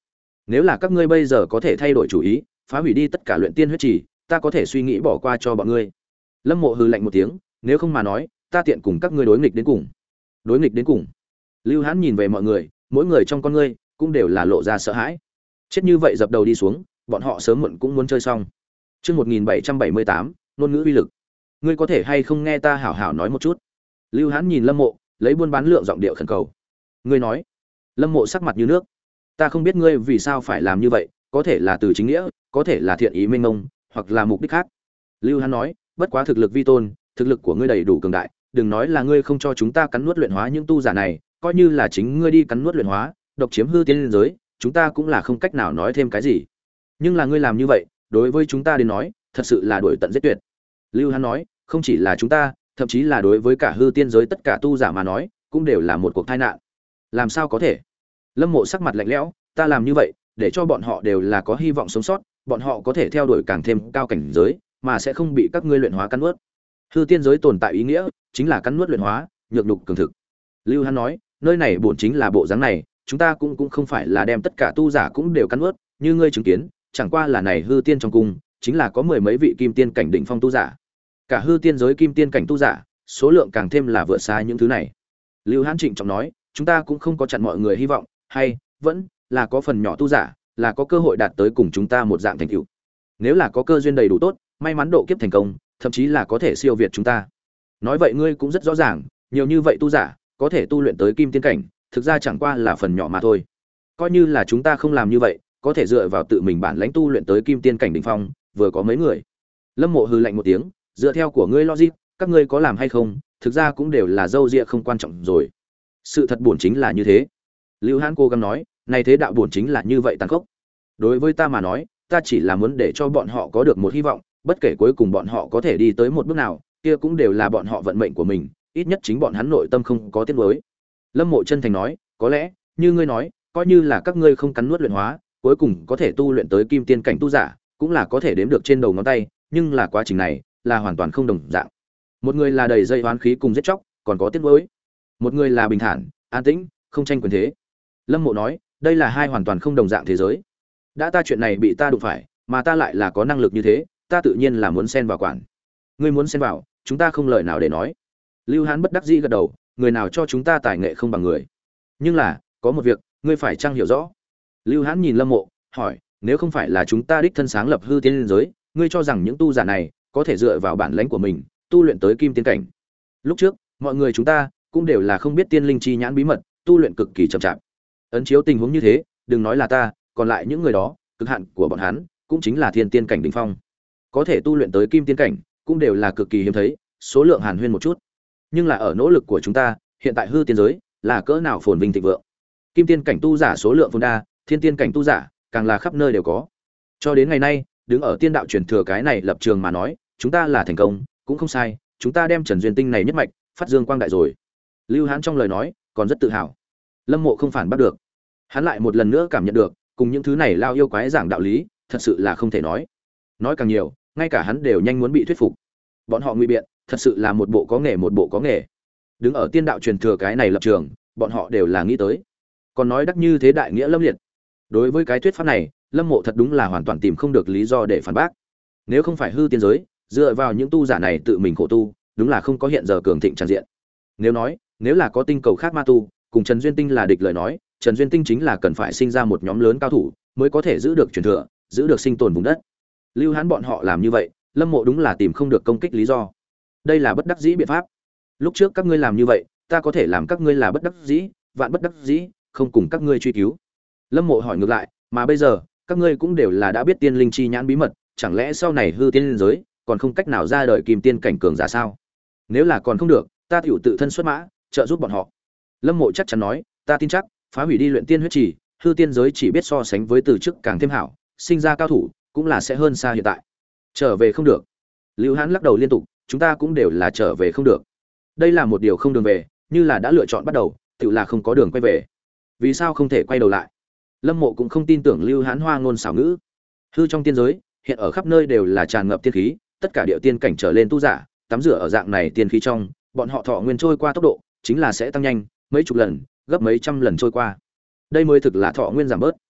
Nếu là các ngươi bây giờ có thể thay đổi chủ ý, phá hủy đi tất cả luyện tiên huyết trì, ta có thể suy nghĩ bỏ qua cho bọn ngươi. Lâm Mộ hừ lạnh một tiếng, nếu không mà nói, ta tiện cùng các ngươi đối nghịch đến cùng. Đối nghịch đến cùng. Lưu Hán nhìn về mọi người, mỗi người trong con ngươi cũng đều là lộ ra sợ hãi. Chết như vậy dập đầu đi xuống, bọn họ sớm muộn cũng muốn chơi xong. Chương một nghìn bảy trăm bảy mươi tám, ngôn ngữ uy lực. Ngươi có thể hay không nghe ta hảo hảo nói một chút? Lưu Hán nhìn Lâm Mộ, lấy buôn bán lượng giọng điệu khẩn cầu. Ngươi nói? Lâm Mộ sắc mặt như nước. Ta không biết ngươi vì sao phải làm như vậy, có thể là từ chính nghĩa, có thể là thiện ý minh mông, hoặc là mục đích khác. Lưu Hán nói, bất quá thực lực vi tôn, thực lực của ngươi đầy đủ cường đại, đừng nói là ngươi không cho chúng ta cắn nuốt luyện hóa những tu giả này, coi như là chính ngươi đi cắn nuốt luyện hóa, độc chiếm hư tiên giới, chúng ta cũng là không cách nào nói thêm cái gì. Nhưng là ngươi làm như vậy, đối với chúng ta đến nói, thật sự là đuổi tận giết tuyệt. Lưu Hán nói, không chỉ là chúng ta, thậm chí là đối với cả hư tiên giới tất cả tu giả mà nói, cũng đều là một cuộc tai nạn. Làm sao có thể? Lâm Mộ sắc mặt lạnh lẽo, ta làm như vậy, để cho bọn họ đều là có hy vọng sống sót, bọn họ có thể theo đuổi càng thêm cao cảnh giới, mà sẽ không bị các ngươi luyện hóa cắn nuốt. Hư tiên giới tồn tại ý nghĩa, chính là cắn nuốt luyện hóa, nhược nhục cường thực. Lưu Hán nói, nơi này bổn chính là bộ dáng này, chúng ta cũng cũng không phải là đem tất cả tu giả cũng đều cắn nuốt, như ngươi chứng kiến, chẳng qua là này hư tiên trong cung, chính là có mười mấy vị kim tiên cảnh đỉnh phong tu giả. Cả hư tiên giới kim tiên cảnh tu giả, số lượng càng thêm là vượt xa những thứ này. Lưu Hán trịnh trọng nói, chúng ta cũng không có chặn mọi người hy vọng, hay vẫn là có phần nhỏ tu giả, là có cơ hội đạt tới cùng chúng ta một dạng thành tựu. Nếu là có cơ duyên đầy đủ tốt, may mắn độ kiếp thành công, thậm chí là có thể siêu việt chúng ta. Nói vậy ngươi cũng rất rõ ràng, nhiều như vậy tu giả, có thể tu luyện tới kim tiên cảnh, thực ra chẳng qua là phần nhỏ mà thôi. Coi như là chúng ta không làm như vậy, có thể dựa vào tự mình bản lãnh tu luyện tới kim tiên cảnh đỉnh phong, vừa có mấy người. Lâm Mộ hừ lạnh một tiếng, dựa theo của ngươi logic, các ngươi có làm hay không, thực ra cũng đều là dâu dịa không quan trọng rồi. Sự thật buồn chính là như thế. Lưu Hán cố gắng nói, này thế đạo buồn chính là như vậy tàn khốc. Đối với ta mà nói, ta chỉ là muốn để cho bọn họ có được một hy vọng, bất kể cuối cùng bọn họ có thể đi tới một bước nào, kia cũng đều là bọn họ vận mệnh của mình, ít nhất chính bọn hắn nội tâm không có tiếc nuối. Lâm Mộ chân thành nói, có lẽ, như ngươi nói, coi như là các ngươi không cắn nuốt luyện hóa, cuối cùng có thể tu luyện tới kim tiên cảnh tu giả, cũng là có thể đếm được trên đầu ngón tay, nhưng là quá trình này là hoàn toàn không đồng dạng. Một người là đầy dây oán khí cùng giết chóc, còn có tiếc nuối. Một người là bình thản, an tĩnh, không tranh quyền thế. Lâm Mộ nói, đây là hai hoàn toàn không đồng dạng thế giới. Đã ta chuyện này bị ta đụng phải, mà ta lại là có năng lực như thế, ta tự nhiên là muốn xen vào quản. Ngươi muốn xen vào, chúng ta không lời nào để nói. Lưu Hán bất đắc dĩ gật đầu, người nào cho chúng ta tài nghệ không bằng người. Nhưng là, có một việc, ngươi phải chăng hiểu rõ. Lưu Hán nhìn Lâm Mộ, hỏi, nếu không phải là chúng ta đích thân sáng lập hư tiên giới, ngươi cho rằng những tu giả này có thể dựa vào bản lãnh của mình, tu luyện tới kim tiên cảnh? Lúc trước, mọi người chúng ta cũng đều là không biết tiên linh chi nhãn bí mật, tu luyện cực kỳ chậm chạp. Ấn chiếu tình huống như thế, đừng nói là ta, còn lại những người đó, cực hạn của bọn hắn cũng chính là thiên tiên cảnh đỉnh phong. Có thể tu luyện tới kim tiên cảnh, cũng đều là cực kỳ hiếm thấy, số lượng hàn huyên một chút. Nhưng là ở nỗ lực của chúng ta, hiện tại hư tiên giới là cỡ nào phồn vinh thịnh vượng. Kim tiên cảnh tu giả số lượng phồn đa, thiên tiên cảnh tu giả càng là khắp nơi đều có. Cho đến ngày nay, đứng ở tiên đạo truyền thừa cái này lập trường mà nói, chúng ta là thành công, cũng không sai, chúng ta đem Trần Duyên Tinh này nhất mạch phát dương quang đại rồi. Lưu Hán trong lời nói còn rất tự hào. Lâm Mộ không phản bắt được. Hắn lại một lần nữa cảm nhận được, cùng những thứ này lao yêu quái giảng đạo lý, thật sự là không thể nói. Nói càng nhiều, ngay cả hắn đều nhanh muốn bị thuyết phục. Bọn họ ngụy biện, thật sự là một bộ có nghề một bộ có nghề. Đứng ở tiên đạo truyền thừa cái này lập trường, bọn họ đều là nghĩ tới. Còn nói đắc như thế đại nghĩa lâm liệt. Đối với cái thuyết pháp này, Lâm Mộ thật đúng là hoàn toàn tìm không được lý do để phản bác. Nếu không phải hư tiên giới, dựa vào những tu giả này tự mình khổ tu, đúng là không có hiện giờ cường thịnh tràn diện. Nếu nói, nếu là có tinh cầu khác ma tu, cùng Trần Duyên Tinh là địch lời nói, Trần Duyên Tinh chính là cần phải sinh ra một nhóm lớn cao thủ, mới có thể giữ được truyền thừa, giữ được sinh tồn vùng đất. Lưu Hán bọn họ làm như vậy, Lâm Mộ đúng là tìm không được công kích lý do. Đây là bất đắc dĩ biện pháp. Lúc trước các ngươi làm như vậy, ta có thể làm các ngươi là bất đắc dĩ, vạn bất đắc dĩ, không cùng các ngươi truy cứu. Lâm Mộ hỏi ngược lại, mà bây giờ, các ngươi cũng đều là đã biết tiên linh chi nhãn bí mật, chẳng lẽ sau này hư tiên giới còn không cách nào ra đời kim tiên cảnh cường giả sao? Nếu là còn không được, ta tiểu tự thân xuất mã, trợ giúp bọn họ. Lâm Mộ chắc chắn nói, ta tin chắc, phá hủy đi luyện tiên huyết trì, hư tiên giới chỉ biết so sánh với từ trước càng thêm hảo, sinh ra cao thủ, cũng là sẽ hơn xa hiện tại. Trở về không được. Lưu Hán lắc đầu liên tục, chúng ta cũng đều là trở về không được. Đây là một điều không đường về, như là đã lựa chọn bắt đầu, tự là không có đường quay về. Vì sao không thể quay đầu lại? Lâm Mộ cũng không tin tưởng Lưu Hán hoa ngôn xảo ngữ. Hư trong tiên giới, hiện ở khắp nơi đều là tràn ngập tiên khí, tất cả địa tiên cảnh trở lên tu giả, tắm rửa ở dạng này tiên khí trong, bọn họ thọ nguyên trôi qua tốc độ, chính là sẽ tăng nhanh, mấy chục lần, gấp mấy trăm lần trôi qua. Đây mới thực là thọ nguyên giảm bớt.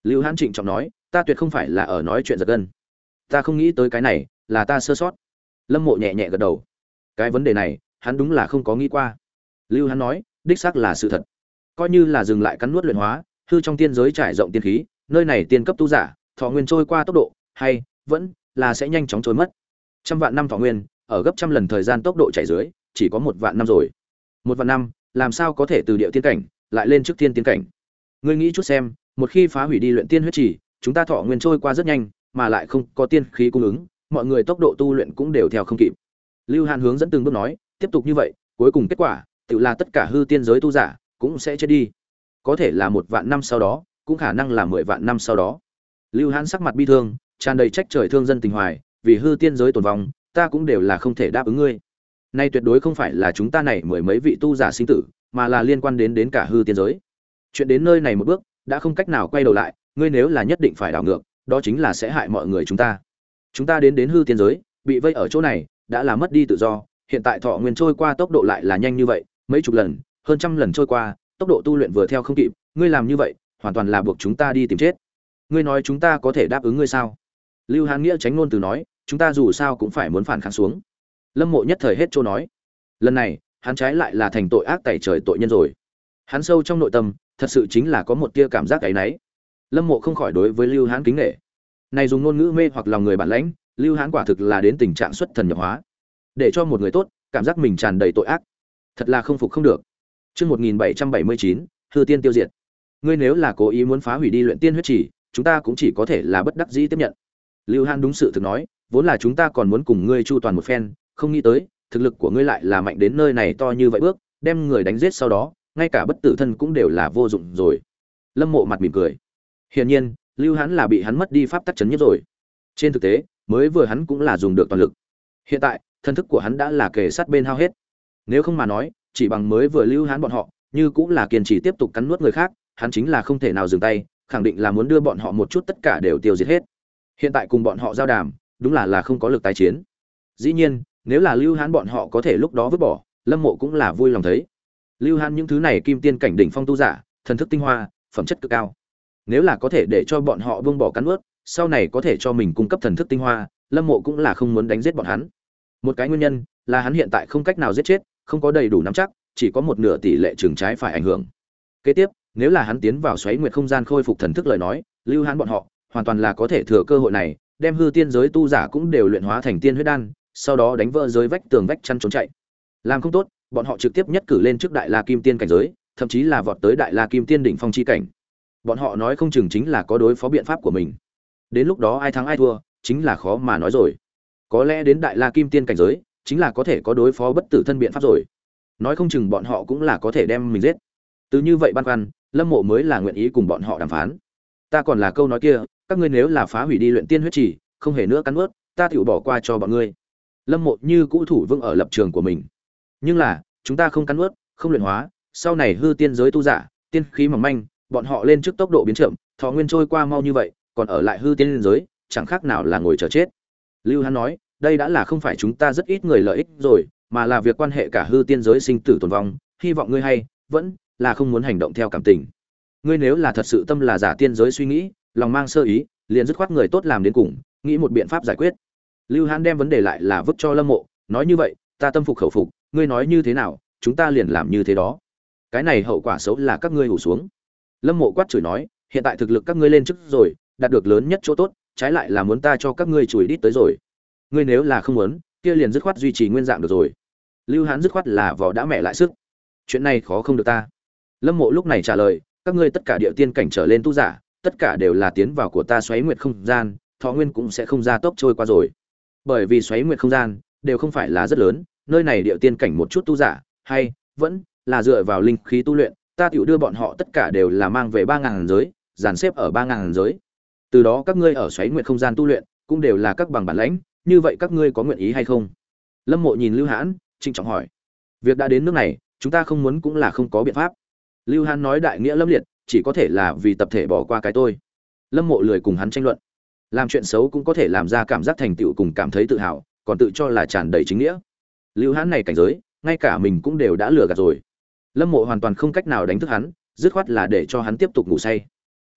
Lưu Hán trịnh trọng nói, ta tuyệt không phải là ở nói chuyện giật gân. Ta không nghĩ tới cái này, là ta sơ sót. Lâm Mộ nhẹ nhẹ gật đầu. Cái vấn đề này, hắn đúng là không có nghĩ qua. Lưu Hán nói, đích xác là sự thật. Coi như là dừng lại cắn nuốt luyện hóa, hư trong tiên giới trải rộng tiên khí, nơi này tiên cấp tu giả, thọ nguyên trôi qua tốc độ, hay vẫn là sẽ nhanh chóng trôi mất. Trăm vạn năm thọ nguyên, ở gấp trăm lần thời gian tốc độ chạy dưới, chỉ có một vạn năm rồi. Một vạn năm, làm sao có thể từ địa tiên cảnh lại lên trước tiên tiên cảnh? Ngươi nghĩ chút xem, một khi phá hủy đi luyện tiên huyết trì, chúng ta thọ nguyên trôi qua rất nhanh, mà lại không có tiên khí cung ứng, mọi người tốc độ tu luyện cũng đều theo không kịp. Lưu Hàn hướng dẫn từng bước nói, tiếp tục như vậy, cuối cùng kết quả, tự là tất cả hư tiên giới tu giả cũng sẽ chết đi. Có thể là một vạn năm sau đó, cũng khả năng là mười vạn năm sau đó. Lưu Hàn sắc mặt bi thương, tràn đầy trách trời thương dân tình hoài, vì hư tiên giới tồn vong, ta cũng đều là không thể đáp ứng ngươi. Nay tuyệt đối không phải là chúng ta này mười mấy vị tu giả sinh tử, mà là liên quan đến đến cả hư tiên giới. Chuyện đến nơi này một bước, đã không cách nào quay đầu lại, ngươi nếu là nhất định phải đảo ngược, đó chính là sẽ hại mọi người chúng ta. Chúng ta đến đến hư tiên giới, bị vây ở chỗ này, đã là mất đi tự do, hiện tại thọ nguyên trôi qua tốc độ lại là nhanh như vậy, mấy chục lần, hơn trăm lần trôi qua, tốc độ tu luyện vừa theo không kịp, ngươi làm như vậy, hoàn toàn là buộc chúng ta đi tìm chết. Ngươi nói chúng ta có thể đáp ứng ngươi sao? Lưu Hán Nghĩa tránh ngôn từ nói, chúng ta dù sao cũng phải muốn phản kháng xuống. Lâm Mộ nhất thời hết chỗ nói. Lần này, hắn trái lại là thành tội ác tày trời tội nhân rồi. Hắn sâu trong nội tâm, thật sự chính là có một tia cảm giác cái nấy. Lâm Mộ không khỏi đối với Lưu Hán kính nể. Này dùng ngôn ngữ mê hoặc lòng người bản lãnh, Lưu Hán quả thực là đến tình trạng xuất thần nhập hóa. Để cho một người tốt, cảm giác mình tràn đầy tội ác, thật là không phục không được. Chương một nghìn bảy trăm bảy mươi chín, hư tiên tiêu diệt. Ngươi nếu là cố ý muốn phá hủy đi luyện tiên huyết chỉ, chúng ta cũng chỉ có thể là bất đắc dĩ tiếp nhận. Lưu Hán đúng sự thực nói, vốn là chúng ta còn muốn cùng ngươi chu toàn một phen, không nghĩ tới, thực lực của ngươi lại là mạnh đến nơi này to như vậy bước, đem người đánh giết sau đó, ngay cả bất tử thân cũng đều là vô dụng rồi. Lâm Mộ mặt mỉm cười. Hiển nhiên, Lưu Hán là bị hắn mất đi pháp tắc chấn nhất rồi. Trên thực tế, mới vừa hắn cũng là dùng được toàn lực. Hiện tại, thân thức của hắn đã là kề sát bên hao hết. Nếu không mà nói, chỉ bằng mới vừa Lưu Hán bọn họ, như cũng là kiên trì tiếp tục cắn nuốt người khác, hắn chính là không thể nào dừng tay, khẳng định là muốn đưa bọn họ một chút tất cả đều tiêu diệt hết. Hiện tại cùng bọn họ giao đàm, đúng là là không có lực tái chiến. Dĩ nhiên, nếu là Lưu Hán bọn họ có thể lúc đó vứt bỏ, Lâm Mộ cũng là vui lòng thấy. Lưu Hán những thứ này kim tiên cảnh đỉnh phong tu giả, thần thức tinh hoa, phẩm chất cực cao. Nếu là có thể để cho bọn họ buông bỏ cắn nuốt, sau này có thể cho mình cung cấp thần thức tinh hoa, Lâm Mộ cũng là không muốn đánh giết bọn hắn. Một cái nguyên nhân là hắn hiện tại không cách nào giết chết, không có đầy đủ nắm chắc, chỉ có một nửa tỷ lệ trường trái phải ảnh hưởng. Kế tiếp, nếu là hắn tiến vào xoáy nguyệt không gian khôi phục thần thức lời nói, Lưu Hán bọn họ hoàn toàn là có thể thừa cơ hội này, đem hư tiên giới tu giả cũng đều luyện hóa thành tiên huyết đan, sau đó đánh vỡ giới vách tường vách chăn trốn chạy. Làm không tốt, bọn họ trực tiếp nhất cử lên trước đại la kim tiên cảnh giới, thậm chí là vọt tới đại la kim tiên đỉnh phong chi cảnh. Bọn họ nói không chừng chính là có đối phó biện pháp của mình. Đến lúc đó ai thắng ai thua, chính là khó mà nói rồi. Có lẽ đến đại la kim tiên cảnh giới, chính là có thể có đối phó bất tử thân biện pháp rồi. Nói không chừng bọn họ cũng là có thể đem mình giết. Từ như vậy băn khoăn, Lâm Mộ mới là nguyện ý cùng bọn họ đàm phán. Ta còn là câu nói kia, các ngươi nếu là phá hủy đi luyện tiên huyết chỉ, không hề nữa cắn nuốt, ta tiểu bỏ qua cho bọn ngươi. Lâm Mộ như cũ thủ vững ở lập trường của mình. Nhưng là, chúng ta không cắn nuốt, không luyện hóa, sau này hư tiên giới tu giả, tiên khí mỏng manh, bọn họ lên trước tốc độ biến chậm, thọ nguyên trôi qua mau như vậy, còn ở lại hư tiên giới, chẳng khác nào là ngồi chờ chết. Lưu Hán nói, đây đã là không phải chúng ta rất ít người lợi ích rồi, mà là việc quan hệ cả hư tiên giới sinh tử tồn vong, hy vọng ngươi hay vẫn là không muốn hành động theo cảm tình. Ngươi nếu là thật sự tâm là giả tiên giới suy nghĩ, lòng mang sơ ý, liền dứt khoát người tốt làm đến cùng, nghĩ một biện pháp giải quyết. Lưu Hán đem vấn đề lại là vứt cho Lâm Mộ, nói như vậy, ta tâm phục khẩu phục, ngươi nói như thế nào, chúng ta liền làm như thế đó. Cái này hậu quả xấu là các ngươi hủ xuống. Lâm Mộ quát chửi nói, hiện tại thực lực các ngươi lên chức rồi, đạt được lớn nhất chỗ tốt, trái lại là muốn ta cho các ngươi chùi đít tới rồi. Ngươi nếu là không muốn, kia liền dứt khoát duy trì nguyên dạng được rồi. Lưu Hán dứt khoát là vỏ đã mẹ lại sức. Chuyện này khó không được ta. Lâm Mộ lúc này trả lời, các ngươi tất cả địa tiên cảnh trở lên tu giả, tất cả đều là tiến vào của ta xoáy nguyệt không gian, thọ nguyên cũng sẽ không ra tốc trôi qua rồi. Bởi vì xoáy nguyệt không gian đều không phải là rất lớn, nơi này địa tiên cảnh một chút tu giả, hay vẫn là dựa vào linh khí tu luyện, ta tiểu đưa bọn họ tất cả đều là mang về ba ngàn giới, dàn xếp ở ba ngàn giới. Từ đó các ngươi ở xoáy nguyệt không gian tu luyện, cũng đều là các bằng bản lãnh, như vậy các ngươi có nguyện ý hay không? Lâm Mộ nhìn Lưu Hán, trịnh trọng hỏi. Việc đã đến nước này, chúng ta không muốn cũng là không có biện pháp. Lưu Hán nói đại nghĩa lâm liệt, chỉ có thể là vì tập thể bỏ qua cái tôi. Lâm Mộ lười cùng hắn tranh luận. Làm chuyện xấu cũng có thể làm ra cảm giác thành tựu cùng cảm thấy tự hào, còn tự cho là tràn đầy chính nghĩa. Lưu Hán này cảnh giới, ngay cả mình cũng đều đã lừa gạt rồi. Lâm Mộ hoàn toàn không cách nào đánh thức hắn, dứt khoát là để cho hắn tiếp tục ngủ say.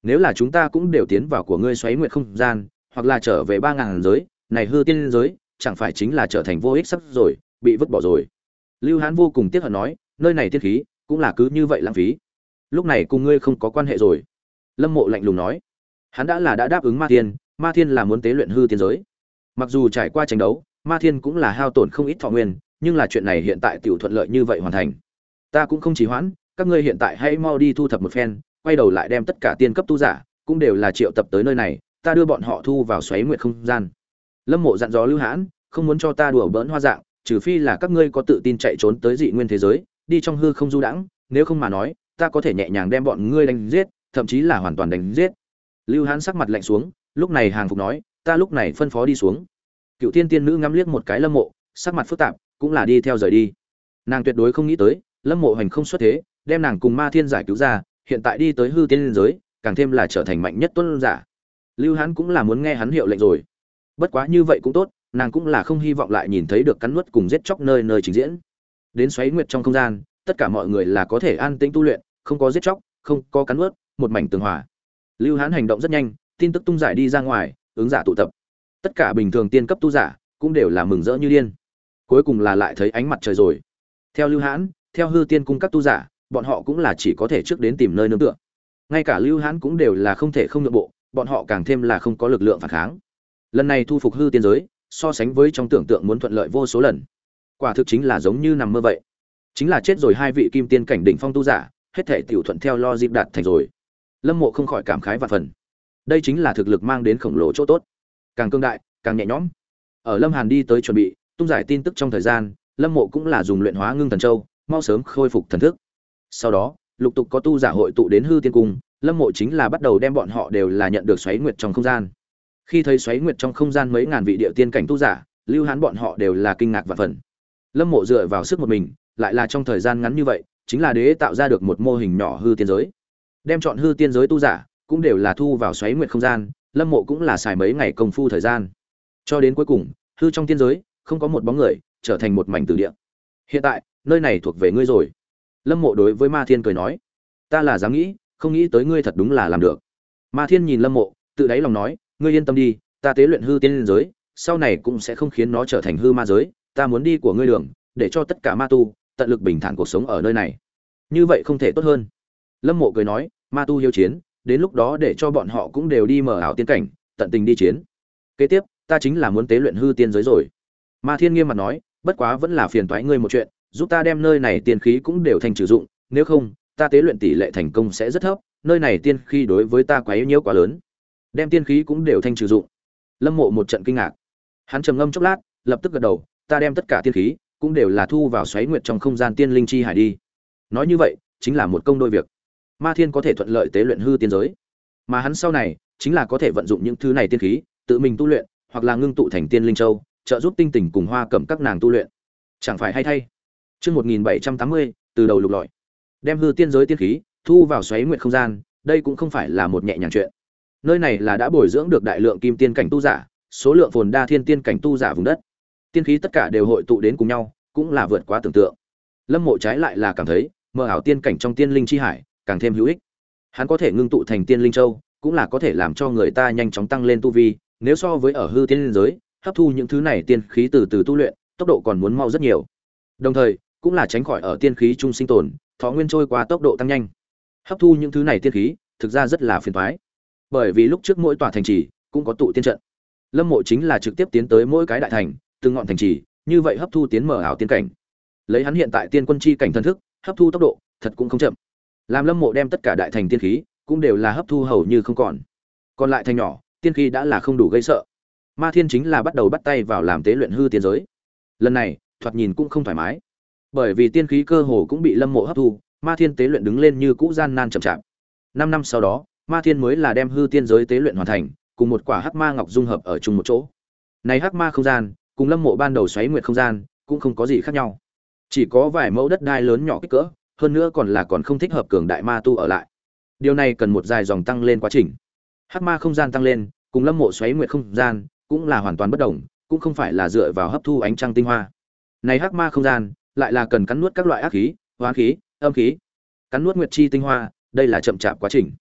Nếu là chúng ta cũng đều tiến vào của ngươi xoáy nguyệt không gian, hoặc là trở về ba ngàn giới, này hư tiên giới, chẳng phải chính là trở thành vô ích sắp rồi, bị vứt bỏ rồi. Lưu Hán vô cùng tiếc hận nói, nơi này tiên khí, cũng là cứ như vậy lãng phí. Lúc này cùng ngươi không có quan hệ rồi. Lâm Mộ lạnh lùng nói, hắn đã là đã đáp ứng Ma Thiên, Ma Thiên là muốn tế luyện hư tiên giới. Mặc dù trải qua tranh đấu, Ma Thiên cũng là hao tổn không ít thọ nguyên, nhưng là chuyện này hiện tại tiểu thuận lợi như vậy hoàn thành. Ta cũng không trì hoãn, các ngươi hiện tại hãy mau đi thu thập một phen, quay đầu lại đem tất cả tiên cấp tu giả, cũng đều là triệu tập tới nơi này, ta đưa bọn họ thu vào xoáy nguyệt không gian. Lâm Mộ dặn dò Lưu Hãn, không muốn cho ta đùa bỡn hoa dạng, trừ phi là các ngươi có tự tin chạy trốn tới dị nguyên thế giới, đi trong hư không du đãng, nếu không mà nói, ta có thể nhẹ nhàng đem bọn ngươi đánh giết, thậm chí là hoàn toàn đánh giết. Lưu Hãn sắc mặt lạnh xuống, lúc này hàng phục nói, ta lúc này phân phó đi xuống. Cựu Tiên tiên nữ ngắm liếc một cái Lâm Mộ, sắc mặt phức tạp, cũng là đi theo rời đi. Nàng tuyệt đối không nghĩ tới, Lâm Mộ hành không xuất thế, đem nàng cùng Ma Thiên giải cứu ra, hiện tại đi tới hư tiên giới, càng thêm là trở thành mạnh nhất tuân giả. Lưu Hán cũng là muốn nghe hắn hiệu lệnh rồi. Bất quá như vậy cũng tốt, nàng cũng là không hy vọng lại nhìn thấy được cắn nuốt cùng giết chóc nơi nơi trình diễn. Đến xoáy nguyệt trong không gian, tất cả mọi người là có thể an tĩnh tu luyện, không có giết chóc, không có cắn nuốt, một mảnh tường hòa. Lưu Hán hành động rất nhanh, tin tức tung giải đi ra ngoài, ứng giả tụ tập. Tất cả bình thường tiên cấp tu giả cũng đều là mừng rỡ như điên. Cuối cùng là lại thấy ánh mặt trời rồi. Theo Lưu Hán, theo hư tiên cung các tu giả, bọn họ cũng là chỉ có thể trước đến tìm nơi nương tựa. Ngay cả Lưu Hán cũng đều là không thể không nhượng bộ, bọn họ càng thêm là không có lực lượng phản kháng. Lần này thu phục hư tiên giới, so sánh với trong tưởng tượng muốn thuận lợi vô số lần. Quả thực chính là giống như nằm mơ vậy. Chính là chết rồi hai vị kim tiên cảnh đỉnh phong tu giả, hết thảy tiểu thuận theo lo dịp đạt thành rồi. Lâm Mộ không khỏi cảm khái vạn phần. Đây chính là thực lực mang đến khổng lồ chỗ tốt. Càng cương đại, càng nhẹ nhõm. Ở Lâm Hàn đi tới chuẩn bị, tung giải tin tức trong thời gian, Lâm Mộ cũng là dùng luyện hóa ngưng thần châu, mau sớm khôi phục thần thức. Sau đó, lục tục có tu giả hội tụ đến hư tiên cung, Lâm Mộ chính là bắt đầu đem bọn họ đều là nhận được xoáy nguyệt trong không gian. Khi thấy xoáy nguyệt trong không gian mấy ngàn vị địa tiên cảnh tu giả, Lưu Hán bọn họ đều là kinh ngạc vạn phần. Lâm Mộ dựa vào sức một mình, lại là trong thời gian ngắn như vậy, chính là đế tạo ra được một mô hình nhỏ hư tiên giới. Đem chọn hư tiên giới tu giả, cũng đều là thu vào xoáy nguyệt không gian, Lâm Mộ cũng là xài mấy ngày công phu thời gian. Cho đến cuối cùng, hư trong tiên giới không có một bóng người, trở thành một mảnh tử địa. Hiện tại, nơi này thuộc về ngươi rồi. Lâm Mộ đối với Ma Thiên cười nói, ta là dám nghĩ, không nghĩ tới ngươi thật đúng là làm được. Ma Thiên nhìn Lâm Mộ, tự đáy lòng nói, ngươi yên tâm đi, ta tế luyện hư tiên giới, sau này cũng sẽ không khiến nó trở thành hư ma giới, ta muốn đi của ngươi đường, để cho tất cả ma tu tận lực bình thản cuộc sống ở nơi này. Như vậy không thể tốt hơn. Lâm Mộ cười nói, ma tu hiếu chiến, đến lúc đó để cho bọn họ cũng đều đi mở ảo tiên cảnh, tận tình đi chiến. Kế tiếp, ta chính là muốn tế luyện hư tiên giới rồi. Ma Thiên nghiêm mặt nói, bất quá vẫn là phiền toái ngươi một chuyện, giúp ta đem nơi này tiên khí cũng đều thành trừ dụng, nếu không, ta tế luyện tỷ lệ thành công sẽ rất thấp, nơi này tiên khí đối với ta quá yếu nhiễu quá lớn. Đem tiên khí cũng đều thành trừ dụng. Lâm Mộ một trận kinh ngạc. Hắn trầm ngâm chốc lát, lập tức gật đầu, ta đem tất cả tiên khí cũng đều là thu vào xoáy nguyệt trong không gian tiên linh chi hải đi. Nói như vậy, chính là một công đôi việc. Ma Thiên có thể thuận lợi tế luyện hư tiên giới, mà hắn sau này chính là có thể vận dụng những thứ này tiên khí, tự mình tu luyện, hoặc là ngưng tụ thành tiên linh châu, trợ giúp tinh tình cùng hoa cẩm các nàng tu luyện. Chẳng phải hay thay. Chương một nghìn bảy trăm tám mươi, từ đầu lục lọi. Đem hư tiên giới tiên khí thu vào xoáy nguyệt không gian, đây cũng không phải là một nhẹ nhàng chuyện. Nơi này là đã bồi dưỡng được đại lượng kim tiên cảnh tu giả, số lượng phồn đa thiên tiên cảnh tu giả vùng đất. Tiên khí tất cả đều hội tụ đến cùng nhau, cũng là vượt quá tưởng tượng. Lâm Mộ trái lại là cảm thấy, mơ ảo tiên cảnh trong tiên linh chi hải càng thêm hữu ích. Hắn có thể ngưng tụ thành tiên linh châu, cũng là có thể làm cho người ta nhanh chóng tăng lên tu vi, nếu so với ở hư tiên giới, hấp thu những thứ này tiên khí từ từ tu luyện, tốc độ còn muốn mau rất nhiều. Đồng thời, cũng là tránh khỏi ở tiên khí trung sinh tồn, thọ nguyên trôi qua tốc độ tăng nhanh. Hấp thu những thứ này tiên khí, thực ra rất là phiền toái. Bởi vì lúc trước mỗi tòa thành trì cũng có tụ tiên trận. Lâm Mộ chính là trực tiếp tiến tới mỗi cái đại thành, từng ngọn thành trì, như vậy hấp thu tiến mở ảo tiên cảnh. Lấy hắn hiện tại tiên quân chi cảnh thân thức, hấp thu tốc độ thật cũng không chậm. Làm Lâm Mộ đem tất cả đại thành tiên khí cũng đều là hấp thu hầu như không còn. Còn lại thành nhỏ, tiên khí đã là không đủ gây sợ. Ma Thiên chính là bắt đầu bắt tay vào làm tế luyện hư tiên giới. Lần này, thoạt nhìn cũng không thoải mái. Bởi vì tiên khí cơ hồ cũng bị Lâm Mộ hấp thu, Ma Thiên tế luyện đứng lên như cũ gian nan chậm chạp. Năm năm sau đó, Ma Thiên mới là đem hư tiên giới tế luyện hoàn thành, cùng một quả hắc ma ngọc dung hợp ở chung một chỗ. Này hắc ma không gian, cùng Lâm Mộ ban đầu xoáy nguyệt không gian, cũng không có gì khác nhau. Chỉ có vài mẫu đất đai lớn nhỏ kích cỡ, hơn nữa còn là còn không thích hợp cường đại ma tu ở lại. Điều này cần một dài dòng tăng lên quá trình. Hắc ma không gian tăng lên, cùng Lâm Mộ xoáy nguyệt không gian, cũng là hoàn toàn bất đồng, cũng không phải là dựa vào hấp thu ánh trăng tinh hoa. Này hắc ma không gian, lại là cần cắn nuốt các loại ác khí, hóa khí, âm khí. Cắn nuốt nguyệt chi tinh hoa, đây là chậm chạp quá trình.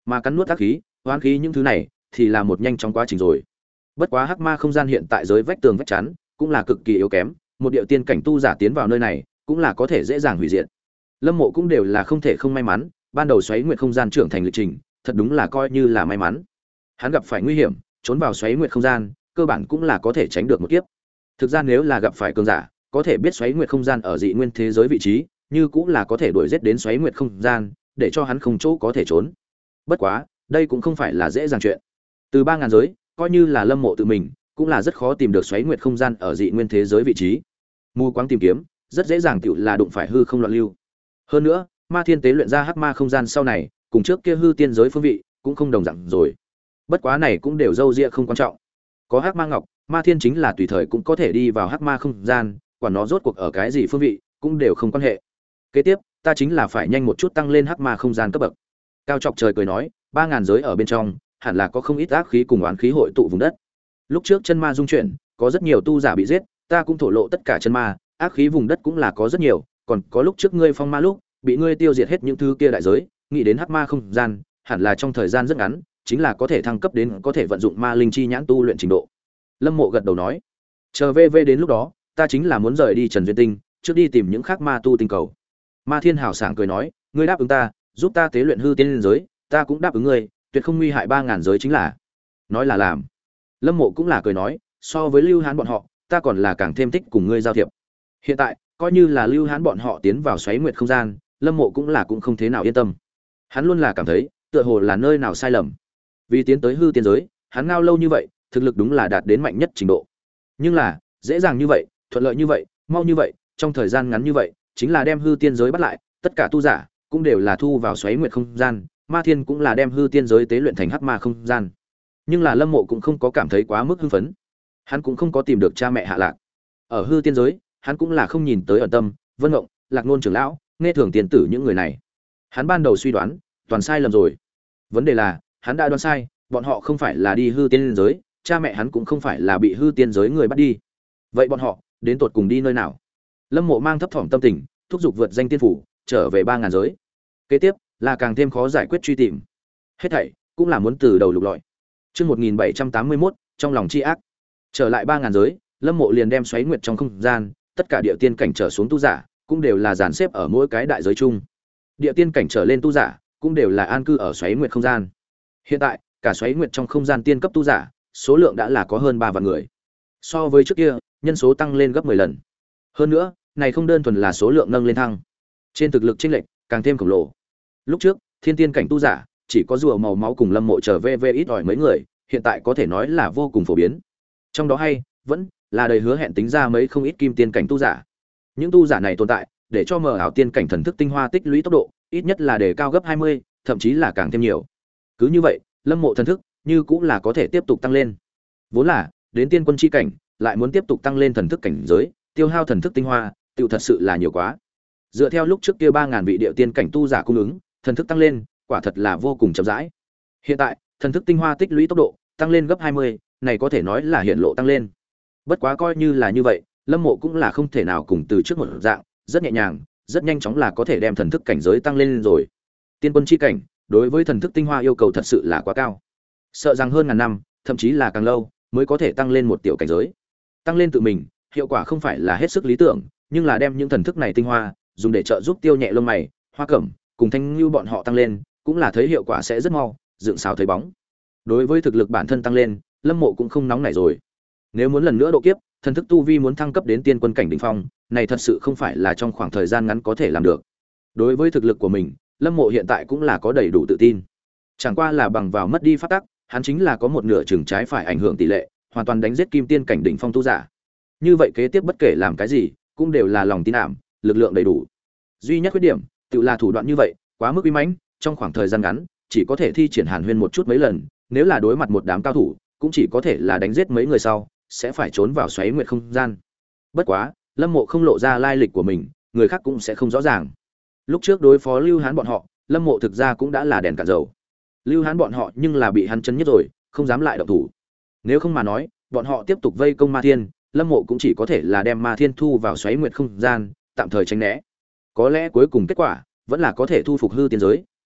mà cắn nuốt ác khí, oán khí những thứ này thì là một nhanh chóng quá trình rồi. Bất quá hắc ma không gian hiện tại giới vách tường vách chắn cũng là cực kỳ yếu kém, một điệu tiên cảnh tu giả tiến vào nơi này cũng là có thể dễ dàng hủy diệt. Lâm Mộ cũng đều là không thể không may mắn, ban đầu xoáy nguyệt không gian trưởng thành lịch trình, thật đúng là coi như là may mắn. Hắn gặp phải nguy hiểm, trốn vào xoáy nguyệt không gian, cơ bản cũng là có thể tránh được một kiếp. Thực ra nếu là gặp phải cường giả, có thể biết xoáy nguyệt không gian ở dị nguyên thế giới vị trí, như cũng là có thể đuổi giết đến xoáy nguyệt không gian, để cho hắn không chỗ có thể trốn. Bất quá, đây cũng không phải là dễ dàng chuyện. Từ ba ngàn giới, coi như là Lâm Mộ tự mình, cũng là rất khó tìm được xoáy nguyệt không gian ở dị nguyên thế giới vị trí. Mù quáng tìm kiếm, rất dễ dàng tựu là đụng phải hư không loạn lưu. Hơn nữa, Ma Thiên tế luyện ra hắc ma không gian sau này, cùng trước kia hư tiên giới phương vị cũng không đồng dạng rồi. Bất quá này cũng đều dâu ria không quan trọng. Có hắc ma ngọc, Ma Thiên chính là tùy thời cũng có thể đi vào hắc ma không gian, quản nó rốt cuộc ở cái gì phương vị, cũng đều không quan hệ. Kế tiếp, ta chính là phải nhanh một chút tăng lên hắc ma không gian cấp bậc. Cao Chọc Trời cười nói, ba ngàn giới ở bên trong, hẳn là có không ít ác khí cùng oán khí hội tụ vùng đất. Lúc trước chân ma dung chuyển, có rất nhiều tu giả bị giết, ta cũng thổ lộ tất cả chân ma, ác khí vùng đất cũng là có rất nhiều, còn có lúc trước ngươi phong ma lúc, bị ngươi tiêu diệt hết những thứ kia đại giới, nghĩ đến hắc ma không gian, hẳn là trong thời gian rất ngắn, chính là có thể thăng cấp đến có thể vận dụng ma linh chi nhãn tu luyện trình độ. Lâm Mộ gật đầu nói, chờ vê vê đến lúc đó, ta chính là muốn rời đi Trần Duyên Tinh, trước đi tìm những khác ma tu tinh cầu. Ma Thiên hào sảng cười nói, ngươi đáp ứng ta, giúp ta tế luyện hư tiên liên giới, ta cũng đáp ứng ngươi, tuyệt không nguy hại ba ngàn giới chính là. Nói là làm. Lâm Mộ cũng là cười nói, so với Lưu Hán bọn họ, ta còn là càng thêm thích cùng ngươi giao thiệp. Hiện tại, coi như là Lưu Hán bọn họ tiến vào xoáy nguyệt không gian, Lâm Mộ cũng là cũng không thế nào yên tâm. Hắn luôn là cảm thấy, tựa hồ là nơi nào sai lầm. Vì tiến tới hư tiên giới, hắn ngao lâu như vậy, thực lực đúng là đạt đến mạnh nhất trình độ. Nhưng là, dễ dàng như vậy, thuận lợi như vậy, mau như vậy, trong thời gian ngắn như vậy, chính là đem hư tiên giới bắt lại, tất cả tu giả cũng đều là thu vào xoáy nguyệt không gian, Ma Thiên cũng là đem hư tiên giới tế luyện thành hắc ma không gian. Nhưng là Lâm Mộ cũng không có cảm thấy quá mức hưng phấn. Hắn cũng không có tìm được cha mẹ hạ lạc. Ở hư tiên giới, hắn cũng là không nhìn tới ẩn tâm, Vân Ngộng, Lạc Nôn trưởng lão, nghe thường tiền tử những người này. Hắn ban đầu suy đoán, toàn sai lầm rồi. Vấn đề là, hắn đã đoán sai, bọn họ không phải là đi hư tiên giới, cha mẹ hắn cũng không phải là bị hư tiên giới người bắt đi. Vậy bọn họ đến tột cùng đi nơi nào? Lâm Mộ mang thấp thỏm tâm tình, thúc giục vượt danh tiên phủ, trở về ba ngàn giới. Kế tiếp là càng thêm khó giải quyết truy tìm. Hết thảy cũng là muốn từ đầu lục lọi. Chương một nghìn bảy trăm tám mươi mốt, trong lòng chi ác. Trở lại ba ngàn giới, Lâm Mộ liền đem xoáy nguyệt trong không gian, tất cả địa tiên cảnh trở xuống tu giả, cũng đều là dàn xếp ở mỗi cái đại giới chung. Địa tiên cảnh trở lên tu giả, cũng đều là an cư ở xoáy nguyệt không gian. Hiện tại, cả xoáy nguyệt trong không gian tiên cấp tu giả, số lượng đã là có hơn ba vạn người. So với trước kia, nhân số tăng lên gấp mười lần. Hơn nữa, này không đơn thuần là số lượng nâng lên thăng, trên thực lực chênh lệch càng thêm khổng lồ. Lúc trước, thiên tiên cảnh tu giả chỉ có rùa màu máu cùng Lâm Mộ trở về về ít ỏi mấy người, hiện tại có thể nói là vô cùng phổ biến. Trong đó hay vẫn là đầy hứa hẹn tính ra mấy không ít kim tiên cảnh tu giả. Những tu giả này tồn tại, để cho mờ ảo tiên cảnh thần thức tinh hoa tích lũy tốc độ, ít nhất là đề cao gấp hai mươi, thậm chí là càng thêm nhiều. Cứ như vậy, Lâm Mộ thần thức như cũng là có thể tiếp tục tăng lên. Vốn là đến tiên quân chi cảnh, lại muốn tiếp tục tăng lên thần thức cảnh giới, tiêu hao thần thức tinh hoa, tiêu thật sự là nhiều quá. Dựa theo lúc trước kia ba ngàn vị địa tiên cảnh tu giả cung ứng, thần thức tăng lên, quả thật là vô cùng chậm rãi. Hiện tại, thần thức tinh hoa tích lũy tốc độ tăng lên gấp hai mươi, này có thể nói là hiện lộ tăng lên. Bất quá coi như là như vậy, Lâm Mộ cũng là không thể nào cùng từ trước một dạng, rất nhẹ nhàng, rất nhanh chóng là có thể đem thần thức cảnh giới tăng lên rồi. Tiên quân chi cảnh, đối với thần thức tinh hoa yêu cầu thật sự là quá cao. Sợ rằng hơn ngàn năm, thậm chí là càng lâu, mới có thể tăng lên một tiểu cảnh giới. Tăng lên tự mình, hiệu quả không phải là hết sức lý tưởng, nhưng là đem những thần thức này tinh hoa, dùng để trợ giúp tiêu nhẹ lông mày, hoa cẩm, cùng thanh lưu bọn họ tăng lên, cũng là thấy hiệu quả sẽ rất mau, dựng xào thấy bóng. Đối với thực lực bản thân tăng lên, Lâm Mộ cũng không nóng nảy rồi. Nếu muốn lần nữa độ kiếp, thần thức tu vi muốn thăng cấp đến tiên quân cảnh đỉnh phong, này thật sự không phải là trong khoảng thời gian ngắn có thể làm được. Đối với thực lực của mình, Lâm Mộ hiện tại cũng là có đầy đủ tự tin. Chẳng qua là bằng vào mất đi pháp tắc, hắn chính là có một nửa chừng trái phải ảnh hưởng tỷ lệ, hoàn toàn đánh giết kim tiên cảnh đỉnh phong tu giả. Như vậy kế tiếp bất kể làm cái gì, cũng đều là lòng tin ảm, lực lượng đầy đủ. Duy nhất khuyết điểm, tự là thủ đoạn như vậy, quá mức uy mãnh, trong khoảng thời gian ngắn, chỉ có thể thi triển Hàn Huyên một chút mấy lần, nếu là đối mặt một đám cao thủ, cũng chỉ có thể là đánh giết mấy người sau, sẽ phải trốn vào xoáy nguyệt không gian. Bất quá, Lâm Mộ không lộ ra lai lịch của mình, người khác cũng sẽ không rõ ràng. Lúc trước đối phó Lưu Hán bọn họ, Lâm Mộ thực ra cũng đã là đèn cạn dầu. Lưu Hán bọn họ nhưng là bị hắn chấn nhất rồi, không dám lại động thủ. Nếu không mà nói, bọn họ tiếp tục vây công Ma Thiên, Lâm Mộ cũng chỉ có thể là đem Ma Thiên thu vào xoáy nguyệt không gian, tạm thời tránh né. Có lẽ cuối cùng kết quả vẫn là có thể thu phục hư tiên giới,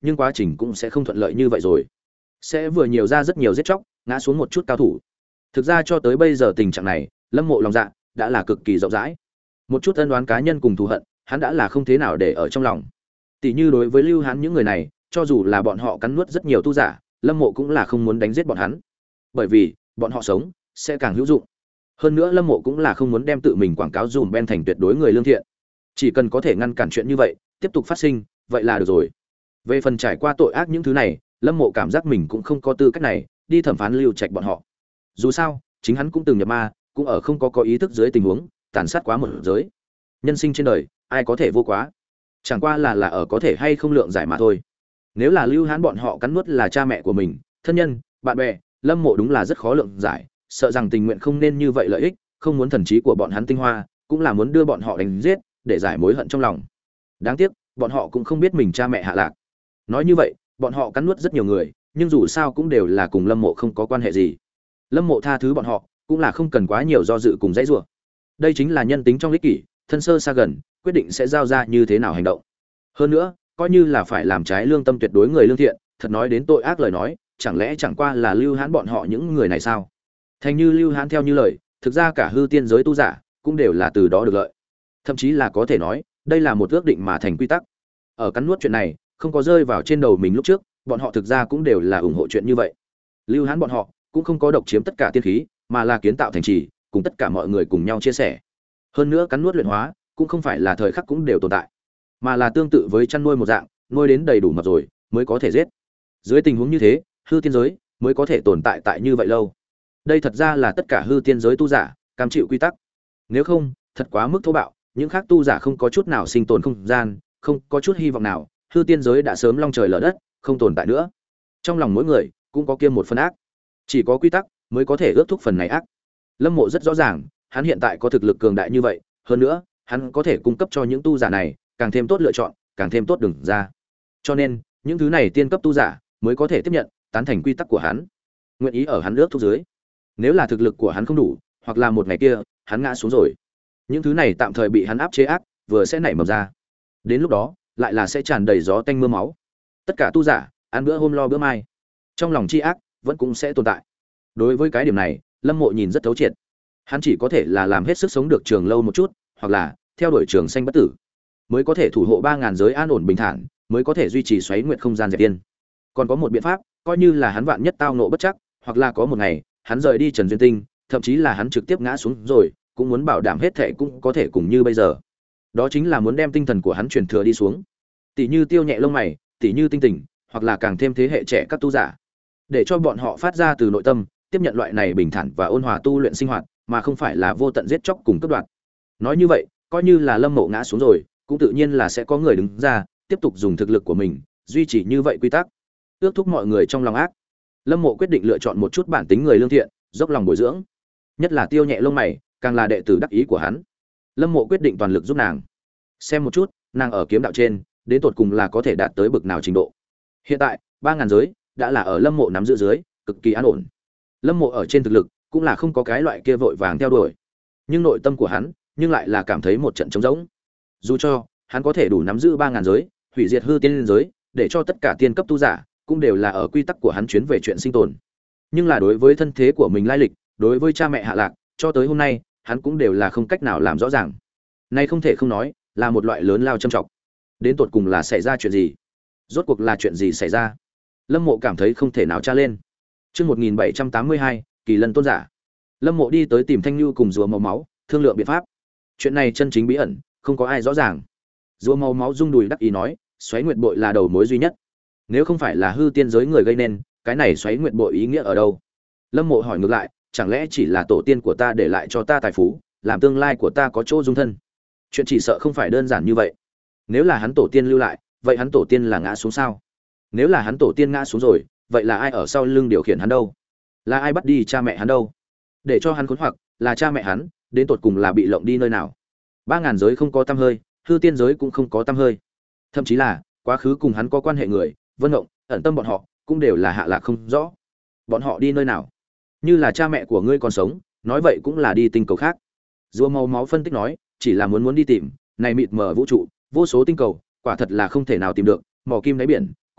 nhưng quá trình cũng sẽ không thuận lợi như vậy rồi, sẽ vừa nhiều ra rất nhiều giết chóc, ngã xuống một chút cao thủ. Thực ra cho tới bây giờ tình trạng này, Lâm Mộ lòng dạ đã là cực kỳ rộng rãi. Một chút ân oán cá nhân cùng thù hận, hắn đã là không thế nào để ở trong lòng. Tỷ như đối với Lưu Hán những người này, cho dù là bọn họ cắn nuốt rất nhiều tu giả, Lâm Mộ cũng là không muốn đánh giết bọn hắn. Bởi vì, bọn họ sống sẽ càng hữu dụng. Hơn nữa Lâm Mộ cũng là không muốn đem tự mình quảng cáo dùm Ben thành tuyệt đối người lương thiện. Chỉ cần có thể ngăn cản chuyện như vậy tiếp tục phát sinh, vậy là được rồi. Về phần trải qua tội ác những thứ này, Lâm Mộ cảm giác mình cũng không có tư cách này đi thẩm phán Lưu Trạch bọn họ. Dù sao, chính hắn cũng từng nhập ma, cũng ở không có có ý thức dưới tình huống tàn sát quá một giới. Nhân sinh trên đời, ai có thể vô quá? Chẳng qua là là ở có thể hay không lượng giải mà thôi. Nếu là Lưu Hán bọn họ cắn nuốt là cha mẹ của mình, thân nhân, bạn bè, Lâm Mộ đúng là rất khó lượng giải, sợ rằng tình nguyện không nên như vậy lợi ích, không muốn thần trí của bọn hắn tinh hoa, cũng là muốn đưa bọn họ đánh giết, để giải mối hận trong lòng. Đáng tiếc, bọn họ cũng không biết mình cha mẹ hạ lạc. Nói như vậy, bọn họ cắn nuốt rất nhiều người, nhưng dù sao cũng đều là cùng Lâm Mộ không có quan hệ gì. Lâm Mộ tha thứ bọn họ, cũng là không cần quá nhiều do dự cùng dãy rủa. Đây chính là nhân tính trong ích kỷ, thân sơ xa gần, quyết định sẽ giao ra như thế nào hành động. Hơn nữa, coi như là phải làm trái lương tâm tuyệt đối người lương thiện, thật nói đến tội ác lời nói, chẳng lẽ chẳng qua là Lưu Hán bọn họ những người này sao? Thành như Lưu Hán theo như lời, thực ra cả hư tiên giới tu giả cũng đều là từ đó được lợi. Thậm chí là có thể nói, đây là một ước định mà thành quy tắc. Ở cắn nuốt chuyện này, không có rơi vào trên đầu mình lúc trước, bọn họ thực ra cũng đều là ủng hộ chuyện như vậy. Lưu Hán bọn họ cũng không có độc chiếm tất cả tiên khí, mà là kiến tạo thành trì, cùng tất cả mọi người cùng nhau chia sẻ. Hơn nữa cắn nuốt luyện hóa, cũng không phải là thời khắc cũng đều tồn tại, mà là tương tự với chăn nuôi một dạng, nuôi đến đầy đủ mập rồi mới có thể giết. Dưới tình huống như thế, hư tiên giới mới có thể tồn tại tại như vậy lâu. Đây thật ra là tất cả hư tiên giới tu giả cam chịu quy tắc. Nếu không, thật quá mức thô bạo, những khác tu giả không có chút nào sinh tồn không gian, không có chút hy vọng nào, hư tiên giới đã sớm long trời lở đất, không tồn tại nữa. Trong lòng mỗi người cũng có kiêm một phần ác, chỉ có quy tắc mới có thể ước thúc phần này ác. Lâm Mộ rất rõ ràng, hắn hiện tại có thực lực cường đại như vậy, hơn nữa, hắn có thể cung cấp cho những tu giả này càng thêm tốt lựa chọn, càng thêm tốt đường ra. Cho nên, những thứ này tiên cấp tu giả mới có thể tiếp nhận, tán thành quy tắc của hắn, nguyện ý ở hắn ước thúc dưới. Nếu là thực lực của hắn không đủ, hoặc là một ngày kia hắn ngã xuống rồi, những thứ này tạm thời bị hắn áp chế ác vừa sẽ nảy mầm ra. Đến lúc đó, lại là sẽ tràn đầy gió tanh mưa máu. Tất cả tu giả ăn bữa hôm lo bữa mai, trong lòng chi ác vẫn cũng sẽ tồn tại. Đối với cái điểm này, Lâm Mộ nhìn rất thấu triệt. Hắn chỉ có thể là làm hết sức sống được trường lâu một chút, hoặc là theo đuổi trường sanh bất tử, mới có thể thủ hộ ba ngàn giới an ổn bình thản, mới có thể duy trì xoáy nguyệt không gian dẹp tiên. Còn có một biện pháp, coi như là hắn vạn nhất tao nộ bất chắc, hoặc là có một ngày hắn rời đi Trần Duyên Tinh, thậm chí là hắn trực tiếp ngã xuống rồi, cũng muốn bảo đảm hết thảy cũng có thể cùng như bây giờ. Đó chính là muốn đem tinh thần của hắn truyền thừa đi xuống. Tỷ như tiêu nhẹ lông mày, tỷ như tinh tình, hoặc là càng thêm thế hệ trẻ các tu giả, để cho bọn họ phát ra từ nội tâm, tiếp nhận loại này bình thản và ôn hòa tu luyện sinh hoạt, mà không phải là vô tận giết chóc cùng cướp đoạt. Nói như vậy, coi như là Lâm Mộ ngã xuống rồi, cũng tự nhiên là sẽ có người đứng ra, tiếp tục dùng thực lực của mình, duy trì như vậy quy tắc, ước thúc mọi người trong lòng ác. Lâm Mộ quyết định lựa chọn một chút bản tính người lương thiện, dốc lòng bồi dưỡng, nhất là tiêu nhẹ lông mày, càng là đệ tử đắc ý của hắn. Lâm Mộ quyết định toàn lực giúp nàng, xem một chút, nàng ở kiếm đạo trên, đến tột cùng là có thể đạt tới bực nào trình độ. Hiện tại, ba ngàn giới đã là ở Lâm Mộ nắm giữ dưới, cực kỳ an ổn. Lâm Mộ ở trên thực lực, cũng là không có cái loại kia vội vàng theo đuổi, nhưng nội tâm của hắn, nhưng lại là cảm thấy một trận trống rỗng. Dù cho hắn có thể đủ nắm giữ ba ngàn giới, hủy diệt hư tiên giới, để cho tất cả tiên cấp tu giả cũng đều là ở quy tắc của hắn chuyến về chuyện sinh tồn. Nhưng là đối với thân thế của mình lai lịch, đối với cha mẹ hạ lạc, cho tới hôm nay, hắn cũng đều là không cách nào làm rõ ràng. Này không thể không nói, là một loại lớn lao châm trọng. Đến tột cùng là xảy ra chuyện gì? Rốt cuộc là chuyện gì xảy ra? Lâm Mộ cảm thấy không thể nào tra lên. Chương một nghìn bảy trăm tám mươi hai, Kỳ Lân tôn giả. Lâm Mộ đi tới tìm Thanh Nhu cùng rùa màu máu, thương lượng biện pháp. Chuyện này chân chính bí ẩn, không có ai rõ ràng. Rùa màu máu rung đùi đắc ý nói, xoáy nguyệt bội là đầu mối duy nhất. Nếu không phải là hư tiên giới người gây nên, cái này xoáy nguyệt bội ý nghĩa ở đâu? Lâm Mộ hỏi ngược lại, chẳng lẽ chỉ là tổ tiên của ta để lại cho ta tài phú, làm tương lai của ta có chỗ dung thân? Chuyện chỉ sợ không phải đơn giản như vậy. Nếu là hắn tổ tiên lưu lại, vậy hắn tổ tiên là ngã xuống sao? Nếu là hắn tổ tiên ngã xuống rồi, vậy là ai ở sau lưng điều khiển hắn đâu? Là ai bắt đi cha mẹ hắn đâu? Để cho hắn khốn hoặc, là cha mẹ hắn, đến tột cùng là bị lộng đi nơi nào? Ba ngàn giới không có tăm hơi, hư tiên giới cũng không có tăm hơi. Thậm chí là quá khứ cùng hắn có quan hệ người, Vân Ngộng, ẩn tâm bọn họ, cũng đều là hạ lạc không rõ. Bọn họ đi nơi nào? Như là cha mẹ của ngươi còn sống, nói vậy cũng là đi tinh cầu khác. Rùa màu máu phân tích nói, chỉ là muốn muốn đi tìm, này mịt mờ vũ trụ, vô số tinh cầu, quả thật là không thể nào tìm được, mỏ kim đáy biển,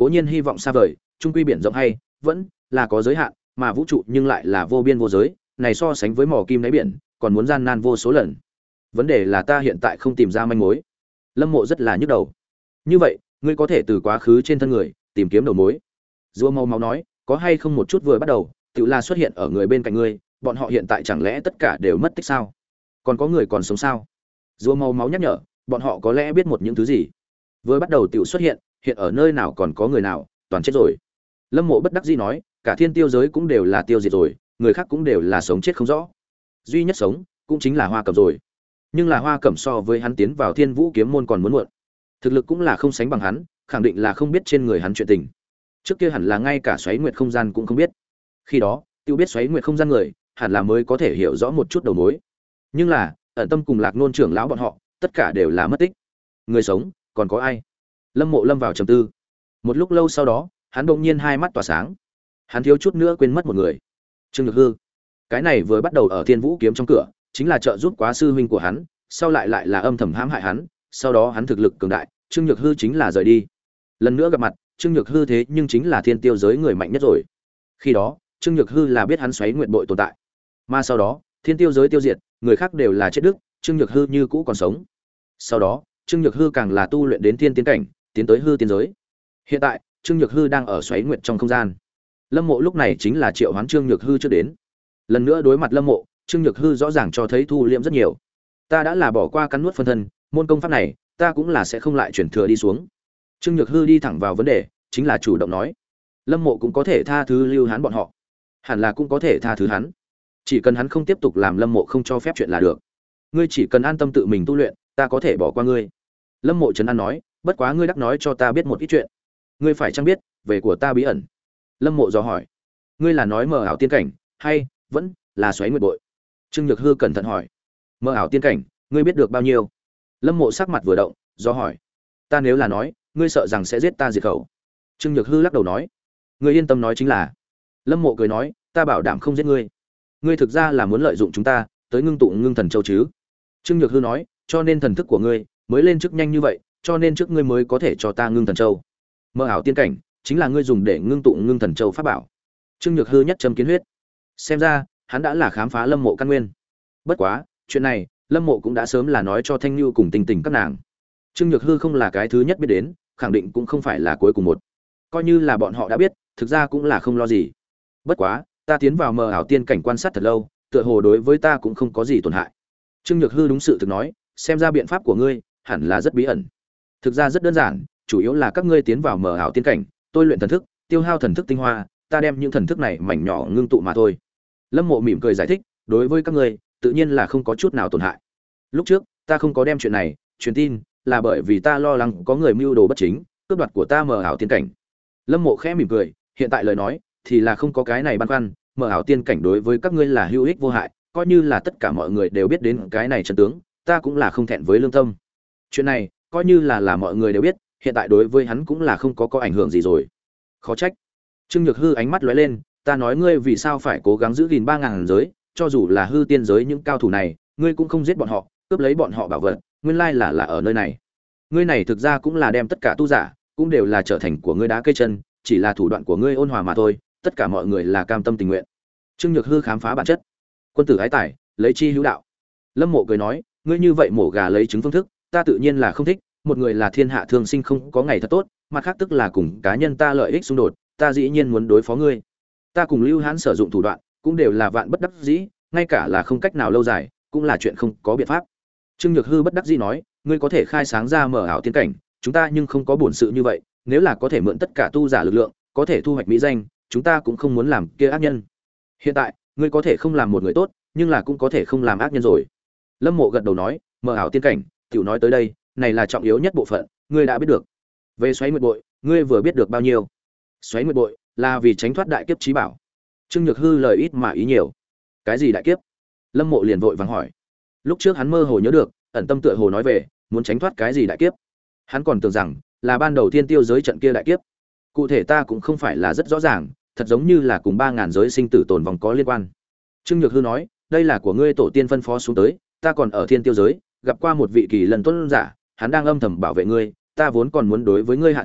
cố nhiên hy vọng xa vời, trung quy biển rộng hay vẫn là có giới hạn, mà vũ trụ nhưng lại là vô biên vô giới, này so sánh với mỏ kim đáy biển, còn muốn gian nan vô số lần. Vấn đề là ta hiện tại không tìm ra manh mối. Lâm Mộ rất là nhức đầu. Như vậy, ngươi có thể từ quá khứ trên thân người tìm kiếm đầu mối. Rùa Màu Máu nói, có hay không một chút vừa bắt đầu, tự là xuất hiện ở người bên cạnh ngươi, bọn họ hiện tại chẳng lẽ tất cả đều mất tích sao? Còn có người còn sống sao? Rùa Màu Máu nhắc nhở, bọn họ có lẽ biết một những thứ gì. Vừa bắt đầu tiểu xuất hiện, hiện ở nơi nào còn có người nào, toàn chết rồi. Lâm Mộ bất đắc dĩ nói, cả thiên tiêu giới cũng đều là tiêu diệt rồi, người khác cũng đều là sống chết không rõ. Duy nhất sống, cũng chính là Hoa Cẩm rồi. Nhưng là Hoa Cẩm so với hắn tiến vào Thiên Vũ kiếm môn còn muốn muộn. Thực lực cũng là không sánh bằng hắn, khẳng định là không biết trên người hắn chuyện tình. Trước kia hẳn là ngay cả Xoáy Nguyệt không gian cũng không biết. Khi đó, tiêu biết Xoáy Nguyệt không gian người, hẳn là mới có thể hiểu rõ một chút đầu mối. Nhưng là, ẩn tâm cùng Lạc Nôn trưởng lão bọn họ, tất cả đều là mất tích. Người sống, còn có ai? Lâm Mộ lâm vào trầm tư. Một lúc lâu sau đó, hắn đột nhiên hai mắt tỏa sáng. Hắn thiếu chút nữa quên mất một người. Trương Nhược Hư. Cái này vừa bắt đầu ở Thiên Vũ kiếm trong cửa, chính là trợ giúp quá sư huynh của hắn, sau lại lại là âm thầm hãm hại hắn, sau đó hắn thực lực cường đại, Trương Nhược Hư chính là rời đi. Lần nữa gặp mặt, Trương Nhược Hư thế nhưng chính là thiên tiêu giới người mạnh nhất rồi. Khi đó, Trương Nhược Hư là biết hắn Xoáy Nguyệt bội tồn tại. Mà sau đó, thiên tiêu giới tiêu diệt, người khác đều là chết đức, Trương Nhược Hư như cũ còn sống. Sau đó, Trương Nhược Hư càng là tu luyện đến thiên tiến cảnh, tiến tới hư tiên giới. Hiện tại, Trương Nhược Hư đang ở Xoáy Nguyệt trong không gian. Lâm Mộ lúc này chính là triệu hoán Trương Nhược Hư trước đến. Lần nữa đối mặt Lâm Mộ, Trương Nhược Hư rõ ràng cho thấy thu liễm rất nhiều. Ta đã là bỏ qua cắn nuốt phân thân, môn công pháp này, ta cũng là sẽ không lại chuyển thừa đi xuống. Trương Nhược Hư đi thẳng vào vấn đề, chính là chủ động nói. Lâm Mộ cũng có thể tha thứ Lưu Hán bọn họ. Hẳn là cũng có thể tha thứ hắn. Chỉ cần hắn không tiếp tục làm Lâm Mộ không cho phép chuyện là được. Ngươi chỉ cần an tâm tự mình tu luyện, ta có thể bỏ qua ngươi. Lâm Mộ trấn an nói, bất quá ngươi đắc nói cho ta biết một ít chuyện. Ngươi phải chăng biết về của ta bí ẩn? Lâm Mộ dò hỏi. Ngươi là nói mờ ảo tiên cảnh, hay vẫn là Xoáy Nguyệt bội? Trương Nhược Hư cẩn thận hỏi. Mờ ảo tiên cảnh, ngươi biết được bao nhiêu? Lâm Mộ sắc mặt vừa động, do hỏi. Ta nếu là nói, ngươi sợ rằng sẽ giết ta diệt khẩu. Trương Nhược Hư lắc đầu nói. Ngươi yên tâm nói chính là. Lâm Mộ cười nói, ta bảo đảm không giết ngươi. Ngươi thực ra là muốn lợi dụng chúng ta, tới ngưng tụ ngưng thần châu chứ? Trương Nhược Hư nói, cho nên thần thức của ngươi mới lên chức nhanh như vậy, cho nên trước ngươi mới có thể cho ta ngưng thần châu. Mơ ảo tiên cảnh chính là ngươi dùng để ngưng tụ ngưng thần châu pháp bảo. Trương Nhược Hư nhất châm kiến huyết. Xem ra, hắn đã là khám phá Lâm Mộ căn nguyên. Bất quá, chuyện này, Lâm Mộ cũng đã sớm là nói cho Thanh Nhu cùng Tình Tình các nàng. Trương Nhược Hư không là cái thứ nhất biết đến, khẳng định cũng không phải là cuối cùng một. Coi như là bọn họ đã biết, thực ra cũng là không lo gì. Bất quá, ta tiến vào mờ ảo tiên cảnh quan sát thật lâu, tựa hồ đối với ta cũng không có gì tổn hại. Trương Nhược Hư đúng sự thực nói, xem ra biện pháp của ngươi hẳn là rất bí ẩn. Thực ra rất đơn giản, chủ yếu là các ngươi tiến vào mờ ảo tiên cảnh, tôi luyện thần thức, tiêu hao thần thức tinh hoa, ta đem những thần thức này mảnh nhỏ ngưng tụ mà thôi. Lâm Mộ mỉm cười giải thích, đối với các ngươi, tự nhiên là không có chút nào tổn hại. Lúc trước, ta không có đem chuyện này truyền tin, là bởi vì ta lo lắng có người mưu đồ bất chính, cướp đoạt của ta mờ ảo tiên cảnh. Lâm Mộ khẽ mỉm cười, hiện tại lời nói thì là không có cái này băn khoăn, mờ ảo tiên cảnh đối với các ngươi là hữu ích vô hại, coi như là tất cả mọi người đều biết đến cái này chân tướng, ta cũng là không thẹn với lương tâm. Chuyện này, coi như là là mọi người đều biết, hiện tại đối với hắn cũng là không có có ảnh hưởng gì rồi. Khó trách. Trương Nhược Hư ánh mắt lóe lên, ta nói ngươi vì sao phải cố gắng giữ gìn ba ngàn giới, cho dù là hư tiên giới những cao thủ này, ngươi cũng không giết bọn họ, cướp lấy bọn họ bảo vật, nguyên lai là là ở nơi này. Ngươi này thực ra cũng là đem tất cả tu giả, cũng đều là trở thành của ngươi đá cây chân, chỉ là thủ đoạn của ngươi ôn hòa mà thôi, tất cả mọi người là cam tâm tình nguyện. Trương Nhược Hư khám phá bản chất. Quân tử ái tài, lấy chi hữu đạo. Lâm Mộ cười nói, ngươi như vậy mổ gà lấy trứng phương thức, ta tự nhiên là không thích, một người là thiên hạ thương sinh không có ngày thật tốt, mặt khác tức là cùng cá nhân ta lợi ích xung đột, ta dĩ nhiên muốn đối phó ngươi. Ta cùng Lưu Hán sử dụng thủ đoạn, cũng đều là vạn bất đắc dĩ, ngay cả là không cách nào lâu dài, cũng là chuyện không có biện pháp. Trương Nhược Hư bất đắc dĩ nói, ngươi có thể khai sáng ra mở ảo tiên cảnh, chúng ta nhưng không có bổn sự như vậy, nếu là có thể mượn tất cả tu giả lực lượng, có thể thu hoạch mỹ danh, chúng ta cũng không muốn làm kia ác nhân. Hiện tại, ngươi có thể không làm một người tốt, nhưng là cũng có thể không làm ác nhân rồi. Lâm Mộ gật đầu nói, mở ảo tiên cảnh, tiểu nói tới đây, này là trọng yếu nhất bộ phận, ngươi đã biết được. Về Xoáy Nguyệt bội, ngươi vừa biết được bao nhiêu? Xoáy Nguyệt bội là vì tránh thoát đại kiếp chí bảo. Trương Nhược Hư lời ít mà ý nhiều. Cái gì đại kiếp? Lâm Mộ liền vội vàng hỏi. Lúc trước hắn mơ hồ nhớ được, ẩn tâm tựa hồ nói về, muốn tránh thoát cái gì đại kiếp. Hắn còn tưởng rằng là ban đầu tiên tiêu giới trận kia đại kiếp. Cụ thể ta cũng không phải là rất rõ ràng, thật giống như là cùng ba ngàn giới sinh tử tồn vòng có liên quan. Trương Nhược Hư nói, đây là của ngươi tổ tiên phân phó xuống tới, ta còn ở thiên tiêu giới, gặp qua một vị kỳ lần tuấn giả, hắn đang âm thầm bảo vệ ngươi, ta vốn còn muốn đối với ngươi hạ thủ,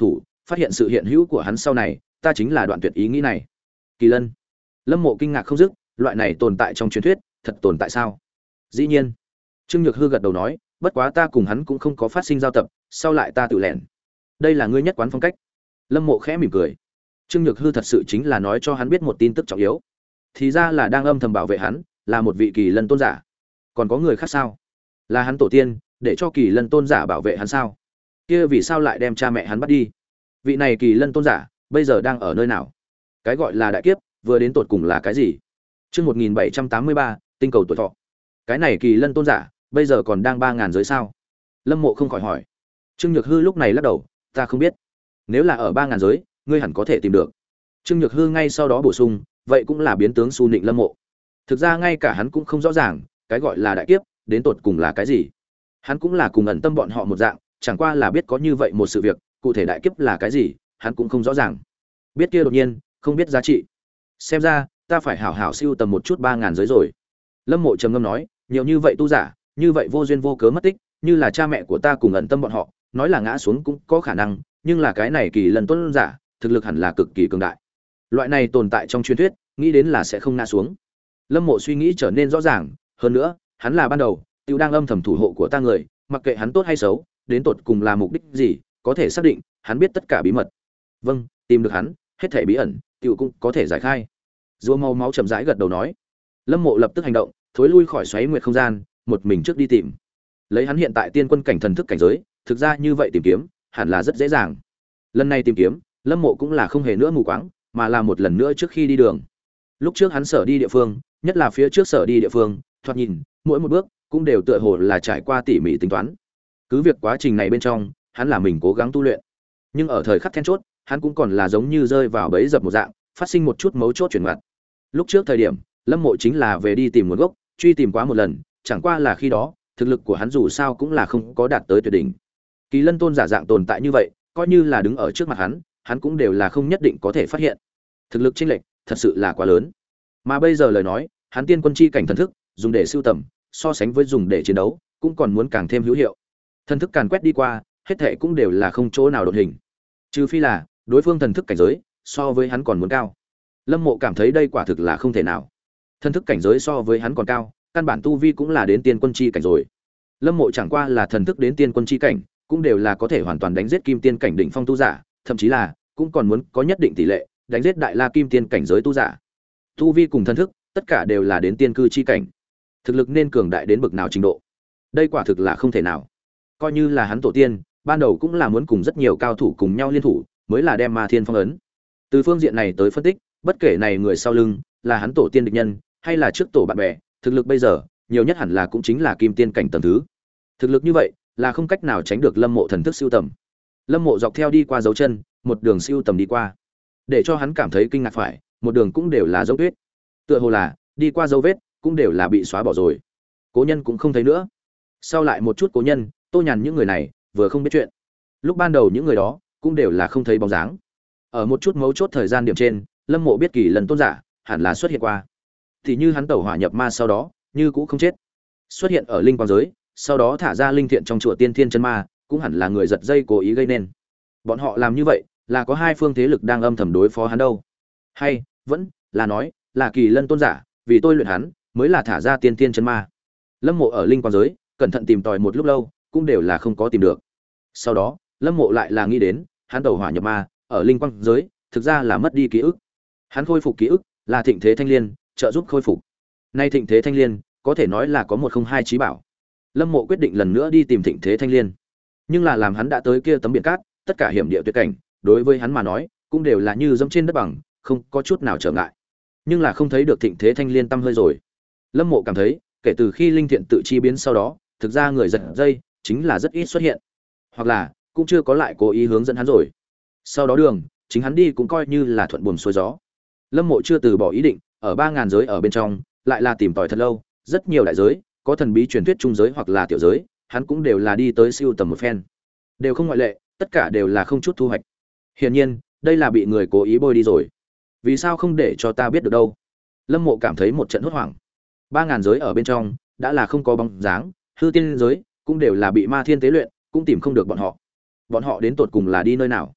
phát hiện sự hiện hữu của hắn sau này, ta chính là đoạn tuyệt ý nghĩ này. Kỳ Lân. Lâm Mộ kinh ngạc không dứt, loại này tồn tại trong truyền thuyết, thật tồn tại sao? Dĩ nhiên. Trương Nhược Hư gật đầu nói, bất quá ta cùng hắn cũng không có phát sinh giao tập, sau lại ta tự lẻn. Đây là ngươi nhất quán phong cách. Lâm Mộ khẽ mỉm cười. Trương Nhược Hư thật sự chính là nói cho hắn biết một tin tức trọng yếu. Thì ra là đang âm thầm bảo vệ hắn, là một vị Kỳ Lân tôn giả. Còn có người khác sao? Là hắn tổ tiên, để cho Kỳ Lân tôn giả bảo vệ hắn sao? Kia vì sao lại đem cha mẹ hắn bắt đi? Vị này Kỳ Lân tôn giả, bây giờ đang ở nơi nào? Cái gọi là đại kiếp, vừa đến tột cùng là cái gì? Chương một nghìn bảy trăm tám mươi ba, tinh cầu tuổi thọ. Cái này Kỳ Lân tôn giả, bây giờ còn đang ba ngàn giới sao? Lâm Mộ không khỏi hỏi. Trương Nhược Hư lúc này lắc đầu, ta không biết. Nếu là ở ba ngàn giới, ngươi hẳn có thể tìm được. Trương Nhược Hư ngay sau đó bổ sung, vậy cũng là biến tướng su nịnh Lâm Mộ. Thực ra ngay cả hắn cũng không rõ ràng, cái gọi là đại kiếp, đến tột cùng là cái gì. Hắn cũng là cùng ẩn tâm bọn họ một dạng, chẳng qua là biết có như vậy một sự việc, cụ thể đại kiếp là cái gì, hắn cũng không rõ ràng. Biết kia đột nhiên, không biết giá trị. Xem ra, ta phải hảo hảo siêu tầm một chút ba ngàn giới rồi. Lâm Mộ trầm ngâm nói, nhiều như vậy tu giả, như vậy vô duyên vô cớ mất tích, như là cha mẹ của ta cùng ẩn tâm bọn họ, nói là ngã xuống cũng có khả năng, nhưng là cái này Kỳ Lân tôn giả, thực lực hẳn là cực kỳ cường đại. Loại này tồn tại trong truyền thuyết, nghĩ đến là sẽ không ngã xuống. Lâm Mộ suy nghĩ trở nên rõ ràng, hơn nữa, hắn là ban đầu, tiêu đang âm thầm thủ hộ của ta người, mặc kệ hắn tốt hay xấu, đến tột cùng là mục đích gì, có thể xác định, hắn biết tất cả bí mật. Vâng, tìm được hắn, hết thảy bí ẩn, tiêu cũng có thể giải khai. Rùa màu máu chậm rãi gật đầu nói. Lâm Mộ lập tức hành động, thối lui khỏi xoáy nguyệt không gian, một mình trước đi tìm. Lấy hắn hiện tại tiên quân cảnh thần thức cảnh giới, thực ra như vậy tìm kiếm, hẳn là rất dễ dàng. Lần này tìm kiếm, Lâm Mộ cũng là không hề nữa mù quáng, mà là một lần nữa trước khi đi đường. Lúc trước hắn sở đi địa phương, nhất là phía trước sở đi địa phương, thoạt nhìn, mỗi một bước cũng đều tựa hồ là trải qua tỉ mỉ tính toán. Cứ việc quá trình này bên trong, hắn là mình cố gắng tu luyện, nhưng ở thời khắc then chốt, hắn cũng còn là giống như rơi vào bẫy dập một dạng, phát sinh một chút mấu chốt chuyển ngoặt. Lúc trước thời điểm, Lâm Mộ chính là về đi tìm nguồn gốc, truy tìm quá một lần, chẳng qua là khi đó, thực lực của hắn dù sao cũng là không có đạt tới tuyệt đỉnh. Kỳ Lân tôn giả dạng tồn tại như vậy, coi như là đứng ở trước mặt hắn, hắn cũng đều là không nhất định có thể phát hiện. Thực lực chênh lệch thật sự là quá lớn. Mà bây giờ lời nói, hắn tiên quân chi cảnh thần thức, dùng để sưu tầm, so sánh với dùng để chiến đấu, cũng còn muốn càng thêm hữu hiệu. Thần thức càn quét đi qua, hết thảy cũng đều là không chỗ nào đột hình. Trừ phi là đối phương thần thức cảnh giới so với hắn còn muốn cao. Lâm Mộ cảm thấy đây quả thực là không thể nào. Thần thức cảnh giới so với hắn còn cao, căn bản tu vi cũng là đến tiên quân chi cảnh rồi. Lâm Mộ chẳng qua là thần thức đến tiên quân chi cảnh, cũng đều là có thể hoàn toàn đánh giết kim tiên cảnh đỉnh phong tu giả, thậm chí là cũng còn muốn có nhất định tỷ lệ đánh giết đại la kim tiên cảnh giới tu giả. Tu vi cùng thần thức, tất cả đều là đến tiên cư chi cảnh. Thực lực nên cường đại đến bực nào trình độ? Đây quả thực là không thể nào. Coi như là hắn tổ tiên, ban đầu cũng là muốn cùng rất nhiều cao thủ cùng nhau liên thủ, mới là đem Ma Thiên phong ấn. Từ phương diện này tới phân tích, bất kể này người sau lưng là hắn tổ tiên địch nhân, hay là trước tổ bạn bè, thực lực bây giờ, nhiều nhất hẳn là cũng chính là kim tiên cảnh tầng thứ. Thực lực như vậy, là không cách nào tránh được Lâm Mộ thần thức siêu tầm. Lâm Mộ dọc theo đi qua dấu chân, một đường siêu tầm đi qua. Để cho hắn cảm thấy kinh ngạc phải, một đường cũng đều là dấu vết. Tựa hồ là đi qua dấu vết, cũng đều là bị xóa bỏ rồi. Cố nhân cũng không thấy nữa. Sau lại một chút cố nhân, Tô Nhàn những người này, vừa không biết chuyện. Lúc ban đầu những người đó, cũng đều là không thấy bóng dáng. Ở một chút mấu chốt thời gian điểm trên, Lâm Mộ biết Kỳ Lân tôn giả hẳn là xuất hiện qua. Thì như hắn tẩu hỏa nhập ma sau đó, như cũ không chết. Xuất hiện ở linh quang giới, sau đó thả ra linh thiện trong chùa Tiên Thiên chân ma, cũng hẳn là người giật dây cố ý gây nên. Bọn họ làm như vậy, là có hai phương thế lực đang âm thầm đối phó hắn đâu. Hay, vẫn là nói, là Kỳ Lân tôn giả, vì tôi luyện hắn, mới là thả ra Tiên Thiên chân ma. Lâm Mộ ở linh quang giới, cẩn thận tìm tòi một lúc lâu, cũng đều là không có tìm được. Sau đó, Lâm Mộ lại là nghĩ đến, hắn tẩu hỏa nhập ma, ở linh quang giới, thực ra là mất đi ký ức. Hắn khôi phục ký ức, là Thịnh Thế Thanh Liên trợ giúp khôi phục. Nay Thịnh Thế Thanh Liên, có thể nói là có một không hai chí bảo. Lâm Mộ quyết định lần nữa đi tìm Thịnh Thế Thanh Liên. Nhưng là làm hắn đã tới kia tấm biển cát, tất cả hiểm địa tuyệt cảnh, đối với hắn mà nói, cũng đều là như dẫm trên đất bằng, không có chút nào trở ngại. Nhưng là không thấy được Thịnh Thế Thanh Liên tăm hơi rồi. Lâm Mộ cảm thấy, kể từ khi linh thiện tự chi biến sau đó, thực ra người giật dây chính là rất ít xuất hiện, hoặc là cũng chưa có lại cố ý hướng dẫn hắn rồi. Sau đó đường, chính hắn đi cũng coi như là thuận buồm xuôi gió. Lâm Mộ chưa từ bỏ ý định, ở ba ngàn giới ở bên trong, lại là tìm tòi thật lâu, rất nhiều đại giới, có thần bí truyền thuyết trung giới hoặc là tiểu giới, hắn cũng đều là đi tới siêu tầm một phen. Đều không ngoại lệ, tất cả đều là không chút thu hoạch. Hiển nhiên, đây là bị người cố ý bôi đi rồi. Vì sao không để cho ta biết được đâu? Lâm Mộ cảm thấy một trận hốt hoảng. Ba ngàn giới ở bên trong, đã là không có bóng dáng, hư tiên giới cũng đều là bị Ma Thiên tế luyện, cũng tìm không được bọn họ. Bọn họ đến tột cùng là đi nơi nào?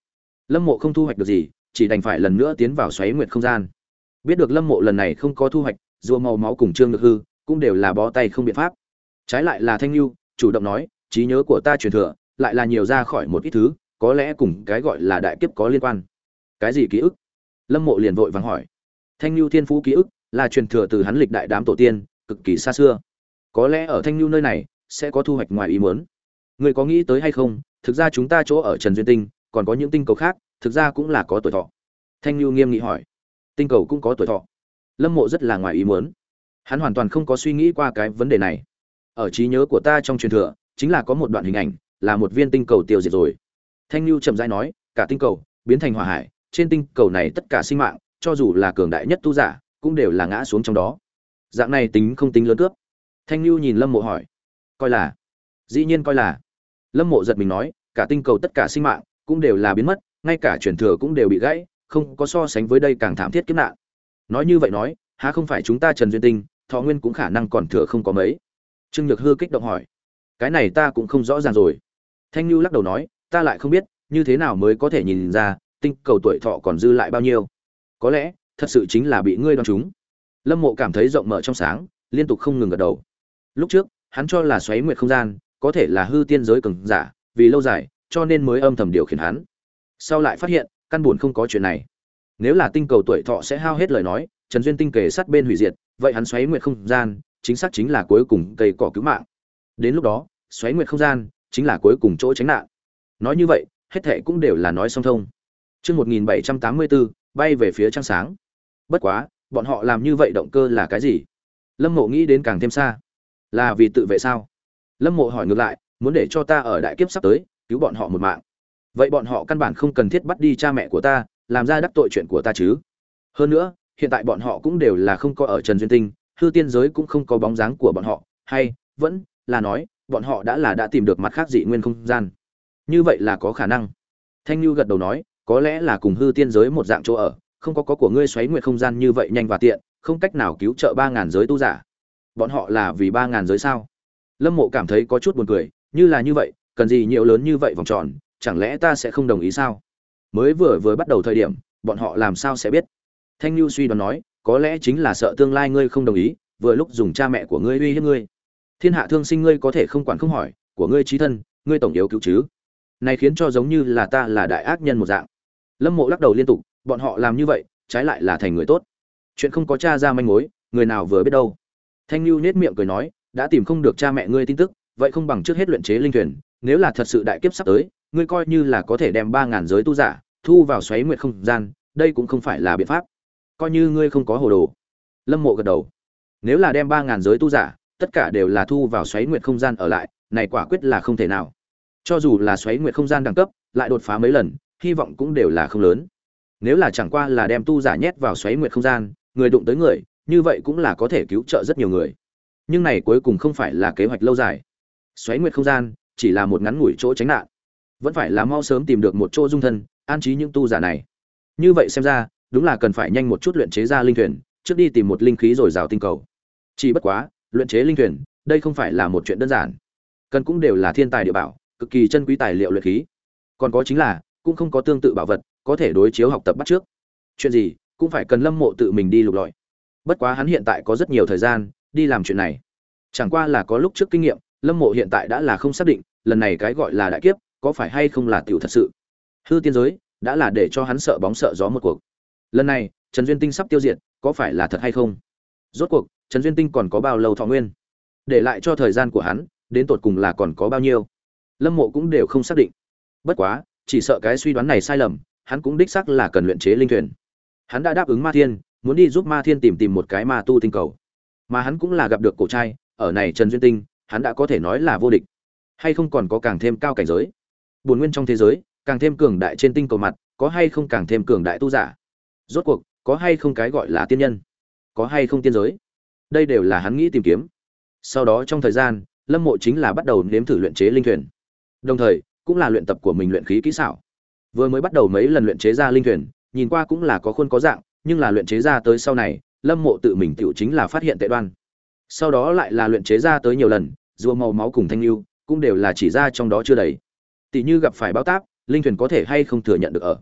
Lâm Mộ không thu hoạch được gì, chỉ đành phải lần nữa tiến vào xoáy nguyệt không gian. Biết được Lâm Mộ lần này không có thu hoạch, rùa màu máu cùng Trương Nhược Hư cũng đều là bó tay không biện pháp. Trái lại là Thanh Nhu chủ động nói, trí nhớ của ta truyền thừa, lại là nhiều ra khỏi một ít thứ, có lẽ cùng cái gọi là đại kiếp có liên quan. Cái gì ký ức? Lâm Mộ liền vội vàng hỏi. Thanh Nhu thiên phú ký ức là truyền thừa từ hắn lịch đại đám tổ tiên, cực kỳ xa xưa. Có lẽ ở Thanh Nhu nơi này sẽ có thu hoạch ngoài ý muốn. Người có nghĩ tới hay không, thực ra chúng ta chỗ ở Trần Duyên Tinh, còn có những tinh cầu khác, thực ra cũng là có tuổi thọ. Thanh Nhu nghiêm nghị hỏi. Tinh cầu cũng có tuổi thọ? Lâm Mộ rất là ngoài ý muốn. Hắn hoàn toàn không có suy nghĩ qua cái vấn đề này. Ở trí nhớ của ta trong truyền thừa, chính là có một đoạn hình ảnh, là một viên tinh cầu tiêu diệt rồi. Thanh Nhu chậm rãi nói, cả tinh cầu biến thành hỏa hải, trên tinh cầu này tất cả sinh mạng, cho dù là cường đại nhất tu giả, cũng đều là ngã xuống trong đó. Dạng này tính không tính lớn cướp? Thanh Nhu nhìn Lâm Mộ hỏi. Coi là. Dĩ nhiên coi là. Lâm Mộ giật mình nói, cả tinh cầu tất cả sinh mạng cũng đều là biến mất, ngay cả truyền thừa cũng đều bị gãy, không có so sánh với đây càng thảm thiết kiếp nạn. Nói như vậy nói, há không phải chúng ta Trần Duyên Tinh, thọ nguyên cũng khả năng còn thừa không có mấy? Trương Nhược Hư kích động hỏi. Cái này ta cũng không rõ ràng rồi. Thanh Nhu lắc đầu nói, ta lại không biết, như thế nào mới có thể nhìn ra tinh cầu tuổi thọ còn dư lại bao nhiêu? Có lẽ, thật sự chính là bị ngươi đoán trúng. Lâm Mộ cảm thấy rộng mở trong sáng, liên tục không ngừng gật đầu. Lúc trước, hắn cho là xoáy nguyệt không gian, có thể là hư tiên giới cường giả, vì lâu dài, cho nên mới âm thầm điều khiển hắn. Sau lại phát hiện, căn buồn không có chuyện này. Nếu là tinh cầu tuổi thọ sẽ hao hết lời nói, Trần Duyên Tinh kề sát bên hủy diệt, vậy hắn xoáy nguyệt không gian, chính xác chính là cuối cùng cây cỏ cứu mạng. Đến lúc đó, xoáy nguyệt không gian chính là cuối cùng chỗ tránh nạn. Nói như vậy, hết thảy cũng đều là nói song thông. Chương một nghìn bảy trăm tám mươi tư, bay về phía trăng sáng. Bất quá, bọn họ làm như vậy động cơ là cái gì? Lâm Mộ nghĩ đến càng thêm xa. Là vì tự vệ sao? Lâm Mộ hỏi ngược lại, muốn để cho ta ở đại kiếp sắp tới, cứu bọn họ một mạng. Vậy bọn họ căn bản không cần thiết bắt đi cha mẹ của ta, làm ra đắc tội chuyện của ta chứ? Hơn nữa, hiện tại bọn họ cũng đều là không có ở Trần Duyên Tinh, hư tiên giới cũng không có bóng dáng của bọn họ, hay vẫn là nói, bọn họ đã là đã tìm được mặt khác dị nguyên không gian. Như vậy là có khả năng. Thanh Nhu gật đầu nói, có lẽ là cùng hư tiên giới một dạng chỗ ở, không có có của ngươi xoáy nguyệt không gian như vậy nhanh và tiện, không cách nào cứu trợ ba ngàn giới tu giả. Bọn họ là vì ba ngàn giới sao? Lâm Mộ cảm thấy có chút buồn cười, như là như vậy, cần gì nhiều lớn như vậy vòng tròn, chẳng lẽ ta sẽ không đồng ý sao? Mới vừa vừa bắt đầu thời điểm, bọn họ làm sao sẽ biết? Thanh Nhu suy đoán nói, có lẽ chính là sợ tương lai ngươi không đồng ý, vừa lúc dùng cha mẹ của ngươi uy hiếp ngươi. Thiên hạ thương sinh ngươi có thể không quản không hỏi, của ngươi chí thân, ngươi tổng yếu cứu chứ? Này khiến cho giống như là ta là đại ác nhân một dạng. Lâm Mộ lắc đầu liên tục, bọn họ làm như vậy, trái lại là thành người tốt. Chuyện không có tra ra manh mối, người nào vừa biết đâu. Thanh Nhu nhếch miệng cười nói, đã tìm không được cha mẹ ngươi tin tức, vậy không bằng trước hết luyện chế linh thuyền, nếu là thật sự đại kiếp sắp tới, ngươi coi như là có thể đem ba ngàn giới tu giả thu vào xoáy nguyệt không gian, đây cũng không phải là biện pháp. Coi như ngươi không có hồ đồ. Lâm Mộ gật đầu. Nếu là đem ba ngàn giới tu giả, tất cả đều là thu vào xoáy nguyệt không gian ở lại, này quả quyết là không thể nào. Cho dù là xoáy nguyệt không gian đẳng cấp lại đột phá mấy lần, hy vọng cũng đều là không lớn. Nếu là chẳng qua là đem tu giả nhét vào xoáy nguyệt không gian, người đụng tới người, như vậy cũng là có thể cứu trợ rất nhiều người. Nhưng này cuối cùng không phải là kế hoạch lâu dài. Xoáy nguyệt không gian chỉ là một ngắn ngủi chỗ tránh nạn, vẫn phải là mau sớm tìm được một chỗ dung thân, an trí những tu giả này. Như vậy xem ra, đúng là cần phải nhanh một chút luyện chế ra linh thuyền, trước đi tìm một linh khí rồi rào tinh cầu. Chỉ bất quá, luyện chế linh thuyền, đây không phải là một chuyện đơn giản. Cần cũng đều là thiên tài địa bảo, cực kỳ chân quý tài liệu luyện khí. Còn có chính là, cũng không có tương tự bảo vật có thể đối chiếu học tập bắt trước. Chuyện gì, cũng phải cần Lâm Mộ tự mình đi lục lọi. Bất quá hắn hiện tại có rất nhiều thời gian đi làm chuyện này. Chẳng qua là có lúc trước kinh nghiệm, Lâm Mộ hiện tại đã là không xác định, lần này cái gọi là đại kiếp, có phải hay không là tiểu thật sự. Hư tiên giới đã là để cho hắn sợ bóng sợ gió một cuộc. Lần này, Trần Duyên Tinh sắp tiêu diệt, có phải là thật hay không? Rốt cuộc, Trần Duyên Tinh còn có bao lâu thọ nguyên? Để lại cho thời gian của hắn, đến tột cùng là còn có bao nhiêu? Lâm Mộ cũng đều không xác định. Bất quá, chỉ sợ cái suy đoán này sai lầm, hắn cũng đích xác là cần luyện chế linh thuyền. Hắn đã đáp ứng Ma Thiên, muốn đi giúp Ma Thiên tìm tìm một cái ma tu tinh cầu. Mà hắn cũng là gặp được cổ trai, ở này Trần Duyên Tinh, hắn đã có thể nói là vô địch. Hay không còn có càng thêm cao cảnh giới? Buồn nguyên trong thế giới, càng thêm cường đại trên tinh cầu mặt, có hay không càng thêm cường đại tu giả? Rốt cuộc, có hay không cái gọi là tiên nhân? Có hay không tiên giới? Đây đều là hắn nghĩ tìm kiếm. Sau đó trong thời gian, Lâm Mộ chính là bắt đầu nếm thử luyện chế linh thuyền. Đồng thời, cũng là luyện tập của mình luyện khí kỹ xảo. Vừa mới bắt đầu mấy lần luyện chế ra linh thuyền, nhìn qua cũng là có khuôn có dạng, nhưng là luyện chế ra tới sau này, Lâm Mộ tự mình tựu chính là phát hiện tệ đoan. Sau đó lại là luyện chế ra tới nhiều lần, rùa màu máu cùng thanh lưu, cũng đều là chỉ ra trong đó chưa đầy. Tỷ như gặp phải báo táp, linh thuyền có thể hay không thừa nhận được ở.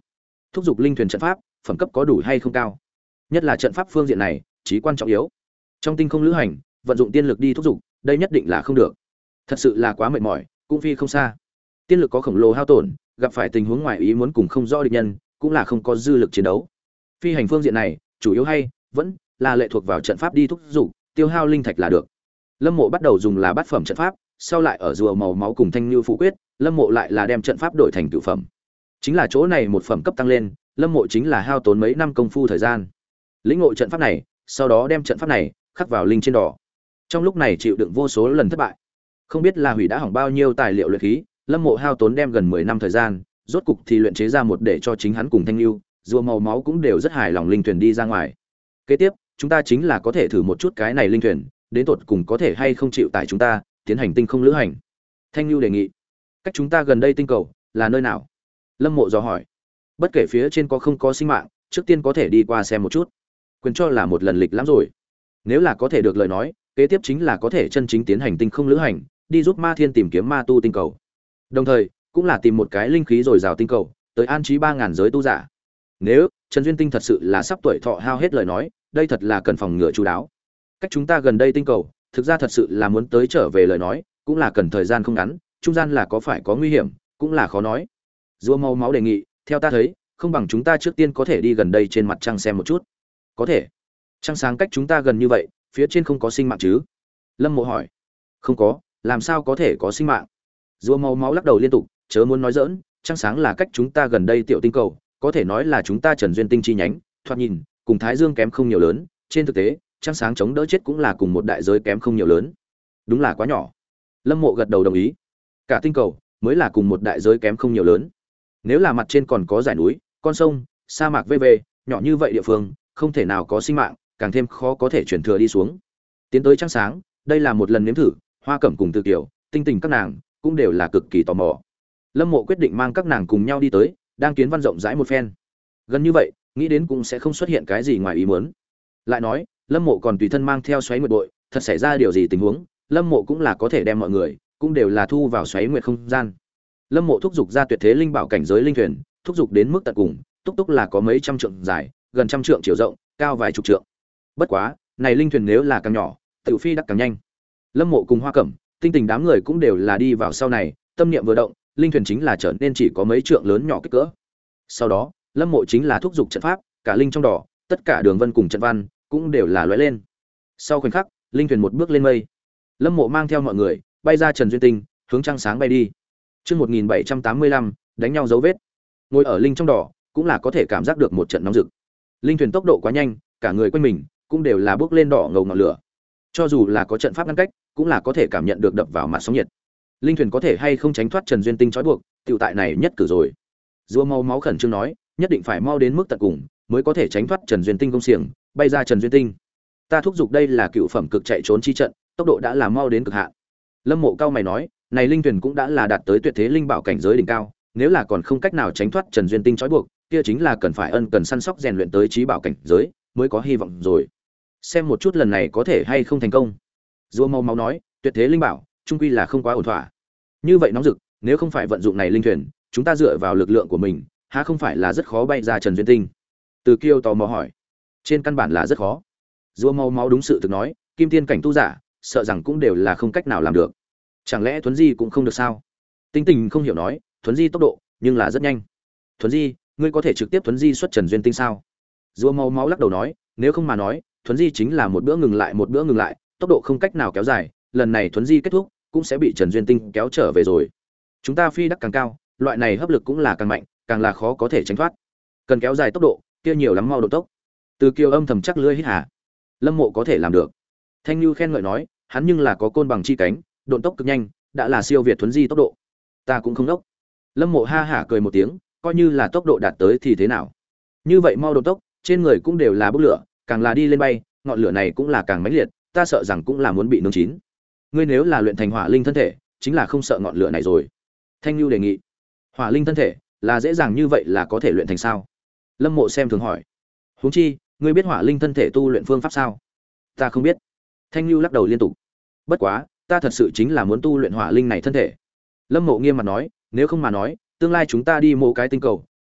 thúc giục linh thuyền trận pháp phẩm cấp có đủ hay không cao, nhất là trận pháp phương diện này chí quan trọng yếu. Trong tinh không lữ hành vận dụng tiên lực đi thúc giục, đây nhất định là không được, thật sự là quá mệt mỏi, cũng phi không xa. Tiên lực có khổng lồ hao tổn, gặp phải tình huống ngoài ý muốn cùng không rõ địch nhân, cũng là không có dư lực chiến đấu. Phi hành phương diện này chủ yếu hay vẫn là lệ thuộc vào trận pháp đi thúc giục, tiêu hao linh thạch là được. Lâm Mộ bắt đầu dùng là bát phẩm trận pháp, sau lại ở rùa màu máu cùng thanh lưu phụ quyết, Lâm Mộ lại là đem trận pháp đổi thành cửu phẩm. Chính là chỗ này một phẩm cấp tăng lên, Lâm Mộ chính là hao tốn mấy năm công phu thời gian. Lĩnh ngộ trận pháp này, sau đó đem trận pháp này khắc vào linh trên đỏ. Trong lúc này chịu đựng vô số lần thất bại, không biết là hủy đã hỏng bao nhiêu tài liệu luyện khí, Lâm Mộ hao tốn đem gần mười năm thời gian, rốt cục thì luyện chế ra một để cho chính hắn cùng thanh lưu, rùa màu máu cũng đều rất hài lòng linh thuyền đi ra ngoài. Kế tiếp, chúng ta chính là có thể thử một chút cái này linh thuyền, đến tột cùng có thể hay không chịu tải chúng ta tiến hành tinh không lữ hành. Thanh lưu đề nghị, cách chúng ta gần đây tinh cầu là nơi nào? Lâm Mộ dò hỏi. Bất kể phía trên có không có sinh mạng, trước tiên có thể đi qua xem một chút. Quyền cho là một lần lịch lắm rồi. Nếu là có thể được lời nói, kế tiếp chính là có thể chân chính tiến hành tinh không lữ hành, đi giúp Ma Thiên tìm kiếm ma tu tinh cầu. Đồng thời, cũng là tìm một cái linh khí dồi dào tinh cầu, tới an trí ba ngàn giới tu giả. Nếu Trần Duyên Tinh thật sự là sắp tuổi thọ hao hết lời nói, đây thật là cần phòng ngừa chú đáo. Cách chúng ta gần đây tinh cầu, thực ra thật sự là muốn tới trở về lời nói, cũng là cần thời gian không ngắn, trung gian là có phải có nguy hiểm, cũng là khó nói. Rùa mau máu đề nghị, theo ta thấy, không bằng chúng ta trước tiên có thể đi gần đây trên mặt trăng xem một chút. Có thể. Trăng sáng cách chúng ta gần như vậy, phía trên không có sinh mạng chứ? Lâm Mộ hỏi. Không có, làm sao có thể có sinh mạng? Rùa mau máu lắc đầu liên tục, chớ muốn nói giỡn, trăng sáng là cách chúng ta gần đây tiểu tinh cầu, có thể nói là chúng ta Trần Duyên Tinh chi nhánh, thoạt nhìn, cùng Thái Dương kém không nhiều lớn, trên thực tế, trăng sáng chống đỡ chết cũng là cùng một đại giới kém không nhiều lớn. Đúng là quá nhỏ. Lâm Mộ gật đầu đồng ý. Cả tinh cầu mới là cùng một đại giới kém không nhiều lớn. Nếu là mặt trên còn có dải núi, con sông, sa mạc vê vê, nhỏ như vậy địa phương, không thể nào có sinh mạng, càng thêm khó có thể chuyển thừa đi xuống. Tiến tới trăng sáng, đây là một lần nếm thử, Hoa Cẩm cùng Từ Kiều, Tinh Tình các nàng cũng đều là cực kỳ tò mò. Lâm Mộ quyết định mang các nàng cùng nhau đi tới, đang kiến văn rộng rãi một phen. Gần như vậy, nghĩ đến cũng sẽ không xuất hiện cái gì ngoài ý muốn. Lại nói, Lâm Mộ còn tùy thân mang theo xoáy nguyệt bội, thật xảy ra điều gì tình huống, Lâm Mộ cũng là có thể đem mọi người, cũng đều là thu vào xoáy nguyệt không gian. Lâm Mộ thúc giục ra tuyệt thế linh bảo cảnh giới linh thuyền, thúc giục đến mức tận cùng, túc túc là có mấy trăm trượng dài, gần trăm trượng chiều rộng, cao vài chục trượng. Bất quá, này linh thuyền nếu là càng nhỏ, tiểu phi đắc càng nhanh. Lâm Mộ cùng Hoa Cẩm, Tinh Tình đám người cũng đều là đi vào sau này, tâm niệm vừa động, linh thuyền chính là trở nên chỉ có mấy trượng lớn nhỏ kích cỡ. Sau đó, Lâm Mộ chính là thúc giục trận pháp, cả linh trong đỏ, tất cả đường vân cùng trận văn cũng đều là lóe lên. Sau khoảnh khắc, linh thuyền một bước lên mây. Lâm Mộ mang theo mọi người, bay ra Trần Duyên Tinh, hướng trăng sáng bay đi. Chương một nghìn bảy trăm tám mươi lăm, đánh nhau dấu vết. Ngồi ở linh trong đỏ, cũng là có thể cảm giác được một trận nóng rực. Linh thuyền tốc độ quá nhanh, cả người quanh mình cũng đều là bước lên đỏ ngầu ngọn lửa. Cho dù là có trận pháp ngăn cách, cũng là có thể cảm nhận được đập vào mặt sóng nhiệt. Linh thuyền có thể hay không tránh thoát Trần Duyên Tinh trói buộc, tiểu tại này nhất cử rồi. Rùa mau máu khẩn trương nói, nhất định phải mau đến mức tận cùng, mới có thể tránh thoát Trần Duyên Tinh công xiềng, bay ra Trần Duyên Tinh. Ta thúc giục đây là cựu phẩm cực chạy trốn chi trận, tốc độ đã là mau đến cực hạn. Lâm Mộ cao mày nói, này linh thuyền cũng đã là đạt tới tuyệt thế linh bảo cảnh giới đỉnh cao, nếu là còn không cách nào tránh thoát Trần Duyên Tinh trói buộc, kia chính là cần phải ân cần săn sóc rèn luyện tới trí bảo cảnh giới, mới có hy vọng rồi. Xem một chút lần này có thể hay không thành công. Rùa mau máu nói, tuyệt thế linh bảo, trung quy là không quá ổn thỏa. Như vậy nóng rực, nếu không phải vận dụng này linh thuyền, chúng ta dựa vào lực lượng của mình, há không phải là rất khó bay ra Trần Duyên Tinh? Từ Kiêu tò mò hỏi. Trên căn bản là rất khó. Rùa mau máu đúng sự thực nói, kim tiên cảnh tu giả, sợ rằng cũng đều là không cách nào làm được. Chẳng lẽ Thuấn Di cũng không được sao? Tinh Tình không hiểu nói, Thuấn Di tốc độ, nhưng là rất nhanh. Thuấn Di, ngươi có thể trực tiếp Thuấn Di xuất Trần Duyên Tinh sao? Rùa mau máu lắc đầu nói, nếu không mà nói, Thuấn Di chính là một bữa ngừng lại một bữa ngừng lại, tốc độ không cách nào kéo dài, lần này Thuấn Di kết thúc, cũng sẽ bị Trần Duyên Tinh kéo trở về rồi. Chúng ta phi đắc càng cao, loại này hấp lực cũng là càng mạnh, càng là khó có thể tránh thoát. Cần kéo dài tốc độ, kia nhiều lắm mau độ tốc. Từ Kiều âm thầm chắc lưỡi hít hà. Lâm Mộ có thể làm được. Thanh Nhu khen ngợi nói, hắn nhưng là có côn bằng chi cánh, độn tốc cực nhanh, đã là siêu việt Thuấn Di tốc độ. Ta cũng không đốc. Lâm Mộ ha hả cười một tiếng, coi như là tốc độ đạt tới thì thế nào? Như vậy mau độn tốc, trên người cũng đều là bốc lửa, càng là đi lên bay, ngọn lửa này cũng là càng mãnh liệt, ta sợ rằng cũng là muốn bị nướng chín. Ngươi nếu là luyện thành hỏa linh thân thể, chính là không sợ ngọn lửa này rồi. Thanh Nhu đề nghị. Hỏa linh thân thể, là dễ dàng như vậy là có thể luyện thành sao? Lâm Mộ xem thường hỏi. Huống chi, ngươi biết hỏa linh thân thể tu luyện phương pháp sao? Ta không biết. Thanh Nhu lắc đầu liên tục. Bất quá, ta thật sự chính là muốn tu luyện hỏa linh này thân thể. Lâm Mộ nghiêm mặt nói, nếu không mà nói, tương lai chúng ta đi mộ cái tinh cầu,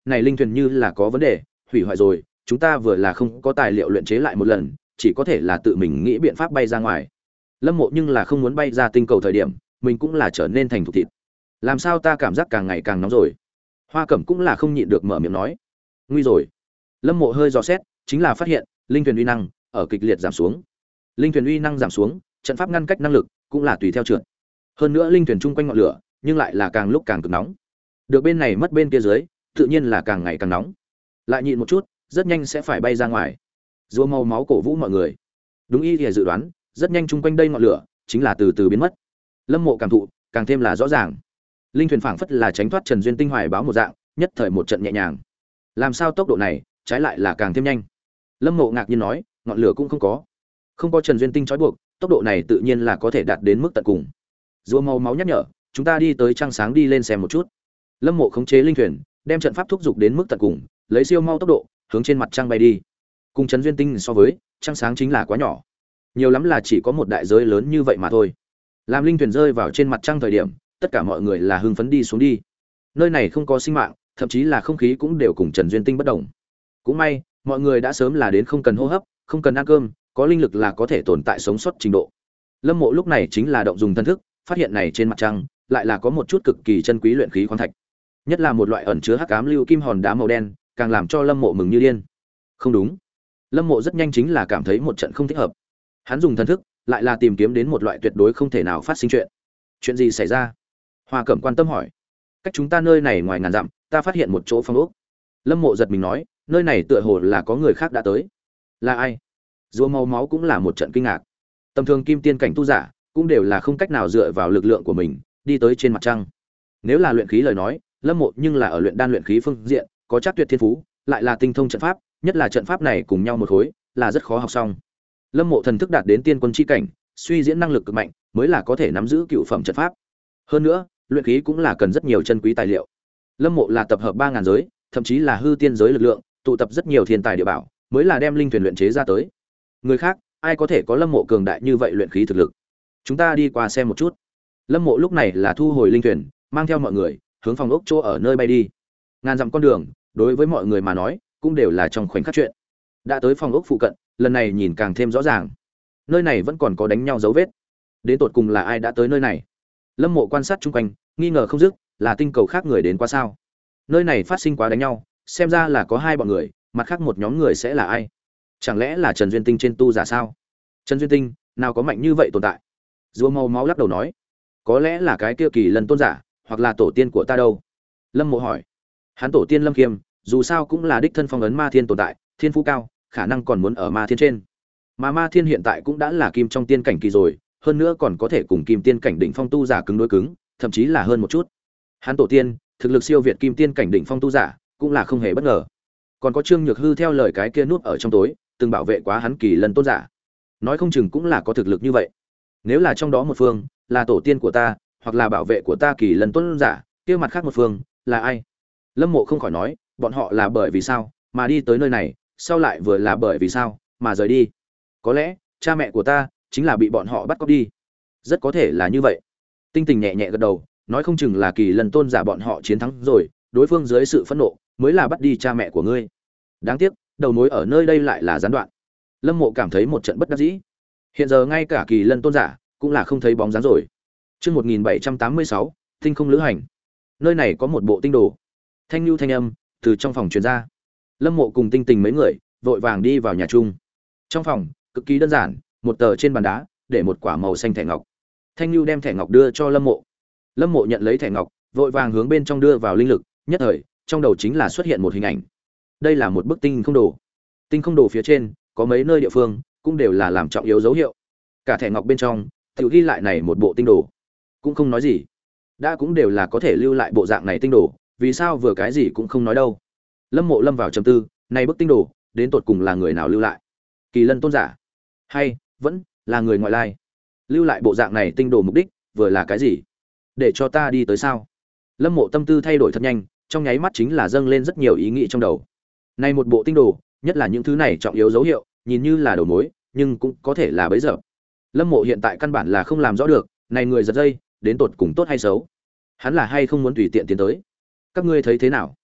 này linh thuyền như là có vấn đề, hủy hoại rồi, chúng ta vừa là không có tài liệu luyện chế lại một lần, chỉ có thể là tự mình nghĩ biện pháp bay ra ngoài. Lâm Mộ nhưng là không muốn bay ra tinh cầu thời điểm, mình cũng là trở nên thành thục thịt. Làm sao ta cảm giác càng ngày càng nóng rồi? Hoa Cẩm cũng là không nhịn được mở miệng nói. Nguy rồi. Lâm Mộ hơi dò xét, chính là phát hiện, linh thuyền uy năng ở kịch liệt giảm xuống. Linh thuyền uy năng giảm xuống, trận pháp ngăn cách năng lực cũng là tùy theo trượt. Hơn nữa linh thuyền chung quanh ngọn lửa, nhưng lại là càng lúc càng cực nóng. Được bên này mất bên kia dưới, tự nhiên là càng ngày càng nóng. Lại nhịn một chút, rất nhanh sẽ phải bay ra ngoài. Rùa màu máu cổ vũ mọi người. Đúng y thì dự đoán, rất nhanh chung quanh đây ngọn lửa chính là từ từ biến mất. Lâm Mộ cảm thụ càng thêm là rõ ràng. Linh thuyền phảng phất là tránh thoát Trần Duyên Tinh hoài báo một dạng, nhất thời một trận nhẹ nhàng. Làm sao tốc độ này trái lại là càng thêm nhanh? Lâm Mộ ngạc nhiên nói, ngọn lửa cũng không có. Không có Trần Duyên Tinh trói buộc, tốc độ này tự nhiên là có thể đạt đến mức tận cùng. Rùa màu máu nhắc nhở, chúng ta đi tới trăng sáng đi lên xem một chút. Lâm Mộ khống chế linh thuyền, đem trận pháp thúc giục đến mức tận cùng, lấy siêu mau tốc độ hướng trên mặt trăng bay đi. Cùng Trần Duyên Tinh so với, trăng sáng chính là quá nhỏ, nhiều lắm là chỉ có một đại giới lớn như vậy mà thôi. Làm linh thuyền rơi vào trên mặt trăng thời điểm, tất cả mọi người là hưng phấn đi xuống đi. Nơi này không có sinh mạng, thậm chí là không khí cũng đều cùng Trần Duyên Tinh bất đồng. Cũng may, mọi người đã sớm là đến không cần hô hấp, không cần ăn cơm, có linh lực là có thể tồn tại sống sót trình độ. Lâm Mộ lúc này chính là động dùng thân thức, phát hiện này trên mặt trăng lại là có một chút cực kỳ chân quý luyện khí khoáng thạch, nhất là một loại ẩn chứa hắc ám lưu kim hòn đá màu đen, càng làm cho Lâm Mộ mừng như điên. Không đúng, Lâm Mộ rất nhanh chính là cảm thấy một trận không thích hợp. Hắn dùng thần thức, lại là tìm kiếm đến một loại tuyệt đối không thể nào phát sinh chuyện. Chuyện gì xảy ra? Hoa Cẩm quan tâm hỏi. Cách chúng ta nơi này ngoài ngàn dặm, ta phát hiện một chỗ phong ốc. Lâm Mộ giật mình nói, nơi này tựa hồ là có người khác đã tới. Là ai? Rùa màu máu cũng là một trận kinh ngạc. Tầm thường kim tiên cảnh tu giả, cũng đều là không cách nào dựa vào lực lượng của mình đi tới trên mặt trăng. Nếu là luyện khí lời nói, Lâm Mộ nhưng là ở luyện đan luyện khí phương diện, có chắc tuyệt thiên phú, lại là tinh thông trận pháp, nhất là trận pháp này cùng nhau một khối, là rất khó học xong. Lâm Mộ thần thức đạt đến tiên quân chi cảnh, suy diễn năng lực cực mạnh, mới là có thể nắm giữ cựu phẩm trận pháp. Hơn nữa, luyện khí cũng là cần rất nhiều chân quý tài liệu. Lâm Mộ là tập hợp ba ngàn giới, thậm chí là hư tiên giới lực lượng, tụ tập rất nhiều thiên tài địa bảo, mới là đem linh thuyền luyện chế ra tới. Người khác, ai có thể có Lâm Mộ cường đại như vậy luyện khí thực lực? Chúng ta đi qua xem một chút. Lâm Mộ lúc này là thu hồi linh thuyền, mang theo mọi người, hướng phòng ốc chỗ ở nơi bay đi. Ngàn dặm con đường, đối với mọi người mà nói, cũng đều là trong khoảnh khắc chuyện. Đã tới phòng ốc phụ cận, lần này nhìn càng thêm rõ ràng. Nơi này vẫn còn có đánh nhau dấu vết. Đến tột cùng là ai đã tới nơi này? Lâm Mộ quan sát chung quanh, nghi ngờ không dứt, là tinh cầu khác người đến quá sao? Nơi này phát sinh quá đánh nhau, xem ra là có hai bọn người, mặt khác một nhóm người sẽ là ai? Chẳng lẽ là Trần Duyên Tinh trên tu giả sao? Trần Duyên Tinh, nào có mạnh như vậy tồn tại? Rùa màu máu lắc đầu nói, có lẽ là cái kia Kỳ Lân tôn giả, hoặc là tổ tiên của ta đâu? Lâm Mộ hỏi. Hắn tổ tiên Lâm Kiêm, dù sao cũng là đích thân phong ấn ma thiên tồn tại, thiên phú cao, khả năng còn muốn ở ma thiên trên. Mà ma thiên hiện tại cũng đã là kim trong tiên cảnh kỳ rồi, hơn nữa còn có thể cùng kim tiên cảnh đỉnh phong tu giả cứng đối cứng, thậm chí là hơn một chút. Hắn tổ tiên, thực lực siêu việt kim tiên cảnh đỉnh phong tu giả, cũng là không hề bất ngờ. Còn có Trương Nhược Hư theo lời cái kia núp ở trong tối, từng bảo vệ quá hắn Kỳ Lân tôn giả. Nói không chừng cũng là có thực lực như vậy. Nếu là trong đó một phương là tổ tiên của ta, hoặc là bảo vệ của ta Kỳ Lân tôn giả, kia mặt khác một phương là ai? Lâm Mộ không khỏi nói, bọn họ là bởi vì sao mà đi tới nơi này, sau lại vừa là bởi vì sao mà rời đi? Có lẽ cha mẹ của ta chính là bị bọn họ bắt cóc đi. Rất có thể là như vậy. Tinh Tình nhẹ nhẹ gật đầu, nói không chừng là Kỳ Lân tôn giả bọn họ chiến thắng rồi, đối phương dưới sự phẫn nộ mới là bắt đi cha mẹ của ngươi. Đáng tiếc, đầu mối ở nơi đây lại là gián đoạn. Lâm Mộ cảm thấy một trận bất đắc dĩ. Hiện giờ ngay cả Kỳ Lân tôn giả cũng là không thấy bóng dáng rồi. Chương một nghìn bảy trăm tám mươi sáu, Tinh không lữ hành. Nơi này có một bộ tinh đồ. Thanh lưu thanh âm từ trong phòng truyền ra. Lâm Mộ cùng Tinh Tình mấy người vội vàng đi vào nhà chung. Trong phòng cực kỳ đơn giản, một tờ trên bàn đá để một quả màu xanh thẻ ngọc. Thanh lưu đem thẻ ngọc đưa cho Lâm Mộ. Lâm Mộ nhận lấy thẻ ngọc, vội vàng hướng bên trong đưa vào linh lực, nhất thời trong đầu chính là xuất hiện một hình ảnh. Đây là một bức tinh không đồ. Tinh không đồ phía trên có mấy nơi địa phương cũng đều là làm trọng yếu dấu hiệu. Cả thẻ ngọc bên trong tự ghi lại này một bộ tinh đồ, cũng không nói gì. Đã cũng đều là có thể lưu lại bộ dạng này tinh đồ, vì sao vừa cái gì cũng không nói đâu? Lâm Mộ lâm vào trầm tư, này bức tinh đồ đến tột cùng là người nào lưu lại? Kỳ Lân tôn giả, hay vẫn là người ngoại lai? Lưu lại bộ dạng này tinh đồ mục đích vừa là cái gì? Để cho ta đi tới sao? Lâm Mộ tâm tư thay đổi thật nhanh, trong nháy mắt chính là dâng lên rất nhiều ý nghĩ trong đầu. Này một bộ tinh đồ, nhất là những thứ này trọng yếu dấu hiệu, nhìn như là đầu mối, nhưng cũng có thể là bẫy dập. Lâm Mộ hiện tại căn bản là không làm rõ được, này người giật dây, đến tột cùng tốt hay xấu. Hắn là hay không muốn tùy tiện tiến tới? Các ngươi thấy thế nào?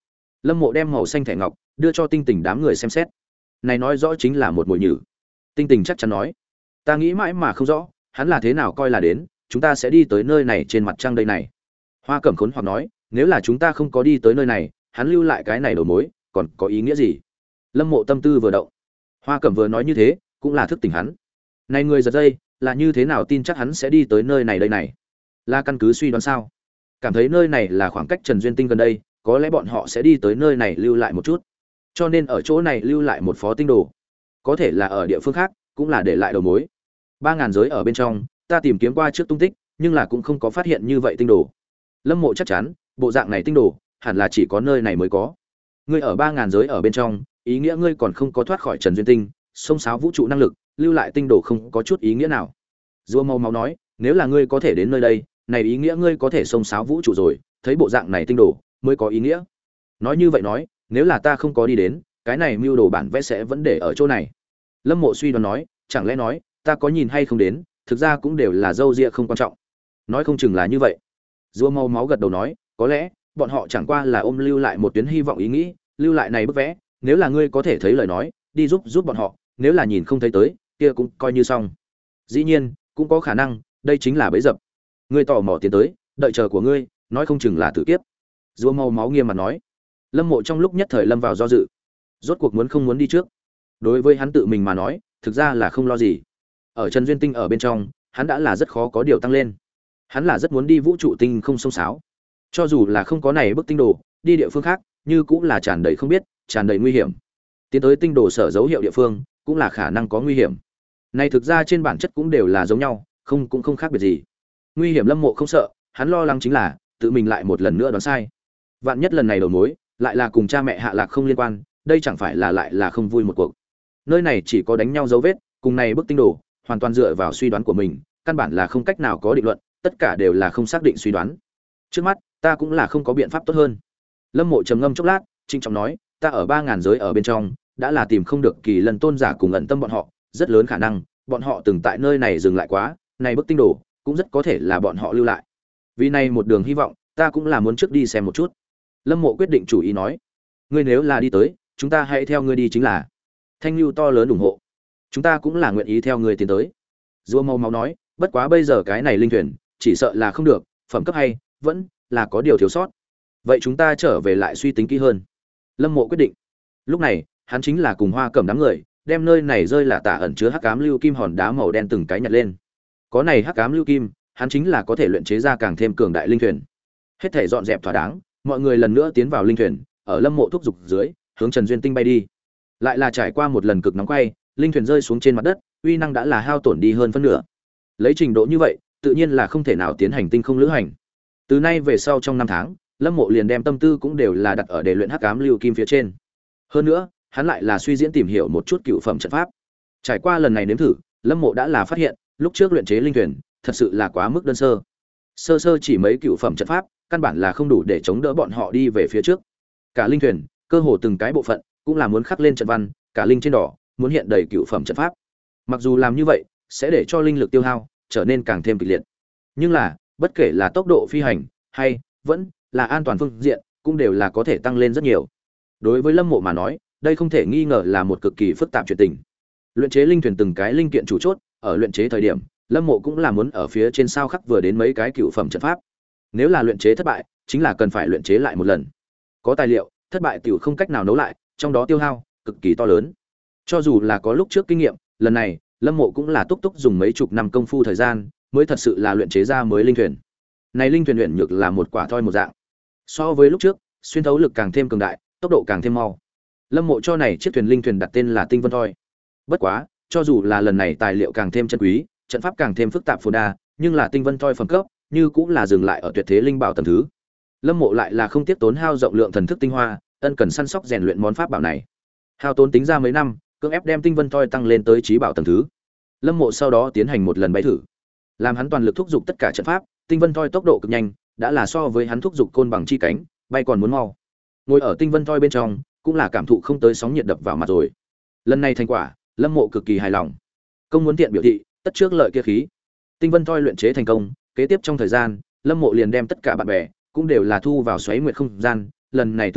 Lâm Mộ đem màu xanh thẻ ngọc đưa cho Tinh Tình đám người xem xét. Này nói rõ chính là một mồi nhử. Tinh Tình chắc chắn nói, ta nghĩ mãi mà không rõ, hắn là thế nào coi là đến, chúng ta sẽ đi tới nơi này trên mặt trăng đây này. Hoa Cẩm Khốn hoặc nói, nếu là chúng ta không có đi tới nơi này, hắn lưu lại cái này đầu mối, còn có ý nghĩa gì? Lâm Mộ tâm tư vừa động. Hoa Cẩm vừa nói như thế, cũng là thức tỉnh hắn. Này người giật dây, là như thế nào tin chắc hắn sẽ đi tới nơi này đây này? Là căn cứ suy đoán sao? Cảm thấy nơi này là khoảng cách Trần Duyên Tinh gần đây, có lẽ bọn họ sẽ đi tới nơi này lưu lại một chút. Cho nên ở chỗ này lưu lại một phó tinh đồ. Có thể là ở địa phương khác, cũng là để lại đầu mối. Ba ngàn giới ở bên trong, ta tìm kiếm qua trước tung tích, nhưng là cũng không có phát hiện như vậy tinh đồ. Lâm Mộ chắc chắn, bộ dạng này tinh đồ, hẳn là chỉ có nơi này mới có. Ngươi ở ba ngàn giới ở bên trong, ý nghĩa ngươi còn không có thoát khỏi Trần Duyên Tinh, xông xáo vũ trụ năng lực, lưu lại tinh đồ không có chút ý nghĩa nào. Rùa Màu Máu nói, nếu là ngươi có thể đến nơi đây, này ý nghĩa ngươi có thể xông xáo vũ trụ rồi, thấy bộ dạng này tinh đồ mới có ý nghĩa. Nói như vậy nói, nếu là ta không có đi đến, cái này mưu đồ bản vẽ sẽ vẫn để ở chỗ này. Lâm Mộ suy đoán nói, chẳng lẽ nói, ta có nhìn hay không đến, thực ra cũng đều là dâu ria không quan trọng. Nói không chừng là như vậy. Rùa Màu Máu gật đầu nói, có lẽ bọn họ chẳng qua là ôm lưu lại một tuyến hy vọng ý nghĩ, lưu lại này bức vẽ, nếu là ngươi có thể thấy lời nói, đi giúp giúp bọn họ, nếu là nhìn không thấy tới, kia cũng coi như xong. Dĩ nhiên, cũng có khả năng, đây chính là bẫy dập. Ngươi tò mò tiến tới, đợi chờ của ngươi, nói không chừng là tử kiếp. Rùa Màu Máu nghiêm mặt nói. Lâm Mộ trong lúc nhất thời lâm vào do dự. Rốt cuộc muốn không muốn đi trước. Đối với hắn tự mình mà nói, thực ra là không lo gì. Ở Trần Duyên Tinh ở bên trong, hắn đã là rất khó có điều tăng lên. Hắn là rất muốn đi vũ trụ tinh không sông sáo. Cho dù là không có này bức tinh đồ, đi địa phương khác, như cũng là tràn đầy không biết, tràn đầy nguy hiểm. Tiến tới tinh đồ sở dấu hiệu địa phương, cũng là khả năng có nguy hiểm. Này thực ra trên bản chất cũng đều là giống nhau, không cũng không khác biệt gì. Nguy hiểm Lâm Mộ không sợ, hắn lo lắng chính là tự mình lại một lần nữa đoán sai. Vạn nhất lần này đầu mối lại là cùng cha mẹ hạ lạc không liên quan, đây chẳng phải là lại là không vui một cuộc. Nơi này chỉ có đánh nhau dấu vết, cùng này bức tinh đồ, hoàn toàn dựa vào suy đoán của mình, căn bản là không cách nào có định luận, tất cả đều là không xác định suy đoán. Trước mắt, ta cũng là không có biện pháp tốt hơn. Lâm Mộ trầm ngâm chốc lát, trinh trọng nói, ta ở ba ngàn giới ở bên trong, đã là tìm không được Kỳ Lân tôn giả cùng ẩn tâm bọn họ, rất lớn khả năng, bọn họ từng tại nơi này dừng lại quá, này bức tinh đồ, cũng rất có thể là bọn họ lưu lại. Vì này một đường hy vọng, ta cũng là muốn trước đi xem một chút. Lâm Mộ quyết định chủ ý nói, ngươi nếu là đi tới, chúng ta hãy theo ngươi đi chính là. Thanh lưu to lớn ủng hộ, chúng ta cũng là nguyện ý theo ngươi tiến tới. Rùa Màu Máu nói, bất quá bây giờ cái này linh thuyền, chỉ sợ là không được, phẩm cấp hay, vẫn là có điều thiếu sót. Vậy chúng ta trở về lại suy tính kỹ hơn. Lâm Mộ quyết định. Lúc này, hắn chính là cùng Hoa Cẩm đám người, đem nơi này rơi là tả ẩn chứa hắc ám lưu kim hòn đá màu đen từng cái nhặt lên. Có này hắc ám lưu kim, hắn chính là có thể luyện chế ra càng thêm cường đại linh thuyền. Hết thể dọn dẹp thỏa đáng, mọi người lần nữa tiến vào linh thuyền, ở Lâm Mộ thúc dục dưới, hướng Trần Duyên Tinh bay đi. Lại là trải qua một lần cực nóng quay, linh thuyền rơi xuống trên mặt đất, uy năng đã là hao tổn đi hơn phân nửa. Lấy trình độ như vậy, tự nhiên là không thể nào tiến hành tinh không lữ hành. Từ nay về sau trong năm tháng, Lâm Mộ liền đem tâm tư cũng đều là đặt ở để luyện hắc ám lưu kim phía trên. Hơn nữa, hắn lại là suy diễn tìm hiểu một chút cựu phẩm trận pháp. Trải qua lần này nếm thử, Lâm Mộ đã là phát hiện, lúc trước luyện chế linh thuyền, thật sự là quá mức đơn sơ. Sơ sơ chỉ mấy cựu phẩm trận pháp, căn bản là không đủ để chống đỡ bọn họ đi về phía trước. Cả linh thuyền, cơ hồ từng cái bộ phận, cũng là muốn khắc lên trận văn, cả linh trên đỏ, muốn hiện đầy cựu phẩm trận pháp. Mặc dù làm như vậy, sẽ để cho linh lực tiêu hao trở nên càng thêm kịch liệt. Nhưng là, bất kể là tốc độ phi hành hay vẫn là an toàn phương diện, cũng đều là có thể tăng lên rất nhiều. Đối với Lâm Mộ mà nói, đây không thể nghi ngờ là một cực kỳ phức tạp chuyện tình. Luyện chế linh thuyền từng cái linh kiện chủ chốt, ở luyện chế thời điểm, Lâm Mộ cũng là muốn ở phía trên sao khắc vừa đến mấy cái cựu phẩm trận pháp. Nếu là luyện chế thất bại, chính là cần phải luyện chế lại một lần. Có tài liệu, thất bại tiểu không cách nào nấu lại, trong đó tiêu hao cực kỳ to lớn. Cho dù là có lúc trước kinh nghiệm, lần này, Lâm Mộ cũng là túc túc dùng mấy chục năm công phu thời gian, mới thật sự là luyện chế ra mới linh thuyền. Này linh thuyền luyện nhược là một quả thoi một dạng. So với lúc trước, xuyên thấu lực càng thêm cường đại, tốc độ càng thêm mau. Lâm Mộ cho này chiếc thuyền linh thuyền đặt tên là Tinh Vân thoi. Bất quá, cho dù là lần này tài liệu càng thêm chân quý, trận pháp càng thêm phức tạp phồn đa, nhưng là Tinh Vân thoi phẩm cấp, như cũng là dừng lại ở tuyệt thế linh bảo tầng thứ. Lâm Mộ lại là không tiếc tốn hao rộng lượng thần thức tinh hoa, ân cần săn sóc rèn luyện món pháp bảo này. Hao tốn tính ra mấy năm, cưỡng ép đem Tinh Vân thoi tăng lên tới trí bảo tầng thứ. Lâm Mộ sau đó tiến hành một lần bay thử. Làm hắn toàn lực thúc giục tất cả trận pháp, Tinh Vân thoi tốc độ cực nhanh, đã là so với hắn thúc giục côn bằng chi cánh, bay còn muốn mau. Ngồi ở Tinh Vân thoi bên trong, cũng là cảm thụ không tới sóng nhiệt đập vào mặt rồi. Lần này thành quả, Lâm Mộ cực kỳ hài lòng. Công muốn tiện biểu thị, tất trước lợi kia khí. Tinh Vân thoi luyện chế thành công, kế tiếp trong thời gian, Lâm Mộ liền đem tất cả bạn bè cũng đều là thu vào xoáy nguyệt không gian, lần này từ biệt,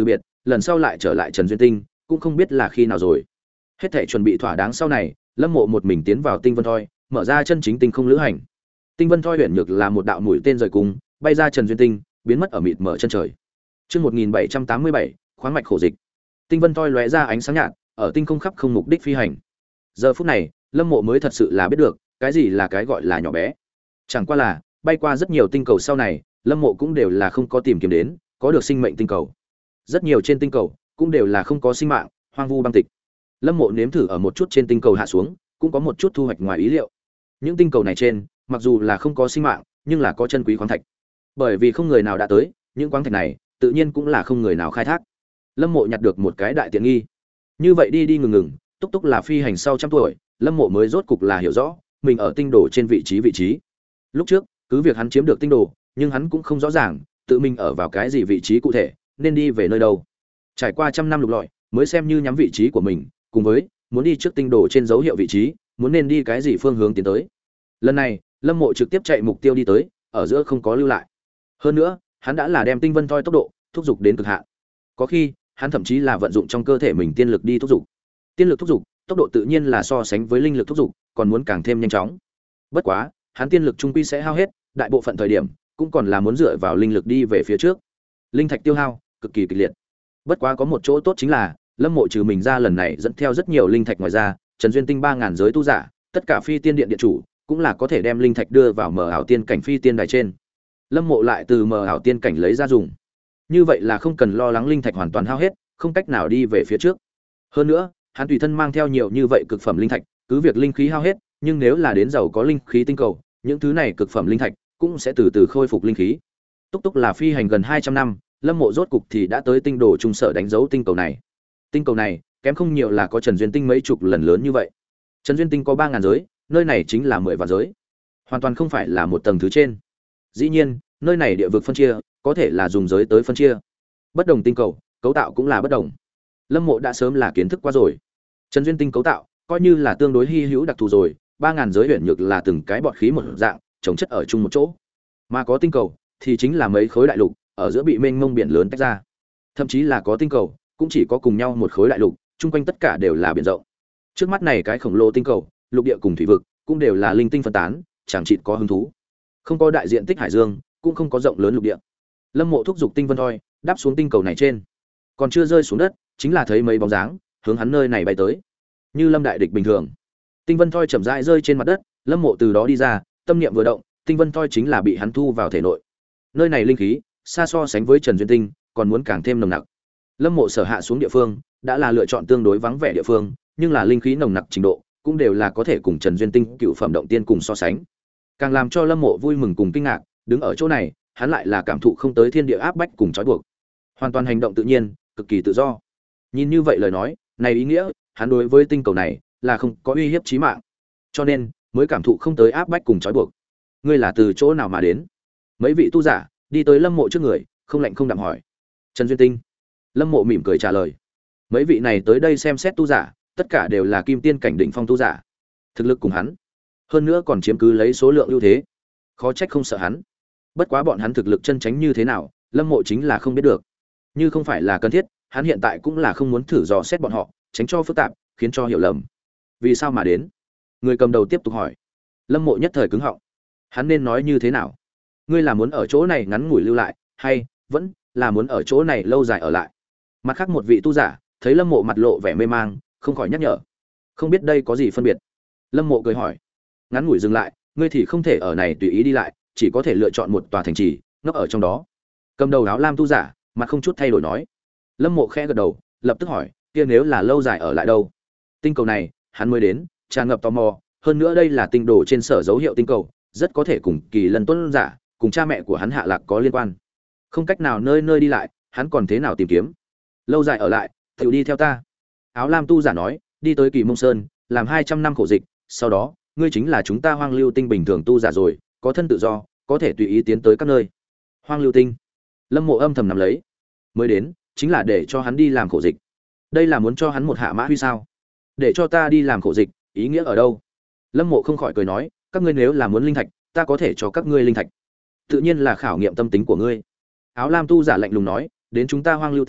lần sau lại trở lại Trần Duyên Tinh cũng không biết là khi nào rồi. Hết thảy chuẩn bị thỏa đáng sau này, Lâm Mộ một mình tiến vào Tinh Vân Thoi, mở ra chân chính tinh không lữ hành. Tinh Vân Thoi huyền nhược là một đạo mũi tên rời cung, bay ra Trần Duyên Tinh, biến mất ở mịt mờ chân trời. Chương một nghìn bảy trăm tám mươi bảy, khoáng mạch khổ dịch. Tinh Vân Thoi lóe ra ánh sáng nhạt, ở tinh không khắp không mục đích phi hành. Giờ phút này, Lâm Mộ mới thật sự là biết được, cái gì là cái gọi là nhỏ bé. Chẳng qua là, bay qua rất nhiều tinh cầu sau này, Lâm Mộ cũng đều là không có tìm kiếm đến, có được sinh mệnh tinh cầu. Rất nhiều trên tinh cầu cũng đều là không có sinh mạng, hoang vu băng tịch. Lâm Mộ nếm thử ở một chút trên tinh cầu hạ xuống, cũng có một chút thu hoạch ngoài ý liệu. Những tinh cầu này trên, mặc dù là không có sinh mạng, nhưng là có chân quý khoáng thạch. Bởi vì không người nào đã tới, những khoáng thạch này, tự nhiên cũng là không người nào khai thác. Lâm Mộ nhặt được một cái đại tiện nghi. Như vậy đi đi ngừng ngừng, túc túc là phi hành sau trăm tuổi, Lâm Mộ mới rốt cục là hiểu rõ, mình ở tinh đồ trên vị trí vị trí. Lúc trước, cứ việc hắn chiếm được tinh đồ, nhưng hắn cũng không rõ ràng, tự mình ở vào cái gì vị trí cụ thể, nên đi về nơi đâu. Trải qua trăm năm lục lọi, mới xem như nhắm vị trí của mình, cùng với muốn đi trước tinh đồ trên dấu hiệu vị trí, muốn nên đi cái gì phương hướng tiến tới. Lần này, Lâm Mộ trực tiếp chạy mục tiêu đi tới, ở giữa không có lưu lại. Hơn nữa, hắn đã là đem tinh vân thoi tốc độ thúc giục đến cực hạn. Có khi, hắn thậm chí là vận dụng trong cơ thể mình tiên lực đi thúc giục. Tiên lực thúc giục, tốc độ tự nhiên là so sánh với linh lực thúc giục, còn muốn càng thêm nhanh chóng. Bất quá, hắn tiên lực trung quy sẽ hao hết, đại bộ phận thời điểm cũng còn là muốn dựa vào linh lực đi về phía trước. Linh thạch tiêu hao cực kỳ kịch liệt. Bất quá có một chỗ tốt chính là, Lâm Mộ trừ mình ra lần này dẫn theo rất nhiều linh thạch, ngoài ra, Trần Duyên Tinh ba ngàn giới tu giả, tất cả phi tiên điện điện chủ, cũng là có thể đem linh thạch đưa vào mở ảo tiên cảnh phi tiên đài trên. Lâm Mộ lại từ mở ảo tiên cảnh lấy ra dùng. Như vậy là không cần lo lắng linh thạch hoàn toàn hao hết, không cách nào đi về phía trước. Hơn nữa, hắn tùy thân mang theo nhiều như vậy cực phẩm linh thạch, cứ việc linh khí hao hết, nhưng nếu là đến giàu có linh khí tinh cầu, những thứ này cực phẩm linh thạch cũng sẽ từ từ khôi phục linh khí. Túc túc là phi hành gần hai trăm năm, Lâm Mộ rốt cục thì đã tới tinh đồ trung sở đánh dấu tinh cầu này. Tinh cầu này, kém không nhiều là có Trần Duyên Tinh mấy chục lần lớn như vậy. Trần Duyên Tinh có ba ngàn giới, nơi này chính là mười vạn giới. Hoàn toàn không phải là một tầng thứ trên. Dĩ nhiên, nơi này địa vực phân chia, có thể là dùng giới tới phân chia. Bất đồng tinh cầu, cấu tạo cũng là bất đồng. Lâm Mộ đã sớm là kiến thức qua rồi. Trần Duyên Tinh cấu tạo, coi như là tương đối hy hữu đặc thù rồi, ba ngàn giới huyền nhược là từng cái bọt khí một dạng, chồng chất ở chung một chỗ. Mà có tinh cầu thì chính là mấy khối đại lục, ở giữa bị mênh mông biển lớn tách ra. Thậm chí là có tinh cầu, cũng chỉ có cùng nhau một khối đại lục, chung quanh tất cả đều là biển rộng. Trước mắt này cái khổng lồ tinh cầu, lục địa cùng thủy vực, cũng đều là linh tinh phân tán, chẳng chịt có hứng thú. Không có đại diện tích hải dương, cũng không có rộng lớn lục địa. Lâm Mộ thúc giục tinh vân thoi, đáp xuống tinh cầu này trên. Còn chưa rơi xuống đất, chính là thấy mấy bóng dáng hướng hắn nơi này bay tới, như lâm đại địch bình thường. Tinh vân thoi chậm rãi rơi trên mặt đất, Lâm Mộ từ đó đi ra, tâm niệm vừa động, tinh vân thoi chính là bị hắn thu vào thể nội. Nơi này linh khí xa so sánh với Trần Duyên Tinh còn muốn càng thêm nồng nặc. Lâm Mộ sở hạ xuống địa phương đã là lựa chọn tương đối vắng vẻ địa phương, nhưng là linh khí nồng nặc trình độ cũng đều là có thể cùng Trần Duyên Tinh cựu phẩm động tiên cùng so sánh. Càng làm cho Lâm Mộ vui mừng cùng kinh ngạc, đứng ở chỗ này, hắn lại là cảm thụ không tới thiên địa áp bách cùng trói buộc, hoàn toàn hành động tự nhiên, cực kỳ tự do. Nhìn như vậy lời nói, này ý nghĩa, hắn đối với tinh cầu này là không có uy hiếp chí mạng, cho nên mới cảm thụ không tới áp bách cùng trói buộc. Ngươi là từ chỗ nào mà đến? Mấy vị tu giả đi tới Lâm Mộ trước người, không lạnh không đạm hỏi. Trần Duyên Tinh. Lâm Mộ mỉm cười trả lời. Mấy vị này tới đây xem xét tu giả, tất cả đều là kim tiên cảnh đỉnh phong tu giả, thực lực cùng hắn, hơn nữa còn chiếm cứ lấy số lượng ưu thế, khó trách không sợ hắn. Bất quá bọn hắn thực lực chân chánh như thế nào, Lâm Mộ chính là không biết được. Như không phải là cần thiết, hắn hiện tại cũng là không muốn thử dò xét bọn họ, tránh cho phức tạp, khiến cho hiểu lầm. Vì sao mà đến? Người cầm đầu tiếp tục hỏi. Lâm Mộ nhất thời cứng họng. Hắn nên nói như thế nào? Ngươi là muốn ở chỗ này ngắn ngủi lưu lại, hay vẫn là muốn ở chỗ này lâu dài ở lại? Mặt khác một vị tu giả thấy Lâm Mộ mặt lộ vẻ mê mang, không khỏi nhắc nhở. Không biết đây có gì phân biệt? Lâm Mộ cười hỏi. Ngắn ngủi dừng lại, ngươi thì không thể ở này tùy ý đi lại, chỉ có thể lựa chọn một tòa thành trì, ngốc ở trong đó. Cầm đầu áo lam tu giả mặt không chút thay đổi nói. Lâm Mộ khẽ gật đầu, lập tức hỏi, kia nếu là lâu dài ở lại đâu? Tinh cầu này hắn mới đến, tràn ngập tò mò, hơn nữa đây là tinh đồ trên sở dấu hiệu tinh cầu, rất có thể cùng Kỳ Lân Tuấn giả cùng cha mẹ của hắn hạ lạc có liên quan. Không cách nào nơi nơi đi lại, hắn còn thế nào tìm kiếm? Lâu dài ở lại, tự đi theo ta. Áo lam tu giả nói, đi tới Kỳ Mông Sơn, làm hai trăm năm khổ dịch, sau đó, ngươi chính là chúng ta Hoang Lưu Tinh bình thường tu giả rồi, có thân tự do, có thể tùy ý tiến tới các nơi. Hoang Lưu Tinh. Lâm Mộ âm thầm nắm lấy. Mới đến, chính là để cho hắn đi làm khổ dịch. Đây là muốn cho hắn một hạ mã huy sao? Để cho ta đi làm khổ dịch, ý nghĩa ở đâu? Lâm Mộ không khỏi cười nói, các ngươi nếu là muốn linh thạch, ta có thể cho các ngươi linh thạch. Tự nhiên là khảo nghiệm tâm tính của ngươi. Áo lam tu giả lạnh lùng nói, đến chúng ta Hoang Lưu Tinh,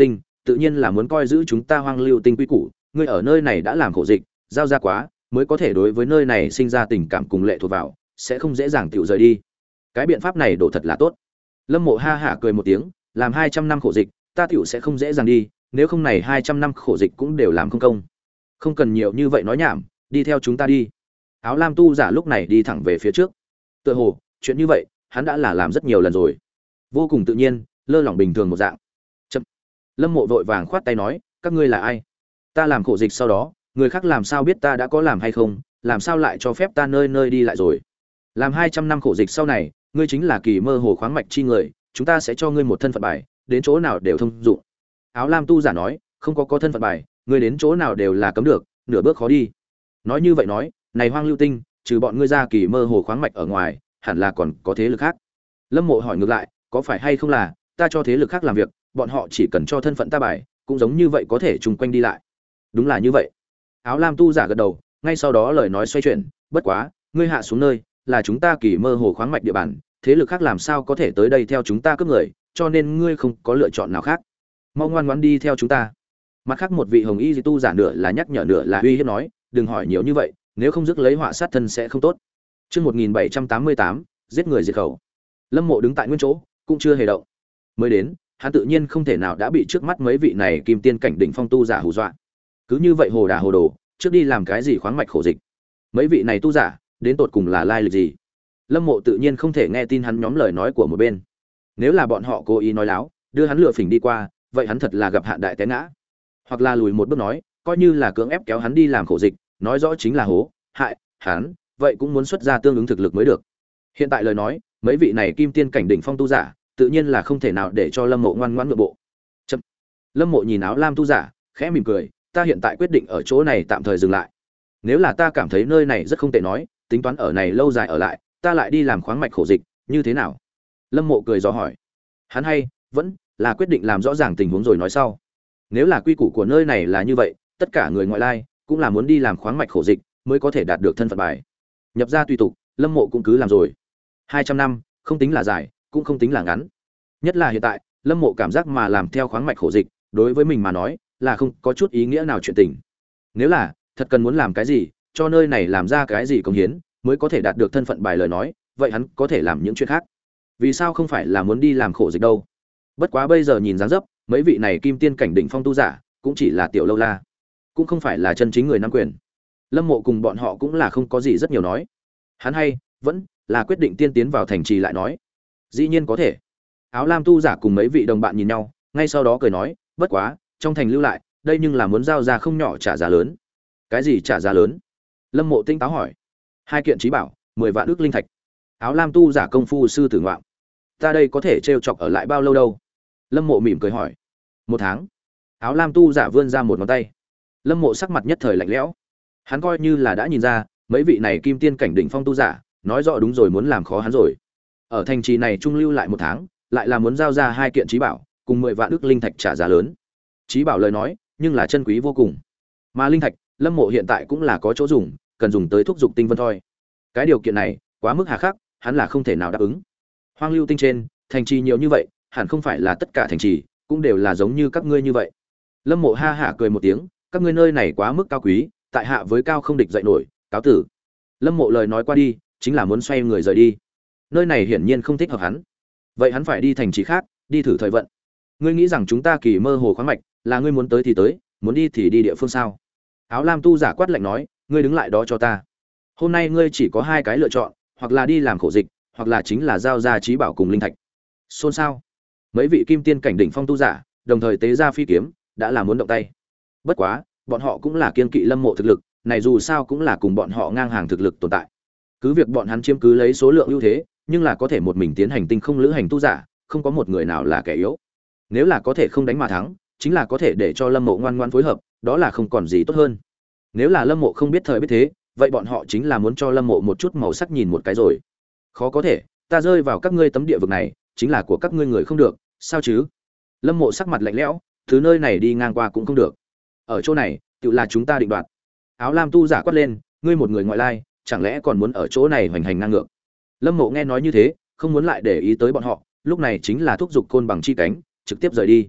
tự nhiên là muốn coi giữ chúng ta Hoang Lưu Tinh quy củ, ngươi ở nơi này đã làm khổ dịch, giao ra quá, mới có thể đối với nơi này sinh ra tình cảm cùng lệ thuộc vào, sẽ không dễ dàng tiểu rời đi. Cái biện pháp này đổ thật là tốt. Lâm Mộ ha hả cười một tiếng, làm hai trăm năm khổ dịch, ta tiểu sẽ không dễ dàng đi, nếu không này hai trăm năm khổ dịch cũng đều làm không công. Không cần nhiều như vậy nói nhảm, đi theo chúng ta đi. Áo lam tu giả lúc này đi thẳng về phía trước. Tựa hồ, chuyện như vậy, hắn đã là làm rất nhiều lần rồi. Vô cùng tự nhiên, lơ lỏng bình thường một dạng. Chậm. Lâm Mộ vội vàng khoát tay nói, các ngươi là ai? Ta làm khổ dịch sau đó, người khác làm sao biết ta đã có làm hay không, làm sao lại cho phép ta nơi nơi đi lại rồi? Làm hai trăm năm khổ dịch sau này, ngươi chính là kỳ mơ hồ khoáng mạch chi người, chúng ta sẽ cho ngươi một thân phận bài, đến chỗ nào đều thông dụng. Áo lam tu giả nói, không có có thân phận bài, ngươi đến chỗ nào đều là cấm được, nửa bước khó đi. Nói như vậy nói, này Hoang Lưu Tinh, trừ bọn ngươi ra kỳ mơ hồ khoáng mạch ở ngoài, hẳn là còn có thế lực khác. Lâm Mộ hỏi ngược lại, có phải hay không là ta cho thế lực khác làm việc, bọn họ chỉ cần cho thân phận ta bài, cũng giống như vậy có thể chung quanh đi lại. Đúng là như vậy. Áo lam tu giả gật đầu, ngay sau đó lời nói xoay chuyển, bất quá, ngươi hạ xuống nơi, là chúng ta kỳ mơ hồ khoáng mạch địa bàn, thế lực khác làm sao có thể tới đây theo chúng ta cướp người, cho nên ngươi không có lựa chọn nào khác. Mau ngoan ngoãn đi theo chúng ta. Mặt khác một vị hồng y tu giả nửa là nhắc nhở nửa là uy hiếp nói, đừng hỏi nhiều như vậy, nếu không rước lấy họa sát thân sẽ không tốt. Chương một nghìn bảy trăm tám mươi tám, giết người diệt khẩu. Lâm Mộ đứng tại nguyên chỗ, cũng chưa hề động. Mới đến, hắn tự nhiên không thể nào đã bị trước mắt mấy vị này kim tiên cảnh đỉnh phong tu giả hù dọa. Cứ như vậy hồ đà hồ đồ, trước đi làm cái gì khoáng mạch khổ dịch? Mấy vị này tu giả, đến tột cùng là lai lịch gì? Lâm Mộ tự nhiên không thể nghe tin hắn nhóm lời nói của một bên. Nếu là bọn họ cố ý nói láo, đưa hắn lừa phỉnh đi qua, vậy hắn thật là gặp hạn đại té ngã. Hoặc là lùi một bước nói, coi như là cưỡng ép kéo hắn đi làm khổ dịch, nói rõ chính là hố, hại hắn, vậy cũng muốn xuất ra tương ứng thực lực mới được. Hiện tại lời nói, mấy vị này kim tiên cảnh đỉnh phong tu giả, tự nhiên là không thể nào để cho Lâm Mộ ngoan ngoãn nhượng bộ. Chậm. Lâm Mộ nhìn áo lam tu giả, khẽ mỉm cười, ta hiện tại quyết định ở chỗ này tạm thời dừng lại. Nếu là ta cảm thấy nơi này rất không tệ nói, tính toán ở này lâu dài ở lại, ta lại đi làm khoáng mạch khổ dịch, như thế nào? Lâm Mộ cười dò hỏi. Hắn hay, vẫn là quyết định làm rõ ràng tình huống rồi nói sau. Nếu là quy củ của nơi này là như vậy, tất cả người ngoại lai cũng là muốn đi làm khoáng mạch khổ dịch mới có thể đạt được thân phận bài. Nhập ra tùy tục, Lâm Mộ cũng cứ làm rồi. hai trăm năm, không tính là dài, cũng không tính là ngắn. Nhất là hiện tại, Lâm Mộ cảm giác mà làm theo khoáng mạch khổ dịch, đối với mình mà nói, là không có chút ý nghĩa nào chuyện tình. Nếu là thật cần muốn làm cái gì, cho nơi này làm ra cái gì công hiến, mới có thể đạt được thân phận bài lời nói, vậy hắn có thể làm những chuyện khác. Vì sao không phải là muốn đi làm khổ dịch đâu? Bất quá bây giờ nhìn dáng dấp, mấy vị này kim tiên cảnh đỉnh phong tu giả, cũng chỉ là tiểu lâu la, cũng không phải là chân chính người nắm quyền. Lâm Mộ cùng bọn họ cũng là không có gì rất nhiều nói. Hắn hay, vẫn là quyết định tiên tiến vào thành trì lại nói. Dĩ nhiên có thể. Áo lam tu giả cùng mấy vị đồng bạn nhìn nhau, ngay sau đó cười nói, bất quá, trong thành lưu lại, đây nhưng là muốn giao ra không nhỏ trả giá lớn. Cái gì trả giá lớn? Lâm Mộ tinh táo hỏi. Hai kiện trí bảo, mười vạn ức linh thạch. Áo lam tu giả công phu sư tử ngoạm. Ta đây có thể trêu chọc ở lại bao lâu đâu? Lâm Mộ mỉm cười hỏi. Một tháng. Áo lam tu giả vươn ra một ngón tay. Lâm Mộ sắc mặt nhất thời lạnh lẽo. Hắn coi như là đã nhìn ra, mấy vị này kim tiên cảnh đỉnh phong tu giả, nói rõ đúng rồi muốn làm khó hắn rồi. Ở thành trì này trung lưu lại một tháng, lại là muốn giao ra hai kiện trí bảo, cùng mười vạn ức linh thạch trả giá lớn. Trí bảo lời nói, nhưng là chân quý vô cùng. Mà linh thạch, Lâm Mộ hiện tại cũng là có chỗ dùng, cần dùng tới thúc dục tinh vân thôi. Cái điều kiện này, quá mức hà khắc, hắn là không thể nào đáp ứng. Hoang Lưu Tinh trên, thành trì nhiều như vậy, hẳn không phải là tất cả thành trì cũng đều là giống như các ngươi như vậy. Lâm Mộ ha hả cười một tiếng, các ngươi nơi này quá mức cao quý, tại hạ với cao không địch dậy nổi, cáo tử. Lâm Mộ lời nói qua đi, chính là muốn xoay người rời đi. Nơi này hiển nhiên không thích hợp hắn. Vậy hắn phải đi thành trì khác, đi thử thời vận. Ngươi nghĩ rằng chúng ta kỳ mơ hồ khoáng mạch, là ngươi muốn tới thì tới, muốn đi thì đi địa phương sao? Áo lam tu giả quát lạnh nói, ngươi đứng lại đó cho ta. Hôm nay ngươi chỉ có hai cái lựa chọn, hoặc là đi làm khổ dịch, hoặc là chính là giao ra trí bảo cùng linh thạch. Xôn xao. Mấy vị kim tiên cảnh đỉnh phong tu giả, đồng thời tế ra phi kiếm, đã là muốn động tay. Bất quá, bọn họ cũng là kiên kỵ Lâm Mộ thực lực, này dù sao cũng là cùng bọn họ ngang hàng thực lực tồn tại. Cứ việc bọn hắn chiếm cứ lấy số lượng ưu thế, nhưng là có thể một mình tiến hành tinh không lữ hành tu giả, không có một người nào là kẻ yếu. Nếu là có thể không đánh mà thắng, chính là có thể để cho Lâm Mộ ngoan ngoãn phối hợp, đó là không còn gì tốt hơn. Nếu là Lâm Mộ không biết thời biết thế, vậy bọn họ chính là muốn cho Lâm Mộ một chút màu sắc nhìn một cái rồi. Khó có thể, ta rơi vào các ngươi tấm địa vực này, chính là của các ngươi người không được, sao chứ? Lâm Mộ sắc mặt lạnh lẽo, thứ nơi này đi ngang qua cũng không được. Ở chỗ này, tự là chúng ta định đoạt. Áo lam tu giả quát lên, ngươi một người ngoại lai, chẳng lẽ còn muốn ở chỗ này hoành hành ngang ngược? Lâm Mộ nghe nói như thế, không muốn lại để ý tới bọn họ, lúc này chính là thúc giục côn bằng chi cánh, trực tiếp rời đi.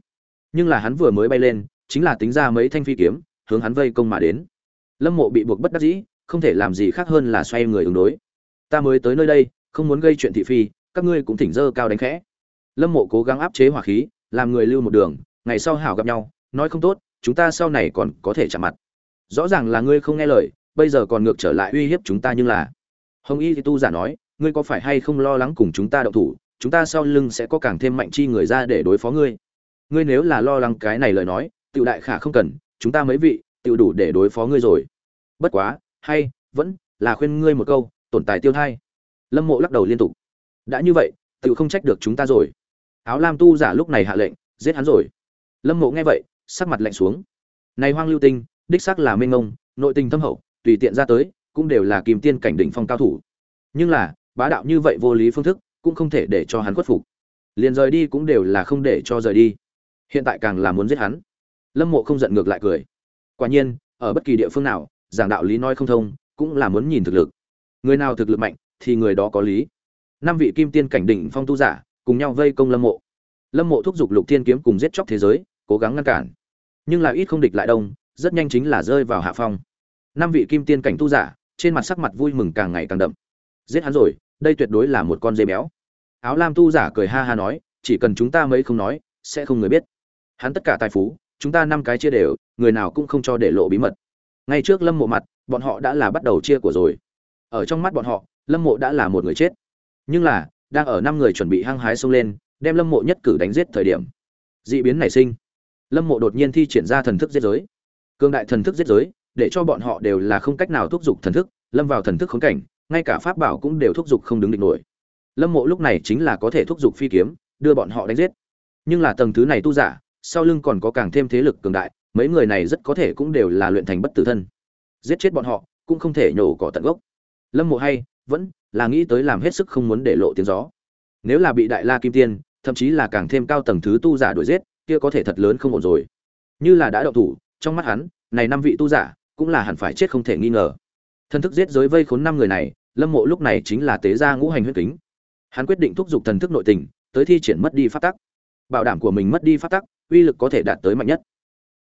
Nhưng là hắn vừa mới bay lên chính là tính ra mấy thanh phi kiếm hướng hắn vây công mà đến. Lâm Mộ bị buộc bất đắc dĩ, không thể làm gì khác hơn là xoay người ứng đối. Ta mới tới nơi đây, không muốn gây chuyện thị phi, các ngươi cũng thỉnh dơ cao đánh khẽ. Lâm Mộ cố gắng áp chế hỏa khí, làm người lưu một đường, ngày sau hảo gặp nhau, nói không tốt, chúng ta sau này còn có thể chạm mặt. Rõ ràng là ngươi không nghe lời, bây giờ còn ngược trở lại uy hiếp chúng ta, nhưng là Hồng Y thì tu giả nói, ngươi có phải hay không lo lắng cùng chúng ta động thủ, chúng ta sau lưng sẽ có càng thêm mạnh chi người ra để đối phó ngươi. Ngươi nếu là lo lắng cái này lời nói, Tiểu đại khả không cần, chúng ta mấy vị, tiểu đủ để đối phó ngươi rồi. Bất quá, hay vẫn là khuyên ngươi một câu, tổn tài tiêu thai. Lâm Mộ lắc đầu liên tục. Đã như vậy, tiểu không trách được chúng ta rồi. Áo lam tu giả lúc này hạ lệnh, giết hắn rồi. Lâm Mộ nghe vậy, sắc mặt lạnh xuống. Này Hoang Lưu Tinh, đích xác là mênh mông, nội tình thâm hậu, tùy tiện ra tới, cũng đều là kim tiên cảnh đỉnh phong cao thủ. Nhưng là, bá đạo như vậy vô lý phương thức, cũng không thể để cho hắn khuất phục. Liền rời đi cũng đều là không để cho rời đi. Hiện tại càng là muốn giết hắn. Lâm Mộ không giận ngược lại cười. Quả nhiên, ở bất kỳ địa phương nào, giảng đạo lý nói không thông, cũng là muốn nhìn thực lực. Người nào thực lực mạnh, thì người đó có lý. Năm vị kim tiên cảnh đỉnh phong tu giả, cùng nhau vây công Lâm Mộ. Lâm Mộ thúc giục Lục Thiên kiếm cùng giết chóc thế giới, cố gắng ngăn cản. Nhưng là ít không địch lại đông, rất nhanh chính là rơi vào hạ phong. Năm vị kim tiên cảnh tu giả, trên mặt sắc mặt vui mừng càng ngày càng đậm. Giết hắn rồi, đây tuyệt đối là một con dê béo. Áo lam tu giả cười ha ha nói, chỉ cần chúng ta mấy không nói, sẽ không người biết. Hắn tất cả tài phú, chúng ta năm cái chia đều, người nào cũng không cho để lộ bí mật. Ngay trước Lâm Mộ mặt, bọn họ đã là bắt đầu chia của rồi. Ở trong mắt bọn họ, Lâm Mộ đã là một người chết. Nhưng là, đang ở năm người chuẩn bị hăng hái xông lên, đem Lâm Mộ nhất cử đánh giết thời điểm, dị biến nảy sinh. Lâm Mộ đột nhiên thi triển ra thần thức giết giới. Cương đại thần thức giết giới, để cho bọn họ đều là không cách nào thúc giục thần thức, lâm vào thần thức khốn cảnh, ngay cả pháp bảo cũng đều thúc giục không đứng địch nổi. Lâm Mộ lúc này chính là có thể thúc giục phi kiếm, đưa bọn họ đánh giết. Nhưng là tầng thứ này tu giả, sau lưng còn có càng thêm thế lực cường đại, mấy người này rất có thể cũng đều là luyện thành bất tử thân. Giết chết bọn họ, cũng không thể nhổ cỏ tận gốc. Lâm Mộ hay vẫn là nghĩ tới làm hết sức không muốn để lộ tiếng gió. Nếu là bị Đại La Kim Tiên, thậm chí là càng thêm cao tầng thứ tu giả đuổi giết, kia có thể thật lớn không ổn rồi. Như là đã động thủ, trong mắt hắn, này năm vị tu giả cũng là hẳn phải chết không thể nghi ngờ. Thần thức giết giới vây khốn năm người này, Lâm Mộ lúc này chính là tế ra ngũ hành huyết kính. Hắn quyết định thúc giục thần thức nội tình, tới thi triển mất đi pháp tắc. Bảo đảm của mình mất đi pháp tắc, uy lực có thể đạt tới mạnh nhất.